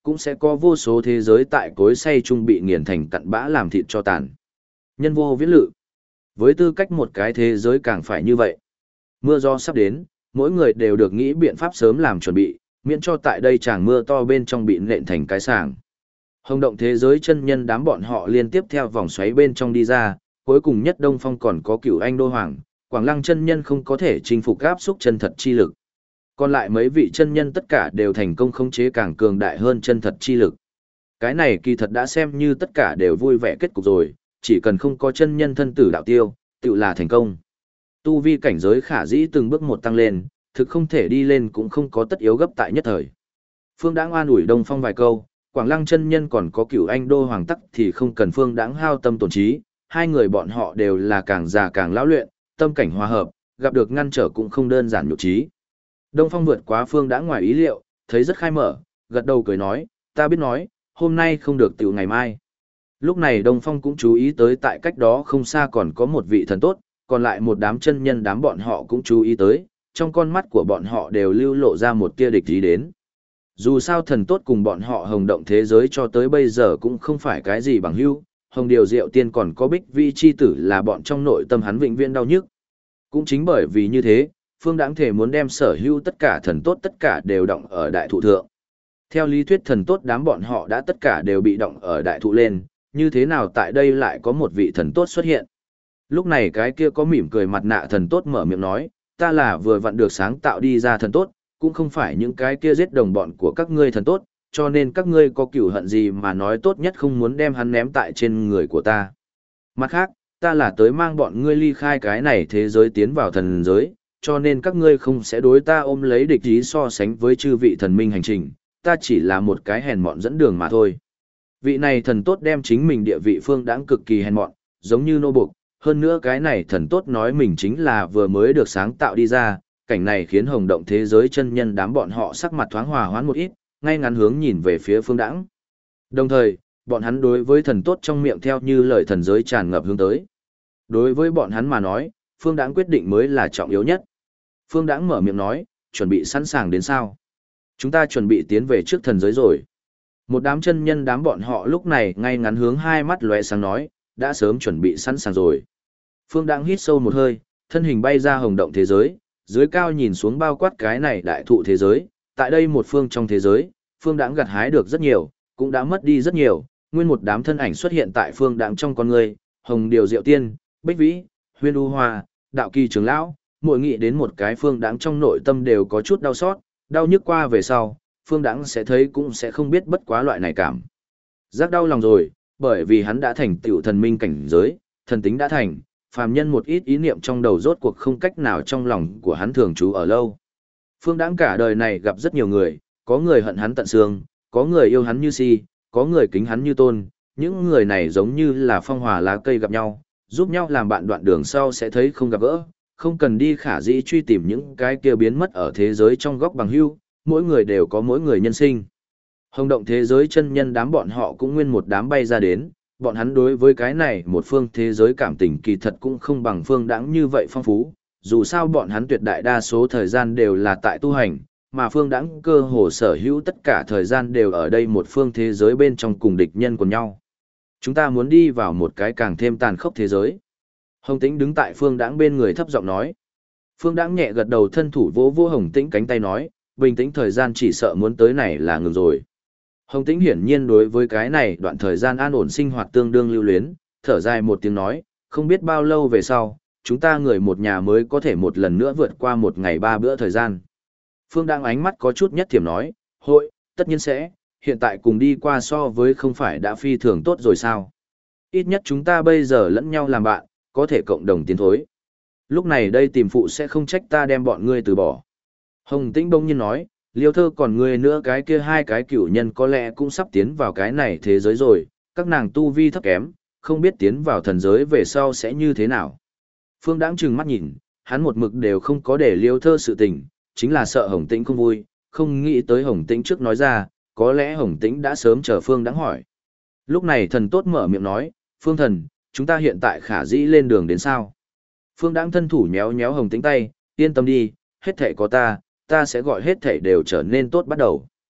cũng sẽ có vô số thế giới tại cối xay chung bị nghiền thành cặn bã làm thịt cho tàn. Nhân vô viễn lự. Với tư cách một cái thế giới càng phải như vậy. Mưa gió sắp đến, mỗi người đều được nghĩ biện pháp sớm làm chuẩn bị, miễn cho tại đây tràng mưa to bên trong bị nện thành cái sàng. Hồng động thế giới chân nhân đám bọn họ liên tiếp theo vòng xoáy bên trong đi ra, cuối cùng nhất Đông Phong còn có Cửu Anh Đô Hoàng, Quảng Lăng chân nhân không có thể chinh phục áp xúc chân thật chi lực. Còn lại mấy vị chân nhân tất cả đều thành công khống chế càng cường đại hơn chân thật chi lực. Cái này kỳ thật đã xem như tất cả đều vui vẻ kết cục rồi, chỉ cần không có chân nhân thân tử đạo tiêu, tự là thành công. Tu vi cảnh giới khả dĩ từng bước một tăng lên, thực không thể đi lên cũng không có tất yếu gấp tại nhất thời. Phương Đãng an ủi Đông Phong vài câu, Quảng Lăng chân nhân còn có Cửu Anh Đô Hoàng tắc thì không cần Phương Đãng hao tâm tổn trí, hai người bọn họ đều là càng già càng lão luyện, tâm cảnh hòa hợp, gặp được ngăn trở cũng không đơn giản nhục trí. Đông Phong vượt quá Phương Đãng ngoài ý liệu, thấy rất khai mở, gật đầu cười nói, ta biết nói, hôm nay không được tiểu ngày mai. Lúc này Đông Phong cũng chú ý tới tại cách đó không xa còn có một vị thần tốt, còn lại một đám chân nhân đám bọn họ cũng chú ý tới, trong con mắt của bọn họ đều lưu lộ ra một tia địch ý đến. Dù sao thần tốt cùng bọn họ hồng động thế giới cho tới bây giờ cũng không phải cái gì bằng hữu, hồng điều diệu tiên còn có bích vi chi tử là bọn trong nội tâm hắn vĩnh viễn đau nhức. Cũng chính bởi vì như thế, Phương Đãng thể muốn đem sở hữu tất cả thần tốt tất cả đều động ở đại thụ thượng. Theo lý thuyết thần tốt đám bọn họ đã tất cả đều bị động ở đại thụ lên, như thế nào tại đây lại có một vị thần tốt xuất hiện. Lúc này cái kia có mỉm cười mặt nạ thần tốt mở miệng nói, ta là vừa vặn được sáng tạo đi ra thần tốt, cũng không phải những cái kia giết đồng bọn của các ngươi thần tốt, cho nên các ngươi có cửu hận gì mà nói tốt nhất không muốn đem hắn ném tại trên người của ta. Mặt khác, ta là tới mang bọn ngươi ly khai cái này thế giới tiến vào thần giới, cho nên các ngươi không sẽ đối ta ôm lấy địch ý so sánh với chư vị thần minh hành trình, ta chỉ là một cái hèn mọn dẫn đường mà thôi. Vị này thần tốt đem chính mình địa vị Phương Đãng cực kỳ hèn mọn, giống như nô buộc, hơn nữa cái này thần tốt nói mình chính là vừa mới được sáng tạo đi ra, cảnh này khiến hồng động thế giới chân nhân đám bọn họ sắc mặt thoáng hòa hoãn một ít, ngay ngắn hướng nhìn về phía Phương Đãng. Đồng thời, bọn hắn đối với thần tốt trong miệng theo như lời thần giới tràn ngập hướng tới. Đối với bọn hắn mà nói, Phương Đãng quyết định mới là trọng yếu nhất. Phương Đãng mở miệng nói, chuẩn bị sẵn sàng đến sao? Chúng ta chuẩn bị tiến về trước thần giới rồi. Một đám chân nhân đám bọn họ lúc này ngay ngắn hướng hai mắt lóe sáng nói, đã sớm chuẩn bị sẵn sàng rồi. Phương Đãng hít sâu một hơi, thân hình bay ra hồng động thế giới, dưới cao nhìn xuống bao quát cái này đại thụ thế giới, tại đây một phương trong thế giới, Phương Đãng gặt hái được rất nhiều, cũng đã mất đi rất nhiều, nguyên một đám thân ảnh xuất hiện tại Phương Đãng trong con người, Hồng Điều Diệu Tiên, Bích Vĩ, Huyên U Hoa, Đạo Kỳ Trưởng Lão, mỗi nghĩ đến một cái Phương Đãng trong nội tâm đều có chút đau xót, đau nhức qua về sau, Phương Đãng sẽ thấy cũng sẽ không biết bất quá loại này cảm. Giác đau lòng rồi, bởi vì hắn đã thành tựu thần minh cảnh giới, thần tính đã thành, phàm nhân một ít ý niệm trong đầu rốt cuộc không cách nào trong lòng của hắn thường trú ở lâu. Phương Đãng cả đời này gặp rất nhiều người, có người hận hắn tận xương, có người yêu hắn như si, có người kính hắn như tôn, những người này giống như là phong hòa lá cây gặp nhau, giúp nhau làm bạn đoạn đường sau sẽ thấy không gặp gỡ, không cần đi khả dĩ truy tìm những cái kia biến mất ở thế giới trong góc bằng hữu, mỗi người đều có mỗi người nhân sinh. Hồng động thế giới chân nhân đám bọn họ cũng nguyên một đám bay ra đến, bọn hắn đối với cái này một phương thế giới cảm tình kỳ thật cũng không bằng Phương Đãng như vậy phong phú, dù sao bọn hắn tuyệt đại đa số thời gian đều là tại tu hành, mà Phương Đãng cơ hồ sở hữu tất cả thời gian đều ở đây một phương thế giới bên trong cùng địch nhân của nhau. Chúng ta muốn đi vào một cái càng thêm tàn khốc thế giới. Hồng Tĩnh đứng tại Phương Đãng bên người thấp giọng nói. Phương Đãng nhẹ gật đầu, thân thủ vỗ vỗ Hồng Tĩnh cánh tay nói, bình tĩnh, thời gian chỉ sợ muốn tới này là ngừng rồi. Hồng Tĩnh hiển nhiên đối với cái này đoạn thời gian an ổn sinh hoạt tương đương lưu luyến, thở dài một tiếng nói, không biết bao lâu về sau, chúng ta người một nhà mới có thể một lần nữa vượt qua một ngày ba bữa thời gian. Phương Đãng ánh mắt có chút nhất thiểm nói, hội, tất nhiên sẽ, hiện tại cùng đi qua so với không phải đã phi thường tốt rồi sao. Ít nhất chúng ta bây giờ lẫn nhau làm bạn, có thể cộng đồng tiến thối. Lúc này đây tìm phụ sẽ không trách ta đem bọn ngươi từ bỏ. Hồng Tĩnh bỗng nhiên nói, Liêu Thơ còn ngươi nữa, cái kia hai cái cửu nhân có lẽ cũng sắp tiến vào cái này thế giới rồi, các nàng tu vi thấp kém, không biết tiến vào thần giới về sau sẽ như thế nào. Phương Đãng trừng mắt nhìn, hắn một mực đều không có để Liêu Thơ sự tình, chính là sợ Hồng Tĩnh không vui, không nghĩ tới Hồng Tĩnh trước nói ra, có lẽ Hồng Tĩnh đã sớm chờ Phương Đãng hỏi. Lúc này thần tốt mở miệng nói, Phương thần, chúng ta hiện tại khả dĩ lên đường đến sao? Phương Đãng thân thủ nhéo nhéo Hồng Tĩnh tay, yên tâm đi, hết thảy có ta sẽ gọi hết thảy đều trở nên tốt bắt đầu.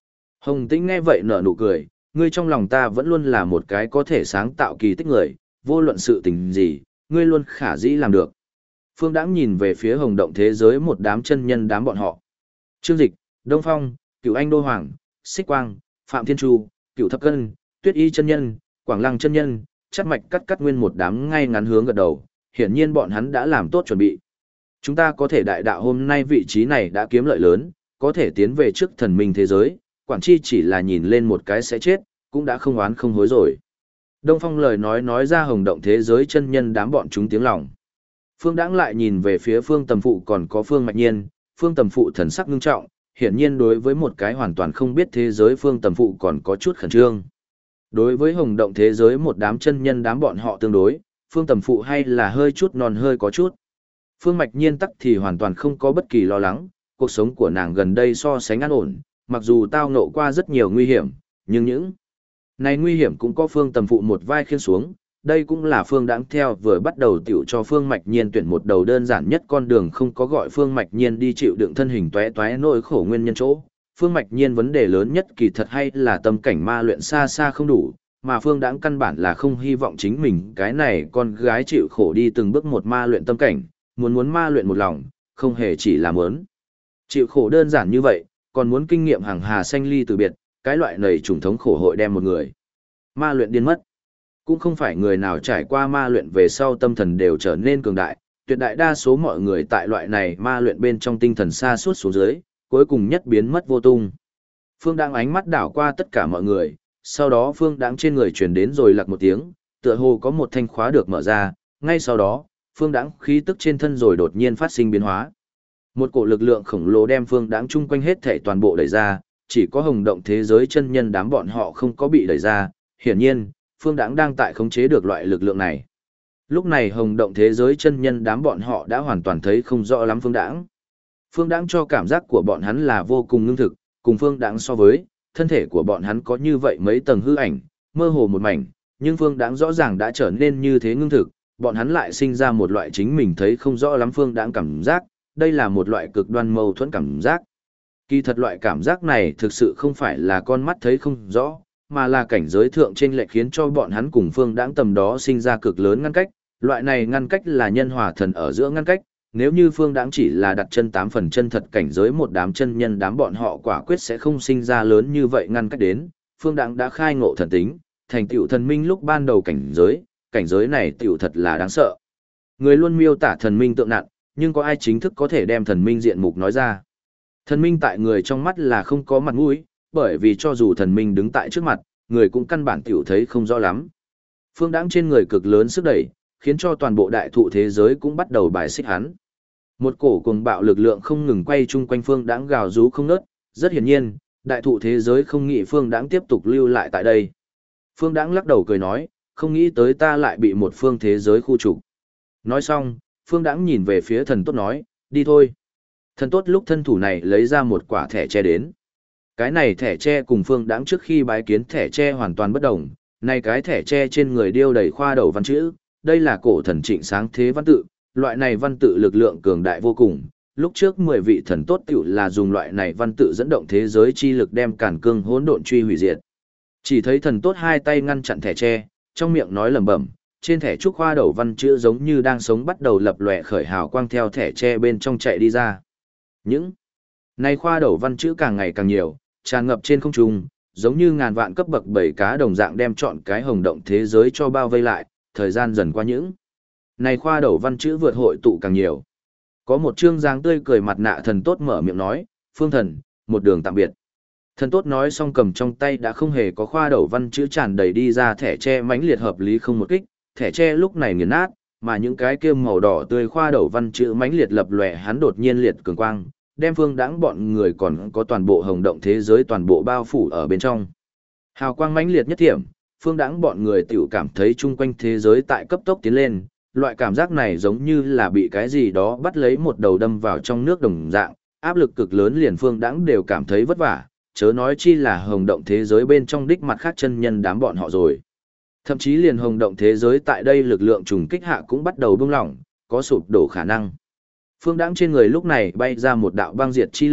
Hồng Tĩnh nghe vậy nở nụ cười, ngươi trong lòng ta vẫn luôn là một cái có thể sáng tạo kỳ tích người, vô luận sự tình gì, ngươi luôn khả dĩ làm được. Phương Đãng nhìn về phía Hồng Động thế giới một đám chân nhân đám bọn họ. Trương Dịch, Đông Phong, Cửu Anh Đô Hoàng, Xích Quang, Phạm Thiên Chu, Cửu Thập Cân, Tuyết Y chân nhân, Quảng Lăng chân nhân, Chắt Mạch cắt nguyên một đám ngay ngắn hướng gật đầu, hiển nhiên bọn hắn đã làm tốt chuẩn bị. Chúng ta có thể đại đạo hôm nay vị trí này đã kiếm lợi lớn, có thể tiến về trước thần minh thế giới, quản chi chỉ là nhìn lên một cái sẽ chết, cũng đã không oán không hối rồi. Đông Phong lời nói ra Hồng Động thế giới chân nhân đám bọn chúng tiếng lòng. Phương Đãng lại nhìn về phía Phương Tầm Phụ còn có Phương Mạch Nhiên, Phương Tầm Phụ thần sắc ngưng trọng, hiển nhiên đối với một cái hoàn toàn không biết thế giới Phương Tầm Phụ còn có chút khẩn trương. Đối với Hồng Động thế giới một đám chân nhân đám bọn họ tương đối, Phương Tầm Phụ hay là hơi chút non hơi có chút. Phương Mạch Nhiên tắc thì hoàn toàn không có bất kỳ lo lắng, cuộc sống của nàng gần đây so sánh an ổn, mặc dù tao ngộ qua rất nhiều nguy hiểm, nhưng những này nguy hiểm cũng có Phương Tầm Phụ một vai khiên xuống, đây cũng là Phương Đãng theo vừa bắt đầu tiểu cho Phương Mạch Nhiên tuyển một đầu đơn giản nhất con đường không có gọi Phương Mạch Nhiên đi chịu đựng thân hình toé toé nỗi khổ nguyên nhân chỗ. Phương Mạch Nhiên vấn đề lớn nhất kỳ thật hay là tâm cảnh ma luyện xa xa không đủ, mà Phương Đãng căn bản là không hy vọng chính mình cái này con gái chịu khổ đi từng bước một ma luyện tâm cảnh, muốn ma luyện một lòng, không hề chỉ là muốn chịu khổ đơn giản như vậy, còn muốn kinh nghiệm hàng hà sanh ly từ biệt, cái loại này trùng thống khổ hội đem một người ma luyện điên mất. Cũng không phải người nào trải qua ma luyện về sau tâm thần đều trở nên cường đại, tuyệt đại đa số mọi người tại loại này ma luyện bên trong tinh thần xa suốt xuống dưới, cuối cùng nhất biến mất vô tung. Phương Đãng ánh mắt đảo qua tất cả mọi người, sau đó Phương Đãng trên người truyền đến rồi lặc một tiếng, tựa hồ có một thanh khóa được mở ra, ngay sau đó, Phương Đãng khí tức trên thân rồi đột nhiên phát sinh biến hóa. Một cổ lực lượng khổng lồ đem Phương Đãng chung quanh hết thảy toàn bộ đẩy ra, chỉ có Hồng Động thế giới chân nhân đám bọn họ không có bị đẩy ra, hiển nhiên, Phương Đãng đang tại khống chế được loại lực lượng này. Lúc này Hồng Động thế giới chân nhân đám bọn họ đã hoàn toàn thấy không rõ lắm Phương Đãng. Phương Đãng cho cảm giác của bọn hắn là vô cùng ngưng thực, cùng Phương Đãng so với, thân thể của bọn hắn có như vậy mấy tầng hư ảnh, mơ hồ một mảnh, nhưng Phương Đãng rõ ràng đã trở nên như thế ngưng thực, bọn hắn lại sinh ra một loại chính mình thấy không rõ lắm Phương Đãng cảm giác, đây là một loại cực đoan mâu thuẫn cảm giác. Kỳ thật loại cảm giác này thực sự không phải là con mắt thấy không rõ, mà là cảnh giới thượng trên lệch khiến cho bọn hắn cùng Phương Đãng tầm đó sinh ra cực lớn ngăn cách, loại này ngăn cách là nhân hòa thần ở giữa ngăn cách, nếu như Phương Đãng chỉ là đặt chân 8 phần chân thật cảnh giới một đám chân nhân đám bọn họ quả quyết sẽ không sinh ra lớn như vậy ngăn cách đến, Phương Đãng đã khai ngộ thần tính, thành tựu thần minh lúc ban đầu cảnh giới này tựu thật là đáng sợ. Người luôn miêu tả thần minh tượng nặng, nhưng có ai chính thức có thể đem thần minh diện mục nói ra? Thần minh tại người trong mắt là không có mặt mũi, bởi vì cho dù thần minh đứng tại trước mặt, người cũng căn bản tiểu thấy không rõ lắm. Phương Đãng trên người cực lớn sức đẩy, khiến cho toàn bộ đại thụ thế giới cũng bắt đầu bài xích hắn. Một cổ cuồng bạo lực lượng không ngừng quay chung quanh Phương Đãng gào rú không ngớt, rất hiển nhiên, đại thụ thế giới không nghĩ Phương Đãng tiếp tục lưu lại tại đây. Phương Đãng lắc đầu cười nói, không nghĩ tới ta lại bị một phương thế giới khu trục. Nói xong, Phương Đãng nhìn về phía thần tốt nói, đi thôi. Thần tốt lúc thân thủ này lấy ra một quả thẻ tre đến. Cái này thẻ tre cùng Phương Đãng trước khi bái kiến thẻ tre hoàn toàn bất đồng, này cái thẻ tre trên người điêu đầy khoa đầu văn chữ, đây là cổ thần Trịnh sáng thế văn tự, loại này văn tự lực lượng cường đại vô cùng. Lúc trước 10 vị thần tốt tiểu là dùng loại này văn tự dẫn động thế giới chi lực đem càn cương hỗn độn truy hủy diệt. Chỉ thấy thần tốt hai tay ngăn chặn thẻ tre, trong miệng nói lẩm bẩm, trên thẻ trúc khoa đầu văn chữ giống như đang sống bắt đầu lập lòe khởi hào quang theo thẻ tre bên trong chạy đi ra. Những này khoa đầu văn chữ càng ngày càng nhiều, tràn ngập trên không trung, giống như ngàn vạn cấp bậc bảy cá đồng dạng đem trọn cái Hồng Động thế giới cho bao vây lại, thời gian dần qua những này khoa đầu văn chữ vượt hội tụ càng nhiều. Có một trương dáng tươi cười mặt nạ thần tốt mở miệng nói, Phương thần, một đường tạm biệt. Thần tốt nói xong cầm trong tay đã không hề có khoa đầu văn chữ tràn đầy đi ra thẻ tre mãnh liệt hợp lý không một kích, thẻ tre lúc này nghiền nát, mà những cái kia màu đỏ tươi khoa đầu văn chữ mãnh liệt lập lòe hắn đột nhiên liệt cường quang, đem Phương Đãng bọn người còn có toàn bộ Hồng Động thế giới toàn bộ bao phủ ở bên trong. Hào quang mãnh liệt nhất thiểm, Phương Đãng bọn người tiểu cảm thấy chung quanh thế giới tại cấp tốc tiến lên, loại cảm giác này giống như là bị cái gì đó bắt lấy một đầu đâm vào trong nước đồng dạng, áp lực cực lớn liền Phương Đãng đều cảm thấy vất vả, chớ nói chi là Hồng Động thế giới bên trong đích mặt khác chân nhân đám bọn họ rồi. Thậm chí liền Hồng Động thế giới tại đây lực lượng trùng kích hạ cũng bắt đầu bung lỏng, có sụp đổ khả năng. Phương Đãng trên người lúc này bay ra một đạo băng diệt chi lực,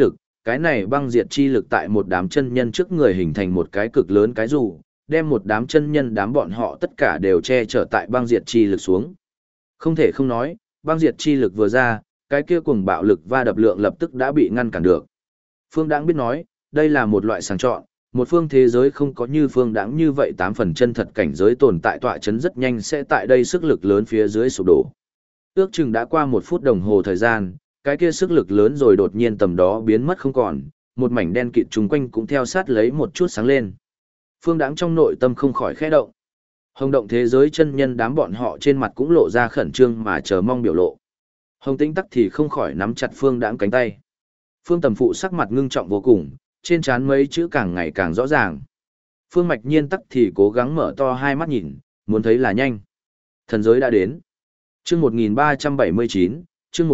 cái này băng diệt chi lực tại một đám chân nhân trước người hình thành một cái cực lớn cái dù, đem một đám chân nhân đám bọn họ tất cả đều che chở tại băng diệt chi lực xuống. Không thể không nói, băng diệt chi lực vừa ra, cái kia cuồng bạo lực va đập lượng lập tức đã bị ngăn cản được. Phương Đãng biết nói, đây là một loại sàng chọn, một phương thế giới không có như Phương Đãng như vậy 8 phần chân thật cảnh giới tồn tại tọa chấn rất nhanh sẽ tại đây sức lực lớn phía dưới sụp đổ. Ước chừng đã qua 1 phút đồng hồ thời gian, cái kia sức lực lớn rồi đột nhiên tầm đó biến mất không còn, một mảnh đen kịt chung quanh cũng theo sát lấy một chút sáng lên. Phương Đãng trong nội tâm không khỏi khẽ động. Hồng động thế giới chân nhân đám bọn họ trên mặt cũng lộ ra khẩn trương mà chờ mong biểu lộ. Hồng Tĩnh tắc thì không khỏi nắm chặt Phương Đãng cánh tay. Phương Tầm Phụ sắc mặt ngưng trọng vô cùng, trên trán mấy chữ càng ngày càng rõ ràng. Phương Mạch Nhiên tắc thì cố gắng mở to hai mắt nhìn, muốn thấy là nhanh. Thần giới đã đến. Chương 1379, chương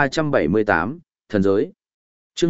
1378, thần giới. Chương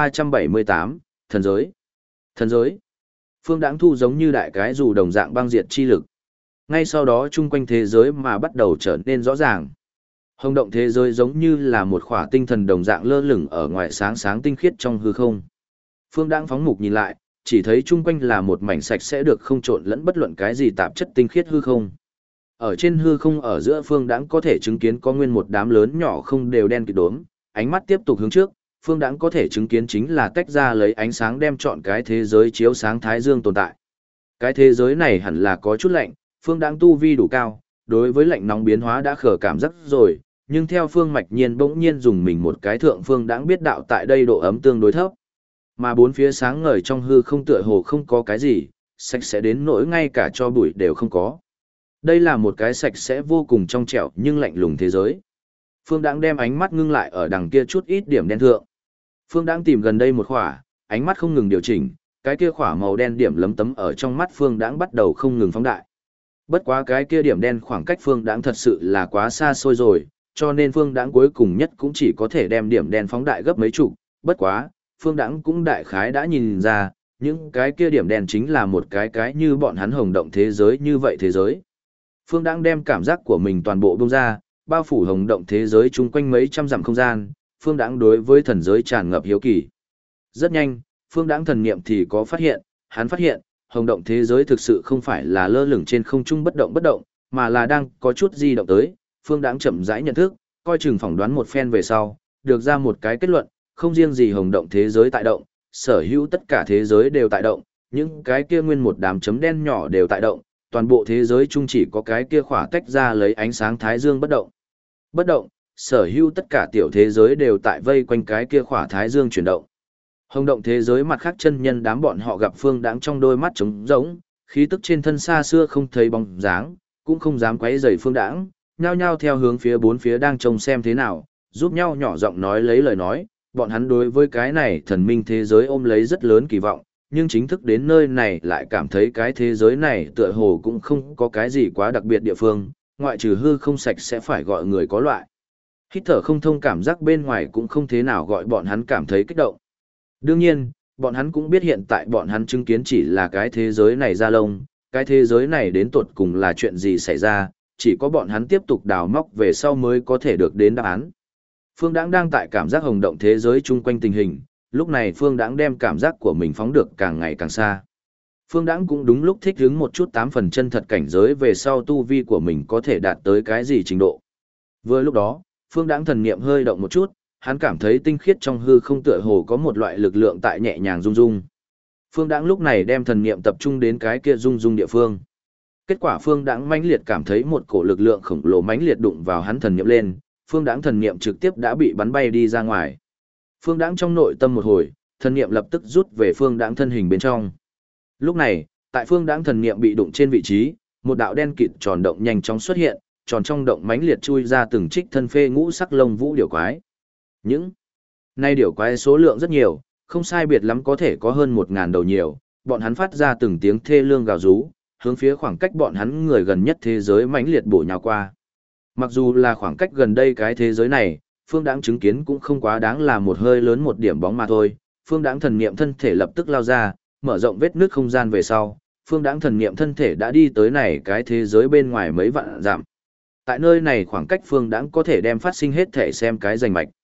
1378, thần giới. Thần giới. Phương Đãng thu giống như đại cái dù đồng dạng băng diệt chi lực. Ngay sau đó chung quanh thế giới mà bắt đầu trở nên rõ ràng. Hồng động thế giới giống như là một khỏa tinh thần đồng dạng lơ lửng ở ngoài sáng sáng tinh khiết trong hư không. Phương Đãng phóng mục nhìn lại, chỉ thấy chung quanh là một mảnh sạch sẽ được không trộn lẫn bất luận cái gì tạp chất tinh khiết hư không. Ở trên hư không ở giữa Phương Đãng có thể chứng kiến có nguyên một đám lớn nhỏ không đều đen kịt đốm, ánh mắt tiếp tục hướng trước, Phương Đãng có thể chứng kiến chính là tách ra lấy ánh sáng đem trọn cái thế giới chiếu sáng thái dương tồn tại. Cái thế giới này hẳn là có chút lạnh, Phương Đãng tu vi đủ cao, đối với lạnh nóng biến hóa đã khở cảm giác rồi, nhưng theo Phương Mạch Nhiên bỗng nhiên dùng mình một cái thượng Phương Đãng biết đạo tại đây độ ấm tương đối thấp. Mà bốn phía sáng ngời trong hư không tựa hồ không có cái gì, sạch sẽ đến nỗi ngay cả cho bụi đều không có. Đây là một cái sạch sẽ vô cùng trong trẻo nhưng lạnh lùng thế giới. Phương Đãng đem ánh mắt ngưng lại ở đằng kia chút ít điểm đen thượng. Phương Đãng tìm gần đây một khỏa, ánh mắt không ngừng điều chỉnh, cái kia khỏa màu đen điểm lấm tấm ở trong mắt Phương Đãng bắt đầu không ngừng phóng đại. Bất quá cái kia điểm đen khoảng cách Phương Đãng thật sự là quá xa xôi rồi, cho nên Phương Đãng cuối cùng nhất cũng chỉ có thể đem điểm đen phóng đại gấp mấy chục, bất quá, Phương Đãng cũng đại khái đã nhìn ra, những cái kia điểm đen chính là một cái như bọn hắn hồng động thế giới như vậy thế giới. Phương Đãng đem cảm giác của mình toàn bộ bung ra, bao phủ hồng động thế giới chung quanh mấy trăm dặm không gian, Phương Đãng đối với thần giới tràn ngập hiếu kỳ. Rất nhanh, Phương Đãng thần niệm thì có phát hiện, hắn phát hiện, hồng động thế giới thực sự không phải là lơ lửng trên không trung bất động, mà là đang có chút di động tới. Phương Đãng chậm rãi nhận thức, coi chừng phỏng đoán một phen về sau, được ra một cái kết luận, không riêng gì hồng động thế giới tại động, sở hữu tất cả thế giới đều tại động, những cái kia nguyên một đám chấm đen nhỏ đều tại động, toàn bộ thế giới chung chỉ có cái kia khỏa tách ra lấy ánh sáng thái dương bất động. Bất động, sở hữu tất cả tiểu thế giới đều tại vây quanh cái kia khỏa thái dương chuyển động. Hồng động thế giới mặt khác chân nhân đám bọn họ gặp Phương Đãng trong đôi mắt trống rỗng, khí tức trên thân xa xưa không thấy bóng dáng, cũng không dám quấy rầy Phương Đãng, nhao nhao theo hướng phía bốn phía đang trông xem thế nào, giúp nhau nhỏ giọng nói lấy lời nói, bọn hắn đối với cái này thần minh thế giới ôm lấy rất lớn kỳ vọng, nhưng chính thức đến nơi này lại cảm thấy cái thế giới này tựa hồ cũng không có cái gì quá đặc biệt địa phương, ngoại trừ hư không sạch sẽ phải gọi người có loại. Hít thở không thông cảm giác bên ngoài cũng không thế nào gọi bọn hắn cảm thấy kích động. Đương nhiên, bọn hắn cũng biết hiện tại bọn hắn chứng kiến chỉ là cái thế giới này ra lông, cái thế giới này đến tột cùng là chuyện gì xảy ra, chỉ có bọn hắn tiếp tục đào móc về sau mới có thể được đến đáp án. Phương Đãng đang tại cảm giác hồng động thế giới chung quanh tình hình, lúc này Phương Đãng đem cảm giác của mình phóng được càng ngày càng xa. Phương Đãng cũng đúng lúc thích ứng một chút 8 phần chân thật cảnh giới về sau tu vi của mình có thể đạt tới cái gì trình độ. Vừa lúc đó, Phương Đãng thần niệm hơi động một chút, hắn cảm thấy tinh khiết trong hư không tựa hồ có một loại lực lượng tại nhẹ nhàng rung rung. Phương Đãng lúc này đem thần niệm tập trung đến cái kia rung rung địa phương. Kết quả Phương Đãng mãnh liệt cảm thấy một cổ lực lượng khổng lồ mãnh liệt đụng vào hắn thần niệm lên, Phương Đãng thần niệm trực tiếp đã bị bắn bay đi ra ngoài. Phương Đãng trong nội tâm một hồi, thần niệm lập tức rút về Phương Đãng thân hình bên trong. Lúc này, tại Phương Đãng thần niệm bị đụng trên vị trí, một đạo đen kịt tròn động nhanh chóng xuất hiện, tròn trong động mãnh liệt chui ra từng trích thân phê ngũ sắc lông vũ điểu quái. Những nay điểu quái số lượng rất nhiều, không sai biệt lắm có thể có hơn 1000 đầu nhiều, bọn hắn phát ra từng tiếng thê lương gào rú, hướng phía khoảng cách bọn hắn người gần nhất thế giới mãnh liệt bổ nhào qua. Mặc dù là khoảng cách gần đây cái thế giới này, Phương Đãng chứng kiến cũng không quá đáng là một hơi lớn một điểm bóng mà thôi. Phương Đãng thần niệm thân thể lập tức lao ra, mở rộng vết nước không gian về sau, Phương Đãng thần niệm thân thể đã đi tới này cái thế giới bên ngoài mấy vạn dặm. Tại nơi này khoảng cách Phương Đãng có thể đem phát sinh hết thể xem cái rành mạch.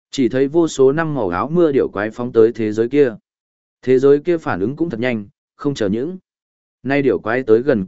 Chỉ thấy vô số năm màu áo mưa điểu quái phóng tới thế giới kia. Thế giới kia phản ứng cũng thật nhanh, không chờ những. Nay điểu quái tới gần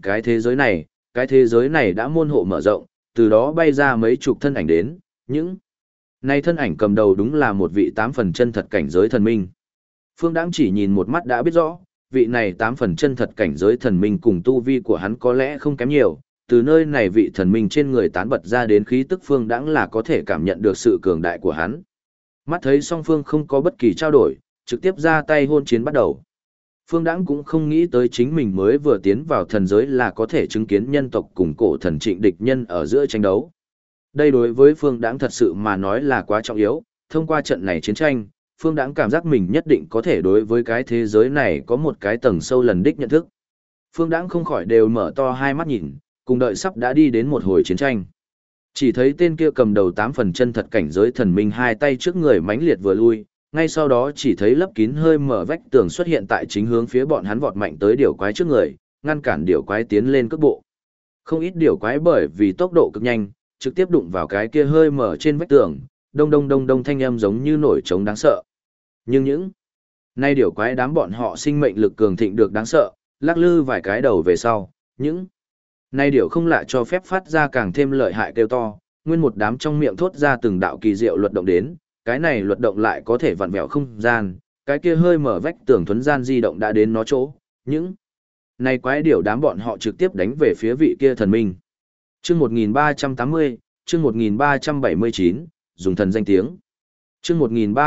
cái thế giới này đã môn hộ mở rộng, từ đó bay ra mấy chục thân ảnh đến, những. Nay thân ảnh cầm đầu đúng là một vị 8 phần chân thật cảnh giới thần minh. Phương Đãng chỉ nhìn một mắt đã biết rõ, vị này 8 phần chân thật cảnh giới thần minh cùng tu vi của hắn có lẽ không kém nhiều, từ nơi này vị thần minh trên người tán bật ra đến khí tức Phương Đãng là có thể cảm nhận được sự cường đại của hắn. Mắt thấy song phương không có bất kỳ trao đổi, trực tiếp ra tay hôn chiến bắt đầu. Phương Đãng cũng không nghĩ tới chính mình mới vừa tiến vào thần giới là có thể chứng kiến nhân tộc cùng cổ thần Trịnh địch nhân ở giữa tranh đấu. Đây đối với Phương Đãng thật sự mà nói là quá trọng yếu, thông qua trận này chiến tranh, Phương Đãng cảm giác mình nhất định có thể đối với cái thế giới này có một cái tầng sâu lần đích nhận thức. Phương Đãng không khỏi đều mở to hai mắt nhìn, cùng đợi sắp đã đi đến một hồi chiến tranh. Chỉ thấy tên kia cầm đầu 8 phần chân thật cảnh giới thần minh hai tay trước người mãnh liệt vừa lui, ngay sau đó chỉ thấy lấp kín hơi mở vách tường xuất hiện tại chính hướng phía bọn hắn vọt mạnh tới điểu quái trước người, ngăn cản điểu quái tiến lên cước bộ. Không ít điểu quái bởi vì tốc độ cực nhanh, trực tiếp đụng vào cái kia hơi mở trên vách tường, đông đông đông đông thanh âm giống như nổi trống đáng sợ. Nhưng những nay điểu quái đám bọn họ sinh mệnh lực cường thịnh được đáng sợ, lắc lư vài cái đầu về sau, những nay điểu không lạ cho phép phát ra càng thêm lợi hại kêu to, nguyên một đám trong miệng thốt ra từng đạo kỳ diệu luật động đến, cái này luật động lại có thể vặn vẹo không gian, cái kia hơi mở vách tường thuấn gian di động đã đến nó chỗ, những này quái điểu đám bọn họ trực tiếp đánh về phía vị kia thần minh. Chương 1380, chương 1379, dùng thần danh tiếng. Chương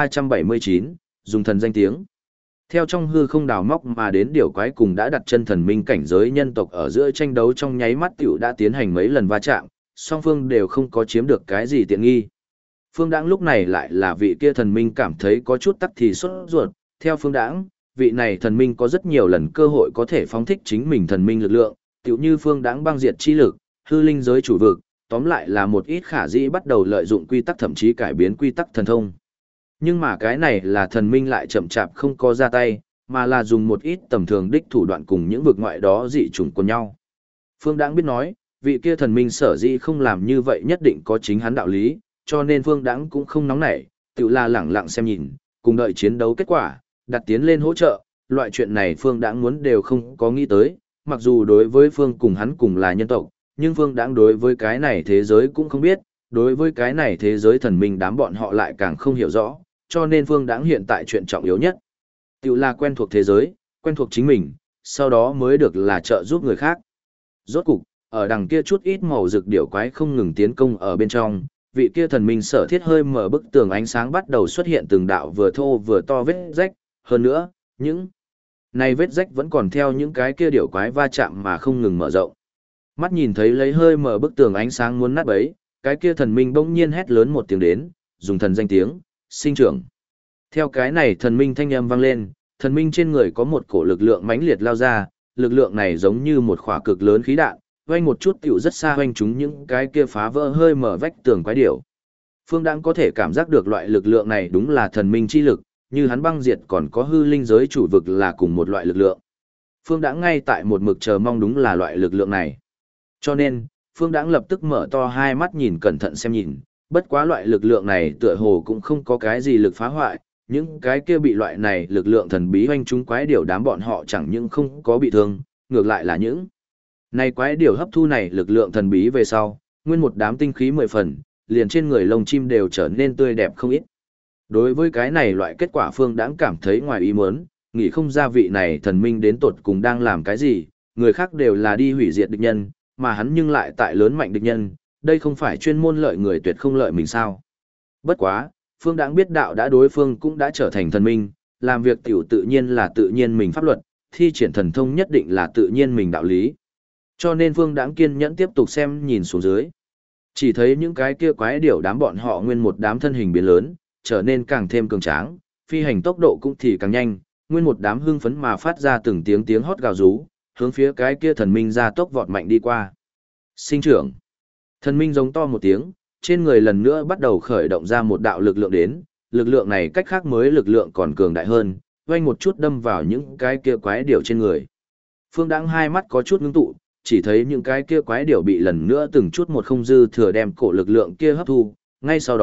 1379, dùng thần danh tiếng. Theo trong hư không đào móc mà đến điểu quái cùng đã đặt chân thần minh cảnh giới nhân tộc ở giữa tranh đấu trong nháy mắt tiểu đã tiến hành mấy lần va chạm, song phương đều không có chiếm được cái gì tiện nghi. Phương Đãng lúc này lại là vị kia thần minh cảm thấy có chút tắc thì sốt ruột, theo Phương Đãng, vị này thần minh có rất nhiều lần cơ hội có thể phóng thích chính mình thần minh lực lượng, tựu như Phương Đãng băng diệt chi lực, hư linh giới chủ vực, tóm lại là một ít khả dĩ bắt đầu lợi dụng quy tắc thậm chí cải biến quy tắc thần thông. Nhưng mà cái này là thần minh lại chậm chạp không có ra tay, mà là dùng một ít tầm thường đích thủ đoạn cùng những vực ngoại đó dị chủng của nhau. Phương Đãng biết nói, vị kia thần minh sở dĩ không làm như vậy nhất định có chính hắn đạo lý, cho nên Phương Đãng cũng không nóng nảy, tự là lẳng lặng xem nhìn, cùng đợi chiến đấu kết quả, đặt tiến lên hỗ trợ, loại chuyện này Phương Đãng muốn đều không có nghĩ tới, mặc dù đối với Phương cùng hắn cùng là nhân tộc, nhưng Phương Đãng đối với cái này thế giới cũng không biết, đối với cái này thế giới thần minh đám bọn họ lại càng không hiểu rõ, cho nên Phương Đãng hiện tại chuyện trọng yếu nhất, tự là quen thuộc thế giới, quen thuộc chính mình, sau đó mới được là trợ giúp người khác. Rốt cục, ở đằng kia chút ít màu rực điểu quái không ngừng tiến công ở bên trong, vị kia thần minh sở thiết hơi mở bức tường ánh sáng bắt đầu xuất hiện từng đạo vừa thô vừa to vết rách, hơn nữa, những này vết rách vẫn còn theo những cái kia điểu quái va chạm mà không ngừng mở rộng. Mắt nhìn thấy lấy hơi mở bức tường ánh sáng muốn nát bấy, cái kia thần minh bỗng nhiên hét lớn một tiếng đến, dùng thần danh tiếng, sinh trưởng. Theo cái này thần minh thanh âm vang lên, thần minh trên người có một cổ lực lượng mãnh liệt lao ra, lực lượng này giống như một khỏa cực lớn khí đạn, oanh một chút tiểu rất xa oanh chúng những cái kia phá vỡ hơi mở vách tường quái điểu. Phương Đãng có thể cảm giác được loại lực lượng này đúng là thần minh chi lực, như hắn băng diệt còn có hư linh giới chủ vực là cùng một loại lực lượng. Phương Đãng ngay tại một mực chờ mong đúng là loại lực lượng này. Cho nên, Phương Đãng lập tức mở to hai mắt nhìn cẩn thận xem nhìn, bất quá loại lực lượng này tựa hồ cũng không có cái gì lực phá hoại, những cái kia bị loại này lực lượng thần bí hoanh chúng quái điểu đám bọn họ chẳng những không có bị thương, ngược lại là những này quái điểu hấp thu này lực lượng thần bí về sau, nguyên một đám tinh khí 10 phần, liền trên người lông chim đều trở nên tươi đẹp không ít. Đối với cái này loại kết quả Phương Đãng cảm thấy ngoài ý muốn, nghĩ không ra vị này thần minh đến tột cùng đang làm cái gì, người khác đều là đi hủy diệt địch nhân, mà hắn nhưng lại tại lớn mạnh địch nhân, đây không phải chuyên môn lợi người tuyệt không lợi mình sao. Bất quá, Phương Đãng biết đạo đã đối phương cũng đã trở thành thần minh, làm việc tiểu tự nhiên là tự nhiên mình pháp luật, thi triển thần thông nhất định là tự nhiên mình đạo lý. Cho nên Phương Đãng kiên nhẫn tiếp tục xem nhìn xuống dưới. Chỉ thấy những cái kia quái điểu đám bọn họ nguyên một đám thân hình biến lớn, trở nên càng thêm cường tráng, phi hành tốc độ cũng thì càng nhanh, nguyên một đám hưng phấn mà phát ra từng tiếng tiếng hót gào rú, hướng phía cái kia thần minh ra tốc vọt mạnh đi qua. Sinh trưởng. Thần minh giống to một tiếng, trên người lần nữa bắt đầu khởi động ra một đạo lực lượng đến, lực lượng này cách khác mới lực lượng còn cường đại hơn, vang một chút đâm vào những cái kia quái điểu trên người. Phương Đãng hai mắt có chút ngưng tụ, chỉ thấy những cái kia quái điểu bị lần nữa từng chút một không dư thừa đem cổ lực lượng kia hấp thu, ngay sau đó,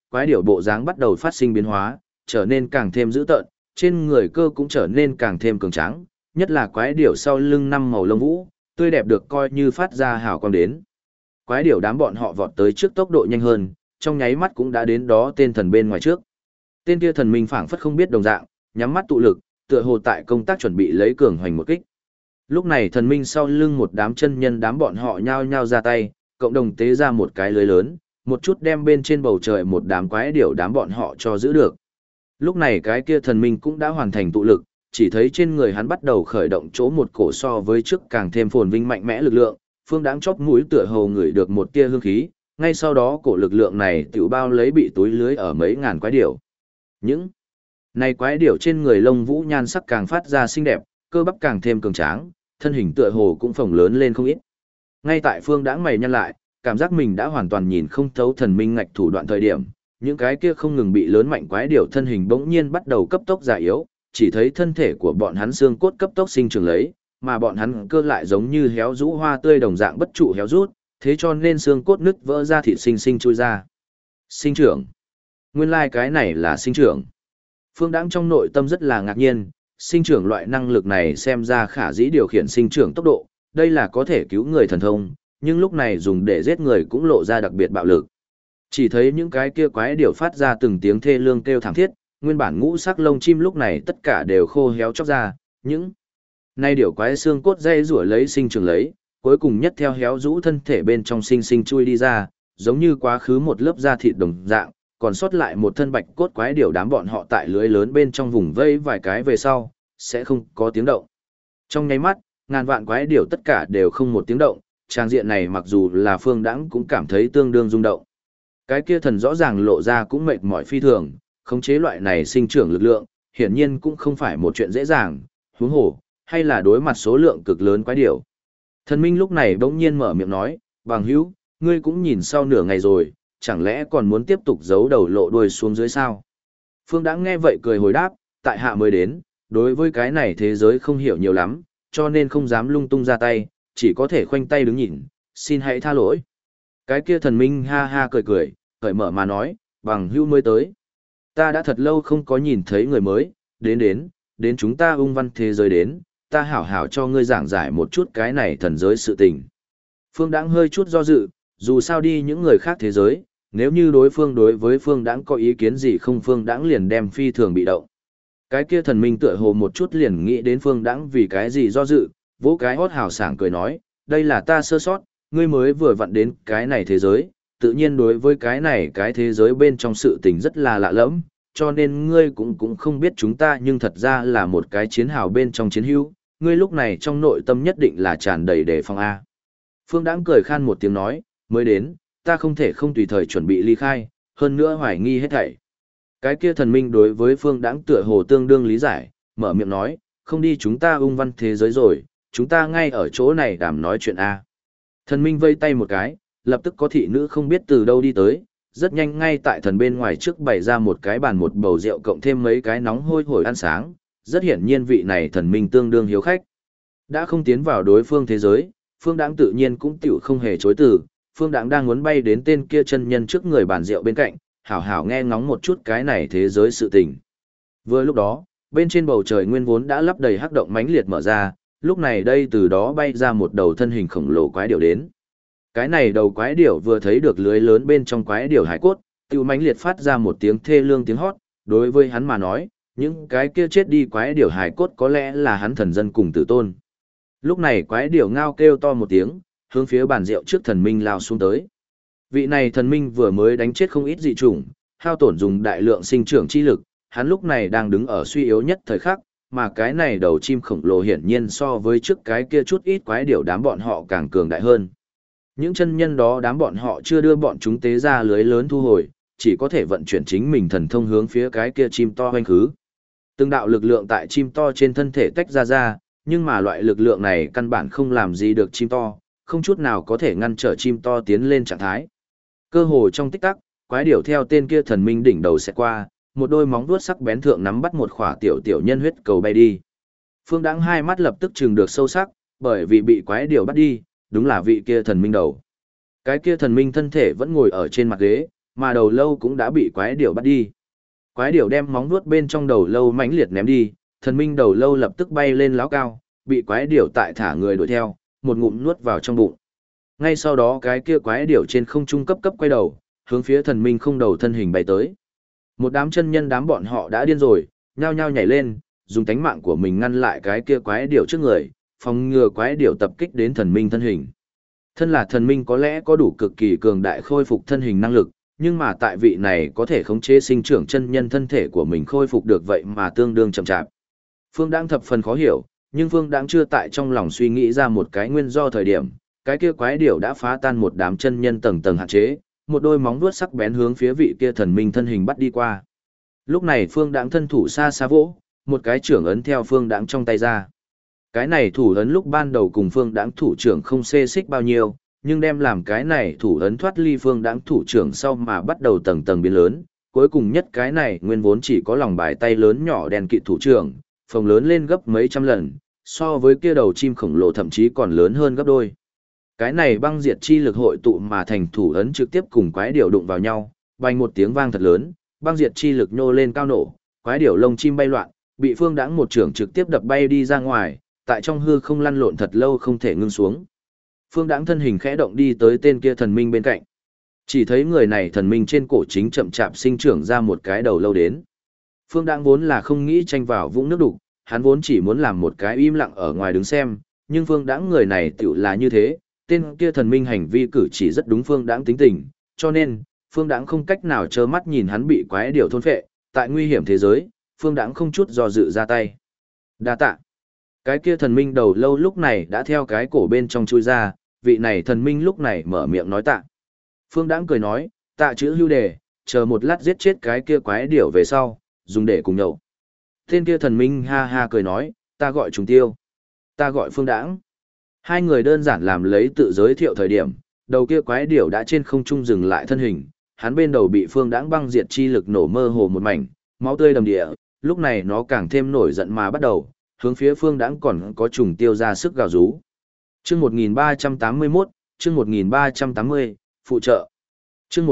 quái điểu bộ dáng bắt đầu phát sinh biến hóa, trở nên càng thêm dữ tợn, trên người cơ cũng trở nên càng thêm cường tráng, nhất là quái điểu sau lưng năm màu lông vũ, tươi đẹp được coi như phát ra hào quang đến. Quái điểu đám bọn họ vọt tới trước tốc độ nhanh hơn, trong nháy mắt cũng đã đến đó tên thần bên ngoài trước. Tên kia thần minh phảng phất không biết đồng dạng, nhắm mắt tụ lực, tựa hồ tại công tác chuẩn bị lấy cường hoành một kích. Lúc này thần minh sau lưng một đám chân nhân đám bọn họ nhao nhao ra tay, cộng đồng tế ra một cái lưới lớn, một chút đem bên trên bầu trời một đám quái điểu đám bọn họ cho giữ được. Lúc này cái kia thần minh cũng đã hoàn thành tụ lực, chỉ thấy trên người hắn bắt đầu khởi động chỗ một cổ so với trước càng thêm phồn vinh mạnh mẽ lực lượng, Phương Đãng chóp mũi tựa hồ ngửi được một tia hương khí, ngay sau đó cổ lực lượng này tiểu bao lấy bị túi lưới ở mấy ngàn quái điểu. Những này quái điểu trên người lông vũ nhan sắc càng phát ra xinh đẹp, cơ bắp càng thêm cường tráng, thân hình tựa hồ cũng phồng lớn lên không ít. Ngay tại Phương Đãng mày nhăn lại, cảm giác mình đã hoàn toàn nhìn không thấu thần minh ngạch thủ đoạn thời điểm, những cái kia không ngừng bị lớn mạnh quái điểu thân hình bỗng nhiên bắt đầu cấp tốc già yếu, chỉ thấy thân thể của bọn hắn xương cốt cấp tốc sinh trưởng lấy, mà bọn hắn cơ lại giống như héo rũ hoa tươi đồng dạng bất trụ héo rút, thế cho nên xương cốt nứt vỡ ra thịt sinh sinh chui ra. Sinh trưởng. Nguyên lai cái này là sinh trưởng. Phương Đãng trong nội tâm rất là ngạc nhiên, sinh trưởng loại năng lực này xem ra khả dĩ điều khiển sinh trưởng tốc độ, đây là có thể cứu người thần thông, nhưng lúc này dùng để giết người cũng lộ ra đặc biệt bạo lực. Chỉ thấy những cái kia quái điểu phát ra từng tiếng thê lương kêu thảm thiết, nguyên bản ngũ sắc lông chim lúc này tất cả đều khô héo chóc ra, những nay điểu quái xương cốt dây rủa lấy sinh trưởng lấy, cuối cùng nhất theo héo rũ thân thể bên trong sinh sinh chui đi ra, giống như quá khứ một lớp da thịt đồng dạng, còn sót lại một thân bạch cốt quái điểu đám bọn họ tại lưới lớn bên trong vùng vây vài cái về sau, sẽ không có tiếng động. Trong nháy mắt, ngàn vạn quái điểu tất cả đều không một tiếng động, trang diện này mặc dù là Phương Đãng cũng cảm thấy tương đương rung động. Cái kia thần rõ ràng lộ ra cũng mệt mỏi phi thường, khống chế loại này sinh trưởng lực lượng, hiển nhiên cũng không phải một chuyện dễ dàng, huống hồ, hay là đối mặt số lượng cực lớn quái điểu. Thần minh lúc này bỗng nhiên mở miệng nói, bằng hữu, ngươi cũng nhìn sau nửa ngày rồi, chẳng lẽ còn muốn tiếp tục giấu đầu lộ đuôi xuống dưới sao? Phương Đãng nghe vậy cười hồi đáp, tại hạ mới đến, đối với cái này thế giới không hiểu nhiều lắm, cho nên không dám lung tung ra tay, chỉ có thể khoanh tay đứng nhìn, xin hãy tha lỗi. Cái kia thần minh ha ha cười cười, cởi mở mà nói, bằng hữu mới tới. Ta đã thật lâu không có nhìn thấy người mới, đến chúng ta ung văn thế giới đến, ta hảo hảo cho ngươi giảng giải một chút cái này thần giới sự tình. Phương Đãng hơi chút do dự, dù sao đi những người khác thế giới, nếu như đối với Phương Đãng có ý kiến gì không Phương Đãng liền đem phi thường bị động. Cái kia thần minh tựa hồ một chút liền nghĩ đến Phương Đãng vì cái gì do dự, vỗ cái hót hào sảng cười nói, đây là ta sơ sót, ngươi mới vừa vặn đến cái này thế giới, tự nhiên đối với cái này cái thế giới bên trong sự tình rất là lạ lẫm, cho nên ngươi cũng không biết chúng ta nhưng thật ra là một cái chiến hào bên trong chiến hữu, ngươi lúc này trong nội tâm nhất định là tràn đầy đề phòng A. Phương Đãng cười khan một tiếng nói, mới đến, ta không thể không tùy thời chuẩn bị ly khai, hơn nữa hoài nghi hết thảy. Cái kia thần minh đối với Phương Đãng tựa hồ tương đương lý giải, mở miệng nói, không đi chúng ta ung văn thế giới rồi, chúng ta ngay ở chỗ này đàm nói chuyện A. Thần minh vây tay một cái, lập tức có thị nữ không biết từ đâu đi tới, rất nhanh ngay tại thần bên ngoài trước bày ra một cái bàn một bầu rượu cộng thêm mấy cái nóng hôi hổi ăn sáng, rất hiển nhiên vị này thần minh tương đương hiếu khách. Đã không tiến vào đối phương thế giới, Phương Đãng tự nhiên cũng tiểu không hề chối từ, Phương Đãng đang muốn bay đến tên kia chân nhân trước người bàn rượu bên cạnh, hảo hảo nghe ngóng một chút cái này thế giới sự tình. Vừa lúc đó, bên trên bầu trời nguyên vốn đã lấp đầy hắc động mãnh liệt mở ra, lúc này đây từ đó bay ra một đầu thân hình khổng lồ quái điểu đến. Cái này đầu quái điểu vừa thấy được lưới lớn bên trong quái điểu hải cốt, tiêu mãnh liệt phát ra một tiếng thê lương tiếng hót, đối với hắn mà nói, những cái kia chết đi quái điểu hải cốt có lẽ là hắn thần dân cùng tử tôn. Lúc này quái điểu ngao kêu to một tiếng, hướng phía bàn rượu trước thần minh lao xuống tới. Vị này thần minh vừa mới đánh chết không ít dị chủng, hao tổn dùng đại lượng sinh trưởng chi lực, hắn lúc này đang đứng ở suy yếu nhất thời khắc, mà cái này đầu chim khổng lồ hiển nhiên so với trước cái kia chút ít quái điểu đám bọn họ càng cường đại hơn. Những chân nhân đó đám bọn họ chưa đưa bọn chúng tế ra lưới lớn thu hồi, chỉ có thể vận chuyển chính mình thần thông hướng phía cái kia chim to hoanh khứ. Từng đạo lực lượng tại chim to trên thân thể tách ra, nhưng mà loại lực lượng này căn bản không làm gì được chim to, không chút nào có thể ngăn trở chim to tiến lên trạng thái. Cơ hồ trong tích tắc, quái điểu theo tên kia thần minh đỉnh đầu sẽ qua, một đôi móng vuốt sắc bén thượng nắm bắt một khỏa tiểu nhân huyết cầu bay đi. Phương Đãng hai mắt lập tức trừng được sâu sắc, bởi vì bị quái điểu bắt đi, đúng là vị kia thần minh đầu. Cái kia thần minh thân thể vẫn ngồi ở trên mặt ghế, mà đầu lâu cũng đã bị quái điểu bắt đi. Quái điểu đem móng vuốt bên trong đầu lâu mãnh liệt ném đi, thần minh đầu lâu lập tức bay lên láo cao, bị quái điểu tại thả người đuổi theo, một ngụm nuốt vào trong bụng. Ngay sau đó cái kia quái điểu trên không trung cấp quay đầu, hướng phía thần minh không đầu thân hình bay tới. Một đám chân nhân đám bọn họ đã điên rồi, nhao nhao nhảy lên, dùng tánh mạng của mình ngăn lại cái kia quái điểu trước người, phòng ngừa quái điểu tập kích đến thần minh thân hình. Thân là thần minh có lẽ có đủ cực kỳ cường đại khôi phục thân hình năng lực, nhưng mà tại vị này có thể khống chế sinh trưởng chân nhân thân thể của mình khôi phục được vậy mà tương đương chậm chạp. Phương Đãng thập phần khó hiểu, nhưng Phương Đãng chưa tại trong lòng suy nghĩ ra một cái nguyên do thời điểm, cái kia quái điểu đã phá tan một đám chân nhân tầng tầng hạn chế, một đôi móng vuốt sắc bén hướng phía vị kia thần minh thân hình bắt đi qua. Lúc này Phương Đãng thân thủ xa xa vỗ, một cái trưởng ấn theo Phương Đãng trong tay ra. Cái này thủ ấn lúc ban đầu cùng Phương Đãng thủ trưởng không xê xích bao nhiêu, nhưng đem làm cái này thủ ấn thoát ly Phương Đãng thủ trưởng sau mà bắt đầu tầng tầng biến lớn, cuối cùng nhất cái này nguyên vốn chỉ có lòng bài tay lớn nhỏ đèn kịt thủ trưởng, phồng lớn lên gấp mấy trăm lần, so với kia đầu chim khổng lồ thậm chí còn lớn hơn gấp đôi. Cái này băng diệt chi lực hội tụ mà thành thủ ấn trực tiếp cùng quái điểu đụng vào nhau, bành một tiếng vang thật lớn, băng diệt chi lực nhô lên cao nổ, quái điểu lông chim bay loạn, bị Phương Đãng một trưởng trực tiếp đập bay đi ra ngoài, tại trong hư không lăn lộn thật lâu không thể ngưng xuống. Phương Đãng thân hình khẽ động đi tới tên kia thần minh bên cạnh. Chỉ thấy người này thần minh trên cổ chính chậm chạp sinh trưởng ra một cái đầu lâu đến. Phương Đãng vốn là không nghĩ tranh vào vũng nước đục, hắn vốn chỉ muốn làm một cái im lặng ở ngoài đứng xem, nhưng Phương Đãng người này tựu là như thế, tên kia thần minh hành vi cử chỉ rất đúng Phương Đãng tính tình, cho nên Phương Đãng không cách nào trơ mắt nhìn hắn bị quái điểu thôn phệ, tại nguy hiểm thế giới, Phương Đãng không chút do dự ra tay. Đa tạ. Cái kia thần minh đầu lâu lúc này đã theo cái cổ bên trong chui ra, vị này thần minh lúc này mở miệng nói tạ. Phương Đãng cười nói, tạ chữ hưu đề, chờ một lát giết chết cái kia quái điểu về sau, dùng để cùng nhậu. Tên kia thần minh ha ha cười nói, ta gọi Trùng Tiêu. Ta gọi Phương Đãng. Hai người đơn giản làm lấy tự giới thiệu thời điểm, đầu kia quái điểu đã trên không trung dừng lại thân hình, hắn bên đầu bị Phương Đãng băng diệt chi lực nổ mơ hồ một mảnh, máu tươi đầm địa, lúc này nó càng thêm nổi giận mà bắt đầu, hướng phía Phương Đãng còn có Trùng Tiêu ra sức gào rú. Chương 1381, chương 1380, phụ trợ. Chương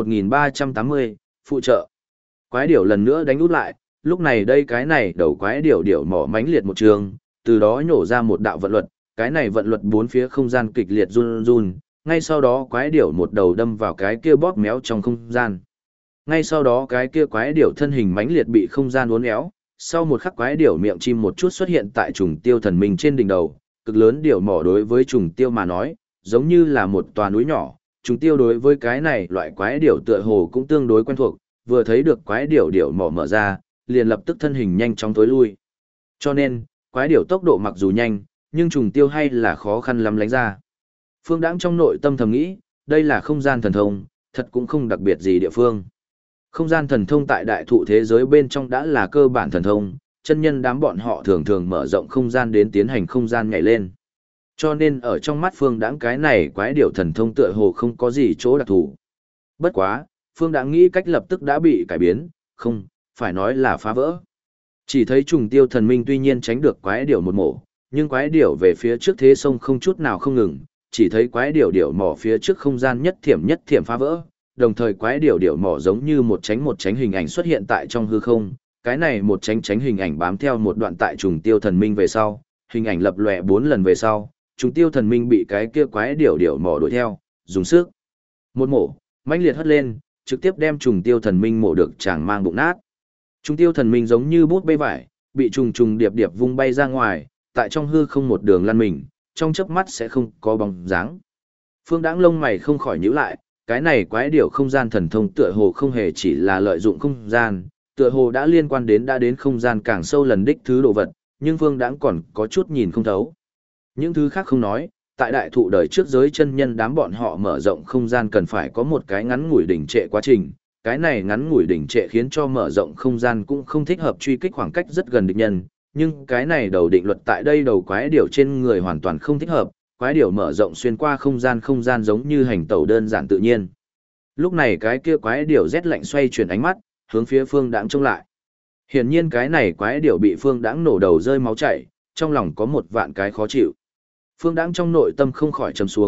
1380, phụ trợ. Quái điểu lần nữa đánh út lại, lúc này đây cái này đầu quái điểu mỏ mãnh liệt một trường, từ đó nhổ ra một đạo vận luật, cái này vận luật bốn phía không gian kịch liệt run run, ngay sau đó quái điểu một đầu đâm vào cái kia bóp méo trong không gian. Ngay sau đó cái kia quái điểu thân hình mãnh liệt bị không gian uốn éo, sau một khắc quái điểu miệng chim một chút xuất hiện tại Trùng Tiêu thần minh trên đỉnh đầu, cực lớn điểu mỏ đối với Trùng Tiêu mà nói, giống như là một tòa núi nhỏ, Trùng Tiêu đối với cái này loại quái điểu tựa hồ cũng tương đối quen thuộc, vừa thấy được quái điểu mỏ mở ra, liền lập tức thân hình nhanh chóng tối lui. Cho nên, quái điểu tốc độ mặc dù nhanh, nhưng Trùng Tiêu hay là khó khăn lắm lánh ra. Phương Đãng trong nội tâm thầm nghĩ, đây là không gian thần thông, thật cũng không đặc biệt gì địa phương. Không gian thần thông tại đại thụ thế giới bên trong đã là cơ bản thần thông, chân nhân đám bọn họ thường thường mở rộng không gian đến tiến hành không gian nhảy lên. Cho nên ở trong mắt Phương Đãng cái này quái điểu thần thông tựa hồ không có gì chỗ đặc thù. Bất quá, Phương Đãng nghĩ cách lập tức đã bị cải biến, không, phải nói là phá vỡ. Chỉ thấy Trùng Tiêu thần minh tuy nhiên tránh được quái điểu một mổ, nhưng quái điểu về phía trước thế sông không chút nào không ngừng, chỉ thấy quái điểu mỏ phía trước không gian nhất thiểm phá vỡ, đồng thời quái điểu mỏ giống như một tránh hình ảnh xuất hiện tại trong hư không, cái này một tránh hình ảnh bám theo một đoạn tại Trùng Tiêu thần minh về sau, hình ảnh lập lòe 4 lần về sau, Trùng Tiêu thần minh bị cái kia quái điểu mỏ đuổi theo, dùng sức một mổ, mãnh liệt hất lên, trực tiếp đem Trùng Tiêu thần minh mổ được chàng mang bụng nát. Trùng Tiêu thần minh giống như bút bê vải, bị trùng điệp vung bay ra ngoài, tại trong hư không một đường lăn mình, trong chớp mắt sẽ không có bóng dáng. Phương Đãng lông mày không khỏi nhíu lại, cái này quái điểu không gian thần thông tựa hồ không hề chỉ là lợi dụng không gian, tựa hồ đã liên quan đến không gian càng sâu lần đích thứ đồ vật, nhưng Phương Đãng còn có chút nhìn không thấu. Những thứ khác không nói, tại đại thụ đời trước giới chân nhân đám bọn họ mở rộng không gian cần phải có một cái ngắn ngủi đỉnh trệ quá trình, cái này ngắn ngủi đỉnh trệ khiến cho mở rộng không gian cũng không thích hợp truy kích khoảng cách rất gần địch nhân, nhưng cái này đầu định luật tại đây đầu quái điểu trên người hoàn toàn không thích hợp, quái điểu mở rộng xuyên qua không gian giống như hành tẩu đơn giản tự nhiên. Lúc này cái kia quái điểu rét lạnh xoay chuyển ánh mắt, hướng phía Phương Đãng trông lại. Hiển nhiên cái này quái điểu bị Phương Đãng nổ đầu rơi máu chảy, trong lòng có một vạn cái khó chịu. Phương Đãng trong nội tâm không khỏi trầm xuống,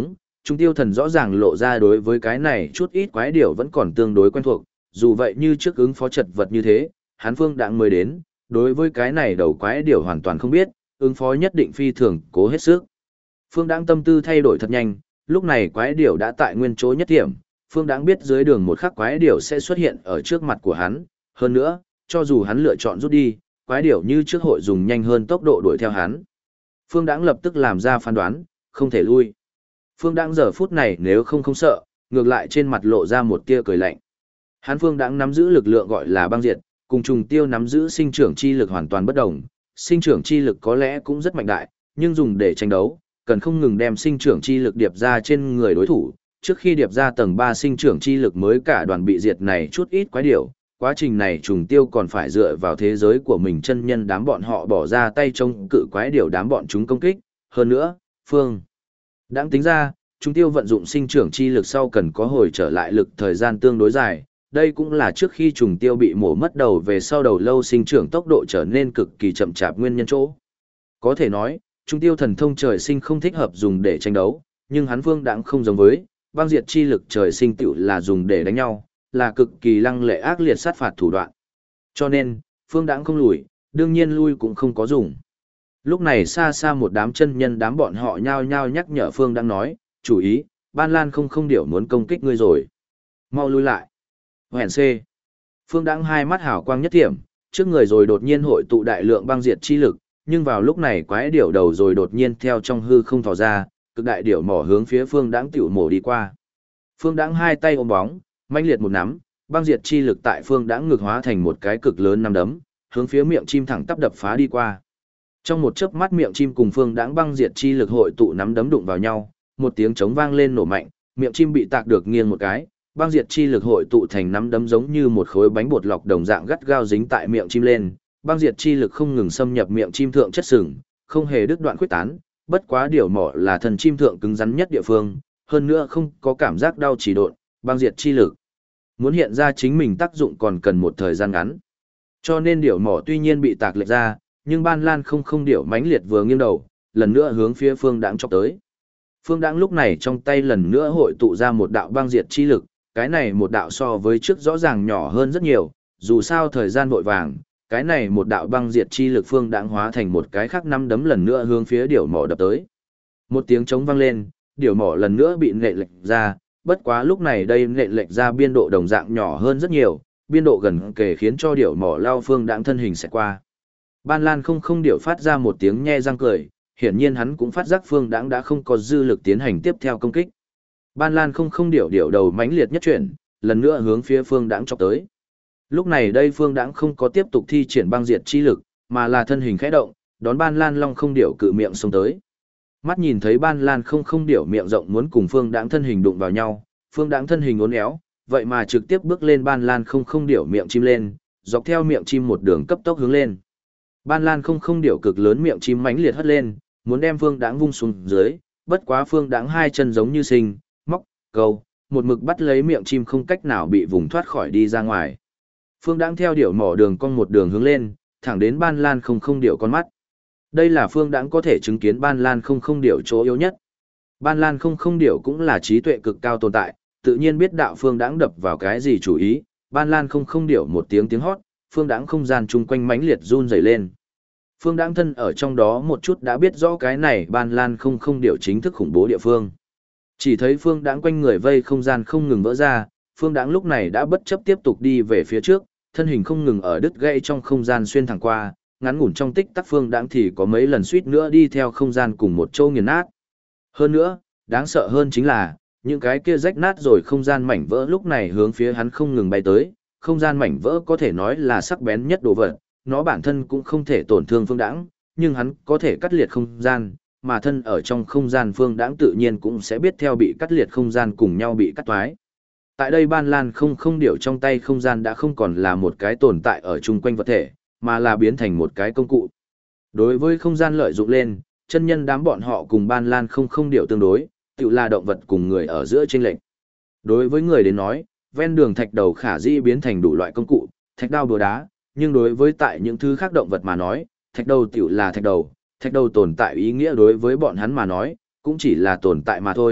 Trung tiêu thần rõ ràng lộ ra đối với cái này chút ít quái điểu vẫn còn tương đối quen thuộc, dù vậy như trước ứng phó chật vật như thế, hắn Phương Đãng mới đến, đối với cái này đầu quái điểu hoàn toàn không biết, ứng phó nhất định phi thường cố hết sức. Phương Đãng tâm tư thay đổi thật nhanh, lúc này quái điểu đã tại nguyên chỗ nhất điểm, Phương Đãng biết dưới đường một khắc quái điểu sẽ xuất hiện ở trước mặt của hắn, hơn nữa, cho dù hắn lựa chọn rút đi, quái điểu như trước hội dùng nhanh hơn tốc độ đuổi theo hắn. Phương Đãng lập tức làm ra phán đoán, không thể lui. Phương Đãng giờ phút này nếu không sợ, ngược lại trên mặt lộ ra một tia cười lạnh. Hắn Phương Đãng nắm giữ lực lượng gọi là băng diệt, cùng trùng tiêu nắm giữ sinh trưởng chi lực hoàn toàn bất đồng. Sinh trưởng chi lực có lẽ cũng rất mạnh đại, nhưng dùng để tranh đấu, cần không ngừng đem sinh trưởng chi lực điệp ra trên người đối thủ. Trước khi điệp ra tầng 3 sinh trưởng chi lực mới cả đoàn bị diệt này chút ít quái điểu, quá trình này trùng tiêu còn phải dựa vào thế giới của mình chân nhân đám bọn họ bỏ ra tay chống cự quái điểu đám bọn chúng công kích. Hơn nữa, Phương Đãng tính ra, trùng tiêu vận dụng sinh trưởng chi lực sau cần có hồi trở lại lực thời gian tương đối dài. Đây cũng là trước khi trùng tiêu bị mổ mất đầu về sau đầu lâu sinh trưởng tốc độ trở nên cực kỳ chậm chạp nguyên nhân chỗ. Có thể nói, trùng tiêu thần thông trời sinh không thích hợp dùng để tranh đấu, nhưng hắn Phương Đãng không giống với, băng diệt chi lực trời sinh tựu là dùng để đánh nhau, là cực kỳ lăng lệ ác liệt sát phạt thủ đoạn. Cho nên, Phương Đãng không lùi, đương nhiên lui cũng không có dùng. Lúc này xa xa một đám chân nhân đám bọn họ nhao nhao nhắc nhở Phương Đãng nói, chủ ý, Ban Lan không điểu muốn công kích ngươi rồi. Mau lui lại. Hèn C. Phương Đãng hai mắt hào quang nhất thiểm, trước người rồi đột nhiên hội tụ đại lượng băng diệt chi lực, nhưng vào lúc này quái điểu đầu rồi đột nhiên theo trong hư không thò ra, cực đại điểu mỏ hướng phía Phương Đãng tiểu mổ đi qua. Phương Đãng hai tay ôm bóng, mãnh liệt một nắm, băng diệt chi lực tại Phương Đãng ngược hóa thành một cái cực lớn nắm đấm, hướng phía miệng chim thẳng tắp đập phá đi qua. Trong một chớp mắt miệng chim cùng Phương Đãng băng diệt chi lực hội tụ nắm đấm đụng vào nhau, một tiếng trống vang lên nổ mạnh, miệng chim bị tạc được nghiêng một cái, băng diệt chi lực hội tụ thành nắm đấm giống như một khối bánh bột lọc đồng dạng gắt gao dính tại miệng chim lên, băng diệt chi lực không ngừng xâm nhập miệng chim thượng chất sừng, không hề đứt đoạn khuyết tán, bất quá điểu mỏ là thần chim thượng cứng rắn nhất địa phương, hơn nữa không có cảm giác đau chỉ độn, băng diệt chi lực muốn hiện ra chính mình tác dụng còn cần một thời gian ngắn. Cho nên điểu mỏ tuy nhiên bị tạc lệch ra, nhưng Ban Lan không điểu mãnh liệt vừa nghiêng đầu, lần nữa hướng phía Phương Đãng chọc tới. Phương Đãng lúc này trong tay lần nữa hội tụ ra một đạo băng diệt chi lực, cái này một đạo so với trước rõ ràng nhỏ hơn rất nhiều, dù sao thời gian vội vàng, cái này một đạo băng diệt chi lực Phương Đãng hóa thành một cái khác năm đấm lần nữa hướng phía điểu mỏ đập tới. Một tiếng trống vang lên, điểu mỏ lần nữa bị nện lệch ra, bất quá lúc này đây nện lệch ra biên độ đồng dạng nhỏ hơn rất nhiều, biên độ gần kề khiến cho điểu mỏ lao Phương Đãng thân hình sẽ qua. Ban Lan không điểu phát ra một tiếng nhe răng cười, hiển nhiên hắn cũng phát giác Phương Đãng đã không có dư lực tiến hành tiếp theo công kích. Ban Lan không điểu đầu mãnh liệt nhất chuyển, lần nữa hướng phía Phương Đãng chọc tới. Lúc này đây Phương Đãng không có tiếp tục thi triển băng diệt chi lực, mà là thân hình khẽ động, đón Ban Lan Long không điểu cự miệng xông tới. Mắt nhìn thấy Ban Lan không điểu miệng rộng muốn cùng Phương Đãng thân hình đụng vào nhau, Phương Đãng thân hình uốn éo, vậy mà trực tiếp bước lên Ban Lan không điểu miệng chim lên, dọc theo miệng chim một đường cấp tốc hướng lên. Ban Lan không điểu cực lớn miệng chim mãnh liệt hất lên, muốn đem Phương Đãng vung xuống dưới, bất quá Phương Đãng hai chân giống như sinh, móc, câu, một mực bắt lấy miệng chim không cách nào bị vùng thoát khỏi đi ra ngoài. Phương Đãng theo điểu mỏ đường cong một đường hướng lên, thẳng đến Ban Lan không điểu con mắt. Đây là Phương Đãng có thể chứng kiến Ban Lan không điểu chỗ yếu nhất. Ban Lan không điểu cũng là trí tuệ cực cao tồn tại, tự nhiên biết đạo Phương Đãng đập vào cái gì chủ ý. Ban Lan không điểu một tiếng hót, Phương Đãng không gian chung quanh mãnh liệt run rẩy lên. Phương Đãng thân ở trong đó một chút đã biết rõ cái này Ban Lan không điểu chính thức khủng bố địa phương. Chỉ thấy Phương Đãng quanh người vây không gian không ngừng vỡ ra, Phương Đãng lúc này đã bất chấp tiếp tục đi về phía trước, thân hình không ngừng ở đứt gãy trong không gian xuyên thẳng qua, ngắn ngủn trong tích tắc Phương Đãng thì có mấy lần suýt nữa đi theo không gian cùng một chỗ nghiền nát. Hơn nữa, đáng sợ hơn chính là, những cái kia rách nát rồi không gian mảnh vỡ lúc này hướng phía hắn không ngừng bay tới, không gian mảnh vỡ có thể nói là sắc bén nhất đồ vật, nó bản thân cũng không thể tổn thương Phương Đãng, nhưng hắn có thể cắt liệt không gian, mà thân ở trong không gian Phương Đãng tự nhiên cũng sẽ biết theo bị cắt liệt không gian cùng nhau bị cắt toái. Tại đây Ban Lan không điểu trong tay không gian đã không còn là một cái tồn tại ở chung quanh vật thể, mà là biến thành một cái công cụ. Đối với không gian lợi dụng lên, chân nhân đám bọn họ cùng Ban Lan không điểu tương đối, tự là động vật cùng người ở giữa chênh lệch. Đối với người đến nói, ven đường thạch đầu khả dĩ biến thành đủ loại công cụ, thạch đao búa đá, nhưng đối với tại những thứ khác động vật mà nói, thạch đầu tiểu là thạch đầu tồn tại ý nghĩa đối với bọn hắn mà nói, cũng chỉ là tồn tại mà thôi,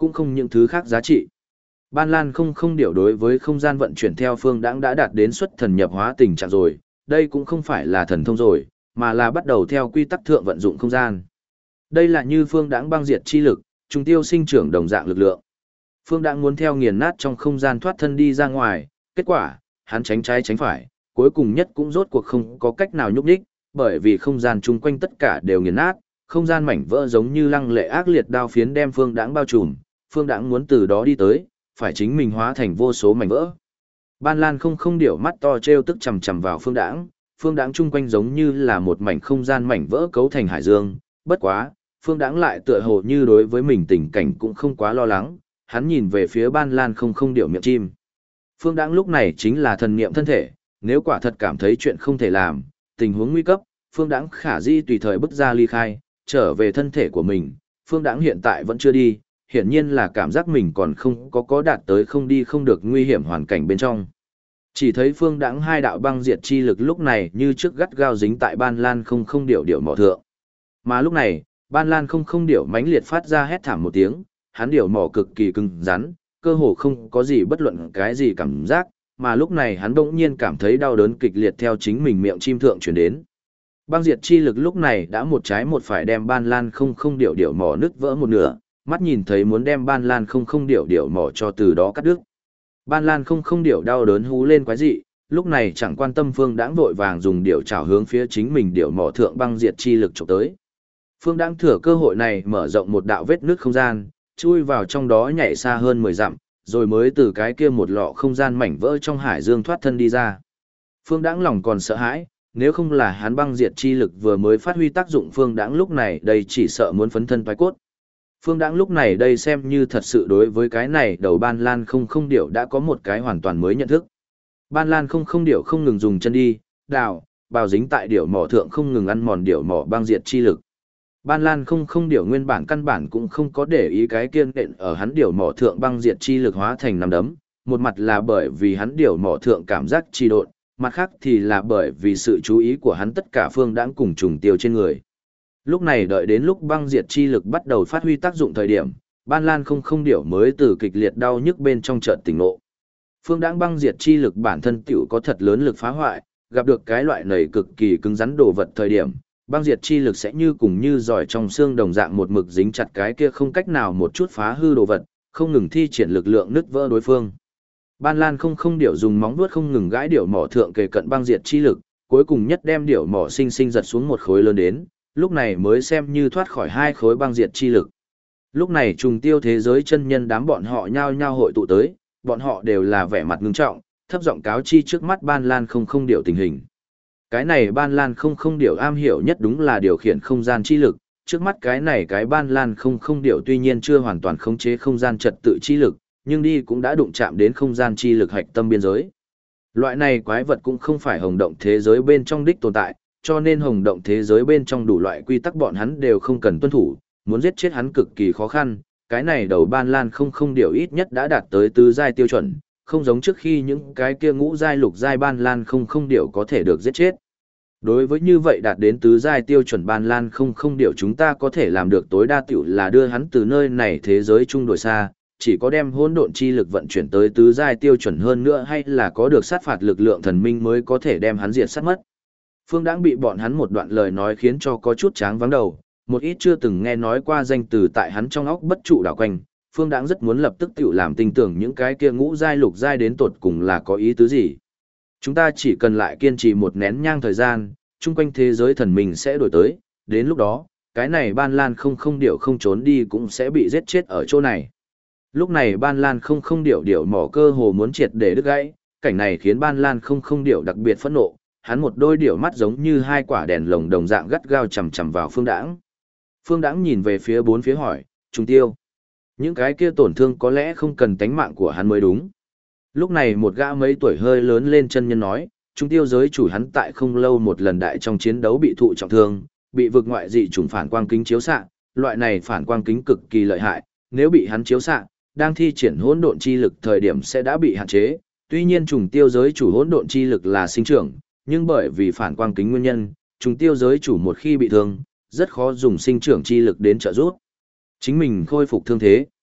cũng không những thứ khác giá trị. Ban Lan không điểu đối với không gian vận chuyển theo phương đãng đã đạt đến xuất thần nhập hóa tình trạng rồi, đây cũng không phải là thần thông rồi, mà là bắt đầu theo quy tắc thượng vận dụng không gian. Đây là như phương đãng băng diệt chi lực, trùng tiêu sinh trưởng đồng dạng lực lượng. Phương đãng muốn theo nghiền nát trong không gian thoát thân đi ra ngoài, kết quả, hắn tránh trái tránh phải, cuối cùng nhất cũng rốt cuộc không có cách nào nhúc nhích, bởi vì không gian chung quanh tất cả đều nghiền nát, không gian mảnh vỡ giống như lăng lệ ác liệt đao phiến đem phương đãng bao trùm, phương đãng muốn từ đó đi tới, phải chính mình hóa thành vô số mảnh vỡ. Ban Lan không điểu mắt to trêu tức chằm chằm vào phương đãng chung quanh giống như là một mảnh không gian mảnh vỡ cấu thành hải dương, bất quá, phương đãng lại tựa hồ như đối với mình tình cảnh cũng không quá lo lắng, hắn nhìn về phía Ban Lan không điểu miệng chim. Phương đãng lúc này chính là thần niệm thân thể, nếu quả thật cảm thấy chuyện không thể làm, tình huống nguy cấp, phương đãng khả di tùy thời bước ra ly khai, trở về thân thể của mình, phương đãng hiện tại vẫn chưa đi, hiển nhiên là cảm giác mình còn không có đạt tới không đi không được nguy hiểm hoàn cảnh bên trong. Chỉ thấy phương đãng hai đạo băng diệt chi lực lúc này như trước gắt gao dính tại Ban Lan không điểu mỏ thượng. Mà lúc này, Ban Lan không điểu mãnh liệt phát ra hét thảm một tiếng, hắn điểu mỏ cực kỳ cứng rắn, cơ hồ không có gì bất luận cái gì cảm giác, mà lúc này hắn bỗng nhiên cảm thấy đau đớn kịch liệt theo chính mình miệng chim thượng chuyển đến. Băng diệt chi lực lúc này đã một trái một phải đem Ban Lan không điểu mỏ nứt vỡ một nửa, mắt nhìn thấy muốn đem Ban Lan không điểu mỏ cho từ đó cắt đứt. Ban Lan không điểu đau đớn hú lên quái dị, lúc này chẳng quan tâm phương đãng vội vàng dùng điểu chảo hướng phía chính mình điểu mỏ thượng băng diệt chi lực chụp tới. Phương đãng thừa cơ hội này mở rộng một đạo vết nứt không gian, chui vào trong đó nhảy xa hơn 10 dặm, rồi mới từ cái kia một lọ không gian mảnh vỡ trong hải dương thoát thân đi ra. Phương đãng lòng còn sợ hãi, nếu không là hắn băng diệt chi lực vừa mới phát huy tác dụng, phương đãng lúc này đây chỉ sợ muốn phấn thân toái cốt. Phương đãng lúc này đây xem như thật sự đối với cái này đầu Ban Lan không điểu đã có một cái hoàn toàn mới nhận thức. Ban Lan không điểu không ngừng dùng chân đi, đào, bào dính tại điểu mỏ thượng không ngừng ăn mòn điểu mỏ băng diệt chi lực. Ban Lan không điểu nguyên bản căn bản cũng không có để ý cái kiên đện ở hắn điểu mỏ thượng băng diệt chi lực hóa thành nắm đấm, một mặt là bởi vì hắn điểu mỏ thượng cảm giác trì độn, mặt khác thì là bởi vì sự chú ý của hắn tất cả phương đãng cùng trùng tiêu trên người. Lúc này đợi đến lúc băng diệt chi lực bắt đầu phát huy tác dụng thời điểm, Ban Lan không điểu mới từ kịch liệt đau nhức bên trong chợt tỉnh ngộ. Phương đãng băng diệt chi lực bản thân tiểu có thật lớn lực phá hoại, gặp được cái loại này cực kỳ cứng rắn đồ vật thời điểm, băng diệt chi lực sẽ như cùng như giỏi trong xương đồng dạng một mực dính chặt cái kia không cách nào một chút phá hư đồ vật, không ngừng thi triển lực lượng nứt vỡ đối phương. Ban Lan không điểu dùng móng vuốt không ngừng gãi điểu mỏ thượng kề cận băng diệt chi lực, cuối cùng nhất đem điểu mỏ sinh sinh giật xuống một khối lớn đến, lúc này mới xem như thoát khỏi hai khối băng diệt chi lực. Lúc này trùng tiêu thế giới chân nhân đám bọn họ nhao nhao hội tụ tới, bọn họ đều là vẻ mặt ngưng trọng, thấp giọng cáo chi trước mắt Ban Lan không điểu tình hình. Cái này Ban Lan không điểu am hiểu nhất đúng là điều khiển không gian chi lực, trước mắt cái này cái Ban Lan không điểu tuy nhiên chưa hoàn toàn khống chế không gian trật tự chi lực, nhưng đi cũng đã đụng chạm đến không gian chi lực hạch tâm biên giới. Loại này quái vật cũng không phải hồng động thế giới bên trong đích tồn tại, cho nên hồng động thế giới bên trong đủ loại quy tắc bọn hắn đều không cần tuân thủ, muốn giết chết hắn cực kỳ khó khăn. Cái này đầu Ban Lan không điểu ít nhất đã đạt tới tứ giai tiêu chuẩn, không giống trước khi những cái kia ngũ giai lục giai Ban Lan không điểu có thể được giết chết. Đối với như vậy đạt đến tứ giai tiêu chuẩn Ban Lan không điểu chúng ta có thể làm được tối đa tiểu là đưa hắn từ nơi này thế giới trung đổi xa, chỉ có đem hỗn độn chi lực vận chuyển tới tứ giai tiêu chuẩn hơn nữa hay là có được sát phạt lực lượng thần minh mới có thể đem hắn diệt sát mất. Phương đãng bị bọn hắn một đoạn lời nói khiến cho có chút tráng vắng đầu, một ít chưa từng nghe nói qua danh từ tại hắn trong óc bất trụ đảo quanh, Phương đãng rất muốn lập tức tiểu làm tin tưởng những cái kia ngũ giai lục giai đến tột cùng là có ý tứ gì. Chúng ta chỉ cần lại kiên trì một nén nhang thời gian, chung quanh thế giới thần minh sẽ đổi tới, đến lúc đó, cái này Ban Lan không điểu không trốn đi cũng sẽ bị giết chết ở chỗ này. Lúc này Ban Lan không điểu mỏ cơ hồ muốn triệt để đứt gãy, cảnh này khiến Ban Lan không điểu đặc biệt phẫn nộ, hắn một đôi điểu mắt giống như hai quả đèn lồng đồng dạng gắt gao chằm chằm vào Phương đãng. Phương đãng nhìn về phía bốn phía hỏi, trùng tiêu. Những cái kia tổn thương có lẽ không cần tánh mạng của hắn mới đúng. Lúc này một gã mấy tuổi hơi lớn lên chân nhân nói, trùng tiêu giới chủ hắn tại không lâu một lần đại trong chiến đấu bị thụ trọng thương, bị vực ngoại dị chủng phản quang kính chiếu xạ, loại này phản quang kính cực kỳ lợi hại, nếu bị hắn chiếu xạ, đang thi triển hỗn độn chi lực thời điểm sẽ đã bị hạn chế. Tuy nhiên trùng tiêu giới chủ hỗn độn chi lực là sinh trưởng, nhưng bởi vì phản quang kính nguyên nhân, trùng tiêu giới chủ một khi bị thương, rất khó dùng sinh trưởng chi lực đến trợ giúp chính mình khôi phục thương thế.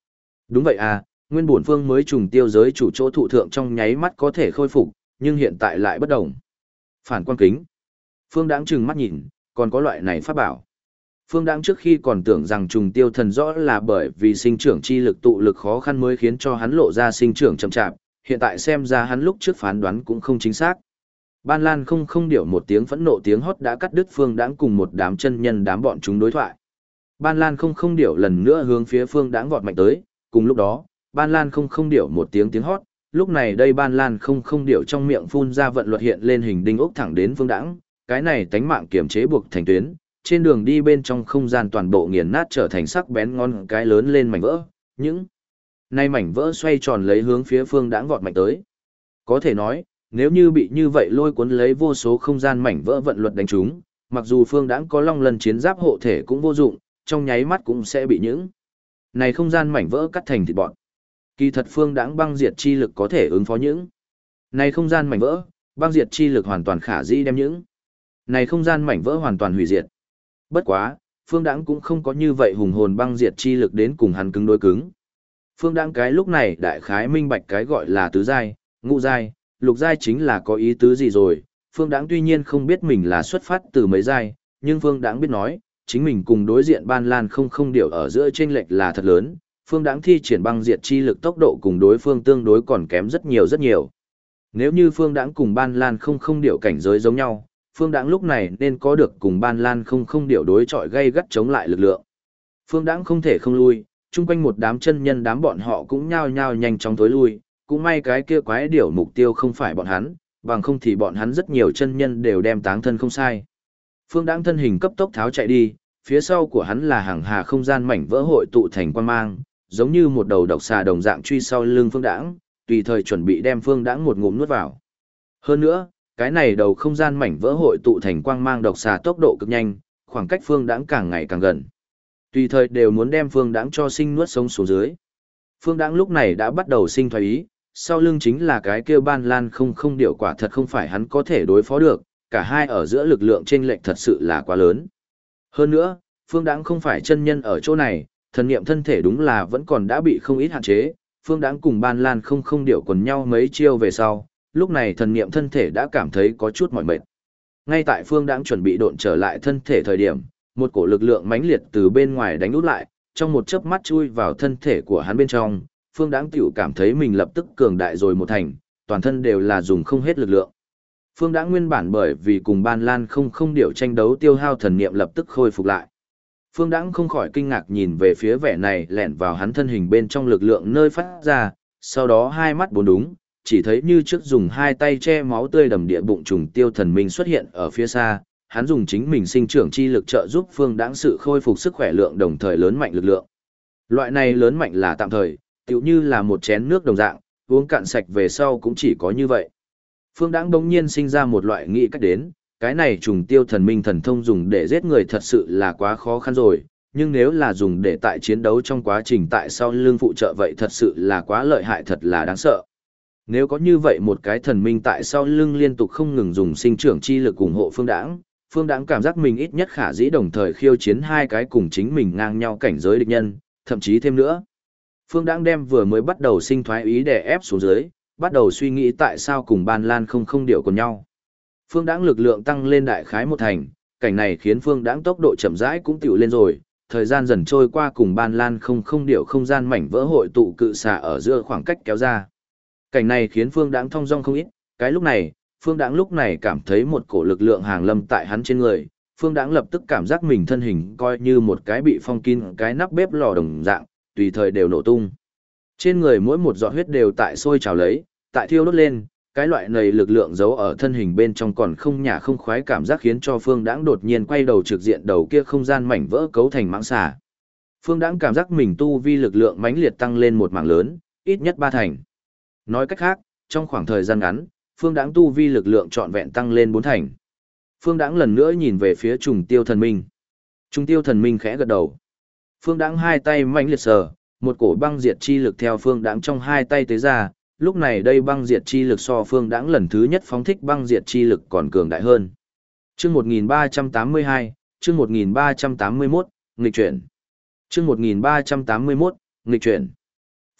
Đúng vậy à, nguyên bổn phương mới trùng tiêu giới chủ chỗ thụ thượng trong nháy mắt có thể khôi phục, nhưng hiện tại lại bất động. Phản quan kính. Phương Đãng trừng mắt nhìn, còn có loại này pháp bảo. Phương Đãng trước khi còn tưởng rằng trùng tiêu thần rõ là bởi vì sinh trưởng chi lực tụ lực khó khăn mới khiến cho hắn lộ ra sinh trưởng chậm chạp, hiện tại xem ra hắn lúc trước phán đoán cũng không chính xác. Ban Lan không không điệu một tiếng phẫn nộ tiếng hót đã cắt đứt Phương Đãng cùng một đám chân nhân đám bọn chúng đối thoại. Ban Lan không không điệu lần nữa hướng phía Phương Đãng vọt mạnh tới, cùng lúc đó, Ban Lan không không điệu một tiếng tiếng hót, lúc này đây Ban Lan không không điệu trong miệng phun ra vận luật hiện lên hình đinh ốc thẳng đến Phương Đãng, cái này tánh mạng kiềm chế buộc thành tuyến, trên đường đi bên trong không gian toàn bộ nghiền nát trở thành sắc bén ngon cái lớn lên mảnh vỡ, những nay mảnh vỡ xoay tròn lấy hướng phía Phương Đãng vọt mạnh tới. Có thể nói, nếu như bị như vậy lôi cuốn lấy vô số không gian mảnh vỡ vận luật đánh trúng, mặc dù Phương Đãng có long lân chiến giáp hộ thể cũng vô dụng, trong nháy mắt cũng sẽ bị những này không gian mảnh vỡ cắt thành thịt bọn. Kỳ thật Phương Đãng băng diệt chi lực có thể ứng phó những này không gian mảnh vỡ, băng diệt chi lực hoàn toàn khả dĩ đem những này không gian mảnh vỡ hoàn toàn hủy diệt. Bất quá, Phương Đãng cũng không có như vậy hùng hồn băng diệt chi lực đến cùng hắn cứng đối cứng. Phương Đãng cái lúc này đại khái minh bạch cái gọi là tứ giai, ngũ giai, lục giai chính là có ý tứ gì rồi. Phương Đãng tuy nhiên không biết mình là xuất phát từ mấy giai, nhưng Phương Đãng biết nói, chính mình cùng đối diện Ban Lan không không điệu ở giữa chênh lệch là thật lớn. Phương Đãng thi triển băng diệt chi lực tốc độ cùng đối phương tương đối còn kém rất nhiều rất nhiều. Nếu như Phương Đãng cùng Ban Lan không không điệu cảnh giới giống nhau, Phương Đãng lúc này nên có được cùng Ban Lan không không điệu đối chọi gây gắt chống lại lực lượng. Phương Đãng không thể không lui, chung quanh một đám chân nhân đám bọn họ cũng nhao nhao nhanh chóng tối lui, cũng may cái kia quái điểu mục tiêu không phải bọn hắn, bằng không thì bọn hắn rất nhiều chân nhân đều đem táng thân không sai. Phương Đãng thân hình cấp tốc tháo chạy đi, phía sau của hắn là hàng hà không gian mảnh vỡ hội tụ thành quang mang, giống như một đầu độc xà đồng dạng truy sau lưng Phương Đãng, tùy thời chuẩn bị đem Phương Đãng một ngụm nuốt vào. Hơn nữa, cái này đầu không gian mảnh vỡ hội tụ thành quang mang độc xà tốc độ cực nhanh, khoảng cách Phương Đãng càng ngày càng gần. Tùy thời đều muốn đem Phương Đãng cho sinh nuốt sống xuống dưới. Phương Đãng lúc này đã bắt đầu sinh thoái ý, sau lưng chính là cái kia Ban Lan không không điệu quả thật không phải hắn có thể đối phó được, cả hai ở giữa lực lượng chênh lệch thật sự là quá lớn. Hơn nữa, Phương Đãng không phải chân nhân ở chỗ này, thần niệm thân thể đúng là vẫn còn đã bị không ít hạn chế, Phương Đãng cùng Ban Lan không không điệu quần nhau mấy chiêu về sau, lúc này thần niệm thân thể đã cảm thấy có chút mỏi mệt. Ngay tại Phương Đãng chuẩn bị độn trở lại thân thể thời điểm, một cổ lực lượng mãnh liệt từ bên ngoài đánh út lại, trong một chớp mắt chui vào thân thể của hắn bên trong, Phương Đãng tiểu cảm thấy mình lập tức cường đại rồi một thành, toàn thân đều là dùng không hết lực lượng. Phương Đãng nguyên bản bởi vì cùng Ban Lan không không điệu tranh đấu tiêu hao thần niệm lập tức khôi phục lại. Phương Đãng không khỏi kinh ngạc nhìn về phía vẻ này lẻn vào hắn thân hình bên trong lực lượng nơi phát ra, sau đó hai mắt bốn đúng, chỉ thấy như trước dùng hai tay che máu tươi đầm địa bụng trùng tiêu thần minh xuất hiện ở phía xa, hắn dùng chính mình sinh trưởng chi lực trợ giúp Phương Đãng sự khôi phục sức khỏe lượng đồng thời lớn mạnh lực lượng. Loại này lớn mạnh là tạm thời, tựu như là một chén nước đồng dạng, uống cạn sạch về sau cũng chỉ có như vậy. Phương Đãng bỗng nhiên sinh ra một loại nghĩ cách đến, cái này trùng tiêu thần minh thần thông dùng để giết người thật sự là quá khó khăn rồi, nhưng nếu là dùng để tại chiến đấu trong quá trình tại sau lưng phụ trợ vậy thật sự là quá lợi hại thật là đáng sợ. Nếu có như vậy một cái thần minh tại sau lưng liên tục không ngừng dùng sinh trưởng chi lực ủng hộ Phương Đãng cảm giác mình ít nhất khả dĩ đồng thời khiêu chiến hai cái cùng chính mình ngang nhau cảnh giới địch nhân, thậm chí thêm nữa. Phương Đãng đem vừa mới bắt đầu sinh thoái ý đè ép xuống dưới, bắt đầu suy nghĩ tại sao cùng Ban Lan không không điệu cùng nhau. Phương Đãng lực lượng tăng lên đại khái một thành, cảnh này khiến Phương Đãng tốc độ chậm rãi cũng tiểu lên rồi, thời gian dần trôi qua cùng Ban Lan không không điệu không gian mảnh vỡ hội tụ cự xả ở giữa khoảng cách kéo ra. Cảnh này khiến Phương Đãng thong dong không ít, cái lúc này, Phương Đãng lúc này cảm thấy một cổ lực lượng hàng lâm tại hắn trên người, Phương Đãng lập tức cảm giác mình thân hình coi như một cái bị phong kín cái nắp bếp lò đồng dạng, tùy thời đều nổ tung. Trên người mỗi một giọt huyết đều tại sôi trào lấy, tại thiêu đốt lên, cái loại này lực lượng giấu ở thân hình bên trong còn không nhả không khoái cảm giác khiến cho Phương Đãng đột nhiên quay đầu trực diện đầu kia không gian mảnh vỡ cấu thành mãng xà. Phương Đãng cảm giác mình tu vi lực lượng mãnh liệt tăng lên một mảng lớn, ít nhất 3 thành. Nói cách khác, trong khoảng thời gian ngắn, Phương Đãng tu vi lực lượng trọn vẹn tăng lên 4 thành. Phương Đãng lần nữa nhìn về phía trùng tiêu thần minh. Trùng tiêu thần minh khẽ gật đầu. Phương Đãng hai tay mãnh liệt sờ, một cổ băng diệt chi lực theo Phương Đãng trong hai tay tế ra, lúc này đây băng diệt chi lực so Phương Đãng lần thứ nhất phóng thích băng diệt chi lực còn cường đại hơn. Chương 1382, chương 1381, nghịch chuyển. Chương 1381, nghịch chuyển.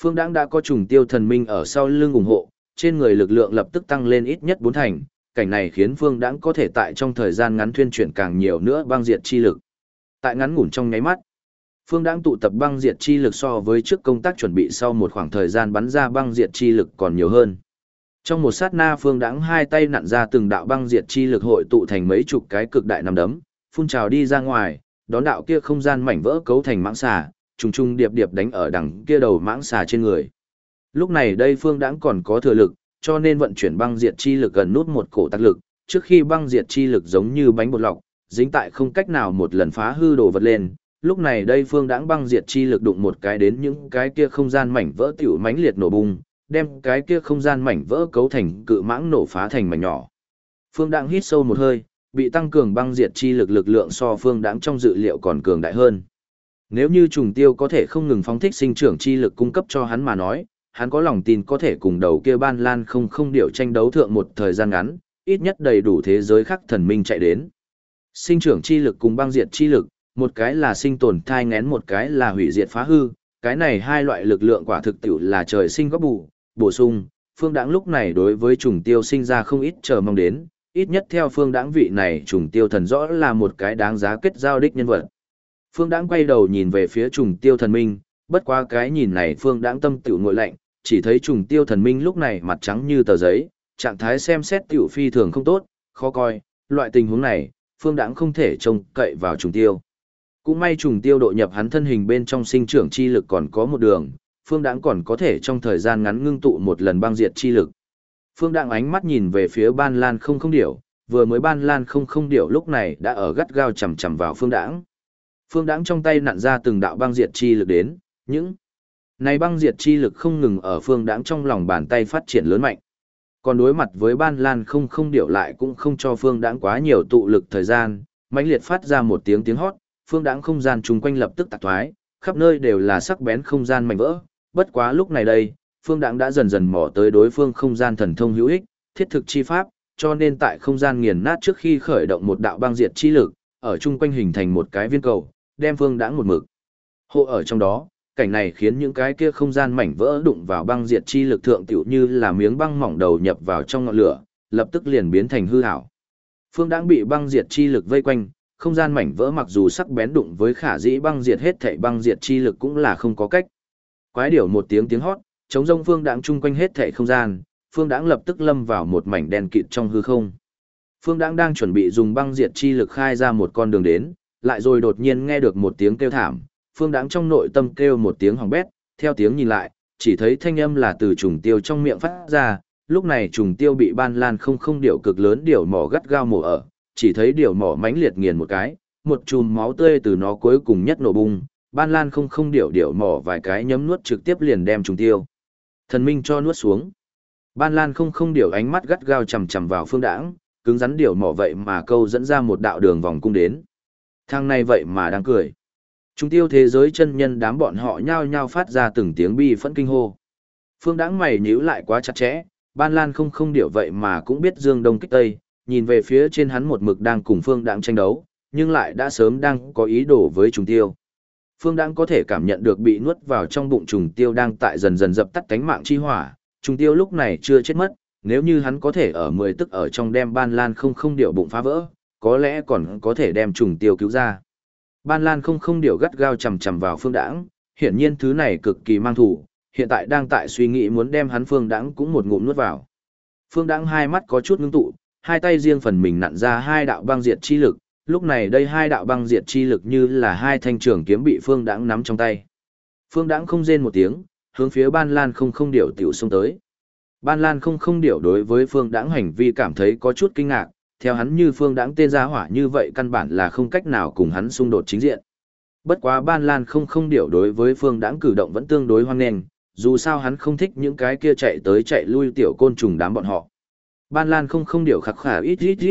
Phương Đãng đã có trùng tiêu thần minh ở sau lưng ủng hộ, trên người lực lượng lập tức tăng lên ít nhất 4 thành, cảnh này khiến Phương Đãng có thể tại trong thời gian ngắn thuyên chuyển càng nhiều nữa băng diệt chi lực. Tại ngắn ngủn trong nháy mắt, Phương Đãng tụ tập băng diệt chi lực so với trước công tác chuẩn bị sau một khoảng thời gian bắn ra băng diệt chi lực còn nhiều hơn. Trong một sát na Phương Đãng hai tay nặn ra từng đạo băng diệt chi lực hội tụ thành mấy chục cái cực đại nắm đấm, phun trào đi ra ngoài, đón đạo kia không gian mảnh vỡ cấu thành mãng xà, trùng trùng điệp điệp đánh ở đằng kia đầu mãng xà trên người. Lúc này đây Phương Đãng còn có thừa lực, cho nên vận chuyển băng diệt chi lực gần nút một cổ tác lực, trước khi băng diệt chi lực giống như bánh bột lọc, dính tại không cách nào một lần phá hư đồ vật lên. Lúc này đây Phương Đãng băng diệt chi lực đụng một cái đến những cái kia không gian mảnh vỡ tiểu mãnh liệt nổ bung, đem cái kia không gian mảnh vỡ cấu thành cự mãng nổ phá thành mảnh nhỏ. Phương Đãng hít sâu một hơi, bị tăng cường băng diệt chi lực lực lượng so Phương Đãng trong dự liệu còn cường đại hơn. Nếu như trùng tiêu có thể không ngừng phóng thích sinh trưởng chi lực cung cấp cho hắn mà nói, hắn có lòng tin có thể cùng đầu kia ban lan không điệu tranh đấu thượng một thời gian ngắn, ít nhất đầy đủ thế giới khác thần minh chạy đến. Sinh trưởng chi lực cùng băng diệt chi lực, một cái là sinh tồn thai ngén, một cái là hủy diệt phá hư, cái này hai loại lực lượng quả thực tiểu là trời sinh góp bổ sung. Phương Đãng lúc này đối với trùng tiêu sinh ra không ít chờ mong đến, ít nhất theo Phương Đãng vị này trùng tiêu thần rõ là một cái đáng giá kết giao đích nhân vật. Phương Đãng quay đầu nhìn về phía trùng tiêu thần minh, bất quá cái nhìn này Phương Đãng tâm tiểu ngội lạnh, chỉ thấy trùng tiêu thần minh lúc này mặt trắng như tờ giấy, trạng thái xem xét tiểu phi thường không tốt, khó coi, loại tình huống này, Phương Đãng không thể trông cậy vào trùng tiêu. Cũng may trùng tiêu độ nhập hắn thân hình bên trong sinh trưởng chi lực còn có một đường, Phương Đãng còn có thể trong thời gian ngắn ngưng tụ một lần băng diệt chi lực. Phương Đãng ánh mắt nhìn về phía ban lan không điểu, vừa mới ban lan không điểu lúc này đã ở gắt gao chầm chầm vào Phương Đãng. Phương Đãng trong tay nặn ra từng đạo băng diệt chi lực đến, những này băng diệt chi lực không ngừng ở Phương Đãng trong lòng bàn tay phát triển lớn mạnh. Còn đối mặt với ban lan không điểu lại cũng không cho Phương Đãng quá nhiều tụ lực thời gian, mãnh liệt phát ra một tiếng hót, Phương Đãng không gian chung quanh lập tức tạc thoái, khắp nơi đều là sắc bén không gian mảnh vỡ. Bất quá lúc này đây, Phương Đãng đã dần dần mò tới đối phương không gian thần thông hữu ích, thiết thực chi pháp, cho nên tại không gian nghiền nát trước khi khởi động một đạo băng diệt chi lực, ở chung quanh hình thành một cái viên cầu, đem Phương Đãng một mực hộ ở trong đó. Cảnh này khiến những cái kia không gian mảnh vỡ đụng vào băng diệt chi lực thượng tiểu như là miếng băng mỏng đầu nhập vào trong ngọn lửa, lập tức liền biến thành hư ảo. Phương Đãng bị băng diệt chi lực vây quanh, không gian mảnh vỡ mặc dù sắc bén đụng với khả dĩ băng diệt hết thảy băng diệt chi lực cũng là không có cách. Quái điểu một tiếng hót, chống rông Phương Đãng chung quanh hết thảy không gian, Phương Đãng lập tức lâm vào một mảnh đen kịt trong hư không. Phương Đãng đang chuẩn bị dùng băng diệt chi lực khai ra một con đường đến, lại rồi đột nhiên nghe được một tiếng kêu thảm, Phương Đãng trong nội tâm kêu một tiếng hỏng bét, theo tiếng nhìn lại, chỉ thấy thanh âm là từ trùng tiêu trong miệng phát ra, lúc này trùng tiêu bị ban lan không điểu cực lớn điểu mỏ gắt gao mổ ở, chỉ thấy điểu mỏ mãnh liệt nghiền một cái, một chùm máu tươi từ nó cuối cùng nhất nổ bung, ban lan không điểu mỏ vài cái nhấm nuốt trực tiếp liền đem trùng tiêu thần minh cho nuốt xuống. Ban lan không điểu ánh mắt gắt gao chằm chằm vào Phương Đãng, cứng rắn điểu mỏ vậy mà câu dẫn ra một đạo đường vòng cung đến. Thằng này vậy mà đang cười. Trùng tiêu thế giới chân nhân đám bọn họ nhao nhao phát ra từng tiếng bi phẫn kinh hô. Phương Đãng mày nhíu lại quá chặt chẽ, ban lan không điểu vậy mà cũng biết dương đông kích tây, nhìn về phía trên hắn một mực đang cùng Phương Đãng tranh đấu, nhưng lại đã sớm đang có ý đồ với trùng tiêu. Phương Đãng có thể cảm nhận được bị nuốt vào trong bụng trùng tiêu đang tại dần dần dập tắt cánh mạng chi hỏa, trùng tiêu lúc này chưa chết mất, nếu như hắn có thể ở 10 tức ở trong đem ban lan không điểu bụng phá vỡ, có lẽ còn có thể đem trùng tiêu cứu ra. Ban lan không điểu gắt gao chằm chằm vào Phương Đãng, hiển nhiên thứ này cực kỳ mang thủ, hiện tại đang tại suy nghĩ muốn đem hắn Phương Đãng cũng một ngụm nuốt vào. Phương Đãng hai mắt có chút ngưng tụ, hai tay riêng phần mình nặn ra hai đạo băng diệt chi lực, lúc này đây hai đạo băng diệt chi lực như là hai thanh trường kiếm bị Phương Đãng nắm trong tay. Phương Đãng không rên một tiếng, hướng phía ban lan không điểu tiểu xông tới. Ban lan không điểu đối với Phương Đãng hành vi cảm thấy có chút kinh ngạc, theo hắn như Phương Đãng tên gia hỏa như vậy căn bản là không cách nào cùng hắn xung đột chính diện. Bất quá ban lan không điểu đối với Phương Đãng cử động vẫn tương đối hoan nghênh, dù sao hắn không thích những cái kia chạy tới chạy lui tiểu côn trùng đám bọn họ. Ban lan không điểu khắc khả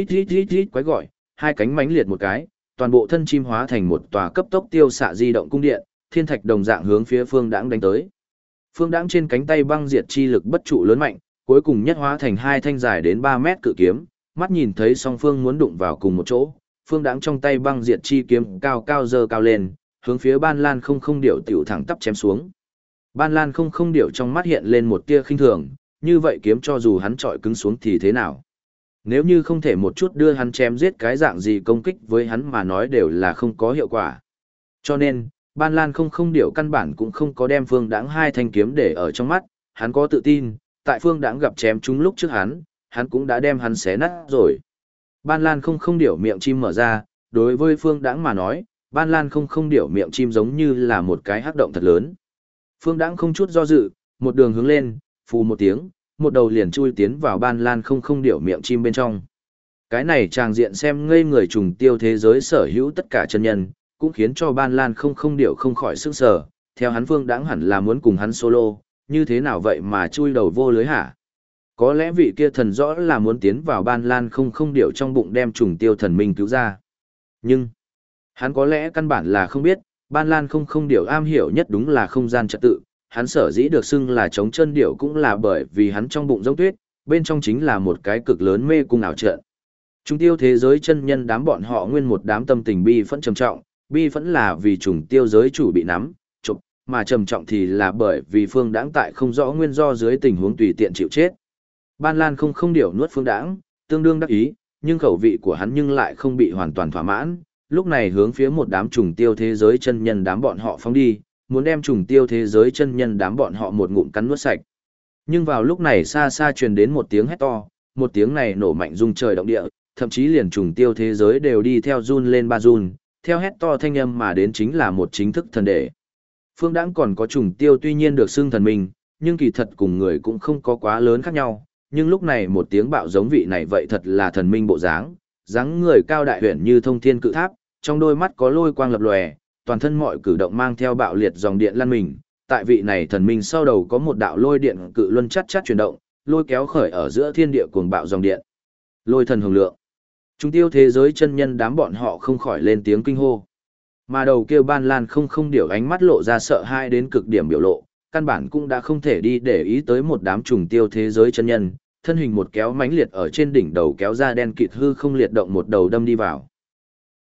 ít quái gọi, hai cánh mãnh liệt một cái, toàn bộ thân chim hóa thành một tòa cấp tốc tiêu xạ di động cung điện, thiên thạch đồng dạng hướng phía Phương Đãng đánh tới. Phương Đãng trên cánh tay băng diệt chi lực bất trụ lớn mạnh, cuối cùng nhất hóa thành hai thanh dài đến 3 mét cự kiếm, mắt nhìn thấy song phương muốn đụng vào cùng một chỗ, Phương Đãng trong tay băng diệt chi kiếm cao cao giơ cao lên, hướng phía ban lan không điểu tiểu thẳng tắp chém xuống. Ban Lan không không điệu trong mắt hiện lên một tia khinh thường, như vậy kiếm cho dù hắn trọi cứng xuống thì thế nào? Nếu như không thể một chút đưa hắn chém giết cái dạng gì công kích với hắn mà nói đều là không có hiệu quả. Cho nên, Ban Lan không không điệu căn bản cũng không có đem Phương Đãng hai thanh kiếm để ở trong mắt, hắn có tự tin, tại Phương Đãng gặp chém chúng lúc trước hắn cũng đã đem hắn xé nát rồi. Ban Lan không không điệu miệng chim mở ra, đối với Phương Đãng mà nói, Ban Lan không không điệu miệng chim giống như là một cái hắc động thật lớn. Phương Đãng không chút do dự, một đường hướng lên, phù một tiếng, một đầu liền chui tiến vào Ban Lan không không điệu miệng chim bên trong. Cái này tràng diện xem ngây người trùng tiêu thế giới sở hữu tất cả chân nhân, cũng khiến cho Ban Lan không không điệu không khỏi sức sở, theo hắn Phương Đãng hẳn là muốn cùng hắn solo, như thế nào vậy mà chui đầu vô lưới hả? Có lẽ vị kia thần rõ là muốn tiến vào Ban Lan không không điệu trong bụng đem trùng tiêu thần minh cứu ra. Nhưng, hắn có lẽ căn bản là không biết, Ban Lan không không điệu am hiểu nhất đúng là không gian trật tự, hắn sở dĩ được xưng là chống chân điệu cũng là bởi vì hắn trong bụng giống tuyết, bên trong chính là một cái cực lớn mê cung ảo trận. Trùng tiêu thế giới chân nhân đám bọn họ nguyên một đám tâm tình bi phẫn trầm trọng, bi phẫn là vì trùng tiêu giới chủ bị nắm, chụp, mà trầm trọng thì là bởi vì Phương Đãng tại không rõ nguyên do dưới tình huống tùy tiện chịu chết. Ban Lan không không điệu nuốt Phương Đãng, tương đương đắc ý, nhưng khẩu vị của hắn nhưng lại không bị hoàn toàn thỏa mãn, lúc này hướng phía một đám trùng tiêu thế giới chân nhân đám bọn họ phóng đi, muốn đem trùng tiêu thế giới chân nhân đám bọn họ một ngụm cắn nuốt sạch. Nhưng vào lúc này xa xa truyền đến một tiếng hét to, một tiếng này nổ mạnh rung trời động địa, thậm chí liền trùng tiêu thế giới đều đi theo run lên ba run, theo hét to thanh âm mà đến chính là một chính thức thần đệ. Phương Đãng còn có trùng tiêu tuy nhiên được xưng thần minh, nhưng kỳ thật cùng người cũng không có quá lớn khác nhau, nhưng lúc này một tiếng bạo giống vị này vậy thật là thần minh bộ dáng, dáng người cao đại huyền như thông thiên cự tháp, trong đôi mắt có lôi quang lập lòe, toàn thân mọi cử động mang theo bạo liệt dòng điện lăn mình, tại vị này thần minh sau đầu có một đạo lôi điện cự luân chát chát chuyển động, lôi kéo khởi ở giữa thiên địa cuồng bạo dòng điện. Lôi thần hồng lượng. Trung tiêu thế giới chân nhân đám bọn họ không khỏi lên tiếng kinh hô. Mà đầu kia Ban Lan không không điểu ánh mắt lộ ra sợ hãi đến cực điểm biểu lộ, căn bản cũng đã không thể đi để ý tới một đám trùng tiêu thế giới chân nhân, thân hình một kéo mãnh liệt ở trên đỉnh đầu kéo ra đen kịt hư không liệt động một đầu đâm đi vào.